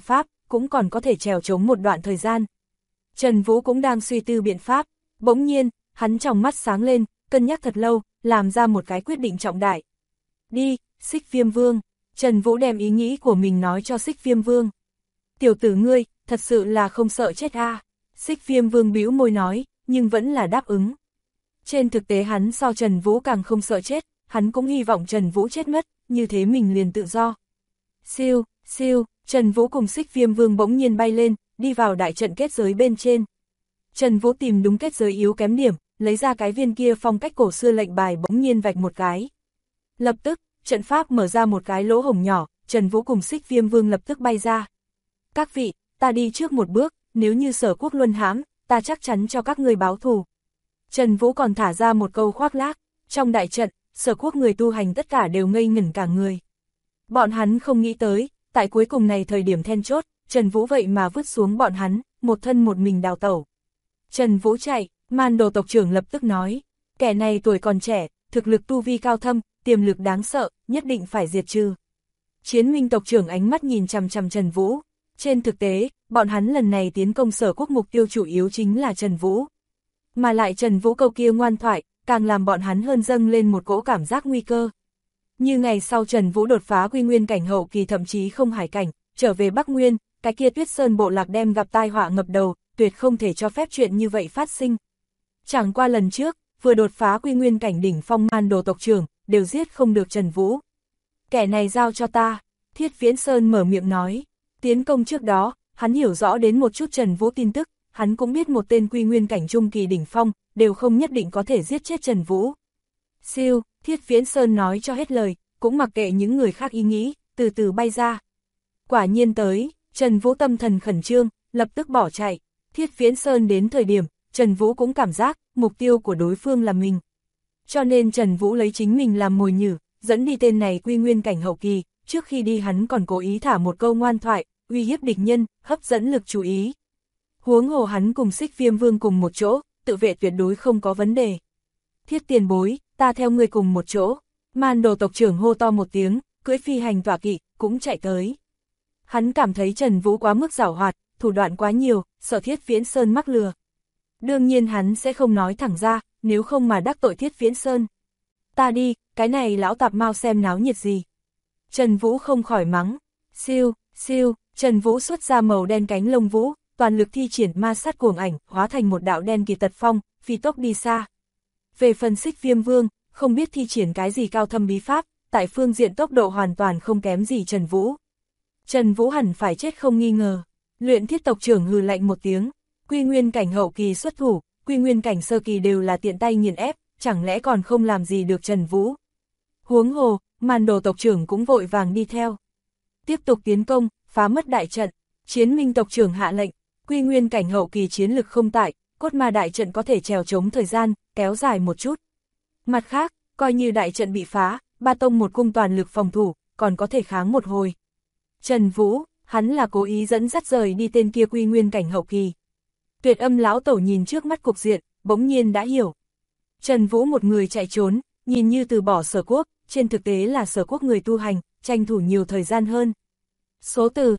cũng còn có thể trèo chống một đoạn thời gian. Trần Vũ cũng đang suy tư biện pháp, bỗng nhiên, hắn trong mắt sáng lên, cân nhắc thật lâu, làm ra một cái quyết định trọng đại. Đi, Xích Viêm Vương. Trần Vũ đem ý nghĩ của mình nói cho Xích Viêm Vương. Tiểu tử ngươi, thật sự là không sợ chết à? Xích Viêm Vương bĩu môi nói, nhưng vẫn là đáp ứng. Trên thực tế hắn so Trần Vũ càng không sợ chết, hắn cũng hy vọng Trần Vũ chết mất, như thế mình liền tự do. Siêu, siêu, Trần Vũ cùng Xích Viêm Vương bỗng nhiên bay lên, đi vào đại trận kết giới bên trên. Trần Vũ tìm đúng kết giới yếu kém điểm, lấy ra cái viên kia phong cách cổ xưa lệnh bài bỗng nhiên vạch một cái. Lập tức, trận pháp mở ra một cái lỗ hổng nhỏ, Trần Vũ cùng Xích Viêm Vương lập tức bay ra. Các vị, ta đi trước một bước, nếu như Sở Quốc luân hãm, ta chắc chắn cho các ngươi báo thù. Trần Vũ còn thả ra một câu khoác lác, trong đại trận, Sở Quốc người tu hành tất cả đều ngây ngẩn cả người. Bọn hắn không nghĩ tới, tại cuối cùng này thời điểm then chốt, Trần Vũ vậy mà vứt xuống bọn hắn, một thân một mình đào tẩu. Trần Vũ chạy, Man Đồ tộc trưởng lập tức nói, kẻ này tuổi còn trẻ, thực lực tu vi cao thâm, tiềm lực đáng sợ, nhất định phải diệt trừ. Chiến Minh tộc trưởng ánh mắt nhìn chằm chằm Trần Vũ. Trên thực tế, bọn hắn lần này tiến công Sở Quốc mục tiêu chủ yếu chính là Trần Vũ. Mà lại Trần Vũ câu kia ngoan thoại, càng làm bọn hắn hơn dâng lên một cỗ cảm giác nguy cơ. Như ngày sau Trần Vũ đột phá quy nguyên cảnh hậu kỳ thậm chí không hải cảnh, trở về Bắc Nguyên, cái kia Tuyết Sơn bộ lạc đem gặp tai họa ngập đầu, tuyệt không thể cho phép chuyện như vậy phát sinh. Chẳng qua lần trước, vừa đột phá quy nguyên cảnh đỉnh phong Man Đồ tộc trưởng, đều giết không được Trần Vũ. Kẻ này giao cho ta, Thiết Viễn Sơn mở miệng nói. Tiến công trước đó, hắn hiểu rõ đến một chút Trần Vũ tin tức, hắn cũng biết một tên quy nguyên cảnh trung kỳ đỉnh phong, đều không nhất định có thể giết chết Trần Vũ. Siêu, Thiết Viễn Sơn nói cho hết lời, cũng mặc kệ những người khác ý nghĩ, từ từ bay ra. Quả nhiên tới, Trần Vũ tâm thần khẩn trương, lập tức bỏ chạy. Thiết Viễn Sơn đến thời điểm, Trần Vũ cũng cảm giác, mục tiêu của đối phương là mình. Cho nên Trần Vũ lấy chính mình làm mồi nhử, dẫn đi tên này quy nguyên cảnh hậu kỳ, trước khi đi hắn còn cố ý thả một câu ngoan thoại, uy hiếp địch nhân, hấp dẫn lực chú ý. Huống hồ hắn cùng Xích Viêm Vương cùng một chỗ, tự vệ tuyệt đối không có vấn đề. Thiết tiền bối, ta theo người cùng một chỗ. Man Đồ tộc trưởng hô to một tiếng, cưỡi phi hành tọa kỵ, cũng chạy tới. Hắn cảm thấy Trần Vũ quá mức giảo hoạt, thủ đoạn quá nhiều, sợ Thiết Viễn Sơn mắc lừa. Đương nhiên hắn sẽ không nói thẳng ra, nếu không mà đắc tội Thiết Viễn Sơn. Ta đi, cái này lão tạp mau xem náo nhiệt gì. Trần Vũ không khỏi mắng. Siêu, siêu, Trần Vũ xuất ra màu đen cánh lông vũ, toàn lực thi triển ma sát cuồng ảnh, hóa thành một đạo đen kỳ tật phong, phi tốc đi xa. Về phần Xích Viêm Vương, không biết thi triển cái gì cao thâm bí pháp, tại phương diện tốc độ hoàn toàn không kém gì Trần Vũ. Trần Vũ hẳn phải chết không nghi ngờ. Luyện Thiết tộc trưởng hừ lạnh một tiếng, quy nguyên cảnh hậu kỳ xuất thủ, quy nguyên cảnh sơ kỳ đều là tiện tay nghiền ép, chẳng lẽ còn không làm gì được Trần Vũ. Huống hồ, Man Đồ tộc trưởng cũng vội vàng đi theo. Tiếp tục tiến công, phá mất đại trận, Chiến Minh tộc trưởng hạ lệnh, quy nguyên cảnh hậu kỳ chiến lực không tại, cốt ma đại trận có thể trèo chống thời gian, kéo dài một chút. Mặt khác, coi như đại trận bị phá, Ba Tông một cung toàn lực phòng thủ, còn có thể kháng một hồi. Trần Vũ, hắn là cố ý dẫn dắt rời đi tên kia quy nguyên cảnh hậu kỳ. Tuyệt Âm lão tổ nhìn trước mắt cục diện, bỗng nhiên đã hiểu. Trần Vũ một người chạy trốn, nhìn như từ bỏ Sở Quốc, trên thực tế là Sở Quốc người tu hành, tranh thủ nhiều thời gian hơn. Số từ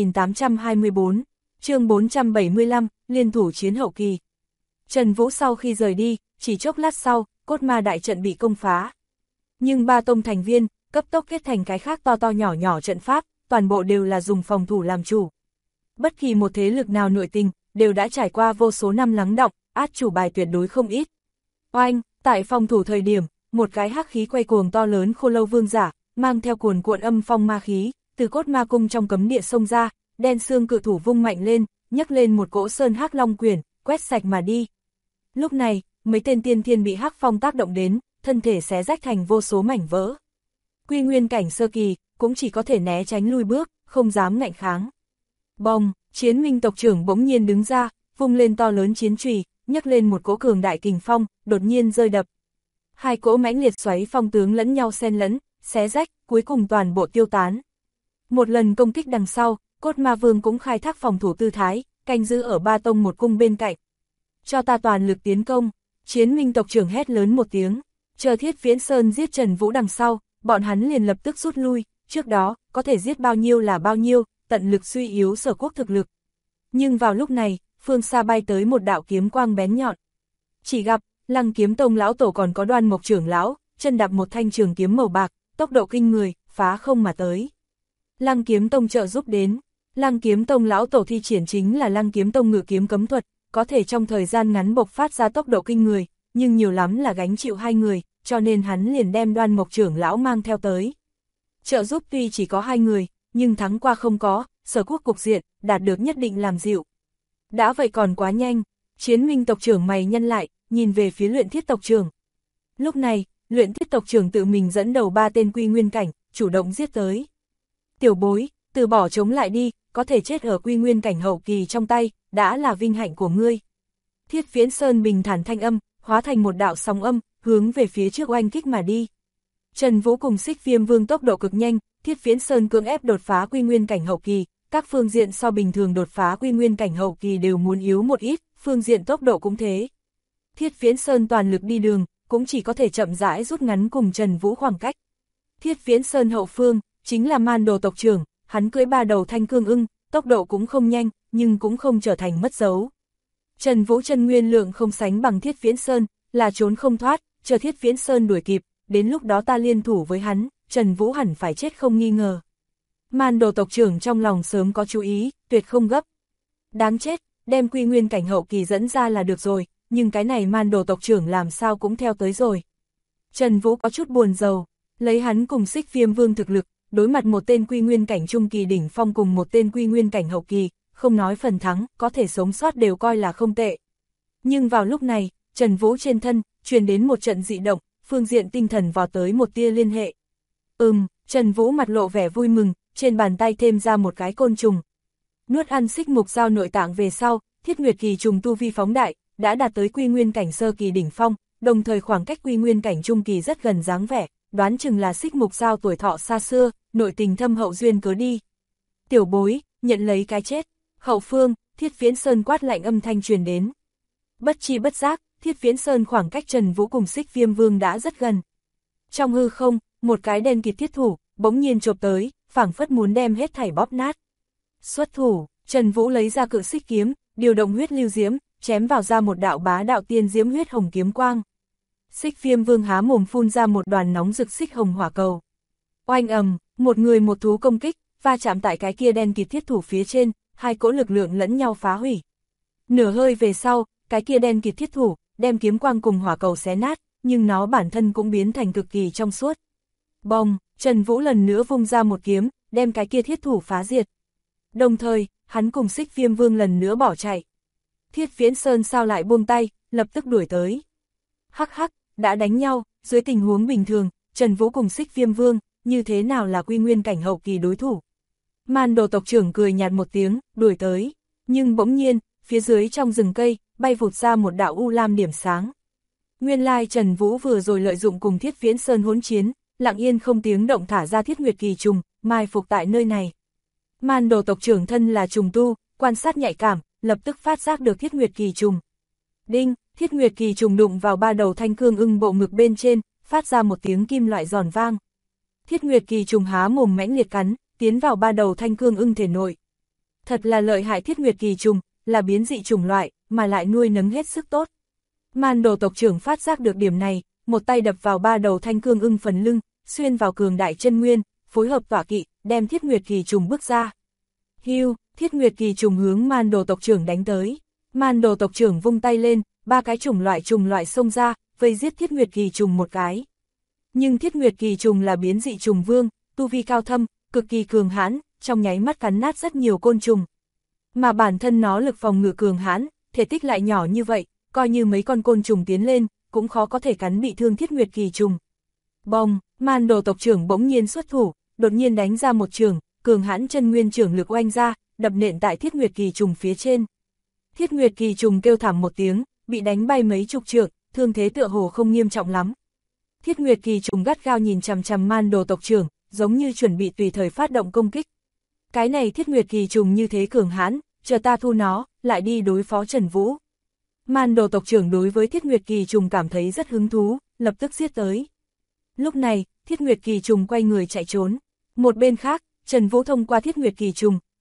2824, chương 475, liên thủ chiến hậu kỳ. Trần Vũ sau khi rời đi, chỉ chốc lát sau, cốt ma đại trận bị công phá. Nhưng Ba Tông thành viên, cấp tốc kết thành cái khác to to nhỏ nhỏ trận pháp, toàn bộ đều là dùng phòng thủ làm chủ. Bất kỳ một thế lực nào nội tình, đều đã trải qua vô số năm lắng đọng, át chủ bài tuyệt đối không ít. Oanh, tại phòng thủ thời điểm, một cái hắc khí quay cuồng to lớn Khô Lâu Vương giả, mang theo cuồn cuộn âm phong ma khí, từ cốt ma cung trong cấm địa xông ra, đen xương cự thủ vung mạnh lên, nhấc lên một cỗ sơn hắc long quyển, quét sạch mà đi. Lúc này, mấy tên tiên thiên bị hắc phong tác động đến, thân thể xé rách thành vô số mảnh vỡ. Quy nguyên cảnh sơ kỳ, cũng chỉ có thể né tránh lui bước, không dám ngạnh kháng. Bồng, Chiến Minh tộc trưởng bỗng nhiên đứng ra, vung lên to lớn chiến chùy, nhấc lên một cỗ cường đại kình phong, đột nhiên rơi đập. Hai cỗ mãnh liệt xoáy phong tướng lẫn nhau xen lẫn, xé rách, cuối cùng toàn bộ tiêu tán. Một lần công kích đằng sau, Cốt Ma Vương cũng khai thác phòng thủ tư thái, canh giữ ở Ba Tông một cung bên cạnh. Cho ta toàn lực tiến công, Chiến Minh tộc trưởng hét lớn một tiếng, chờ Thiết Viễn Sơn giết Trần Vũ đằng sau, bọn hắn liền lập tức rút lui, trước đó, có thể giết bao nhiêu là bao nhiêu, tận lực suy yếu Sở Quốc thực lực. Nhưng vào lúc này, phương xa bay tới một đạo kiếm quang bén nhọn. Chỉ gặp, Lăng Kiếm Tông lão tổ còn có Đoan Mộc trưởng lão, chân đạp một thanh trường kiếm màu bạc, tốc độ kinh người, phá không mà tới. Lăng Kiếm Tông trợ giúp đến. Lăng Kiếm Tông lão tổ thi triển chính là Lăng Kiếm Tông ngự kiếm cấm thuật, có thể trong thời gian ngắn bộc phát ra tốc độ kinh người, nhưng nhiều lắm là gánh chịu 2 người, cho nên hắn liền đem Đoan Mộc trưởng lão mang theo tới. Trợ giúp tuy chỉ có 2 người, nhưng thắng qua không có, Sở Quốc cục diện, đạt được nhất định làm dịu. Đã vậy còn quá nhanh, Chiến Minh tộc trưởng mày nhăn lại, nhìn về phía Luyện Thiết tộc trưởng. Lúc này, Luyện Thiết tộc trưởng tự mình dẫn đầu 3 tên quy nguyên cảnh, chủ động giết tới. Tiểu bối, từ bỏ chống lại đi, có thể chết ở quy nguyên cảnh hậu kỳ trong tay, đã là vinh hạnh của ngươi. Thiết Viễn Sơn bình thản thanh âm, hóa thành một đạo sóng âm, hướng về phía trước oanh kích mà đi. Trần Vũ cùng Xích Viêm Vương tốc độ cực nhanh, Thiết Viễn Sơn cưỡng ép đột phá quy nguyên cảnh hậu kỳ, các phương diện so bình thường đột phá quy nguyên cảnh hậu kỳ đều muốn yếu một ít, phương diện tốc độ cũng thế. Thiết Viễn Sơn toàn lực đi đường, cũng chỉ có thể chậm rãi rút ngắn cùng Trần Vũ khoảng cách. Thiết Viễn Sơn hậu phương, chính là Man Đồ tộc trưởng, hắn cưỡi 3 đầu thanh cương ưng, tốc độ cũng không nhanh, nhưng cũng không trở thành mất dấu. Trần Vũ chân nguyên lượng không sánh bằng Thiết Viễn Sơn, là trốn không thoát, chờ Thiết Viễn Sơn đuổi kịp, đến lúc đó ta liên thủ với hắn, Trần Vũ hẳn phải chết không nghi ngờ. Man Đồ tộc trưởng trong lòng sớm có chú ý, tuyệt không gấp. Đáng chết, đem quy nguyên cảnh hậu kỳ dẫn ra là được rồi, nhưng cái này Man Đồ tộc trưởng làm sao cũng theo tới rồi. Trần Vũ có chút buồn rầu, lấy hắn cùng Xích Viêm Vương thực lực, đối mặt một tên quy nguyên cảnh trung kỳ đỉnh phong cùng một tên quy nguyên cảnh hậu kỳ, không nói phần thắng, có thể sống sót đều coi là không tệ. Nhưng vào lúc này, Trần Vũ trên thân, truyền đến một trận dị động, phương diện tinh thần vào tới một tia liên hệ. Trần Vũ mặt lộ vẻ vui mừng, trên bàn tay thêm ra một cái côn trùng. Nuốt ăn xích mục dao nội tạng về sau, Thiết Nguyệt kỳ trùng tu vi phóng đại, đã đạt tới quy nguyên cảnh sơ kỳ đỉnh phong, đồng thời khoảng cách quy nguyên cảnh trung kỳ rất gần dáng vẻ, đoán chừng là xích mục dao tuổi thọ xa xưa, nội tình thâm hậu duyên cớ đi. Tiểu bối, nhận lấy cái chết. Hậu phương, Thiết Viễn Sơn quát lạnh âm thanh truyền đến. Bất chi bất giác, Thiết Viễn Sơn khoảng cách Trần Vũ cùng Xích Viêm Vương đã rất gần. Trong hư không, một cái đen kịt thiết thủ, bỗng nhiên chộp tới, phảng phất muốn đem hết thảy bóp nát. Xuất thủ, Trần Vũ lấy ra cự xích kiếm, điều động huyết lưu diễm, chém vào ra một đạo bá đạo tiên diễm huyết hồng kiếm quang. Xích Viêm Vương há mồm phun ra một đoàn nóng rực xích hồng hỏa cầu. Oanh ầm, một người một thú công kích, va chạm tại cái kia đen kịt thiết thủ phía trên, hai cỗ lực lượng lẫn nhau phá hủy. Nửa hơi về sau, cái kia đen kịt thiết thủ, đem kiếm quang cùng hỏa cầu xé nát, nhưng nó bản thân cũng biến thành cực kỳ trong suốt. Bông, Trần Vũ lần nữa vung ra một kiếm, đem cái kia thiết thủ phá diệt. Đồng thời, hắn cùng Xích Viêm Vương lần nữa bỏ chạy. Thiết Viễn Sơn sao lại buông tay, lập tức đuổi tới. Hắc hắc, đã đánh nhau, dưới tình huống bình thường, Trần Vũ cùng Xích Viêm Vương, như thế nào là quy nguyên cảnh hậu kỳ đối thủ. Man Đồ tộc trưởng cười nhạt một tiếng, đuổi tới. Nhưng bỗng nhiên, phía dưới trong rừng cây, bay vụt ra một đạo u lam điểm sáng. Nguyên lai Trần Vũ vừa rồi lợi dụng cùng Thiết Viễn Sơn hỗn chiến, lặng yên không tiếng động thả ra Thiết Nguyệt kỳ trùng, mai phục tại nơi này. Man Đồ tộc trưởng thân là trùng tu, quan sát nhạy cảm, lập tức phát giác được Thiết Nguyệt kỳ trùng. Đinh, Thiết Nguyệt kỳ trùng đụng vào 3 đầu thanh cương ưng bộ ngực bên trên, phát ra một tiếng kim loại giòn vang. Thiết Nguyệt kỳ trùng há mồm mãnh liệt cắn, tiến vào 3 đầu thanh cương ưng thể nội. Thật là lợi hại Thiết Nguyệt kỳ trùng, là biến dị chủng loại, mà lại nuôi nấng hết sức tốt. Man Đồ tộc trưởng phát giác được điểm này, một tay đập vào 3 đầu thanh cương ưng phần lưng, xuyên vào cường đại chân nguyên, phối hợp tọa kỵ, đem Thiết Nguyệt kỳ trùng bước ra. Hưu, Thiết Nguyệt kỳ trùng hướng Man Đồ tộc trưởng đánh tới. Man Đồ tộc trưởng vung tay lên, 3 cái trùng loại xông ra, vây giết Thiết Nguyệt kỳ trùng một cái. Nhưng Thiết Nguyệt kỳ trùng là biến dị trùng vương, tu vi cao thâm, cực kỳ cường hãn, trong nháy mắt cắn nát rất nhiều côn trùng. Mà bản thân nó lực phòng ngự cường hãn, thể tích lại nhỏ như vậy, coi như mấy con côn trùng tiến lên, cũng khó có thể cắn bị thương Thiết Nguyệt kỳ trùng. Bông, Man Đồ tộc trưởng bỗng nhiên xuất thủ, đột nhiên đánh ra một trường, cường hãn chân nguyên trưởng lực oanh ra, đập nện tại Thiết Nguyệt kỳ trùng phía trên. Thiết Nguyệt kỳ trùng kêu thảm một tiếng, bị đánh bay mấy chục trượng, thương thế tựa hồ không nghiêm trọng lắm. Thiết Nguyệt kỳ trùng gắt gao nhìn chằm chằm Man Đồ tộc trưởng, giống như chuẩn bị tùy thời phát động công kích. Cái này Thiết Nguyệt kỳ trùng như thế cường hãn, chờ ta thu nó, lại đi đối phó Trần Vũ. Man Đồ tộc trưởng đối với Thiết Nguyệt kỳ trùng cảm thấy rất hứng thú, lập tức giết tới. Lúc này, Thiết Nguyệt kỳ trùng quay người chạy trốn. Một bên khác, Trần Vũ thông qua Thiết Nguyệt kỳ trùng,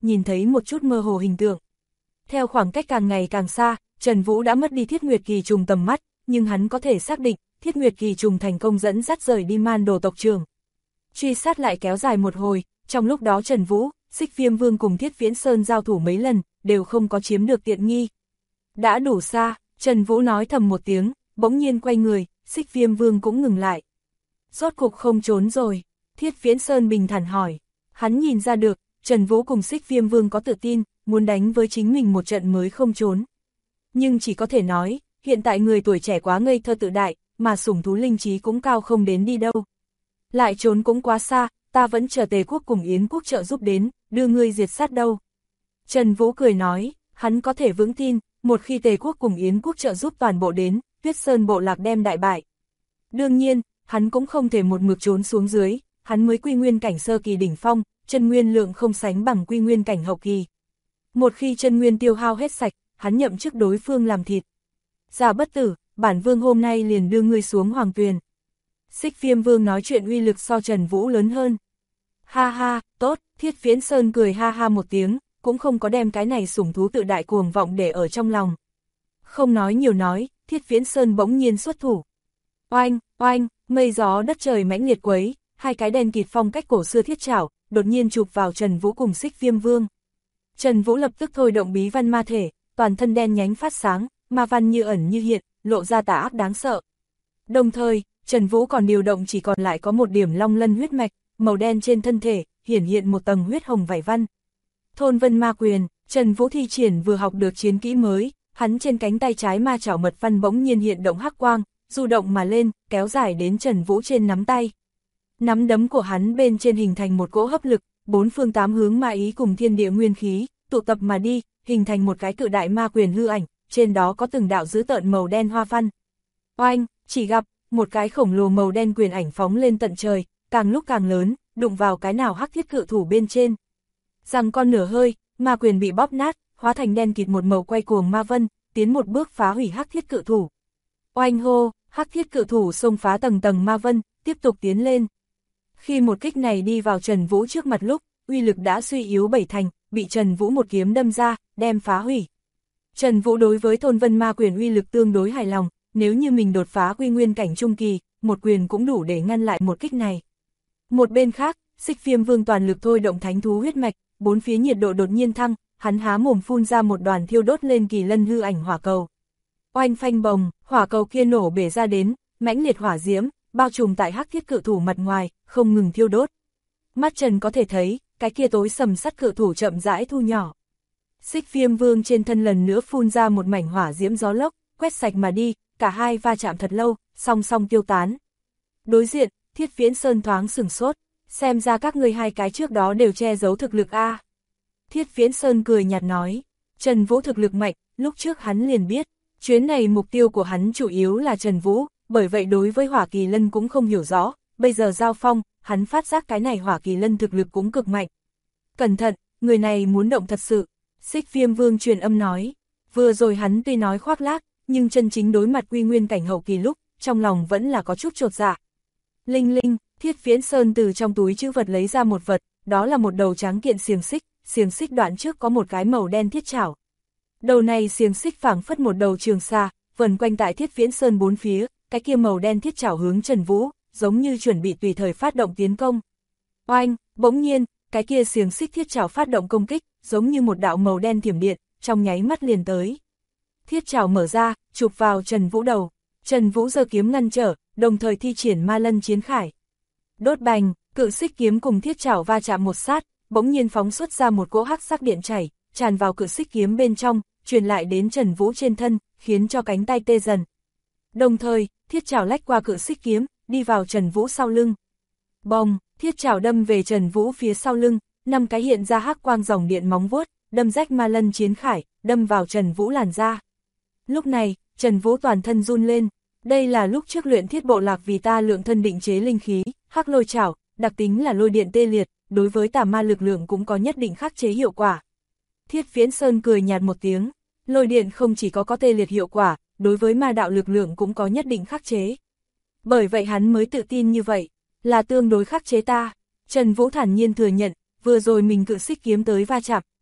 nhìn thấy một chút mơ hồ hình tượng. Theo khoảng cách càng ngày càng xa, Trần Vũ đã mất đi Thiết Nguyệt Kỳ Trùng tầm mắt, nhưng hắn có thể xác định, Thiết Nguyệt Kỳ Trùng thành công dẫn dắt rời đi Man Đồ tộc trưởng. Truy sát lại kéo dài một hồi, trong lúc đó Trần Vũ, Xích Viêm Vương cùng Thiết Viễn Sơn giao thủ mấy lần, đều không có chiếm được tiện nghi. Đã đủ xa, Trần Vũ nói thầm một tiếng, bỗng nhiên quay người, Xích Viêm Vương cũng ngừng lại. Rốt cục không trốn rồi, Thiết Viễn Sơn bình thản hỏi. Hắn nhìn ra được, Trần Vũ cùng Xích Viêm Vương có tự tin, muốn đánh với chính mình một trận mới không trốn. Nhưng chỉ có thể nói, hiện tại người tuổi trẻ quá ngây thơ tự đại, mà sủng thú linh trí cũng cao không đến đi đâu. Lại trốn cũng quá xa, ta vẫn chờ Tề quốc cùng Yến quốc trợ giúp đến, đưa ngươi diệt sát đâu. Trần Vũ cười nói, hắn có thể vững tin, một khi Tề quốc cùng Yến quốc trợ giúp toàn bộ đến, Huyết Sơn bộ lạc đem đại bại. Đương nhiên, hắn cũng không thể một mực trốn xuống dưới, hắn mới quy nguyên cảnh sơ kỳ đỉnh phong, chân nguyên lượng không sánh bằng quy nguyên cảnh hậu kỳ. Một khi chân nguyên tiêu hao hết sạch, hắn nhậm chức đối phương làm thịt. Giả bất tử, bản vương hôm nay liền đưa ngươi xuống hoàng tuyền. Xích Viêm Vương nói chuyện uy lực so Trần Vũ lớn hơn. Ha ha, tốt, Thiết Viễn Sơn cười ha ha một tiếng, cũng không có đem cái này sủng thú tự đại cuồng vọng để ở trong lòng. Không nói nhiều nói, Thiết Viễn Sơn bỗng nhiên xuất thủ. Oanh, oanh, mây gió đất trời mãnh liệt quấy, hai cái đen kịt phong cách cổ xưa thiết trảo, đột nhiên chụp vào Trần Vũ cùng Xích Viêm Vương. Trần Vũ lập tức thôi động bí văn ma thể, toàn thân đen nhánh phát sáng, ma văn như ẩn như hiện, lộ ra tà ác đáng sợ. Đồng thời, Trần Vũ còn điều động chỉ còn lại có một điểm long lân huyết mạch, màu đen trên thân thể, hiển hiện một tầng huyết hồng vảy văn. Thôn vân ma quyền, Trần Vũ thi triển vừa học được chiến kỹ mới, hắn trên cánh tay trái ma chảo mật văn bỗng nhiên hiện động hắc quang, du động mà lên, kéo dài đến Trần Vũ trên nắm tay. Nắm đấm của hắn bên trên hình thành một cỗ hấp lực, bốn phương tám hướng ma ý cùng thiên địa nguyên khí, tụ tập mà đi, hình thành một cái cự đại ma quyền hư ảnh, trên đó có từng đạo dữ tợn màu đen hoa văn. Oanh, chỉ gặp, một cái khổng lồ màu đen quyền ảnh phóng lên tận trời, càng lúc càng lớn, đụng vào cái nào hắc thiết cự thủ bên trên. Rằng con nửa hơi, ma quyền bị bóp nát, hóa thành đen kịt một màu quay cuồng ma vân, tiến một bước phá hủy hắc thiết cự thủ. Oanh hô, hắc thiết cự thủ xông phá tầng tầng ma vân, tiếp tục tiến lên. Khi một kích này đi vào Trần Vũ trước mặt lúc, uy lực đã suy yếu bảy thành, bị Trần Vũ một kiếm đâm ra, đem phá hủy. Trần Vũ đối với thôn vân ma quyền uy lực tương đối hài lòng, nếu như mình đột phá quy nguyên cảnh trung kỳ, một quyền cũng đủ để ngăn lại một kích này. Một bên khác, Xích Viêm Vương toàn lực thôi động thánh thú huyết mạch, bốn phía nhiệt độ đột nhiên thăng, hắn há mồm phun ra một đoàn thiêu đốt lên kỳ lân hư ảnh hỏa cầu. Oanh phanh bồng, hỏa cầu kia nổ bể ra đến, mãnh liệt hỏa diễm, bao trùm tại hắc thiết cự thủ mặt ngoài, không ngừng thiêu đốt. Mắt Trần có thể thấy, cái kia tối sầm sắt cự thủ chậm rãi thu nhỏ. Xích Viêm Vương trên thân lần nữa phun ra một mảnh hỏa diễm gió lốc, quét sạch mà đi, cả hai va chạm thật lâu, song song tiêu tán. Đối diện, Thiết Viễn Sơn thoáng sửng sốt, xem ra các ngươi hai cái trước đó đều che giấu thực lực a. Thiết Viễn Sơn cười nhạt nói, Trần Vũ thực lực mạnh, lúc trước hắn liền biết, chuyến này mục tiêu của hắn chủ yếu là Trần Vũ, bởi vậy đối với Hỏa Kỳ Lân cũng không hiểu rõ, bây giờ giao phong, hắn phát giác cái này Hỏa Kỳ Lân thực lực cũng cực mạnh. Cẩn thận, người này muốn động thật sự, Xích Viêm Vương truyền âm nói, vừa rồi hắn tuy nói khoác lác, nhưng chân chính đối mặt quy nguyên cảnh hậu kỳ lúc, trong lòng vẫn là có chút chột dạ. Linh linh, Thiết Viễn Sơn từ trong túi trữ vật lấy ra một vật, đó là một đầu trắng kiện xiềng xích đoạn trước có một cái màu đen thiết chảo. Đầu này xiềng xích phảng phất một đầu trường xa, vần quanh tại Thiết Viễn Sơn bốn phía, cái kia màu đen thiết chảo hướng Trần Vũ, giống như chuẩn bị tùy thời phát động tiến công. Oanh, bỗng nhiên, cái kia xiềng xích thiết chảo phát động công kích, giống như một đạo màu đen thiểm điện, trong nháy mắt liền tới. Thiết chảo mở ra, chụp vào Trần Vũ đầu. Trần Vũ giơ kiếm ngăn trở, đồng thời thi triển ma lân chiến khải. Đốt bành, cự xích kiếm cùng thiết chảo va chạm một sát, bỗng nhiên phóng xuất ra một cỗ hắc sắc điện chảy, tràn vào cự xích kiếm bên trong, truyền lại đến Trần Vũ trên thân, khiến cho cánh tay tê dần. Đồng thời, thiết chảo lách qua cự xích kiếm, đi vào Trần Vũ sau lưng. Bồng, thiết chảo đâm về Trần Vũ phía sau lưng, 5 cái hiện ra hắc quang dòng điện móng vuốt, đâm rách ma lân chiến khải, đâm vào Trần Vũ làn da. Lúc này, Trần Vũ toàn thân run lên, đây là lúc trước luyện thiết bộ lạc vì ta lượng thân định chế linh khí, hắc lôi chảo, đặc tính là lôi điện tê liệt, đối với tà ma lực lượng cũng có nhất định khắc chế hiệu quả. Thiết Viễn Sơn cười nhạt một tiếng, lôi điện không chỉ có tê liệt hiệu quả, đối với ma đạo lực lượng cũng có nhất định khắc chế. Bởi vậy hắn mới tự tin như vậy, là tương đối khắc chế ta. Trần Vũ thản nhiên thừa nhận, vừa rồi mình cự xích kiếm tới va chạm,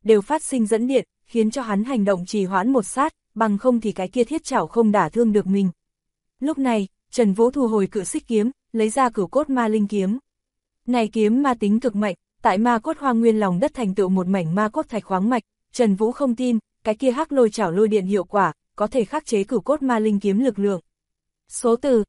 đều phát sinh dẫn điện, khiến cho hắn hành động trì hoãn một sát, bằng không thì cái kia thiết chảo không đả thương được mình. Lúc này, Trần Vũ thu hồi cự xích kiếm, lấy ra cửu cốt ma linh kiếm. Này kiếm ma tính cực mạnh, tại ma cốt hoang nguyên lòng đất thành tựu một mảnh ma cốt thạch khoáng mạch, Trần Vũ không tin, cái kia hắc lôi chảo lôi điện hiệu quả, có thể khắc chế cửu cốt ma linh kiếm lực lượng. Số từ,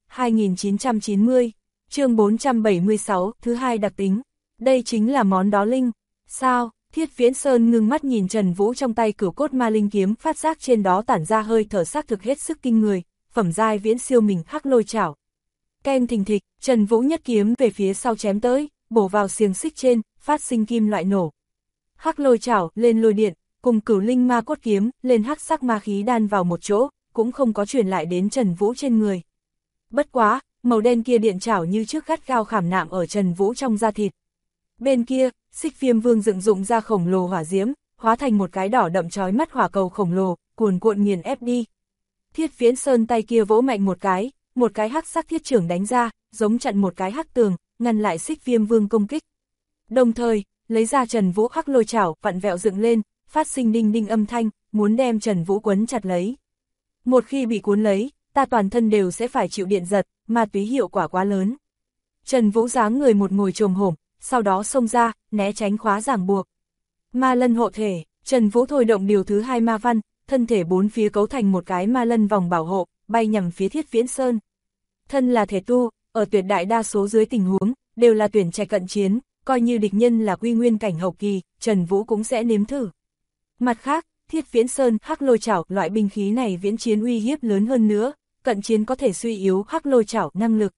2990, chương 476, thứ hai đặc tính. Đây chính là món đó linh. Sao? Thiết Viễn Sơn ngưng mắt nhìn Trần Vũ trong tay cửu cốt ma linh kiếm, phát giác trên đó tản ra hơi thở xác thực hết sức kinh người, phẩm giai viễn siêu mình hắc lôi chảo. Ken thình thịch, Trần Vũ nhất kiếm về phía sau chém tới, bổ vào xiềng xích trên, phát sinh kim loại nổ. Hắc lôi chảo lên lôi điện, cùng cửu linh ma cốt kiếm lên hắc sắc ma khí đan vào một chỗ, cũng không có truyền lại đến Trần Vũ trên người. Bất quá, màu đen kia điện chảo như trước gắt gao khảm nạm ở Trần Vũ trong da thịt. Bên kia, Xích Viêm Vương dựng dụng ra khổng lồ hỏa diễm, hóa thành một cái đỏ đậm chói mắt hỏa cầu khổng lồ, cuồn cuộn nghiền ép đi. Thiết Viễn Sơn tay kia vỗ mạnh một cái hắc sắc thiết chưởng đánh ra, giống chặn một cái hắc tường, ngăn lại Xích Viêm Vương công kích. Đồng thời, lấy ra Trần Vũ hắc lôi chảo, vặn vẹo dựng lên, phát sinh đinh đinh âm thanh, muốn đem Trần Vũ quấn chặt lấy. Một khi bị cuốn lấy, ta toàn thân đều sẽ phải chịu điện giật, ma túy hiệu quả quá lớn. Trần Vũ dáng người một ngồi chồm hổm, sau đó xông ra, né tránh khóa ràng buộc. Ma lân hộ thể, Trần Vũ thôi động điều thứ hai ma văn, thân thể bốn phía cấu thành một cái ma lân vòng bảo hộ, bay nhằm phía Thiết Viễn Sơn. Thân là thể tu, ở tuyệt đại đa số dưới tình huống, đều là tuyển trạch cận chiến, coi như địch nhân là quy nguyên cảnh hậu kỳ, Trần Vũ cũng sẽ nếm thử. Mặt khác, Thiết Viễn Sơn, hắc lôi chảo, loại binh khí này viễn chiến uy hiếp lớn hơn nữa, cận chiến có thể suy yếu hắc lôi chảo năng lực.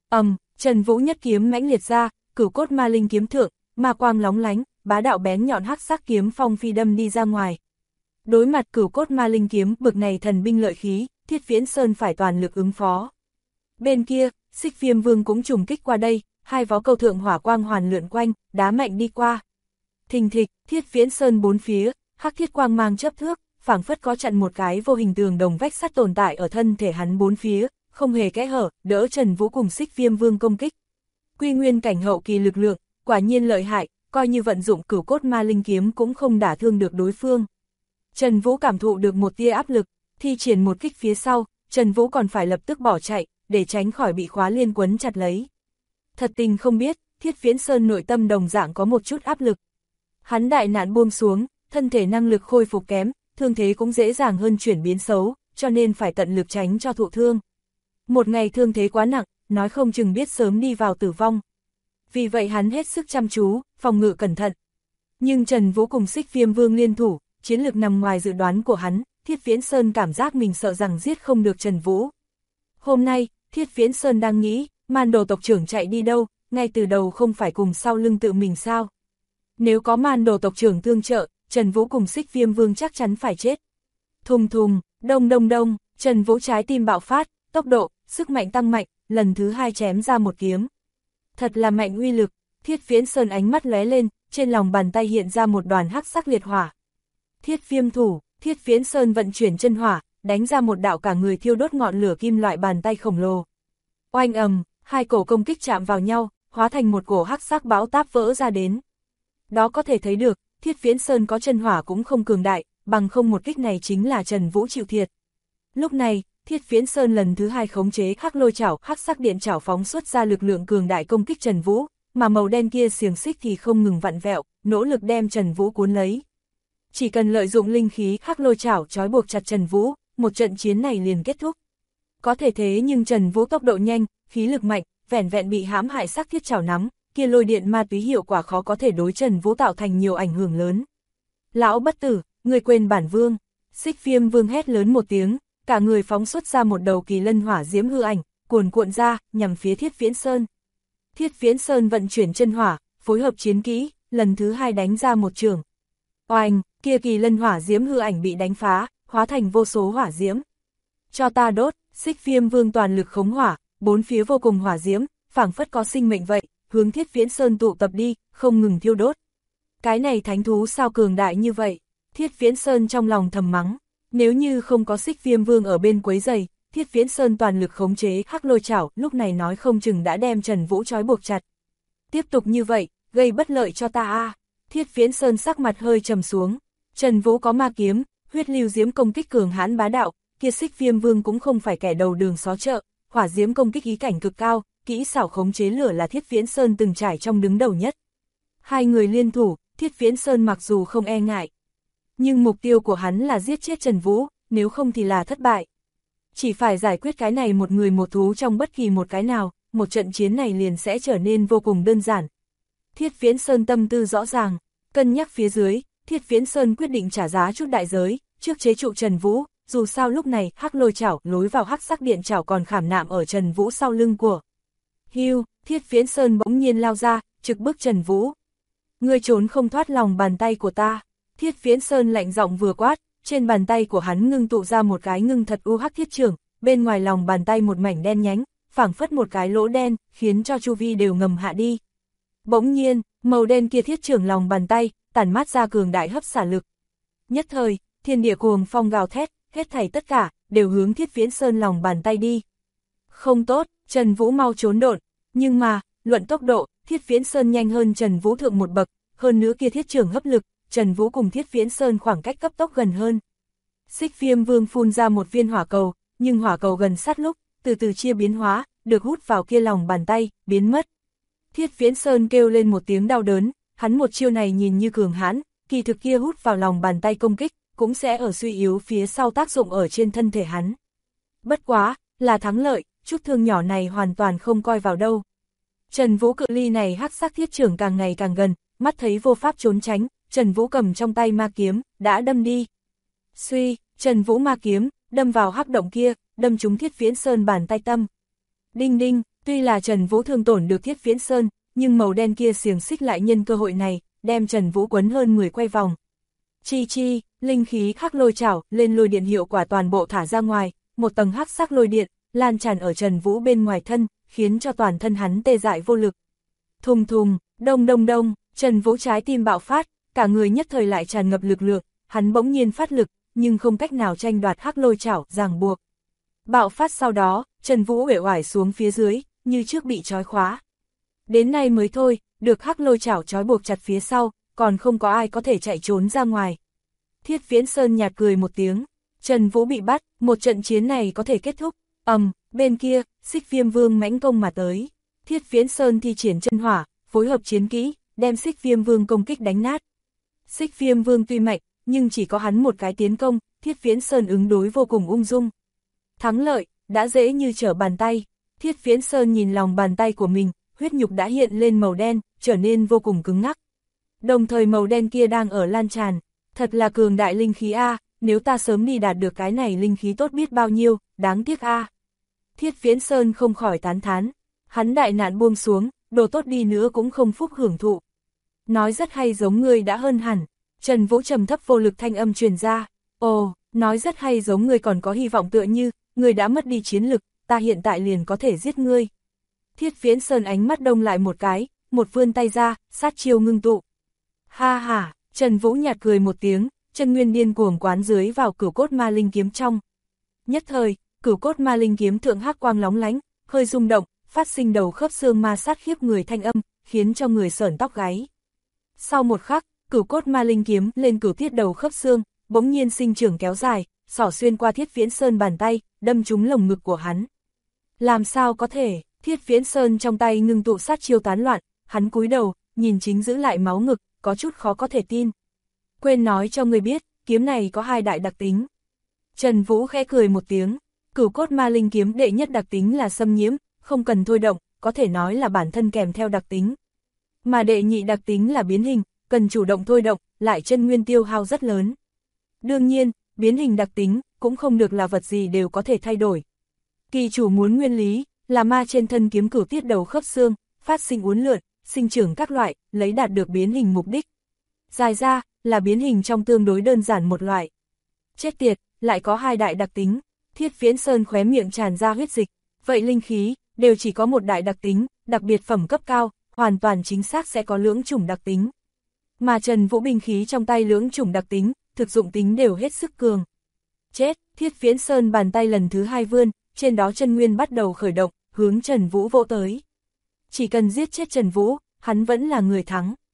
Trần Vũ nhất kiếm mãnh liệt ra, cửu cốt ma linh kiếm thượng, ma quang lóng lánh, bá đạo bén nhọn hắc sắc kiếm phong phi đâm đi ra ngoài. Đối mặt cửu cốt ma linh kiếm bực này thần binh lợi khí, Thiết Viễn Sơn phải toàn lực ứng phó. Bên kia, Xích Viêm Vương cũng trùng kích qua đây, hai vó câu thượng hỏa quang hoàn lượn quanh, đá mạnh đi qua. Thình thịch, Thiết Viễn Sơn bốn phía, hắc thiết quang mang chấp thước, phảng phất có chặn một cái vô hình tường đồng vách sắt tồn tại ở thân thể hắn bốn phía, không hề kẽ hở, đỡ Trần Vũ cùng Xích Viêm Vương công kích. Quy nguyên cảnh hậu kỳ lực lượng, quả nhiên lợi hại, coi như vận dụng cửu cốt ma linh kiếm cũng không đả thương được đối phương. Trần Vũ cảm thụ được một tia áp lực, thi triển một kích phía sau, Trần Vũ còn phải lập tức bỏ chạy, để tránh khỏi bị khóa liên quấn chặt lấy. Thật tình không biết, Thiết Viễn Sơn nội tâm đồng dạng có một chút áp lực. Hắn đại nạn buông xuống, thân thể năng lực khôi phục kém, thương thế cũng dễ dàng hơn chuyển biến xấu, cho nên phải tận lực tránh cho thụ thương. Một ngày thương thế quá nặng, nói không chừng biết sớm đi vào tử vong. Vì vậy hắn hết sức chăm chú, phòng ngự cẩn thận. Nhưng Trần Vũ cùng Xích Viêm Vương liên thủ, chiến lược nằm ngoài dự đoán của hắn, Thiết Viễn Sơn cảm giác mình sợ rằng giết không được Trần Vũ. Hôm nay, Thiết Viễn Sơn đang nghĩ, Man Đồ tộc trưởng chạy đi đâu, ngay từ đầu không phải cùng sau lưng tự mình sao. Nếu có Man Đồ tộc trưởng tương trợ, Trần Vũ cùng Xích Viêm Vương chắc chắn phải chết. Thùng thùng, đông đông đông, Trần Vũ trái tim bạo phát, tốc độ, sức mạnh tăng mạnh, lần thứ hai chém ra một kiếm. Thật là mạnh uy lực, Thiết Viễn Sơn ánh mắt lóe lên, trên lòng bàn tay hiện ra một đoàn hắc sắc liệt hỏa. Thiết Viêm thủ, Thiết Viễn Sơn vận chuyển chân hỏa, đánh ra một đạo cả người thiêu đốt ngọn lửa kim loại bàn tay khổng lồ. Oanh ầm, hai cổ công kích chạm vào nhau, hóa thành một cổ hắc sắc bão táp vỡ ra đến. Đó có thể thấy được, Thiết Viễn Sơn có chân hỏa cũng không cường đại, bằng không một kích này chính là Trần Vũ chịu thiệt. Lúc này, Thiết Viễn Sơn lần thứ hai khống chế hắc lôi chảo, hắc sắc điện chảo phóng xuất ra lực lượng cường đại công kích Trần Vũ, mà màu đen kia xiềng xích thì không ngừng vặn vẹo, nỗ lực đem Trần Vũ cuốn lấy. Chỉ cần lợi dụng linh khí hắc lôi chảo trói buộc chặt Trần Vũ, một trận chiến này liền kết thúc. Có thể thế nhưng Trần Vũ tốc độ nhanh, khí lực mạnh, vẻn vẹn bị hãm hại sắc thiết chảo nắm, kia lôi điện ma túy hiệu quả khó có thể đối Trần Vũ tạo thành nhiều ảnh hưởng lớn. Lão bất tử, người quên bản vương. Xích Viêm Vương hét lớn một tiếng, cả người phóng xuất ra một đầu kỳ lân hỏa diễm hư ảnh, cuồn cuộn ra, nhằm phía Thiết Viễn Sơn. Thiết Viễn Sơn vận chuyển chân hỏa, phối hợp chiến kỹ, lần thứ hai đánh ra một chưởng. Oanh, kia kỳ lân hỏa diễm hư ảnh bị đánh phá, hóa thành vô số hỏa diễm. Cho ta đốt, Xích Viêm Vương toàn lực khống hỏa, bốn phía vô cùng hỏa diễm, phảng phất có sinh mệnh vậy, hướng Thiết Viễn Sơn tụ tập đi, không ngừng thiêu đốt. Cái này thánh thú sao cường đại như vậy? Thiết Viễn Sơn trong lòng thầm mắng, nếu như không có Xích Viêm Vương ở bên quấy giày, Thiết Viễn Sơn toàn lực khống chế hắc lôi chảo, lúc này nói không chừng đã đem Trần Vũ trói buộc chặt. Tiếp tục như vậy, gây bất lợi cho ta a. Thiết Viễn Sơn sắc mặt hơi trầm xuống, Trần Vũ có ma kiếm, huyết lưu diễm công kích cường hãn bá đạo, kia Xích Viêm Vương cũng không phải kẻ đầu đường xó chợ, hỏa diễm công kích ý cảnh cực cao, kỹ xảo khống chế lửa là Thiết Viễn Sơn từng trải trong đứng đầu nhất. Hai người liên thủ, Thiết Viễn Sơn mặc dù không e ngại, nhưng mục tiêu của hắn là giết chết Trần Vũ, nếu không thì là thất bại. Chỉ phải giải quyết cái này một người một thú trong bất kỳ một cái nào, một trận chiến này liền sẽ trở nên vô cùng đơn giản. Thiết Viễn Sơn tâm tư rõ ràng, cân nhắc phía dưới, Thiết Viễn Sơn quyết định trả giá chút đại giới, trước chế trụ Trần Vũ, dù sao lúc này hắc lôi chảo lối vào hắc sắc điện chảo còn khảm nạm ở Trần Vũ sau lưng của. Hưu, Thiết Viễn Sơn bỗng nhiên lao ra, trực bức Trần Vũ. Ngươi trốn không thoát lòng bàn tay của ta. Thiết Viễn Sơn lạnh giọng vừa quát, trên bàn tay của hắn ngưng tụ ra một cái ngưng thật u hắc thiết chưởng, bên ngoài lòng bàn tay một mảnh đen nhánh, phảng phất một cái lỗ đen, khiến cho chu vi đều ngầm hạ đi. Bỗng nhiên, màu đen kia thiết chưởng lòng bàn tay, tản mát ra cường đại hấp xả lực. Nhất thời, thiên địa cuồng phong gào thét, hết thảy tất cả, đều hướng Thiết Viễn Sơn lòng bàn tay đi. Không tốt, Trần Vũ mau trốn độn, nhưng mà, luận tốc độ, Thiết Viễn Sơn nhanh hơn Trần Vũ thượng một bậc, hơn nữa kia thiết chưởng hấp lực, Trần Vũ cùng Thiết Viễn Sơn khoảng cách cấp tốc gần hơn. Xích Viêm Vương phun ra một viên hỏa cầu, nhưng hỏa cầu gần sát lúc, từ từ chia biến hóa, được hút vào kia lòng bàn tay, biến mất. Thiết Viễn Sơn kêu lên một tiếng đau đớn, hắn một chiêu này nhìn như cường hãn, kỳ thực kia hút vào lòng bàn tay công kích, cũng sẽ ở suy yếu phía sau tác dụng ở trên thân thể hắn. Bất quá, là thắng lợi, chút thương nhỏ này hoàn toàn không coi vào đâu. Trần Vũ cự ly này hắc sắc thiết chưởng càng ngày càng gần, mắt thấy vô pháp trốn tránh, Trần Vũ cầm trong tay ma kiếm, đã đâm đi. Suy, Trần Vũ ma kiếm, đâm vào hắc động kia, đâm trúng Thiết Viễn Sơn bàn tay tâm. Đinh đinh, tuy là Trần Vũ thương tổn được Thiết Viễn Sơn, nhưng màu đen kia xiềng xích lại nhân cơ hội này, đem Trần Vũ quấn hơn 10 quay vòng. Chi chi, linh khí khắc lôi chảo, lên lôi điện hiệu quả toàn bộ thả ra ngoài, một tầng hắc sắc lôi điện, lan tràn ở Trần Vũ bên ngoài thân, khiến cho toàn thân hắn tê dại vô lực. Thùng thùng, đông đông đông, Trần Vũ trái tim bạo phát, cả người nhất thời lại tràn ngập lực lượng, hắn bỗng nhiên phát lực, nhưng không cách nào tranh đoạt hắc lôi chảo, ràng buộc. Bạo phát sau đó, Trần Vũ uể oải xuống phía dưới, như trước bị trói khóa. Đến nay mới thôi, được hắc lôi chảo trói buộc chặt phía sau, còn không có ai có thể chạy trốn ra ngoài. Thiết Viễn Sơn nhạt cười một tiếng, Trần Vũ bị bắt, một trận chiến này có thể kết thúc. Bên kia, Xích Viêm Vương mãnh công mà tới. Thiết Viễn Sơn thi triển chân hỏa, phối hợp chiến kỹ, đem Xích Viêm Vương công kích đánh nát. Xích Viêm Vương tuy mạnh, nhưng chỉ có hắn một cái tiến công, Thiết Viễn Sơn ứng đối vô cùng ung dung. Thắng lợi, đã dễ như trở bàn tay. Thiết Viễn Sơn nhìn lòng bàn tay của mình, huyết nhục đã hiện lên màu đen, trở nên vô cùng cứng ngắc. Đồng thời màu đen kia đang ở lan tràn, thật là cường đại linh khí A, nếu ta sớm đi đạt được cái này linh khí tốt biết bao nhiêu, đáng tiếc A. Thiết Viễn Sơn không khỏi tán thán, hắn đại nạn buông xuống, đồ tốt đi nữa cũng không phúc hưởng thụ. Nói rất hay giống ngươi đã hơn hẳn, Trần Vũ trầm thấp vô lực thanh âm truyền ra, ồ, nói rất hay giống ngươi còn có hy vọng tựa như, ngươi đã mất đi chiến lực, ta hiện tại liền có thể giết ngươi. Thiết Viễn Sơn ánh mắt đông lại một cái, một vươn tay ra, sát chiêu ngưng tụ. Ha ha, Trần Vũ nhạt cười một tiếng, chân nguyên điên cuồng quán dưới vào cửu cốt ma linh kiếm trong. Nhất thời, cửu cốt ma linh kiếm thượng hắc quang lóng lánh, hơi rung động, phát sinh đầu khớp xương ma sát khiếp người thanh âm, khiến cho người sởn tóc gáy. Sau một khắc, cửu cốt ma linh kiếm lên cửu thiết đầu khớp xương, bỗng nhiên sinh trưởng kéo dài, xỏ xuyên qua Thiết Viễn Sơn bàn tay, đâm trúng lồng ngực của hắn. Làm sao có thể? Thiết Viễn Sơn trong tay ngưng tụ sát chiêu tán loạn, hắn cúi đầu, nhìn chính giữ lại máu ngực, có chút khó có thể tin. Quên nói cho người biết, kiếm này có hai đại đặc tính. Trần Vũ khẽ cười một tiếng, cửu cốt ma linh kiếm đệ nhất đặc tính là xâm nhiễm, không cần thôi động, có thể nói là bản thân kèm theo đặc tính. Mà đệ nhị đặc tính là biến hình, cần chủ động thôi động, lại chân nguyên tiêu hao rất lớn. Đương nhiên, biến hình đặc tính, cũng không được là vật gì đều có thể thay đổi. Kỳ chủ muốn nguyên lý, là ma trên thân kiếm cửu tiết đầu khớp xương, phát sinh uốn lượn, sinh trưởng các loại, lấy đạt được biến hình mục đích. Dài ra, là biến hình trong tương đối đơn giản một loại. Chết tiệt, lại có hai đại đặc tính. Thiết Viễn Sơn khóe miệng tràn ra huyết dịch. Vậy linh khí, đều chỉ có một đại đặc tính, đặc biệt phẩm cấp cao, hoàn toàn chính xác sẽ có lưỡng chủng đặc tính. Mà Trần Vũ binh khí trong tay lưỡng chủng đặc tính, thực dụng tính đều hết sức cường. Chết, Thiết Viễn Sơn bàn tay lần thứ hai vươn, trên đó chân nguyên bắt đầu khởi động, hướng Trần Vũ vỗ tới. Chỉ cần giết chết Trần Vũ, hắn vẫn là người thắng.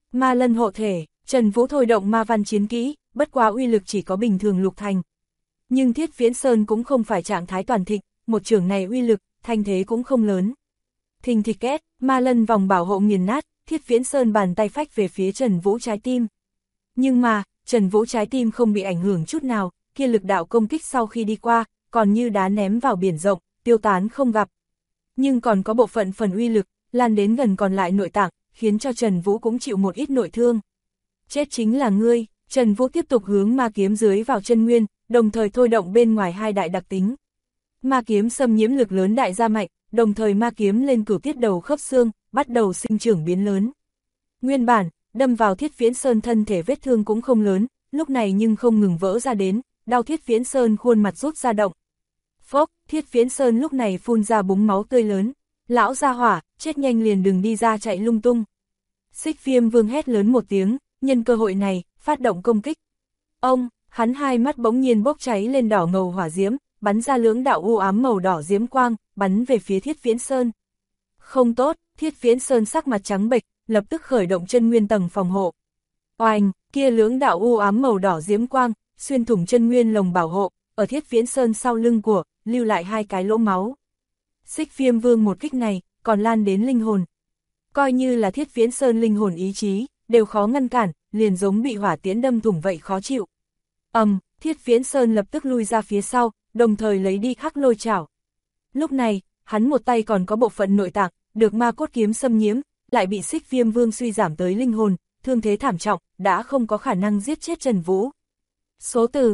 Ma lân hộ thể, Trần Vũ thôi động ma văn chiến kỹ, bất quá uy lực chỉ có bình thường lục thành. Nhưng Thiết Viễn Sơn cũng không phải trạng thái toàn thịnh, một chưởng này uy lực, thanh thế cũng không lớn. Thình thịch két, ma lân vòng bảo hộ nghiền nát, Thiết Viễn Sơn bàn tay phách về phía Trần Vũ trái tim. Nhưng mà, Trần Vũ trái tim không bị ảnh hưởng chút nào, kia lực đạo công kích sau khi đi qua, còn như đá ném vào biển rộng, tiêu tán không gặp. Nhưng còn có bộ phận phần uy lực, lan đến gần còn lại nội tạng, khiến cho Trần Vũ cũng chịu một ít nội thương. Chết chính là ngươi, Trần Vũ tiếp tục hướng ma kiếm dưới vào chân nguyên, đồng thời thôi động bên ngoài hai đại đặc tính. Ma kiếm xâm nhiễm lực lớn đại gia mạnh, đồng thời ma kiếm lên cửu tiết đầu khớp xương, bắt đầu sinh trưởng biến lớn. Nguyên bản, đâm vào Thiết Viễn Sơn thân thể vết thương cũng không lớn, lúc này nhưng không ngừng vỡ ra đến, đau Thiết Viễn Sơn khuôn mặt rút ra động. Phốc, Thiết Viễn Sơn lúc này phun ra búng máu tươi lớn. Lão gia hỏa, chết nhanh liền đừng đi ra chạy lung tung. Xích Viêm Vương hét lớn một tiếng, nhân cơ hội này, phát động công kích. Hắn hai mắt bỗng nhiên bốc cháy lên đỏ ngầu hỏa diễm, bắn ra lưỡng đạo u ám màu đỏ diễm quang, bắn về phía Thiết Viễn Sơn. Không tốt, Thiết Viễn Sơn sắc mặt trắng bệch, lập tức khởi động chân nguyên tầng phòng hộ. Oanh, kia lưỡng đạo u ám màu đỏ diễm quang, xuyên thủng chân nguyên lồng bảo hộ, ở Thiết Viễn Sơn sau lưng của, lưu lại hai cái lỗ máu. Xích Viêm Vương một kích này, còn lan đến linh hồn. Coi như là Thiết Viễn Sơn linh hồn ý chí, đều khó ngăn cản, liền giống bị hỏa tiễn đâm thủng vậy khó chịu. Thiết Viễn Sơn lập tức lui ra phía sau, đồng thời lấy đi Khắc Lôi Chảo. Lúc này, hắn một tay còn có bộ phận nội tạng, được ma cốt kiếm xâm nhiễm, lại bị Xích Viêm Vương suy giảm tới linh hồn, thương thế thảm trọng, đã không có khả năng giết chết Trần Vũ. Số từ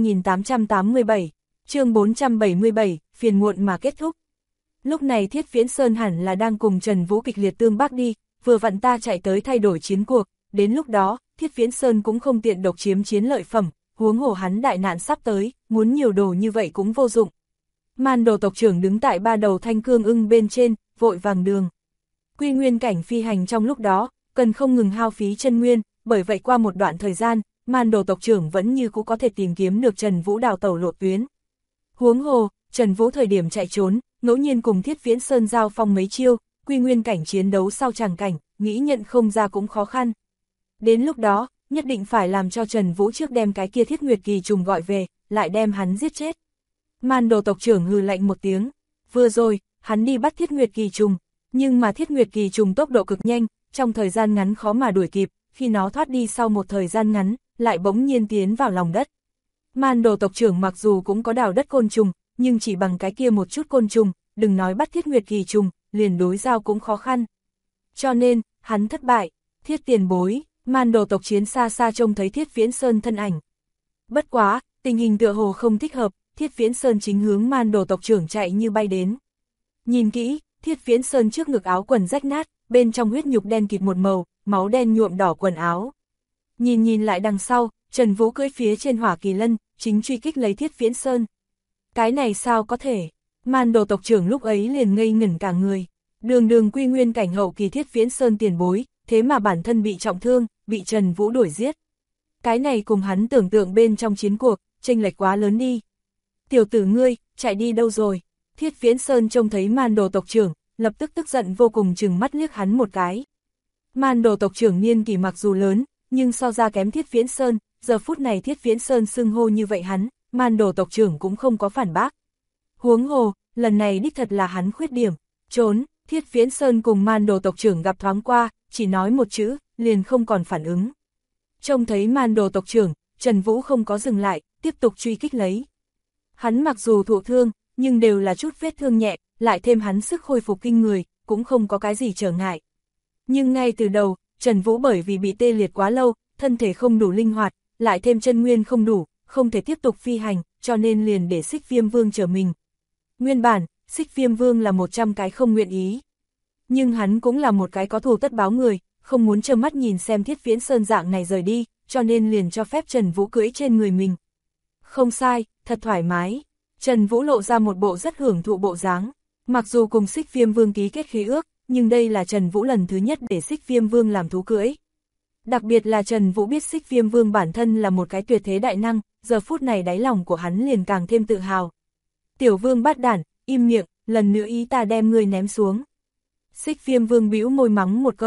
2887, chương 477, phiền muộn mà kết thúc. Lúc này Thiết Viễn Sơn hẳn là đang cùng Trần Vũ kịch liệt tương bác đi, vừa vặn ta chạy tới thay đổi chiến cuộc, đến lúc đó, Thiết Viễn Sơn cũng không tiện độc chiếm chiến lợi phẩm, huống hồ hắn đại nạn sắp tới, muốn nhiều đồ như vậy cũng vô dụng. Man Đồ tộc trưởng đứng tại ba đầu thanh cương ưng bên trên, vội vàng đường. Quy nguyên cảnh phi hành trong lúc đó, cần không ngừng hao phí chân nguyên, bởi vậy qua một đoạn thời gian, Man Đồ tộc trưởng vẫn như cũ có thể tìm kiếm được Trần Vũ đào tẩu lộ tuyến. Huống hồ, Trần Vũ thời điểm chạy trốn, ngẫu nhiên cùng Thiết Viễn Sơn giao phong mấy chiêu, quy nguyên cảnh chiến đấu sau tràng cảnh, nghĩ nhận không ra cũng khó khăn. Đến lúc đó, nhất định phải làm cho Trần Vũ trước đem cái kia Thiết Nguyệt Kỳ trùng gọi về, lại đem hắn giết chết. Man Đồ tộc trưởng hừ lạnh một tiếng, vừa rồi, hắn đi bắt Thiết Nguyệt Kỳ trùng, nhưng mà Thiết Nguyệt Kỳ trùng tốc độ cực nhanh, trong thời gian ngắn khó mà đuổi kịp, khi nó thoát đi sau một thời gian ngắn, lại bỗng nhiên tiến vào lòng đất. Man Đồ tộc trưởng mặc dù cũng có đào đất côn trùng, nhưng chỉ bằng cái kia một chút côn trùng, đừng nói bắt Thiết Nguyệt Kỳ trùng, liền đối giao cũng khó khăn. Cho nên, hắn thất bại. Thiết tiền bối, Man Đồ tộc chiến xa xa trông thấy Thiết Viễn Sơn thân ảnh. Bất quá, tình hình tựa hồ không thích hợp, Thiết Viễn Sơn chính hướng Man Đồ tộc trưởng chạy như bay đến. Nhìn kỹ, Thiết Viễn Sơn trước ngực áo quần rách nát, bên trong huyết nhục đen kịt một màu, máu đen nhuộm đỏ quần áo. Nhìn lại đằng sau, Trần Vũ cưỡi phía trên Hỏa Kỳ Lân, chính truy kích lấy Thiết Viễn Sơn. Cái này sao có thể? Man Đồ tộc trưởng lúc ấy liền ngây ngẩn cả người. Đường quy nguyên cảnh hậu kỳ Thiết Viễn Sơn tiền bối, thế mà bản thân bị trọng thương, bị Trần Vũ đuổi giết. Cái này cùng hắn tưởng tượng bên trong chiến cuộc, chênh lệch quá lớn đi. Tiểu tử ngươi, chạy đi đâu rồi? Thiết Viễn Sơn trông thấy Man Đồ tộc trưởng, lập tức tức giận vô cùng trừng mắt liếc hắn một cái. Man Đồ tộc trưởng niên kỷ mặc dù lớn, nhưng so ra kém Thiết Viễn Sơn, giờ phút này Thiết Viễn Sơn xưng hô như vậy hắn, Man Đồ tộc trưởng cũng không có phản bác. Huống hồ, lần này đích thật là hắn khuyết điểm, trốn. Thiết Viễn Sơn cùng Man Đồ tộc trưởng gặp thoáng qua, chỉ nói một chữ, liền không còn phản ứng. Trông thấy Man Đồ tộc trưởng, Trần Vũ không có dừng lại, tiếp tục truy kích lấy. Hắn mặc dù thụ thương, nhưng đều là chút vết thương nhẹ, lại thêm hắn sức hồi phục kinh người, cũng không có cái gì trở ngại. Nhưng ngay từ đầu, Trần Vũ bởi vì bị tê liệt quá lâu, thân thể không đủ linh hoạt, lại thêm chân nguyên không đủ, không thể tiếp tục phi hành, cho nên liền để Xích Viêm Vương chở mình. Nguyên bản, Xích Viêm Vương là 100 cái không nguyện ý. Nhưng hắn cũng là một cái có thù tất báo người, không muốn trơ mắt nhìn xem Thiết Viễn Sơn dạng này rời đi, cho nên liền cho phép Trần Vũ cưỡi trên người mình. Không sai, thật thoải mái. Trần Vũ lộ ra một bộ rất hưởng thụ bộ dáng. Mặc dù cùng Xích Viêm Vương ký kết khí ước, nhưng đây là Trần Vũ lần thứ nhất để Xích Viêm Vương làm thú cưỡi. Đặc biệt là Trần Vũ biết Xích Viêm Vương bản thân là một cái tuyệt thế đại năng, giờ phút này đáy lòng của hắn liền càng thêm tự hào. Tiểu Vương bát đản, im miệng, lần nữa ý ta đem ngươi ném xuống. Xích Viêm Vương bĩu môi mắng một câu,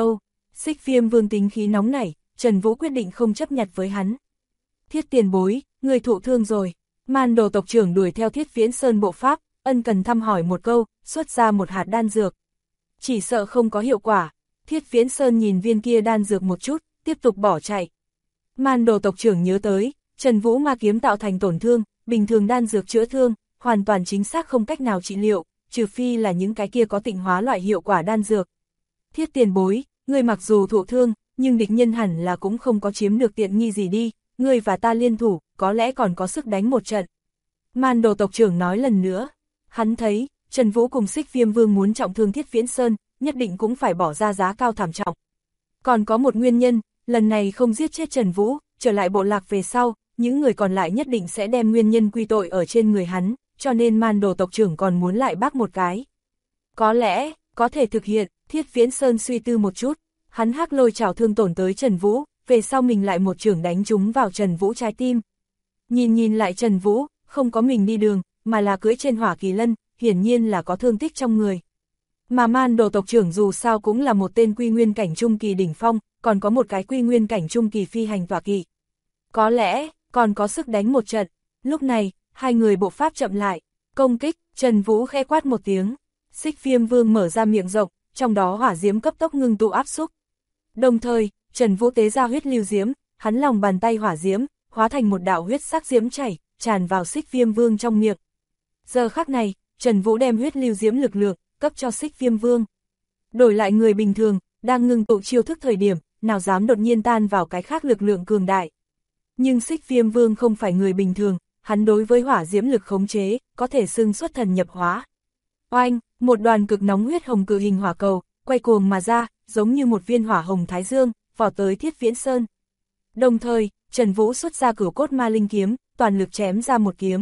Xích Viêm Vương tính khí nóng nảy, Trần Vũ quyết định không chấp nhặt với hắn. Thiết tiền bối, người thụ thương rồi. Man Đồ tộc trưởng đuổi theo Thiết Viễn Sơn bộ pháp, ân cần thăm hỏi một câu, xuất ra một hạt đan dược. Chỉ sợ không có hiệu quả. Thiết Viễn Sơn nhìn viên kia đan dược một chút, tiếp tục bỏ chạy. Man Đồ tộc trưởng nhớ tới, Trần Vũ ma kiếm tạo thành tổn thương, bình thường đan dược chữa thương, hoàn toàn chính xác không cách nào trị liệu, trừ phi là những cái kia có tịnh hóa loại hiệu quả đan dược. Thiết tiền bối, người mặc dù thụ thương, nhưng địch nhân hẳn là cũng không có chiếm được tiện nghi gì đi, người và ta liên thủ, có lẽ còn có sức đánh một trận. Man Đồ tộc trưởng nói lần nữa, hắn thấy, Trần Vũ cùng Xích Viêm Vương muốn trọng thương Thiết Viễn Sơn, nhất định cũng phải bỏ ra giá cao thảm trọng. Còn có một nguyên nhân, lần này không giết chết Trần Vũ, trở lại bộ lạc về sau, những người còn lại nhất định sẽ đem nguyên nhân quy tội ở trên người hắn, cho nên Man Đồ tộc trưởng còn muốn lại bác một cái. Có lẽ, có thể thực hiện, Thiết Viễn Sơn suy tư một chút, hắn hắc lôi chảo thương tổn tới Trần Vũ, về sau mình lại một chưởng đánh trúng vào Trần Vũ trái tim. Nhìn lại Trần Vũ, không có mình đi đường, mà là cưỡi trên hỏa kỳ lân, hiển nhiên là có thương tích trong người. Mà Man Đồ tộc trưởng dù sao cũng là một tên quy nguyên cảnh trung kỳ đỉnh phong, còn có một cái quy nguyên cảnh trung kỳ phi hành tọa kỵ. Có lẽ, còn có sức đánh một trận. Lúc này, hai người bộ pháp chậm lại, công kích, Trần Vũ khẽ quát một tiếng. Xích Viêm Vương mở ra miệng rộng, trong đó hỏa diễm cấp tốc ngưng tụ áp xúc. Đồng thời, Trần Vũ tế ra huyết lưu diễm, hắn lòng bàn tay hỏa diễm, hóa thành một đạo huyết sắc diễm chảy, tràn vào Xích Viêm Vương trong miệng. Giờ khắc này, Trần Vũ đem huyết lưu diễm lực lượng, cấp cho Xích Viêm Vương. Đổi lại người bình thường, đang ngưng tụ chiêu thức thời điểm, nào dám đột nhiên tan vào cái khác lực lượng cường đại. Nhưng Xích Viêm Vương không phải người bình thường, hắn đối với hỏa diễm lực khống chế, có thể xưng xuất thần nhập hóa. Oanh, một đoàn cực nóng huyết hồng cự hình hỏa cầu, quay cuồng mà ra, giống như một viên hỏa hồng thái dương, vọt tới Thiết Viễn Sơn. Đồng thời, Trần Vũ xuất ra Cửu Cốt Ma Linh kiếm, toàn lực chém ra một kiếm.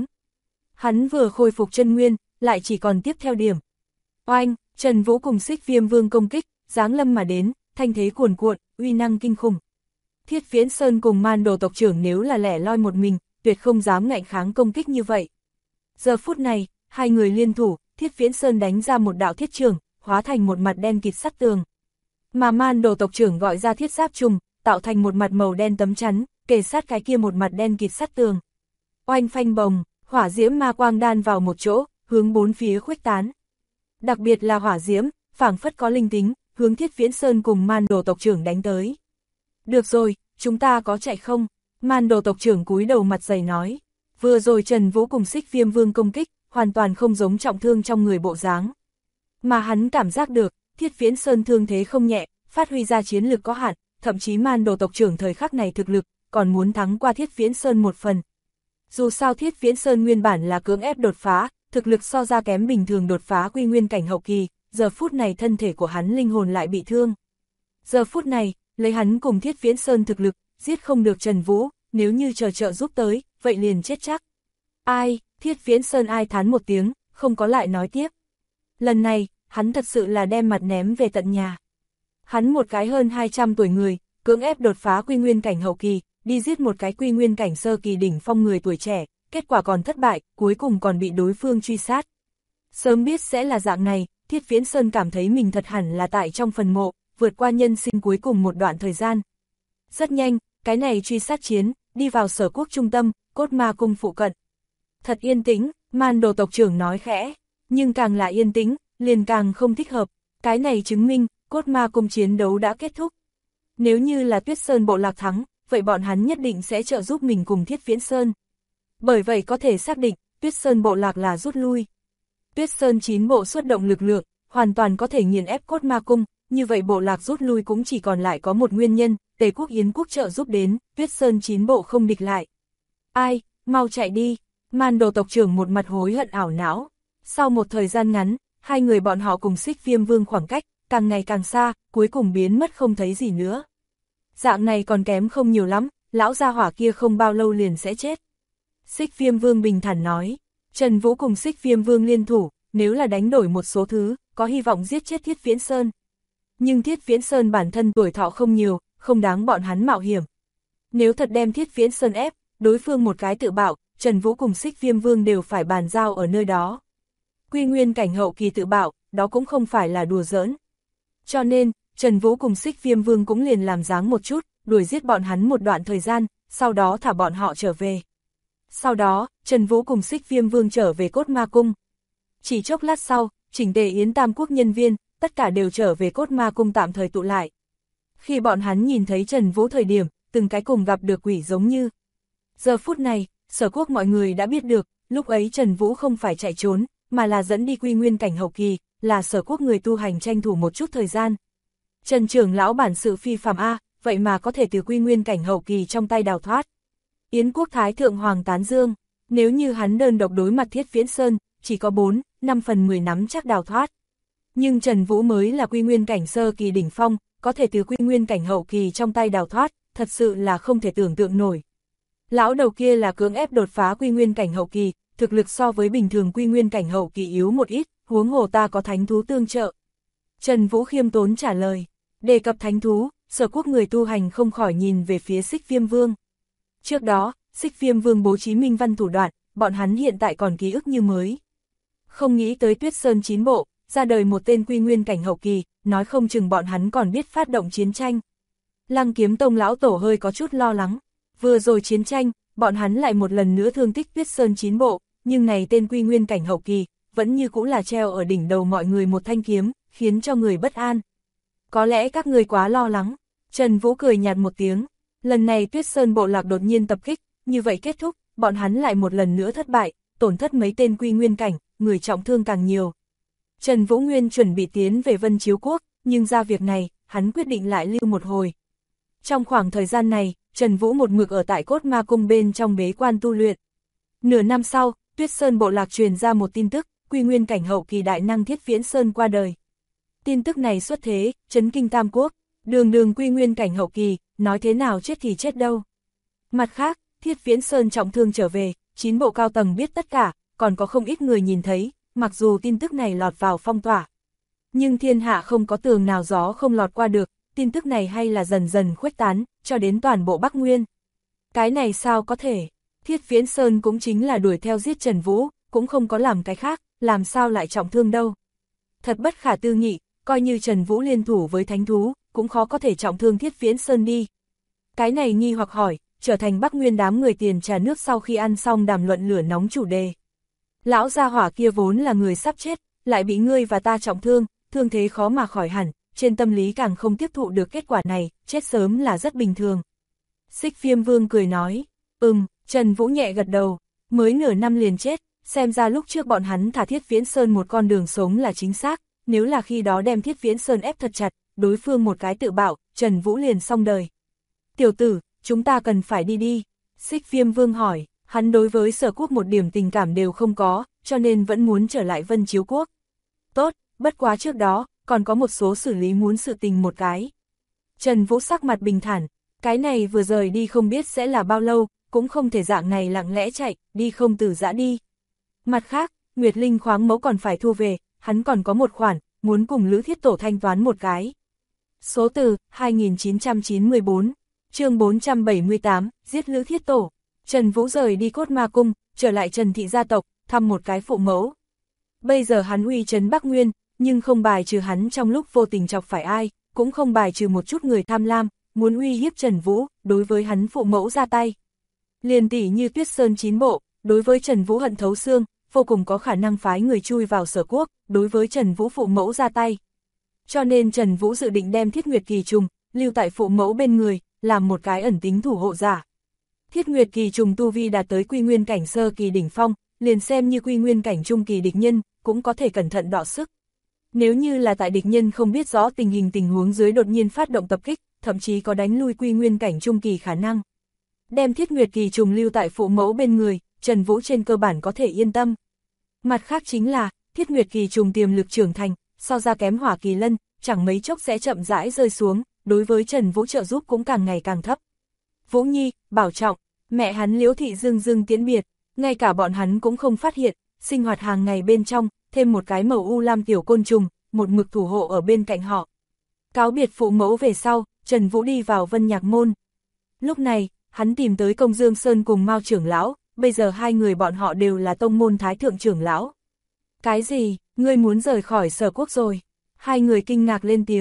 Hắn vừa khôi phục chân nguyên, lại chỉ còn tiếp theo điểm. Oanh, Trần Vũ cùng Xích Viêm Vương công kích, giáng lâm mà đến, thanh thế cuồn cuộn, uy năng kinh khủng. Thiết Viễn Sơn cùng Man Đồ tộc trưởng nếu là lẻ loi một mình, tuyệt không dám ngạnh kháng công kích như vậy. Giờ phút này, hai người liên thủ, Thiết Viễn Sơn đánh ra một đạo thiết trường, hóa thành một mặt đen kịt sắt tường. Mà Man Đồ tộc trưởng gọi ra thiết giáp trùng, tạo thành một mặt màu đen tấm chắn, kề sát cái kia một mặt đen kịt sắt tường. Oanh phanh bồng, hỏa diễm ma quang đan vào một chỗ, hướng bốn phía khuếch tán. Đặc biệt là hỏa diễm, phảng phất có linh tính, hướng Thiết Viễn Sơn cùng Man Đồ tộc trưởng đánh tới. Được rồi, chúng ta có chạy không? Man Đồ tộc trưởng cúi đầu mặt dày nói. Vừa rồi Trần Vũ cùng Xích Viêm Vương công kích, hoàn toàn không giống trọng thương trong người bộ dáng. Mà hắn cảm giác được, Thiết Viễn Sơn thương thế không nhẹ, phát huy ra chiến lực có hạn, thậm chí Man Đồ tộc trưởng thời khắc này thực lực, còn muốn thắng qua Thiết Viễn Sơn một phần. Dù sao Thiết Viễn Sơn nguyên bản là cưỡng ép đột phá, thực lực so ra kém bình thường đột phá quy nguyên cảnh hậu kỳ, giờ phút này thân thể của hắn linh hồn lại bị thương. Giờ phút này, lấy hắn cùng Thiết Viễn Sơn thực lực, giết không được Trần Vũ, nếu như chờ trợ giúp tới, vậy liền chết chắc. Ai, Thiết Viễn Sơn ai thán một tiếng, không có lại nói tiếp. Lần này, hắn thật sự là đem mặt ném về tận nhà. Hắn một cái hơn 200 tuổi người, cưỡng ép đột phá quy nguyên cảnh hậu kỳ, đi giết một cái quy nguyên cảnh sơ kỳ đỉnh phong người tuổi trẻ, kết quả còn thất bại, cuối cùng còn bị đối phương truy sát. Sớm biết sẽ là dạng này, Thiết Viễn Sơn cảm thấy mình thật hẳn là tại trong phần mộ, vượt qua nhân sinh cuối cùng một đoạn thời gian. Rất nhanh, cái này truy sát chiến, đi vào Sở Quốc trung tâm, Cốt Ma Cung phụ cận. Thật yên tĩnh, Man Đồ tộc trưởng nói khẽ, nhưng càng là yên tĩnh, liền càng không thích hợp. Cái này chứng minh, Cốt Ma Cung chiến đấu đã kết thúc. Nếu như là Tuyết Sơn bộ lạc thắng, vậy bọn hắn nhất định sẽ trợ giúp mình cùng Thiết Viễn Sơn. Bởi vậy có thể xác định, Tuyết Sơn bộ lạc là rút lui. Tuyết Sơn 9 bộ xuất động lực lượng, hoàn toàn có thể nghiền ép Cốt Ma Cung, như vậy bộ lạc rút lui cũng chỉ còn lại có một nguyên nhân, Tề quốc Yến quốc trợ giúp đến, Tuyết Sơn 9 bộ không địch lại. Ai, mau chạy đi, Man Đồ tộc trưởng một mặt hối hận ảo não. Sau một thời gian ngắn, hai người bọn họ cùng Xích Viêm Vương khoảng cách, càng ngày càng xa, cuối cùng biến mất không thấy gì nữa. Dạng này còn kém không nhiều lắm, lão gia hỏa kia không bao lâu liền sẽ chết. Xích Viêm Vương bình thản nói, Trần Vũ cùng Xích Viêm Vương liên thủ, nếu là đánh đổi một số thứ, có hy vọng giết chết Thiết Viễn Sơn. Nhưng Thiết Viễn Sơn bản thân tuổi thọ không nhiều, không đáng bọn hắn mạo hiểm. Nếu thật đem Thiết Viễn Sơn ép, đối phương một cái tự bạo, Trần Vũ cùng Xích Viêm Vương đều phải bàn giao ở nơi đó. Quy nguyên cảnh hậu kỳ tự bạo, đó cũng không phải là đùa giỡn. Cho nên, Trần Vũ cùng Xích Viêm Vương cũng liền làm dáng một chút, đuổi giết bọn hắn một đoạn thời gian, sau đó thả bọn họ trở về. Sau đó, Trần Vũ cùng Xích Viêm Vương trở về Cốt Ma Cung. Chỉ chốc lát sau, chỉnh tề Yến Tam Quốc nhân viên, tất cả đều trở về Cốt Ma Cung tạm thời tụ lại. Khi bọn hắn nhìn thấy Trần Vũ thời điểm, từng cái cùng gặp được quỷ giống như. Giờ phút này, Sở Quốc mọi người đã biết được, lúc ấy Trần Vũ không phải chạy trốn, mà là dẫn đi quy nguyên cảnh hậu kỳ, là Sở Quốc người tu hành tranh thủ một chút thời gian. Trần trưởng lão bản sự phi phàm A, vậy mà có thể từ quy nguyên cảnh hậu kỳ trong tay đào thoát. Yến Quốc Thái Thượng Hoàng tán dương, nếu như hắn đơn độc đối mặt Thiết Viễn Sơn, chỉ có 4-5 phần 10 nắm chắc đào thoát. Nhưng Trần Vũ mới là quy nguyên cảnh sơ kỳ đỉnh phong, có thể từ quy nguyên cảnh hậu kỳ trong tay đào thoát, thật sự là không thể tưởng tượng nổi. Lão đầu kia là cưỡng ép đột phá quy nguyên cảnh hậu kỳ, thực lực so với bình thường quy nguyên cảnh hậu kỳ yếu một ít, huống hồ ta có thánh thú tương trợ. Trần Vũ khiêm tốn trả lời, đề cập thánh thú, Sở Quốc người tu hành không khỏi nhìn về phía Xích Viêm Vương. Trước đó, Xích Viêm Vương bố trí minh văn thủ đoạn, bọn hắn hiện tại còn ký ức như mới. Không nghĩ tới Tuyết Sơn 9 bộ, ra đời một tên quy nguyên cảnh hậu kỳ, nói không chừng bọn hắn còn biết phát động chiến tranh. Lăng Kiếm Tông lão tổ hơi có chút lo lắng, vừa rồi chiến tranh, bọn hắn lại một lần nữa thương tích Tuyết Sơn 9 bộ, nhưng này tên quy nguyên cảnh hậu kỳ, vẫn như cũng là treo ở đỉnh đầu mọi người một thanh kiếm, khiến cho người bất an. Có lẽ các người quá lo lắng, Trần Vũ cười nhạt một tiếng, lần này Tuyết Sơn bộ lạc đột nhiên tập kích, như vậy kết thúc, bọn hắn lại một lần nữa thất bại, tổn thất mấy tên quy nguyên cảnh, người trọng thương càng nhiều. Trần Vũ Nguyên chuẩn bị tiến về Vân Chiếu Quốc, nhưng ra việc này, hắn quyết định lại lưu một hồi. Trong khoảng thời gian này, Trần Vũ một mực ở tại Cốt Ma Cung bên trong bế quan tu luyện. Nửa năm sau, Tuyết Sơn bộ lạc truyền ra một tin tức, quy nguyên cảnh hậu kỳ đại năng Thiết Viễn Sơn qua đời. Tin tức này xuất thế, chấn kinh Tam Quốc, đường quy nguyên cảnh hậu kỳ, nói thế nào chết thì chết đâu. Mặt khác, Thiết Viễn Sơn trọng thương trở về, 9 bộ cao tầng biết tất cả, còn có không ít người nhìn thấy, mặc dù tin tức này lọt vào phong tỏa. Nhưng thiên hạ không có tường nào gió không lọt qua được, tin tức này hay là dần dần khuếch tán, cho đến toàn bộ Bắc Nguyên. Cái này sao có thể, Thiết Viễn Sơn cũng chính là đuổi theo giết Trần Vũ, cũng không có làm cái khác, làm sao lại trọng thương đâu. Thật bất khả tư nghị, coi như Trần Vũ liên thủ với thánh thú, cũng khó có thể trọng thương Thiết Viễn Sơn đi. Cái này nghi hoặc hỏi, trở thành Bắc Nguyên đám người tiền trà nước sau khi ăn xong đàm luận lửa nóng chủ đề. Lão gia hỏa kia vốn là người sắp chết, lại bị ngươi và ta trọng thương, thương thế khó mà khỏi hẳn, trên tâm lý càng không tiếp thụ được kết quả này, chết sớm là rất bình thường. Xích Viêm Vương cười nói, Trần Vũ nhẹ gật đầu, mới nửa năm liền chết, xem ra lúc trước bọn hắn thả Thiết Viễn Sơn một con đường sống là chính xác, nếu là khi đó đem Thiết Viễn Sơn ép thật chặt, đối phương một cái tự bạo, Trần Vũ liền xong đời. Tiểu tử, chúng ta cần phải đi đi, Xích Viêm Vương hỏi, hắn đối với Sở Quốc một điểm tình cảm đều không có, cho nên vẫn muốn trở lại Vân Chiếu Quốc. Tốt, bất quá trước đó, còn có một số xử lý muốn sự tình một cái. Trần Vũ sắc mặt bình thản, cái này vừa rời đi không biết sẽ là bao lâu, cũng không thể dạng này lặng lẽ chạy, đi không từ giã đi. Mặt khác, Nguyệt Linh khoáng mẫu còn phải thu về, hắn còn có một khoản, muốn cùng Lữ Thiết Tổ thanh toán một cái. Số từ, 2994, chương 478, giết Lữ Thiết Tổ. Trần Vũ rời đi Cốt Ma Cung, trở lại Trần Thị gia tộc, thăm một cái phụ mẫu. Bây giờ hắn uy trấn Bắc Nguyên, nhưng không bài trừ hắn trong lúc vô tình chọc phải ai, cũng không bài trừ một chút người tham lam, muốn uy hiếp Trần Vũ, đối với hắn phụ mẫu ra tay. Liền tỷ như Tuyết Sơn 9 bộ, đối với Trần Vũ hận thấu xương, vô cùng có khả năng phái người chui vào Sở Quốc, đối với Trần Vũ phụ mẫu ra tay. Cho nên Trần Vũ dự định đem Thiết Nguyệt Kỳ Trùng, lưu tại phụ mẫu bên người, làm một cái ẩn tính thủ hộ giả. Thiết Nguyệt Kỳ Trùng tu vi đạt tới quy nguyên cảnh sơ kỳ đỉnh phong, liền xem như quy nguyên cảnh trung kỳ địch nhân, cũng có thể cẩn thận đọ sức. Nếu như là tại địch nhân không biết rõ tình huống dưới đột nhiên phát động tập kích, thậm chí có đánh lui quy nguyên cảnh trung kỳ khả năng. Đem Thiết Nguyệt Kỳ Trùng lưu tại phụ mẫu bên người, Trần Vũ trên cơ bản có thể yên tâm. Mặt khác chính là, Thiết Nguyệt Kỳ Trùng tiềm lực trưởng thành, so ra kém Hỏa Kỳ Lân, chẳng mấy chốc sẽ chậm rãi rơi xuống, đối với Trần Vũ trợ giúp cũng càng ngày càng thấp. Vũ Nhi, bảo trọng, mẹ hắn Liễu Thị dưng tiễn biệt, ngay cả bọn hắn cũng không phát hiện, sinh hoạt hàng ngày bên trong, thêm một cái màu u lam tiểu côn trùng, một mực thủ hộ ở bên cạnh họ. Cáo biệt phụ mẫu về sau, Trần Vũ đi vào Vân Nhạc Môn. Lúc này, hắn tìm tới Công Dương Sơn cùng Mao trưởng lão, bây giờ hai người bọn họ đều là tông môn thái thượng trưởng lão. Cái gì, ngươi muốn rời khỏi Sở Quốc rồi? Hai người kinh ngạc lên tiếng,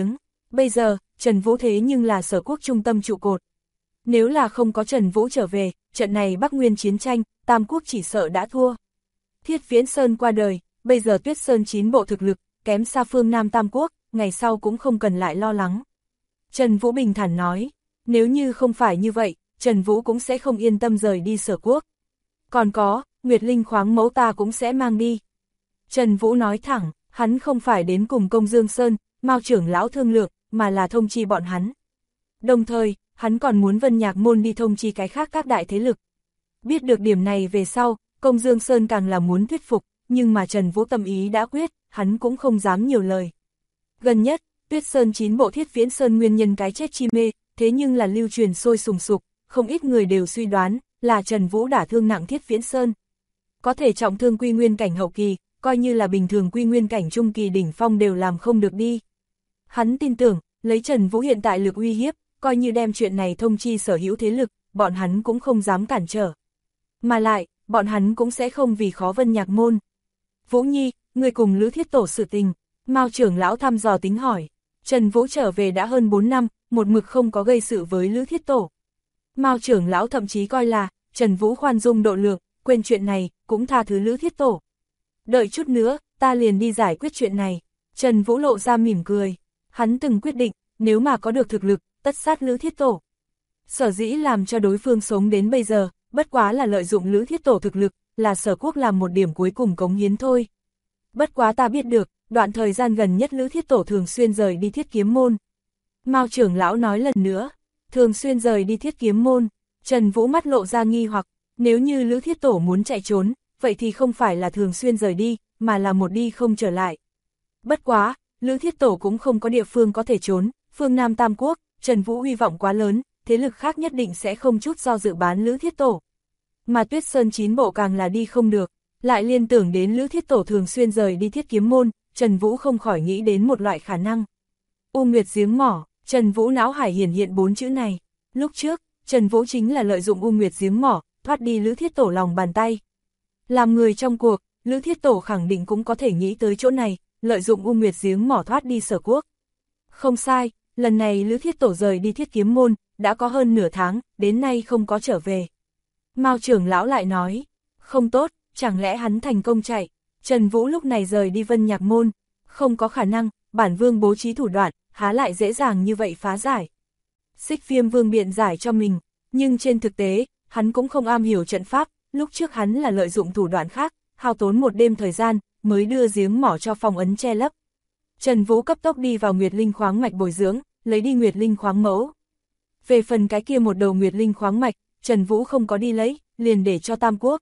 Bây giờ, Trần Vũ thế nhưng là Sở Quốc trung tâm trụ cột. Nếu là không có Trần Vũ trở về, trận này Bắc Nguyên chiến tranh, Tam Quốc chỉ sợ đã thua. Thiết Viễn Sơn qua đời, bây giờ Tuyết Sơn 9 bộ thực lực, kém xa phương Nam Tam Quốc, ngày sau cũng không cần lại lo lắng. Trần Vũ bình thản nói, nếu như không phải như vậy, Trần Vũ cũng sẽ không yên tâm rời đi Sở Quốc. Còn có, Nguyệt Linh khoáng mẫu ta cũng sẽ mang đi. Trần Vũ nói thẳng, hắn không phải đến cùng Công Dương Sơn, Mao trưởng lão thương lượng, mà là thông chi bọn hắn. Đồng thời, hắn còn muốn Vân Nhạc Môn đi thông chi cái khác các đại thế lực. Biết được điểm này về sau, Công Dương Sơn càng là muốn thuyết phục, nhưng mà Trần Vũ tâm ý đã quyết, hắn cũng không dám nhiều lời. Gần nhất, Tuyết Sơn 9 bộ Thiết Viễn Sơn nguyên nhân cái chết chi mê, thế nhưng là lưu truyền sôi sùng sục, không ít người đều suy đoán là Trần Vũ đả thương nặng Thiết Viễn Sơn. Có thể trọng thương quy nguyên cảnh hậu kỳ, coi như là bình thường quy nguyên cảnh trung kỳ đỉnh phong đều làm không được đi. Hắn tin tưởng, lấy Trần Vũ hiện tại lực uy hiếp, coi như đem chuyện này thông chi sở hữu thế lực, bọn hắn cũng không dám cản trở. Mà lại, bọn hắn cũng sẽ không vì khó Vân Nhạc Môn. Vũ Nhi, người cùng Lữ Thiết Tổ sự tình, Mao trưởng lão thăm dò tính hỏi. Trần Vũ trở về đã hơn 4 năm, một mực không có gây sự với Lữ Thiết Tổ. Mao trưởng lão thậm chí coi là, Trần Vũ khoan dung độ lượng, quên chuyện này, cũng tha thứ Lữ Thiết Tổ. Đợi chút nữa, ta liền đi giải quyết chuyện này. Trần Vũ lộ ra mỉm cười. Hắn từng quyết định, nếu mà có được thực lực, tất sát Lữ Thiết Tổ. Sở dĩ làm cho đối phương sống đến bây giờ, bất quá là lợi dụng Lữ Thiết Tổ thực lực, là Sở Quốc làm một điểm cuối cùng cống hiến thôi. Bất quá ta biết được, đoạn thời gian gần nhất Lữ Thiết Tổ thường xuyên rời đi Thiết Kiếm Môn. Mao trưởng lão nói lần nữa, thường xuyên rời đi Thiết Kiếm Môn. Trần Vũ mắt lộ ra nghi hoặc, nếu như Lữ Thiết Tổ muốn chạy trốn, vậy thì không phải là thường xuyên rời đi, mà là một đi không trở lại. Bất quá, Lữ Thiết Tổ cũng không có địa phương có thể trốn, phương Nam Tam Quốc, Trần Vũ hy vọng quá lớn, thế lực khác nhất định sẽ không chút do dự bán Lữ Thiết Tổ. Mà Tuyết Sơn 9 bộ càng là đi không được, lại liên tưởng đến Lữ Thiết Tổ thường xuyên rời đi Thiết Kiếm Môn, Trần Vũ không khỏi nghĩ đến một loại khả năng. U Nguyệt giếng mỏ, Trần Vũ não hải hiển hiện 4 chữ này. Lúc trước, Trần Vũ chính là lợi dụng U Nguyệt giếng mỏ, thoát đi Lữ Thiết Tổ lòng bàn tay. Làm người trong cuộc, Lữ Thiết Tổ khẳng định cũng có thể nghĩ tới chỗ này, lợi dụng U Nguyệt giếng mỏ thoát đi Sở Quốc. Không sai, lần này Lữ Thiết Tổ rời đi Thiết Kiếm Môn, đã có hơn nửa tháng, đến nay không có trở về. Mao trưởng lão lại nói, không tốt, chẳng lẽ hắn thành công chạy. Trần Vũ lúc này rời đi Vân Nhạc Môn, không có khả năng, bản vương bố trí thủ đoạn, há lại dễ dàng như vậy phá giải. Xích Viêm Vương biện giải cho mình, nhưng trên thực tế, hắn cũng không am hiểu trận pháp, lúc trước hắn là lợi dụng thủ đoạn khác, hao tốn một đêm thời gian, mới đưa giếng mỏ cho phong ấn che lấp. Trần Vũ cấp tốc đi vào Nguyệt Linh khoáng mạch bồi dưỡng, lấy đi Nguyệt Linh khoáng mẫu. Về phần cái kia một đầu Nguyệt Linh khoáng mạch, Trần Vũ không có đi lấy, liền để cho Tam Quốc.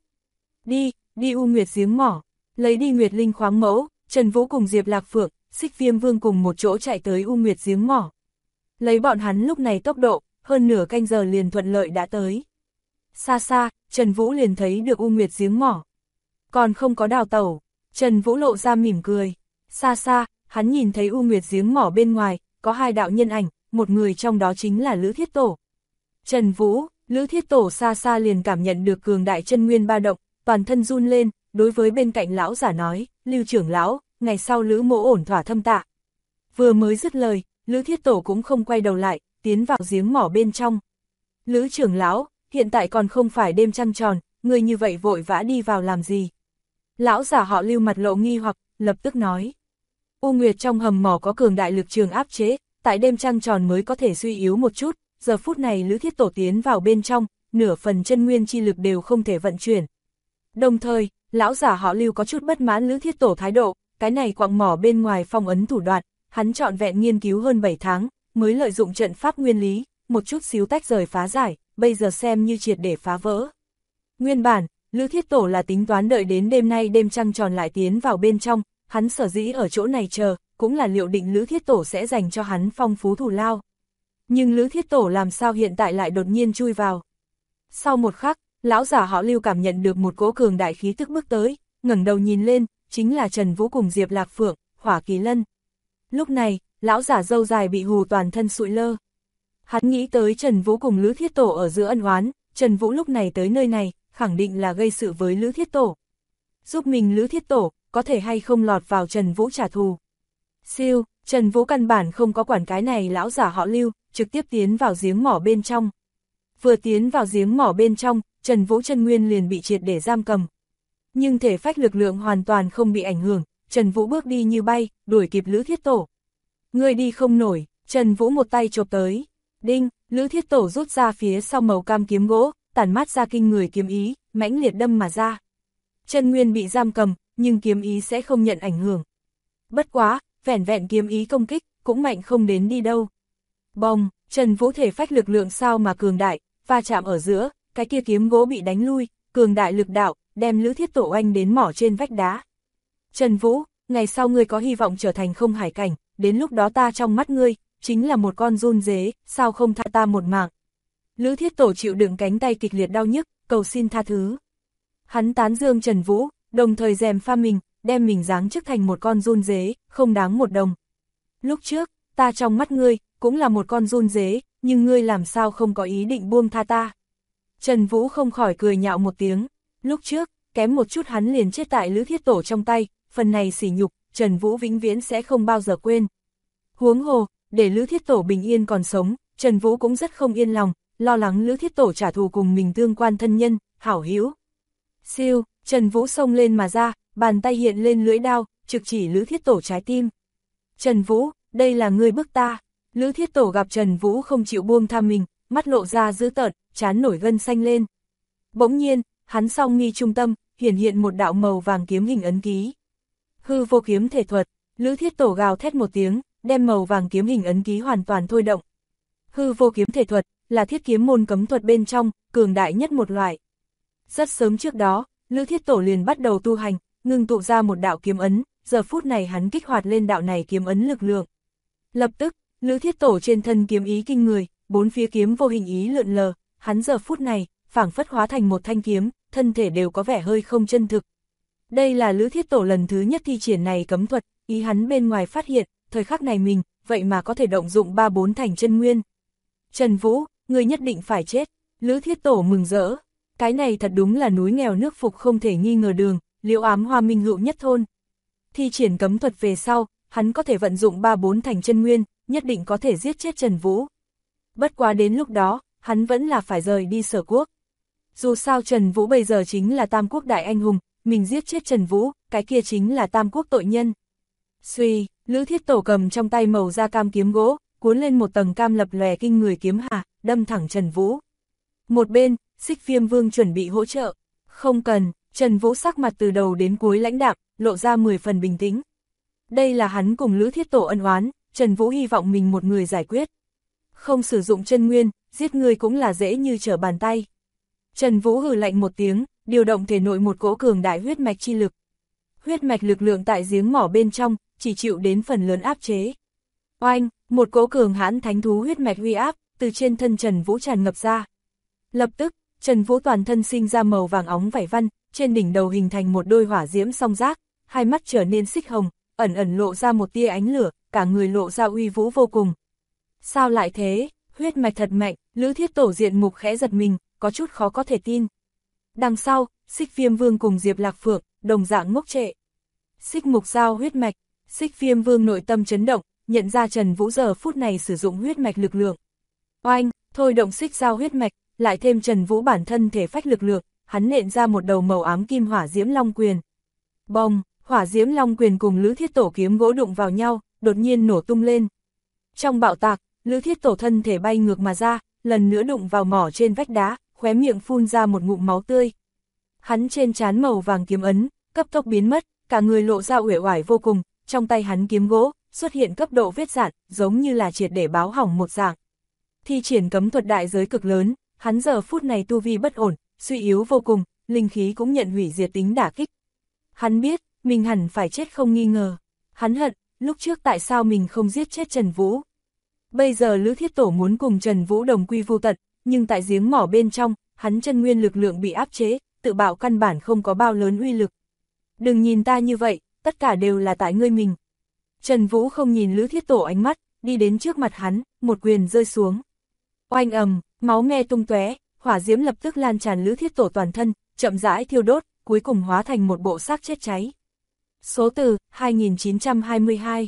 Đi U Nguyệt giếng mỏ, lấy đi Nguyệt Linh khoáng mẫu, Trần Vũ cùng Diệp Lạc Phượng, Xích Viêm Vương cùng một chỗ chạy tới U Nguyệt giếng mỏ. Lấy bọn hắn lúc này tốc độ, hơn nửa canh giờ liền thuận lợi đã tới. Xa xa, Trần Vũ liền thấy được U Nguyệt giếng mỏ. Còn không có đào tẩu, Trần Vũ lộ ra mỉm cười. Xa xa, hắn nhìn thấy U Nguyệt giếng mỏ bên ngoài, có 2 đạo nhân ảnh, một người trong đó chính là Lữ Thiết Tổ. Trần Vũ, Lữ Thiết Tổ xa xa liền cảm nhận được cường đại chân nguyên ba động, toàn thân run lên, đối với bên cạnh lão giả nói, Lưu trưởng lão, ngày sau Lữ mỗ ổn thỏa thâm tạ. Vừa mới dứt lời, Lữ Thiết Tổ cũng không quay đầu lại, tiến vào giếng mỏ bên trong. Lữ trưởng lão, hiện tại còn không phải đêm trăng tròn, người như vậy vội vã đi vào làm gì? Lão giả họ Lưu mặt lộ nghi hoặc, lập tức nói. U Nguyệt trong hầm mỏ có cường đại lực trường áp chế, tại đêm trăng tròn mới có thể suy yếu một chút, giờ phút này Lữ Thiết Tổ tiến vào bên trong, nửa phần chân nguyên chi lực đều không thể vận chuyển. Đồng thời, lão giả họ Lưu có chút bất mãn Lữ Thiết Tổ thái độ, cái này quặng mỏ bên ngoài phong ấn thủ đoạn, hắn trọn vẹn nghiên cứu hơn 7 tháng, mới lợi dụng trận pháp nguyên lý, một chút xíu tách rời phá giải, bây giờ xem như triệt để phá vỡ. Nguyên bản, Lữ Thiết Tổ là tính toán đợi đến đêm nay đêm trăng tròn lại tiến vào bên trong, hắn sở dĩ ở chỗ này chờ, cũng là liệu định Lữ Thiết Tổ sẽ dành cho hắn phong phú thù lao. Nhưng Lữ Thiết Tổ làm sao hiện tại lại đột nhiên chui vào. Sau một khắc, lão giả họ Lưu cảm nhận được một cỗ cường đại khí tức bước tới, ngẩng đầu nhìn lên, chính là Trần Vũ cùng Diệp Lạc Phượng, Hỏa Kỳ Lân. Lúc này, lão giả râu dài bị hù toàn thân sụi lơ. Hắn nghĩ tới Trần Vũ cùng Lữ Thiết Tổ ở giữa ân oán, Trần Vũ lúc này tới nơi này, khẳng định là gây sự với Lữ Thiết Tổ. Giúp mình Lữ Thiết Tổ, có thể hay không lọt vào Trần Vũ trả thù. Siêu, Trần Vũ căn bản không có quản cái này lão giả họ Lưu, trực tiếp tiến vào giếng mỏ bên trong. Vừa tiến vào giếng mỏ bên trong, Trần Vũ chân nguyên liền bị triệt để giam cầm. Nhưng thể phách lực lượng hoàn toàn không bị ảnh hưởng, Trần Vũ bước đi như bay, đuổi kịp Lữ Thiết Tổ. Người đi không nổi, Trần Vũ một tay chộp tới. Đinh, Lữ Thiết Tổ rút ra phía sau màu cam kiếm gỗ, tản mát ra kinh người kiếm ý, mãnh liệt đâm mà ra. Chân nguyên bị giam cầm, nhưng kiếm ý sẽ không nhận ảnh hưởng. Bất quá, vẻn vẹn kiếm ý công kích, cũng mạnh không đến đi đâu. Bồng, Trần Vũ thể phách lực lượng sao mà cường đại, va chạm ở giữa, cái kia kiếm gỗ bị đánh lui, cường đại lực đạo, đem Lữ Thiết Tổ oanh đến mỏ trên vách đá. Trần Vũ, ngày sau ngươi có hy vọng trở thành không hải cảnh, đến lúc đó ta trong mắt ngươi, chính là một con run dế, sao không tha ta một mạng. Lữ Thiết Tổ chịu đựng cánh tay kịch liệt đau nhức, cầu xin tha thứ. Hắn tán dương Trần Vũ, đồng thời rèm pha mình, đem mình giáng chức thành một con run dế, không đáng một đồng. Lúc trước, ta trong mắt ngươi, cũng là một con run dế, nhưng ngươi làm sao không có ý định buông tha ta. Trần Vũ không khỏi cười nhạo một tiếng, lúc trước, kém một chút hắn liền chết tại Lữ Thiết Tổ trong tay, phần này sỉ nhục, Trần Vũ vĩnh viễn sẽ không bao giờ quên. Huống hồ, để Lữ Thiết Tổ bình yên còn sống, Trần Vũ cũng rất không yên lòng, lo lắng Lữ Thiết Tổ trả thù cùng mình tương quan thân nhân, hảo hữu. Siêu, Trần Vũ xông lên mà ra, bàn tay hiện lên lưỡi đao, trực chỉ Lữ Thiết Tổ trái tim. Trần Vũ, đây là ngươi bức ta. Lữ Thiết Tổ gặp Trần Vũ không chịu buông tha mình, mắt lộ ra dữ tợn, trán nổi gân xanh lên. Bỗng nhiên, hắn song mi trung tâm, hiển hiện một đạo màu vàng kiếm hình ấn ký. Hư vô kiếm thể thuật, Lữ Thiết Tổ gào thét một tiếng, đem màu vàng kiếm hình ấn ký hoàn toàn thôi động. Hư vô kiếm thể thuật, là thiết kiếm môn cấm thuật bên trong, cường đại nhất một loại. Rất sớm trước đó, Lữ Thiết Tổ liền bắt đầu tu hành, ngưng tụ ra một đạo kiếm ấn, giờ phút này hắn kích hoạt lên đạo này kiếm ấn lực lượng. Lập tức, Lữ Thiết Tổ trên thân kiếm ý kinh người, bốn phía kiếm vô hình ý lượn lờ, hắn giờ phút này, phảng phất hóa thành một thanh kiếm, thân thể đều có vẻ hơi không chân thực. Đây là Lữ Thiết Tổ lần thứ nhất thi triển này cấm thuật, ý hắn bên ngoài phát hiện, thời khắc này mình, vậy mà có thể động dụng 3-4 thành chân nguyên. Trần Vũ, ngươi nhất định phải chết, Lữ Thiết Tổ mừng rỡ. Cái này thật đúng là núi nghèo nước phục không thể nghi ngờ đường, Liễu Ám Hoa Minh Hữu nhất thôn. Thi triển cấm thuật về sau, hắn có thể vận dụng 3-4 thành chân nguyên, nhất định có thể giết chết Trần Vũ. Bất quá đến lúc đó, hắn vẫn là phải rời đi Sở Quốc. Dù sao Trần Vũ bây giờ chính là Tam Quốc đại anh hùng, mình giết chết Trần Vũ, cái kia chính là Tam Quốc tội nhân. Suy, Lữ Thiết Tổ cầm trong tay màu da cam kiếm gỗ, cuốn lên một tầng cam lập lòe kinh người kiếm hà, đâm thẳng Trần Vũ. Một bên, Xích Viêm Vương chuẩn bị hỗ trợ. Không cần, Trần Vũ sắc mặt từ đầu đến cuối lãnh đạm, lộ ra 10 phần bình tĩnh. Đây là hắn cùng Lữ Thiết Tổ ân oán, Trần Vũ hy vọng mình một người giải quyết. Không sử dụng chân nguyên, giết người cũng là dễ như trở bàn tay. Trần Vũ hừ lạnh một tiếng, điều động thể nội một cỗ cường đại huyết mạch chi lực. Huyết mạch lực lượng tại giếng mỏ bên trong, chỉ chịu đến phần lớn áp chế. Oanh, một cỗ cường hãn thánh thú huyết mạch uy áp, từ trên thân Trần Vũ tràn ngập ra. Lập tức, Trần Vũ toàn thân sinh ra màu vàng óng vảy văn, trên đỉnh đầu hình thành một đôi hỏa diễm song giác, hai mắt trở nên xích hồng, ẩn ẩn lộ ra một tia ánh lửa, cả người lộ ra uy vũ vô cùng. Sao lại thế, huyết mạch thật mạnh, Lữ Thiết Tổ diện mục khẽ giật mình, có chút khó có thể tin. Đằng sau, Xích Viêm Vương cùng Diệp Lạc Phượng, đồng dạng ngốc trệ. Xích mục giao huyết mạch, Xích Viêm Vương nội tâm chấn động, nhận ra Trần Vũ giờ phút này sử dụng huyết mạch lực lượng. Oanh, thôi động xích giao huyết mạch, lại thêm Trần Vũ bản thân thể phách lực lượng, hắn nện ra một đầu màu ám kim hỏa diễm long quyền. Bồng, hỏa diễm long quyền cùng Lữ Thiết Tổ kiếm gỗ đụng vào nhau, đột nhiên nổ tung lên. Trong bạo tạc, Lữ Thiết Tổ thân thể bay ngược mà ra, lần nữa đụng vào mỏ trên vách đá, khóe miệng phun ra một ngụm máu tươi. Hắn trên trán màu vàng kiếm ấn, cấp tốc biến mất, cả người lộ ra uể oải vô cùng, trong tay hắn kiếm gỗ, xuất hiện cấp độ vết rạn, giống như là triệt để báo hỏng một dạng. Thi triển cấm thuật đại giới cực lớn, hắn giờ phút này tu vi bất ổn, suy yếu vô cùng, linh khí cũng nhận hủy diệt tính đả kích. Hắn biết, mình hẳn phải chết không nghi ngờ. Hắn hận, lúc trước tại sao mình không giết chết Trần Vũ. Bây giờ Lữ Thiết Tổ muốn cùng Trần Vũ đồng quy vu tận, nhưng tại giếng mỏ bên trong, hắn chân nguyên lực lượng bị áp chế, tự bạo căn bản không có bao lớn uy lực. Đừng nhìn ta như vậy, tất cả đều là tại ngươi mình. Trần Vũ không nhìn Lữ Thiết Tổ ánh mắt, đi đến trước mặt hắn, một quyền rơi xuống. Oanh ầm, máu me tung tóe, hỏa diễm lập tức lan tràn Lữ Thiết Tổ toàn thân, chậm rãi thiêu đốt, cuối cùng hóa thành một bộ xác chết cháy. Số từ 2922.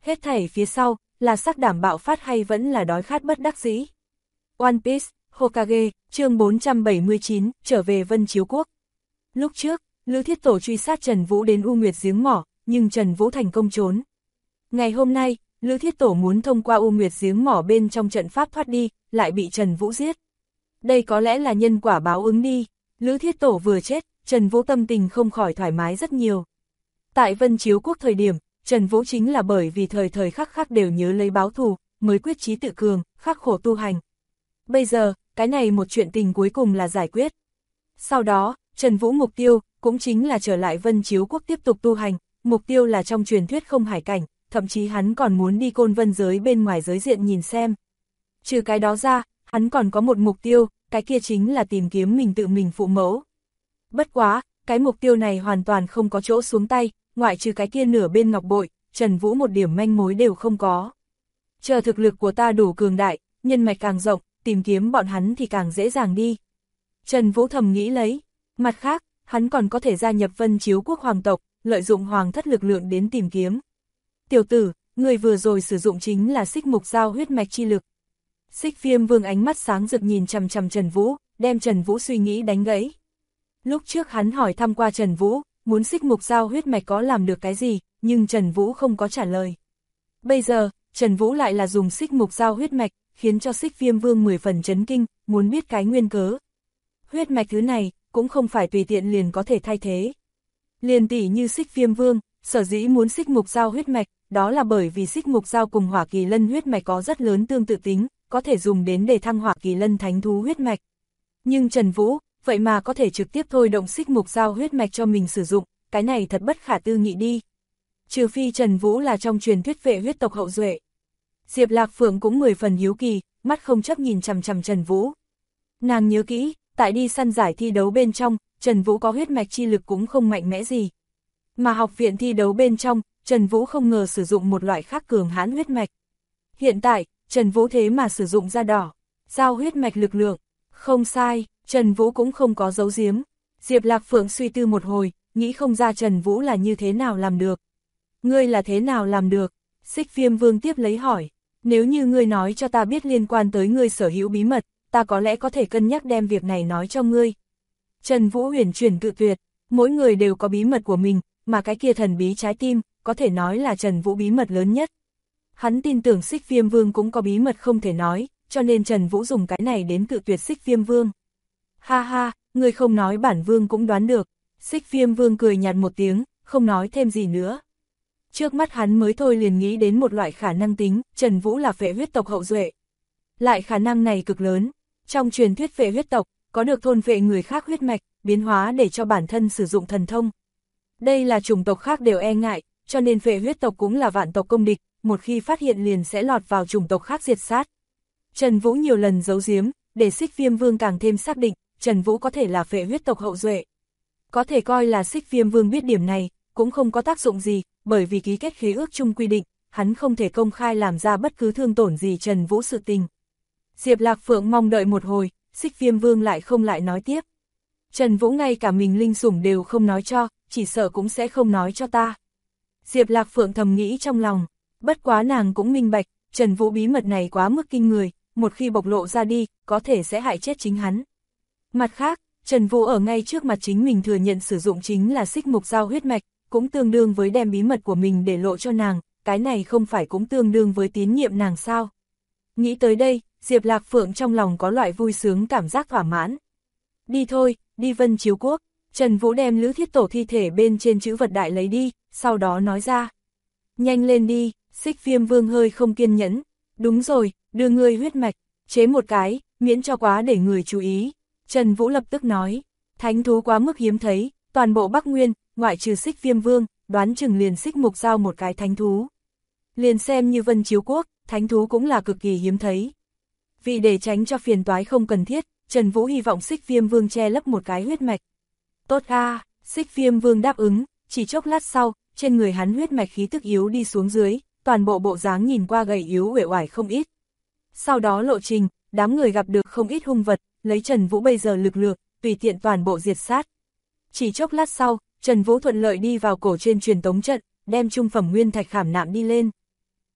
Hết thảy phía sau, là sắc đảm bạo phát hay vẫn là đói khát bất đắc dĩ. One Piece, Hokage, chương 479, trở về Vân Chiếu Quốc. Lúc trước, Lữ Thiết Tổ truy sát Trần Vũ đến U Nguyệt giếng mỏ, nhưng Trần Vũ thành công trốn. Ngày hôm nay, Lữ Thiết Tổ muốn thông qua U Nguyệt giếng mỏ bên trong trận pháp thoát đi, lại bị Trần Vũ giết. Đây có lẽ là nhân quả báo ứng đi. Lữ Thiết Tổ vừa chết, Trần Vũ tâm tình không khỏi thoải mái rất nhiều. Tại Vân Chiếu Quốc thời điểm, Trần Vũ chính là bởi vì thời thời khắc khắc đều nhớ lấy báo thù, mới quyết chí tự cường, khắc khổ tu hành. Bây giờ, cái này một chuyện tình cuối cùng là giải quyết. Sau đó, Trần Vũ mục tiêu, cũng chính là trở lại Vân Chiếu Quốc tiếp tục tu hành, mục tiêu là trong truyền thuyết không hải cảnh, thậm chí hắn còn muốn đi Côn Vân giới bên ngoài giới diện nhìn xem. Trừ cái đó ra, hắn còn có một mục tiêu, cái kia chính là tìm kiếm mình tự mình phụ mẫu. Bất quá, cái mục tiêu này hoàn toàn không có chỗ xuống tay, ngoại trừ cái kia nửa bên ngọc bội, Trần Vũ một điểm manh mối đều không có. Chờ thực lực của ta đủ cường đại, nhân mạch càng rộng, tìm kiếm bọn hắn thì càng dễ dàng đi. Trần Vũ thầm nghĩ lấy. Mặt khác, hắn còn có thể gia nhập Vân Chiếu Quốc hoàng tộc, lợi dụng hoàng thất lực lượng đến tìm kiếm. Tiểu tử, người vừa rồi sử dụng chính là xích mục giao huyết mạch chi lực. Xích Viêm Vương ánh mắt sáng rực nhìn chằm chằm Trần Vũ, đem Trần Vũ suy nghĩ đánh gãy. Lúc trước hắn hỏi thăm qua Trần Vũ, muốn xích mục giao huyết mạch có làm được cái gì, nhưng Trần Vũ không có trả lời. Bây giờ, Trần Vũ lại là dùng xích mục giao huyết mạch, khiến cho Xích Viêm Vương 10 phần chấn kinh, muốn biết cái nguyên cớ. Huyết mạch thứ này, cũng không phải tùy tiện liền có thể thay thế. Liền tỷ như Xích Viêm Vương, sở dĩ muốn xích mục giao huyết mạch, đó là bởi vì xích mục giao cùng hỏa kỳ lân huyết mạch có rất lớn tương tự tính, có thể dùng đến để thăng hỏa kỳ lân thánh thú huyết mạch. Nhưng Trần Vũ, vậy mà có thể trực tiếp thôi động xích mục giao huyết mạch cho mình sử dụng, cái này thật bất khả tư nghị đi. Trừ phi Trần Vũ là trong truyền thuyết vệ huyết tộc hậu duệ. Diệp Lạc Phượng cũng 10 phần hiếu kỳ, mắt không chấp nhìn chằm chằm Trần Vũ. Nàng nhớ kỹ, tại đi săn giải thi đấu bên trong, Trần Vũ có huyết mạch chi lực cũng không mạnh mẽ gì. Mà học viện thi đấu bên trong, Trần Vũ không ngờ sử dụng một loại khác cường hãn huyết mạch. Hiện tại, Trần Vũ thế mà sử dụng da đỏ, giao huyết mạch lực lượng. Không sai, Trần Vũ cũng không có giấu giếm. Diệp Lạc Phượng suy tư một hồi, nghĩ không ra Trần Vũ là như thế nào làm được. Ngươi là thế nào làm được? Xích Viêm Vương tiếp lấy hỏi. Nếu như ngươi nói cho ta biết liên quan tới ngươi sở hữu bí mật, ta có lẽ có thể cân nhắc đem việc này nói cho ngươi. Trần Vũ huyền chuyển cự tuyệt, mỗi người đều có bí mật của mình, mà cái kia thần bí trái tim, có thể nói là Trần Vũ bí mật lớn nhất. Hắn tin tưởng Xích Viêm Vương cũng có bí mật không thể nói, cho nên Trần Vũ dùng cái này đến cự tuyệt Xích Viêm Vương. Ha ha, ngươi không nói bản Vương cũng đoán được. Xích Viêm Vương cười nhạt một tiếng, không nói thêm gì nữa. Trước mắt hắn mới thôi liền nghĩ đến một loại khả năng tính, Trần Vũ là phệ huyết tộc hậu duệ. Lại khả năng này cực lớn, trong truyền thuyết phệ huyết tộc, có được thôn phệ người khác huyết mạch, biến hóa để cho bản thân sử dụng thần thông. Đây là chủng tộc khác đều e ngại, cho nên phệ huyết tộc cũng là vạn tộc công địch, một khi phát hiện liền sẽ lọt vào chủng tộc khác diệt sát. Trần Vũ nhiều lần giấu giếm, để Xích Viêm Vương càng thêm xác định, Trần Vũ có thể là phệ huyết tộc hậu duệ. Có thể coi là Xích Viêm Vương biết điểm này, cũng không có tác dụng gì, bởi vì ký kết khế ước chung quy định, hắn không thể công khai làm ra bất cứ thương tổn gì Trần Vũ sự tình. Diệp Lạc Phượng mong đợi một hồi, Xích Viêm Vương lại không lại nói tiếp. Trần Vũ ngay cả mình linh sủng đều không nói cho, chỉ sợ cũng sẽ không nói cho ta. Diệp Lạc Phượng thầm nghĩ trong lòng, bất quá nàng cũng minh bạch, Trần Vũ bí mật này quá mức kinh người, một khi bộc lộ ra đi, có thể sẽ hại chết chính hắn. Mặt khác, Trần Vũ ở ngay trước mặt chính mình thừa nhận sử dụng chính là xích mục giao huyết mạch, cũng tương đương với đem bí mật của mình để lộ cho nàng, cái này không phải cũng tương đương với tín nhiệm nàng sao. Nghĩ tới đây, Diệp Lạc Phượng trong lòng có loại vui sướng cảm giác thỏa mãn. Đi thôi, đi Vân Chiếu Quốc. Trần Vũ đem Lữ Thiết Tổ thi thể bên trên chữ vật đại lấy đi, sau đó nói ra. Nhanh lên đi, Xích Viêm Vương hơi không kiên nhẫn. Đúng rồi, đưa ngươi huyết mạch, chế một cái, miễn cho quá để người chú ý. Trần Vũ lập tức nói, thánh thú quá mức hiếm thấy, toàn bộ Bắc Nguyên, ngoại trừ Xích Viêm Vương, đoán chừng liền xích mục giao một cái thánh thú. Liền xem như Vân Chiếu Quốc, thánh thú cũng là cực kỳ hiếm thấy. Vì để tránh cho phiền toái không cần thiết, Trần Vũ hy vọng Xích Viêm Vương che lấp một cái huyết mạch. Tốt a, Xích Viêm Vương đáp ứng, chỉ chốc lát sau, trên người hắn huyết mạch khí tức yếu đi xuống dưới, toàn bộ bộ dáng nhìn qua gầy yếu uể oải không ít. Sau đó lộ trình, đám người gặp được không ít hung vật, lấy Trần Vũ bây giờ lực lượng, tùy tiện toàn bộ diệt sát. Chỉ chốc lát sau, Trần Vũ thuận lợi đi vào cổ trên truyền tống trận, đem trung phẩm nguyên thạch khảm nạm đi lên.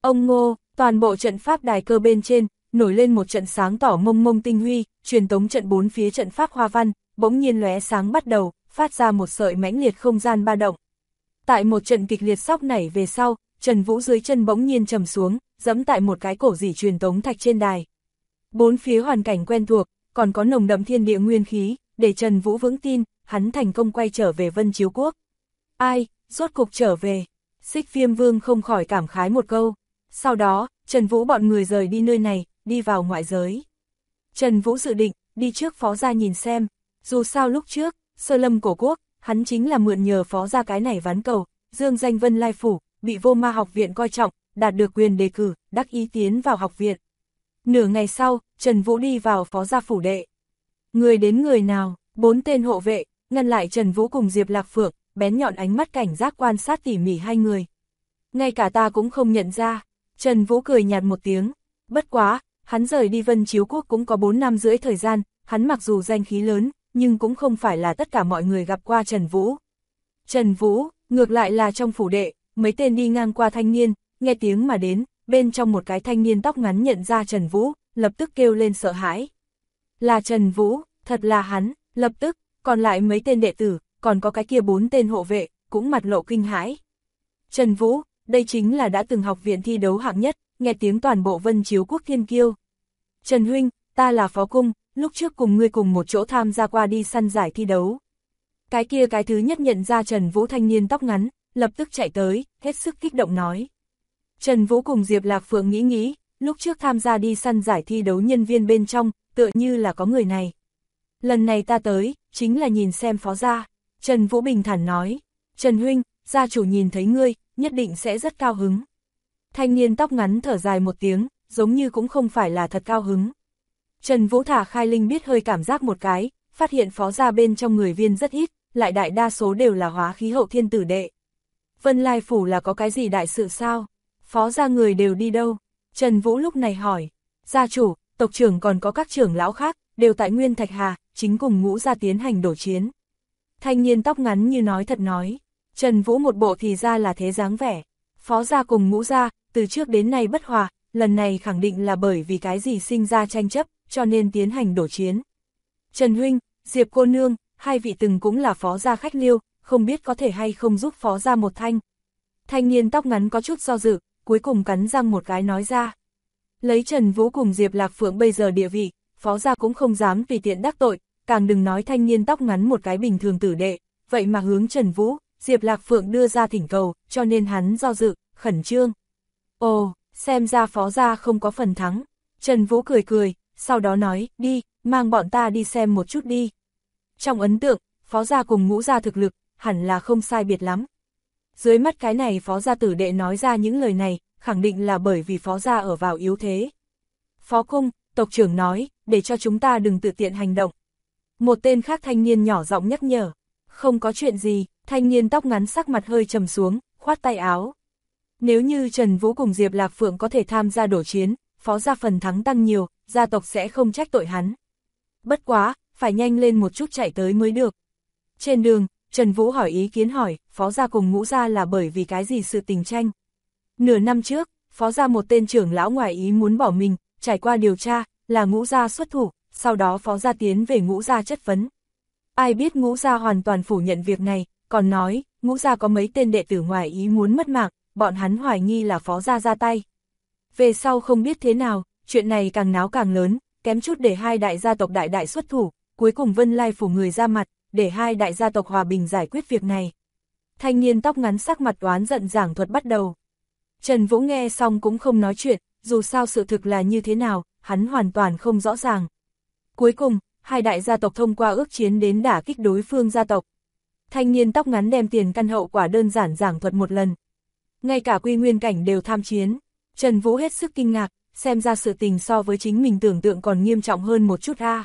Ông Ngô, toàn bộ trận pháp đài cơ bên trên, nổi lên một trận sáng tỏ mông mông tinh huy, truyền tống trận bốn phía trận pháp hoa văn, bỗng nhiên lóe sáng bắt đầu, phát ra một sợi mãnh liệt không gian ba động. Tại một trận kịch liệt sóc nảy về sau, Trần Vũ dưới chân bỗng nhiên trầm xuống, dẫm tại một cái cổ dỉ truyền tống thạch trên đài. Bốn phía hoàn cảnh quen thuộc, còn có nồng đậm thiên địa nguyên khí, để Trần Vũ vững tin, hắn thành công quay trở về Vân Chiếu Quốc. Ai, rốt cục trở về. Xích Viêm Vương không khỏi cảm khái một câu. Sau đó, Trần Vũ bọn người rời đi nơi này, đi vào ngoại giới. Trần Vũ dự định, đi trước Phó gia nhìn xem, dù sao lúc trước, Sơ Lâm Cổ Quốc, hắn chính là mượn nhờ Phó gia cái này ván cầu, dương danh Vân Lai Phủ, bị Vô Ma học viện coi trọng, đạt được quyền đề cử, đắc ý tiến vào học viện. Nửa ngày sau, Trần Vũ đi vào Phó gia phủ đệ. Người đến người nào, 4 tên hộ vệ, ngăn lại Trần Vũ cùng Diệp Lạc Phượng, bén nhọn ánh mắt cảnh giác quan sát tỉ mỉ hai người. Ngay cả ta cũng không nhận ra, Trần Vũ cười nhạt một tiếng, bất quá, hắn rời đi Vân Chiếu Quốc cũng có 4 năm rưỡi thời gian, hắn mặc dù danh khí lớn, nhưng cũng không phải là tất cả mọi người gặp qua Trần Vũ. Trần Vũ, ngược lại là trong phủ đệ, mấy tên đi ngang qua thanh niên, nghe tiếng mà đến, bên trong một cái thanh niên tóc ngắn nhận ra Trần Vũ, lập tức kêu lên sợ hãi. Là Trần Vũ, thật là hắn, lập tức, còn lại mấy tên đệ tử, còn có cái kia 4 tên hộ vệ, cũng mặt lộ kinh hãi. Trần Vũ, đây chính là đã từng học viện thi đấu hạng nhất, nghe tiếng toàn bộ Vân Chiếu Quốc thiên kiêu. Trần huynh, ta là Phó Cung, lúc trước cùng ngươi cùng một chỗ tham gia qua đi săn giải thi đấu. Cái kia cái thứ nhất nhận ra Trần Vũ thanh niên tóc ngắn, lập tức chạy tới, hết sức kích động nói. Trần Vũ cùng Diệp Lạc Phượng nghĩ, lúc trước tham gia đi săn giải thi đấu nhân viên bên trong, tựa như là có người này. Lần này ta tới, chính là nhìn xem Phó gia. Trần Vũ bình thản nói, Trần huynh, gia chủ nhìn thấy ngươi, nhất định sẽ rất cao hứng. Thanh niên tóc ngắn thở dài một tiếng, giống như cũng không phải là thật cao hứng. Trần Vũ thả khai linh biết hơi cảm giác một cái, phát hiện Phó gia bên trong người viên rất ít, lại đại đa số đều là hóa khí hậu thiên tử đệ. Vân Lai Phủ là có cái gì đại sự sao? Phó gia người đều đi đâu? Trần Vũ lúc này hỏi, gia chủ, tộc trưởng còn có các trưởng lão khác, đều tại Nguyên Thạch Hà, chính cùng Ngũ gia tiến hành đổ chiến. Thanh niên tóc ngắn như nói thật nói, Trần Vũ một bộ thì ra là thế dáng vẻ. Phó gia cùng Ngũ gia, từ trước đến nay bất hòa, lần này khẳng định là bởi vì cái gì sinh ra tranh chấp, cho nên tiến hành đổ chiến. Trần huynh, Diệp cô nương, hai vị từng cũng là Phó gia khách liêu, không biết có thể hay không giúp Phó gia một thanh. Thanh niên tóc ngắn có chút do dự, cuối cùng cắn răng một cái nói ra. Lấy Trần Vũ cùng Diệp Lạc Phượng bây giờ địa vị, Phó gia cũng không dám tùy tiện đắc tội, càng đừng nói thanh niên tóc ngắn một cái bình thường tử đệ, vậy mà hướng Trần Vũ, Diệp Lạc Phượng đưa ra thỉnh cầu, cho nên hắn do dự, khẩn trương. Ồ, xem ra Phó gia không có phần thắng. Trần Vũ cười cười, sau đó nói, đi, mang bọn ta đi xem một chút đi. Trong ấn tượng, Phó gia cùng Ngũ gia thực lực, hẳn là không sai biệt lắm. Dưới mắt cái này Phó gia tử đệ nói ra những lời này, khẳng định là bởi vì Phó gia ở vào yếu thế. Phó Cung, tộc trưởng nói, để cho chúng ta đừng tự tiện hành động. Một tên khác thanh niên nhỏ giọng nhắc nhở. Không có chuyện gì, thanh niên tóc ngắn sắc mặt hơi trầm xuống, khoát tay áo. Nếu như Trần Vũ cùng Diệp Lạc Phượng có thể tham gia đổ chiến, Phó gia phần thắng tăng nhiều, gia tộc sẽ không trách tội hắn. Bất quá, phải nhanh lên một chút chạy tới mới được. Trên đường, Trần Vũ hỏi ý kiến hỏi, Phó gia cùng Ngũ gia là bởi vì cái gì sự tình tranh. Nửa năm trước, Phó gia một tên trưởng lão ngoài ý muốn bỏ mình, trải qua điều tra, là Ngũ gia xuất thủ, sau đó Phó gia tiến về Ngũ gia chất vấn. Ai biết Ngũ gia hoàn toàn phủ nhận việc này, còn nói, Ngũ gia có mấy tên đệ tử ngoài ý muốn mất mạng, bọn hắn hoài nghi là Phó gia ra tay. Về sau không biết thế nào, chuyện này càng náo càng lớn, kém chút để hai đại gia tộc đại xuất thủ, cuối cùng Vân Lai Phủ người ra mặt, để hai đại gia tộc hòa bình giải quyết việc này. Thanh niên tóc ngắn sắc mặt oán giận giảng thuật bắt đầu. Trần Vũ nghe xong cũng không nói chuyện, dù sao sự thực là như thế nào, hắn hoàn toàn không rõ ràng. Cuối cùng, hai đại gia tộc thông qua ước chiến đến đả kích đối phương gia tộc. Thanh niên tóc ngắn đem tiền căn hậu quả đơn giản giảng thuật một lần. Ngay cả Quy Nguyên cảnh đều tham chiến. Trần Vũ hết sức kinh ngạc, xem ra sự tình so với chính mình tưởng tượng còn nghiêm trọng hơn một chút a.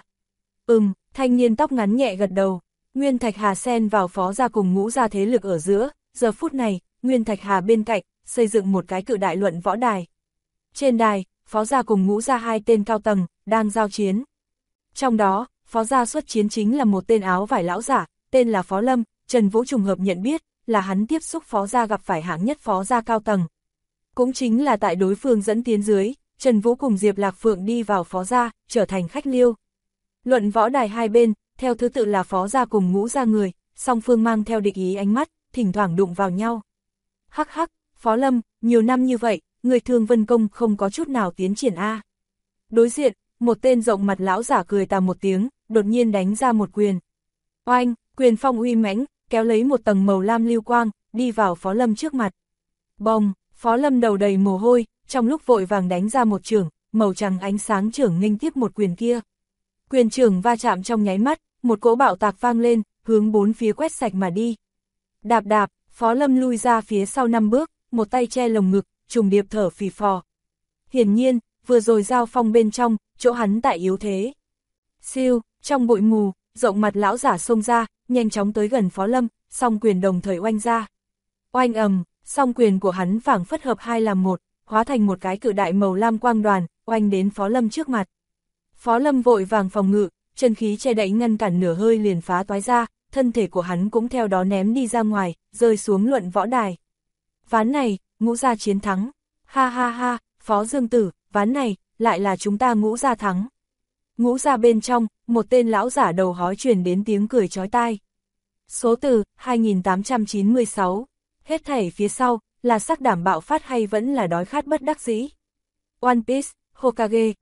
Thanh niên tóc ngắn nhẹ gật đầu. Nguyên Thạch Hà xen vào Phó gia cùng Ngũ gia thế lực ở giữa, giờ phút này, Nguyên Thạch Hà bên cạnh, xây dựng một cái cự đại luận võ đài. Trên đài, Phó gia cùng Ngũ gia hai tên cao tầng, đang giao chiến. Trong đó, Phó gia xuất chiến chính là một tên áo vải lão giả, tên là Phó Lâm, Trần Vũ trùng hợp nhận biết, là hắn tiếp xúc Phó gia gặp phải hạng nhất Phó gia cao tầng. Cũng chính là tại đối phương dẫn tiến dưới, Trần Vũ cùng Diệp Lạc Phượng đi vào Phó gia, trở thành khách liêu. Luận võ đài hai bên, theo thứ tự là Phó gia cùng Ngũ gia người, song phương mang theo địch ý ánh mắt, thỉnh thoảng đụng vào nhau. Hắc hắc, Phó Lâm, nhiều năm như vậy, người Thương Vân Công không có chút nào tiến triển a. Đối diện, một tên rộng mặt lão giả cười tà một tiếng, đột nhiên đánh ra một quyền. Oanh, quyền phong uy mãnh, kéo lấy một tầng màu lam lưu quang, đi vào Phó Lâm trước mặt. Bồng, Phó Lâm đầu đầy mồ hôi, trong lúc vội vàng đánh ra một chưởng, màu trắng ánh sáng chưởng nghênh tiếp một quyền kia. Quyền chưởng va chạm trong nháy mắt, một cỗ bạo tạc vang lên, hướng bốn phía quét sạch mà đi. Đạp đạp, Phó Lâm lui ra phía sau 5 bước, một tay che lồng ngực, trùng điệp thở phì phò. Hiển nhiên, vừa rồi giao phong bên trong, chỗ hắn tại yếu thế. Siêu, trong bụi mù, rộng mặt lão giả xông ra, nhanh chóng tới gần Phó Lâm, song quyền đồng thời oanh ra. Oanh ầm, song quyền của hắn phảng phất hợp hai làm một, hóa thành một cái cự đại màu lam quang đoàn, oanh đến Phó Lâm trước mặt. Phó Lâm vội vàng phòng ngự, chân khí che đậy ngăn cản nửa hơi liền phá toái ra, thân thể của hắn cũng theo đó ném đi ra ngoài, rơi xuống luận võ đài. Ván này, Ngũ gia chiến thắng. Ha ha ha, Phó Dương Tử, ván này, lại là chúng ta Ngũ gia thắng. Ngũ gia bên trong, một tên lão giả đầu hói truyền đến tiếng cười chói tai. Số từ, 2896. Hết thảy phía sau, là sắc đảm bạo phát hay vẫn là đói khát bất đắc dĩ. One Piece, Hokage,